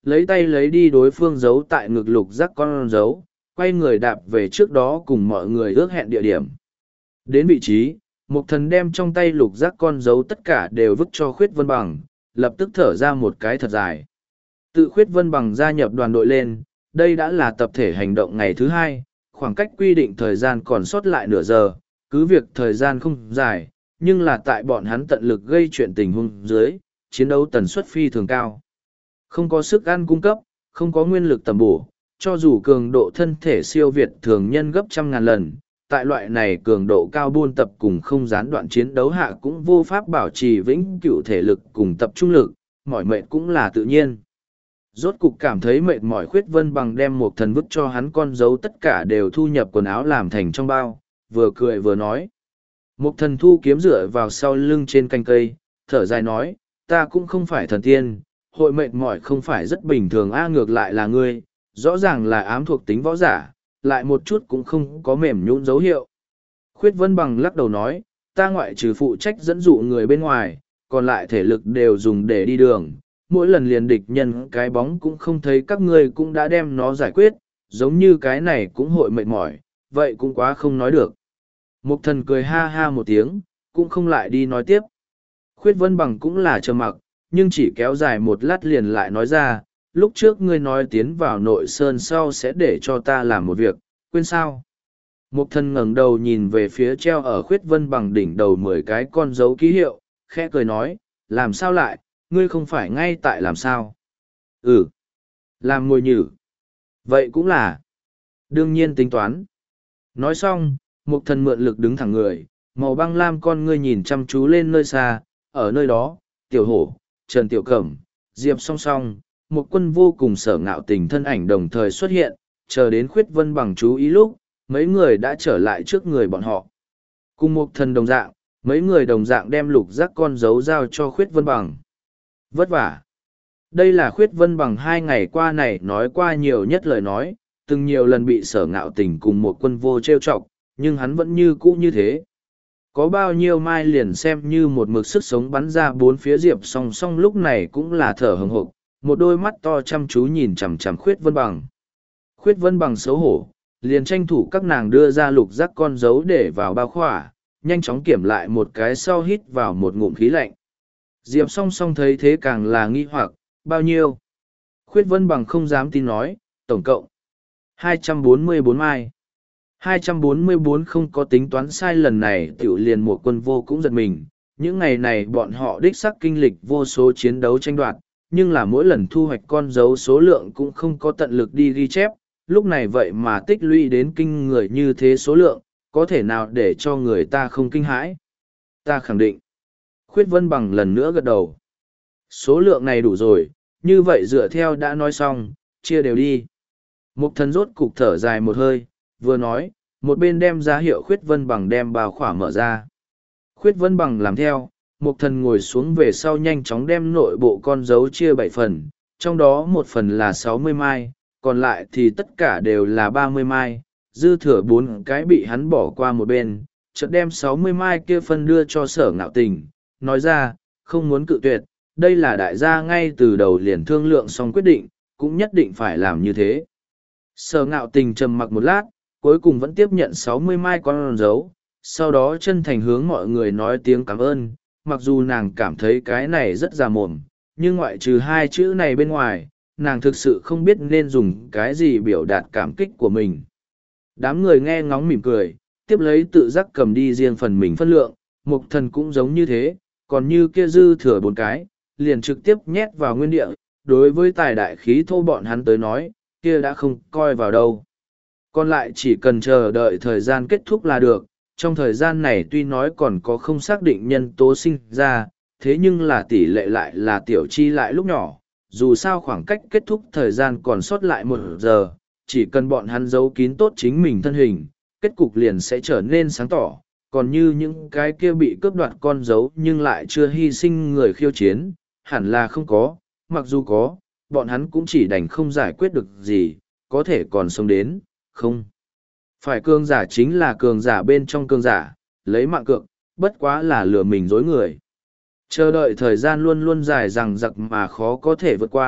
Speaker 1: lấy tay lấy đi đối phương giấu tại ngực lục giác con dấu, quay người đạp về trước đó cùng mọi người ước hẹn địa điểm. Đến vị trí, Mục Thần đem trong tay lục giác con dấu tất cả đều vứt cho Khuyết Vân Bằng, lập tức thở ra một cái thật dài. Tự Khuyết Vân Bằng gia nhập đoàn đội lên, đây đã là tập thể hành động ngày thứ hai, khoảng cách quy định thời gian còn sót lại nửa giờ, cứ việc thời gian không dài, nhưng là tại bọn hắn tận lực gây chuyện tình huống dưới, chiến đấu tần suất phi thường cao. Không có sức ăn cung cấp, không có nguyên lực tầm bổ, cho dù cường độ thân thể siêu việt thường nhân gấp trăm ngàn lần, tại loại này cường độ cao buôn tập cùng không gián đoạn chiến đấu hạ cũng vô pháp bảo trì vĩnh cửu thể lực cùng tập trung lực, mỏi mệt cũng là tự nhiên. Rốt cục cảm thấy mệt mỏi Khuyết Vân Bằng đem một thần vứt cho hắn con dấu tất cả đều thu nhập quần áo làm thành trong bao, vừa cười vừa nói. Một thần thu kiếm dựa vào sau lưng trên cành cây, thở dài nói, ta cũng không phải thần tiên, hội mệt mỏi không phải rất bình thường a ngược lại là ngươi, rõ ràng là ám thuộc tính võ giả, lại một chút cũng không có mềm nhũn dấu hiệu. Khuyết Vân Bằng lắc đầu nói, ta ngoại trừ phụ trách dẫn dụ người bên ngoài, còn lại thể lực đều dùng để đi đường, mỗi lần liền địch nhân cái bóng cũng không thấy các ngươi cũng đã đem nó giải quyết, giống như cái này cũng hội mệt mỏi, vậy cũng quá không nói được. Mục thần cười ha ha một tiếng, cũng không lại đi nói tiếp. Khuyết Vân Bằng cũng là trầm mặc, nhưng chỉ kéo dài một lát liền lại nói ra, lúc trước ngươi nói tiến vào nội sơn sau sẽ để cho ta làm một việc, quên sao? Mục thần ngẩng đầu nhìn về phía treo ở Khuyết Vân Bằng đỉnh đầu mười cái con dấu ký hiệu, khẽ cười nói, làm sao lại, ngươi không phải ngay tại làm sao? Ừ, làm mồi nhử. Vậy cũng là. Đương nhiên tính toán. Nói xong, Mục thần mượn lực đứng thẳng người, màu băng lam con ngươi nhìn chăm chú lên nơi xa, ở nơi đó, Tiểu Hổ, Trần Tiểu Cẩm, Diệp song song, một quân vô cùng sở ngạo tình thân ảnh đồng thời xuất hiện, chờ đến Khuyết Vân Bằng chú ý lúc, mấy người đã trở lại trước người bọn họ. Cùng một thần đồng dạng, mấy người đồng dạng đem lục giác con dấu giao cho Khuyết Vân Bằng. Vất vả. Đây là Khuyết Vân Bằng hai ngày qua này nói qua nhiều nhất lời nói, từng nhiều lần bị sở ngạo tình cùng một quân vô trêu chọc, nhưng hắn vẫn như cũ như thế. Có bao nhiêu mai liền xem như một mực sức sống bắn ra bốn phía Diệp song song lúc này cũng là thở hừng hực, một đôi mắt to chăm chú nhìn chằm chằm Khuyết Vân Bằng. Khuyết Vân Bằng xấu hổ, liền tranh thủ các nàng đưa ra lục giác con dấu để vào bao khỏa, nhanh chóng kiểm lại một cái sau hít vào một ngụm khí lạnh. Diệp song song thấy thế càng là nghi hoặc, bao nhiêu? Khuyết Vân Bằng không dám tin nói, tổng cộng hai trăm bốn mươi bốn mai. hai trăm bốn mươi bốn không có tính toán sai lần này tiểu liền một quân vô cũng giật mình. Những ngày này bọn họ đích xác kinh lịch vô số chiến đấu tranh đoạt, nhưng là mỗi lần thu hoạch con dấu số lượng cũng không có tận lực đi ghi chép, lúc này vậy mà tích lũy đến kinh người như thế số lượng, có thể nào để cho người ta không kinh hãi. Ta khẳng định. Khuyết Vân Bằng lần nữa gật đầu. Số lượng này đủ rồi, như vậy dựa theo đã nói xong, chia đều đi. Mục thần rốt cục thở dài một hơi, vừa nói, một bên đem ra hiệu Khuyết Vân Bằng đem bao khỏa mở ra. Khuyết Vân Bằng làm theo, Mục thần ngồi xuống về sau nhanh chóng đem nội bộ con dấu chia bảy phần, trong đó một phần là sáu mươi mai, còn lại thì tất cả đều là ba mươi mai, dư thừa bốn cái bị hắn bỏ qua một bên, chợt đem sáu mươi mai kia phân đưa cho Sở Ngạo Tình, nói ra, không muốn cự tuyệt, đây là đại gia ngay từ đầu liền thương lượng xong quyết định, cũng nhất định phải làm như thế. Sở Ngạo Tình trầm mặc một lát, cuối cùng vẫn tiếp nhận sáu mươi mai con dấu, sau đó chân thành hướng mọi người nói tiếng cảm ơn, mặc dù nàng cảm thấy cái này rất già mồm, nhưng ngoại trừ hai chữ này bên ngoài, nàng thực sự không biết nên dùng cái gì biểu đạt cảm kích của mình. Đám người nghe ngóng mỉm cười, tiếp lấy tự giác cầm đi riêng phần mình phân lượng, Mục thần cũng giống như thế, còn như kia dư thừa bốn cái, liền trực tiếp nhét vào nguyên địa, đối với tài đại khí thô bọn hắn tới nói, kia đã không coi vào đâu. Còn lại chỉ cần chờ đợi thời gian kết thúc là được, trong thời gian này tuy nói còn có không xác định nhân tố sinh ra, thế nhưng là tỷ lệ lại là tiểu chi lại lúc nhỏ, dù sao khoảng cách kết thúc thời gian còn sót lại một giờ, chỉ cần bọn hắn giấu kín tốt chính mình thân hình, kết cục liền sẽ trở nên sáng tỏ, còn như những cái kia bị cướp đoạt con dấu nhưng lại chưa hy sinh người khiêu chiến, hẳn là không có, mặc dù có, bọn hắn cũng chỉ đành không giải quyết được gì, có thể còn sống đến, không. Phải cường giả chính là cường giả bên trong cường giả, lấy mạng cược, bất quá là lừa mình dối người. Chờ đợi thời gian luôn luôn dài rằng giặc mà khó có thể vượt qua,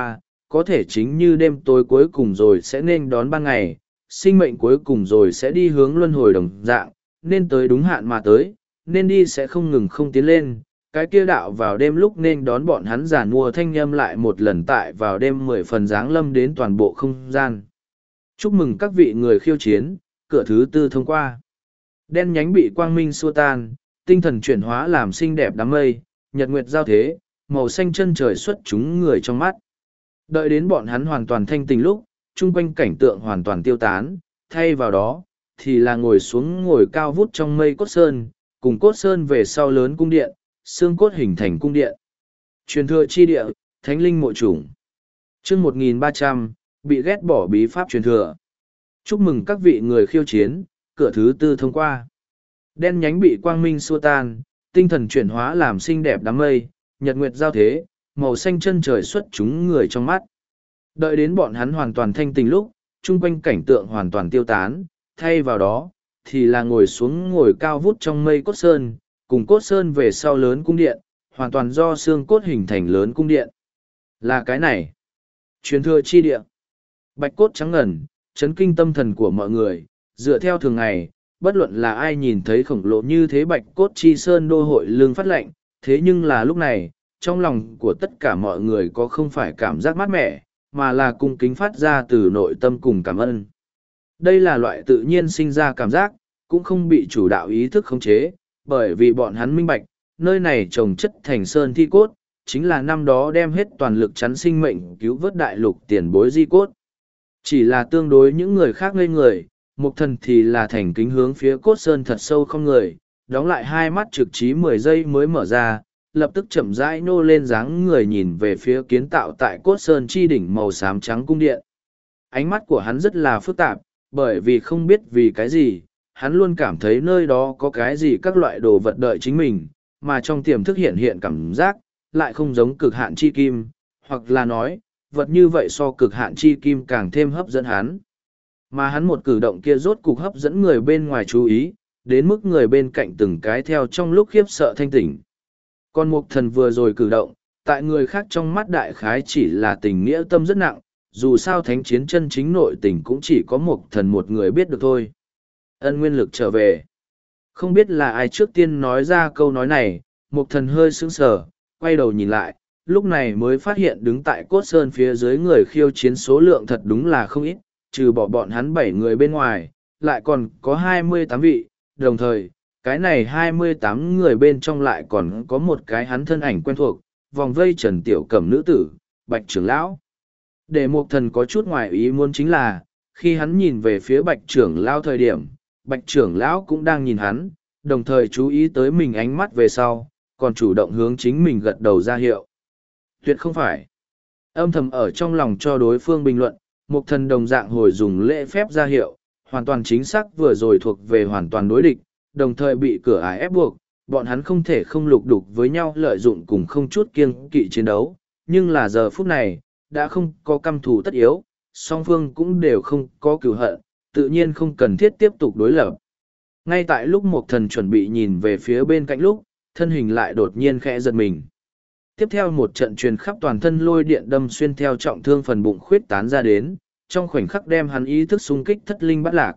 Speaker 1: có thể chính như đêm tối cuối cùng rồi sẽ nên đón ban ngày, sinh mệnh cuối cùng rồi sẽ đi hướng luân hồi đồng dạng, nên tới đúng hạn mà tới, nên đi sẽ không ngừng không tiến lên. Cái kia đạo vào đêm lúc nên đón bọn hắn giản mua thanh âm lại một lần tại vào đêm mười phần giáng lâm đến toàn bộ không gian. Chúc mừng các vị người khiêu chiến, cửa thứ tư thông qua. Đen nhánh bị quang minh xua tan, tinh thần chuyển hóa làm xinh đẹp đám mây, nhật nguyệt giao thế, màu xanh chân trời xuất chúng người trong mắt. Đợi đến bọn hắn hoàn toàn thanh tình lúc, chung quanh cảnh tượng hoàn toàn tiêu tán, thay vào đó, thì là ngồi xuống ngồi cao vút trong mây cốt sơn, cùng cốt sơn về sau lớn cung điện, xương cốt hình thành cung điện. Truyền thừa chi địa, thánh linh mộ chủng. chương một nghìn ba trăm, bị ghét bỏ bí pháp truyền thừa. Chúc mừng các vị người khiêu chiến, cửa thứ tư thông qua. Đen nhánh bị quang minh xua tan, tinh thần chuyển hóa làm xinh đẹp đám mây, nhật nguyệt giao thế, màu xanh chân trời xuất chúng người trong mắt. Đợi đến bọn hắn hoàn toàn thanh tình lúc, chung quanh cảnh tượng hoàn toàn tiêu tán, thay vào đó, thì là ngồi xuống ngồi cao vút trong mây cốt sơn, cùng cốt sơn về sau lớn cung điện, hoàn toàn do xương cốt hình thành lớn cung điện. Là cái này. Truyền thừa chi địa. Bạch cốt trắng ngần, chấn kinh tâm thần của mọi người, dựa theo thường ngày, bất luận là ai nhìn thấy khổng lồ như thế bạch cốt chi sơn đô hội lương phát lệnh, thế nhưng là lúc này, trong lòng của tất cả mọi người có không phải cảm giác mát mẻ, mà là cung kính phát ra từ nội tâm cùng cảm ơn. Đây là loại tự nhiên sinh ra cảm giác, cũng không bị chủ đạo ý thức khống chế, bởi vì bọn hắn minh bạch, nơi này trồng chất thành sơn thi cốt, chính là năm đó đem hết toàn lực chắn sinh mệnh cứu vớt đại lục tiền bối di cốt. Chỉ là tương đối những người khác ngây người, mục thần thì là thành kính hướng phía cốt sơn thật sâu không người, đóng lại hai mắt trực trí mười giây mới mở ra, lập tức chậm rãi nô lên dáng người nhìn về phía kiến tạo tại cốt sơn chi đỉnh màu xám trắng cung điện. Ánh mắt của hắn rất là phức tạp, bởi vì không biết vì cái gì, hắn luôn cảm thấy nơi đó có cái gì các loại đồ vật đợi chính mình, mà trong tiềm thức hiện hiện cảm giác, lại không giống cực hạn chi kim, hoặc là nói, vật như vậy so cực hạn chi kim càng thêm hấp dẫn hắn. Mà hắn một cử động kia rốt cục hấp dẫn người bên ngoài chú ý, đến mức người bên cạnh từng cái theo trong lúc khiếp sợ thanh tỉnh. Còn mục thần vừa rồi cử động, tại người khác trong mắt đại khái chỉ là tình nghĩa tâm rất nặng, dù sao thánh chiến chân chính nội tình cũng chỉ có mục thần một người biết được thôi. Ân nguyên lực trở về. Không biết là ai trước tiên nói ra câu nói này, mục thần hơi sững sờ, quay đầu nhìn lại, lúc này mới phát hiện đứng tại cốt sơn phía dưới người khiêu chiến số lượng thật đúng là không ít, trừ bỏ bọn hắn bảy người bên ngoài, lại còn có hai mươi tám vị, đồng thời, cái này hai mươi tám người bên trong lại còn có một cái hắn thân ảnh quen thuộc, vòng vây Trần Tiểu Cẩm nữ tử, Bạch trưởng lão. Để Mục Thần có chút ngoài ý muốn chính là, khi hắn nhìn về phía Bạch trưởng lão thời điểm, Bạch trưởng lão cũng đang nhìn hắn, đồng thời chú ý tới mình ánh mắt về sau, còn chủ động hướng chính mình gật đầu ra hiệu. Tuyệt không phải. Âm thầm ở trong lòng cho đối phương bình luận, Mục Thần đồng dạng hồi dùng lễ phép ra hiệu, hoàn toàn chính xác vừa rồi thuộc về hoàn toàn đối địch, đồng thời bị cửa ải ép buộc, bọn hắn không thể không lục đục với nhau lợi dụng cùng không chút kiêng kỵ chiến đấu, nhưng là giờ phút này, đã không có căm thù tất yếu, song phương cũng đều không có cửu hận, tự nhiên không cần thiết tiếp tục đối lập. Ngay tại lúc Mục Thần chuẩn bị nhìn về phía bên cạnh lúc, thân hình lại đột nhiên khẽ giật mình. Tiếp theo một trận truyền khắp toàn thân lôi điện đâm xuyên theo trọng thương phần bụng khuyết tán ra đến, trong khoảnh khắc đem hắn ý thức xung kích thất linh bắt lạc.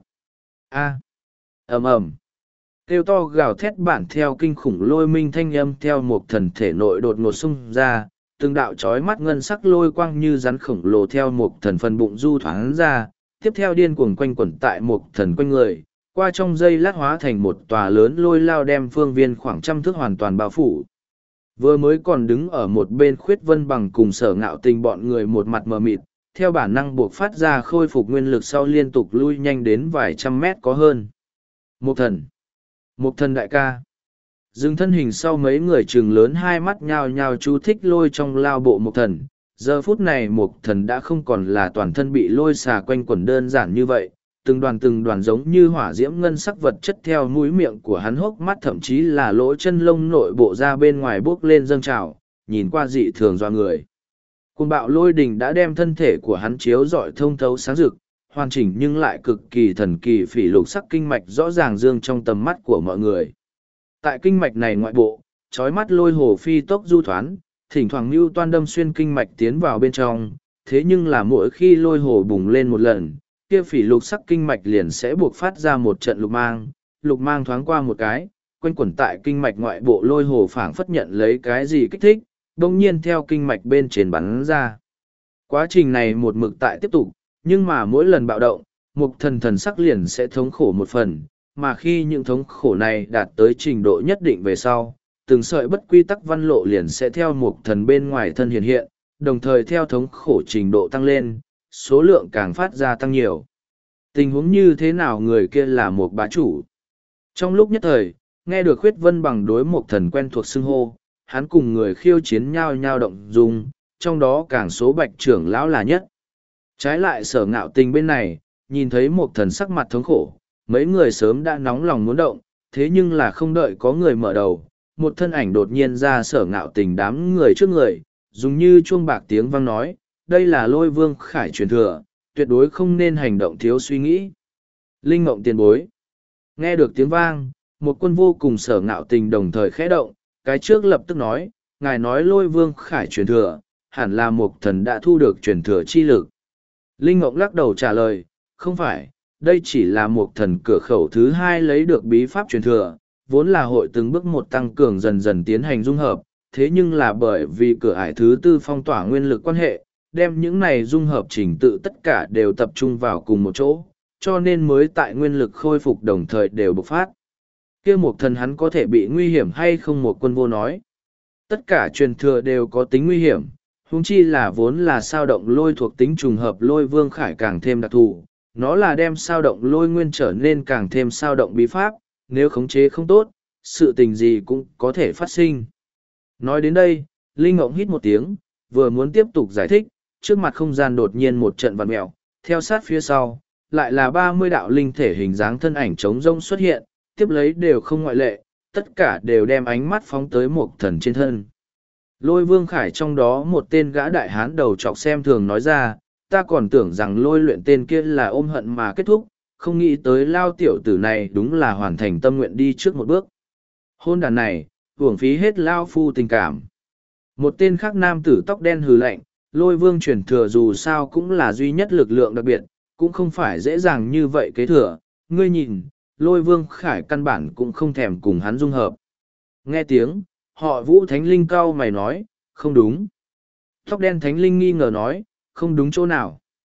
Speaker 1: A. ầm ầm. Kêu to gào thét bản theo kinh khủng lôi minh thanh âm theo một thần thể nội đột ngột xung ra, từng đạo chói mắt ngân sắc lôi quang như rắn khổng lồ theo một thần phần bụng du thoáng ra, tiếp theo điên cuồng quanh quẩn tại một thần quanh người, qua trong giây lát hóa thành một tòa lớn lôi lao đem phương viên khoảng trăm thước hoàn toàn bao phủ. Vừa mới còn đứng ở một bên Khuyết Vân Bằng cùng Sở Ngạo Tình bọn người một mặt mờ mịt, theo bản năng buộc phát ra khôi phục nguyên lực sau liên tục lui nhanh đến vài trăm mét có hơn. Một thần. Một thần đại ca. Dừng thân hình sau mấy người trừng lớn hai mắt nhao nhao chú thích lôi trong lao bộ một thần. Giờ phút này một thần đã không còn là toàn thân bị lôi xà quanh quẩn đơn giản như vậy. Từng đoàn từng đoàn giống như hỏa diễm ngân sắc vật chất theo mũi miệng của hắn hốc mắt thậm chí là lỗ chân lông nội bộ ra bên ngoài bốc lên dâng trào, nhìn qua dị thường doa người. Cuồng bạo lôi đình đã đem thân thể của hắn chiếu rọi thông thấu sáng rực, hoàn chỉnh nhưng lại cực kỳ thần kỳ phỉ lục sắc kinh mạch rõ ràng dương trong tầm mắt của mọi người. Tại kinh mạch này ngoại bộ, trói mắt lôi hồ phi tốc du thoán, thỉnh thoảng mưu toan đâm xuyên kinh mạch tiến vào bên trong, thế nhưng là mỗi khi lôi hồ bùng lên một lần, kia phỉ lục sắc kinh mạch liền sẽ buộc phát ra một trận lục mang, lục mang thoáng qua một cái, quanh quẩn tại kinh mạch ngoại bộ lôi hồ phảng phất nhận lấy cái gì kích thích, bỗng nhiên theo kinh mạch bên trên bắn ra. Quá trình này một mực tại tiếp tục, nhưng mà mỗi lần bạo động, mục thần thần sắc liền sẽ thống khổ một phần, mà khi những thống khổ này đạt tới trình độ nhất định về sau, từng sợi bất quy tắc văn lộ liền sẽ theo mục thần bên ngoài thân hiện hiện, đồng thời theo thống khổ trình độ tăng lên, số lượng càng phát ra tăng nhiều. Tình huống như thế nào người kia là một bá chủ? Trong lúc nhất thời, nghe được Khuyết Vân bằng đối mục thần quen thuộc xưng hô, hắn cùng người khiêu chiến nhau nhau động dung, trong đó càng số bạch trưởng lão là nhất. Trái lại Sở Ngạo Tình bên này, nhìn thấy mục thần sắc mặt thống khổ, mấy người sớm đã nóng lòng muốn động, thế nhưng là không đợi có người mở đầu, một thân ảnh đột nhiên ra Sở Ngạo Tình đám người trước người, dùng như chuông bạc tiếng vang nói, đây là Lôi Vương Khải truyền thừa, tuyệt đối không nên hành động thiếu suy nghĩ. Linh Ngộng tiền bối. Nghe được tiếng vang, một quân vô cùng Sở Ngạo Tình đồng thời khẽ động, cái trước lập tức nói, ngài nói Lôi Vương Khải truyền thừa, hẳn là một thần đã thu được truyền thừa chi lực. Linh Ngộng lắc đầu trả lời, không phải, đây chỉ là một thần cửa khẩu thứ hai lấy được bí pháp truyền thừa, vốn là hội từng bước một tăng cường dần dần tiến hành dung hợp, thế nhưng là bởi vì cửa ải thứ tư phong tỏa nguyên lực quan hệ, đem những này dung hợp trình tự tất cả đều tập trung vào cùng một chỗ, cho nên mới tại nguyên lực khôi phục đồng thời đều bộc phát. Kia một thần hắn có thể bị nguy hiểm hay không, một quân vô nói. Tất cả truyền thừa đều có tính nguy hiểm, huống chi là vốn là sao động lôi thuộc tính trùng hợp Lôi Vương Khải càng thêm đặc thù, nó là đem sao động lôi nguyên trở nên càng thêm sao động bí pháp, nếu khống chế không tốt, sự tình gì cũng có thể phát sinh. Nói đến đây, Linh Ngộng hít một tiếng, vừa muốn tiếp tục giải thích, trước mặt không gian đột nhiên một trận vặn mèo, theo sát phía sau, lại là ba mươi đạo linh thể hình dáng thân ảnh trống rông xuất hiện, tiếp lấy đều không ngoại lệ, tất cả đều đem ánh mắt phóng tới một thần trên thân. Lôi Vương Khải trong đó một tên gã đại hán đầu trọc xem thường nói ra, ta còn tưởng rằng lôi luyện tên kia là ôm hận mà kết thúc, không nghĩ tới lao tiểu tử này đúng là hoàn thành tâm nguyện đi trước một bước. Hôn đàn này, uổng phí hết lao phu tình cảm. Một tên khác nam tử tóc đen hừ lạnh, Lôi Vương truyền thừa dù sao cũng là duy nhất lực lượng đặc biệt, cũng không phải dễ dàng như vậy kế thừa. Ngươi nhìn, Lôi Vương Khải căn bản cũng không thèm cùng hắn dung hợp. Nghe tiếng, họ Vũ Thánh Linh cau mày nói, không đúng. Tóc đen Thánh Linh nghi ngờ nói, không đúng chỗ nào.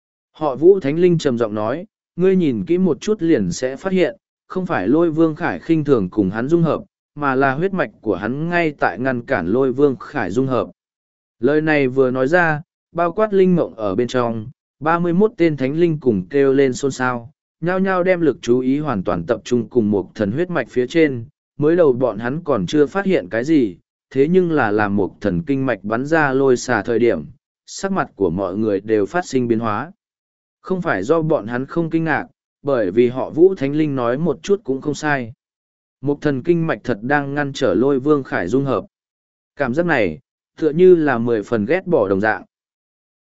Speaker 1: Họ Vũ Thánh Linh trầm giọng nói, ngươi nhìn kỹ một chút liền sẽ phát hiện, không phải Lôi Vương Khải khinh thường cùng hắn dung hợp, mà là huyết mạch của hắn ngay tại ngăn cản Lôi Vương Khải dung hợp. Lời này vừa nói ra, bao quát linh mộng ở bên trong, ba mươi mốt tên thánh linh cùng kêu lên xôn xao, nhao nhao đem lực chú ý hoàn toàn tập trung cùng một thần huyết mạch phía trên, mới đầu bọn hắn còn chưa phát hiện cái gì, thế nhưng là làm một thần kinh mạch bắn ra lôi xà thời điểm, sắc mặt của mọi người đều phát sinh biến hóa. Không phải do bọn hắn không kinh ngạc, bởi vì họ Vũ Thánh Linh nói một chút cũng không sai. Một thần kinh mạch thật đang ngăn trở Lôi Vương Khải dung hợp. Cảm giác này, tựa như là mười phần ghét bỏ đồng dạng.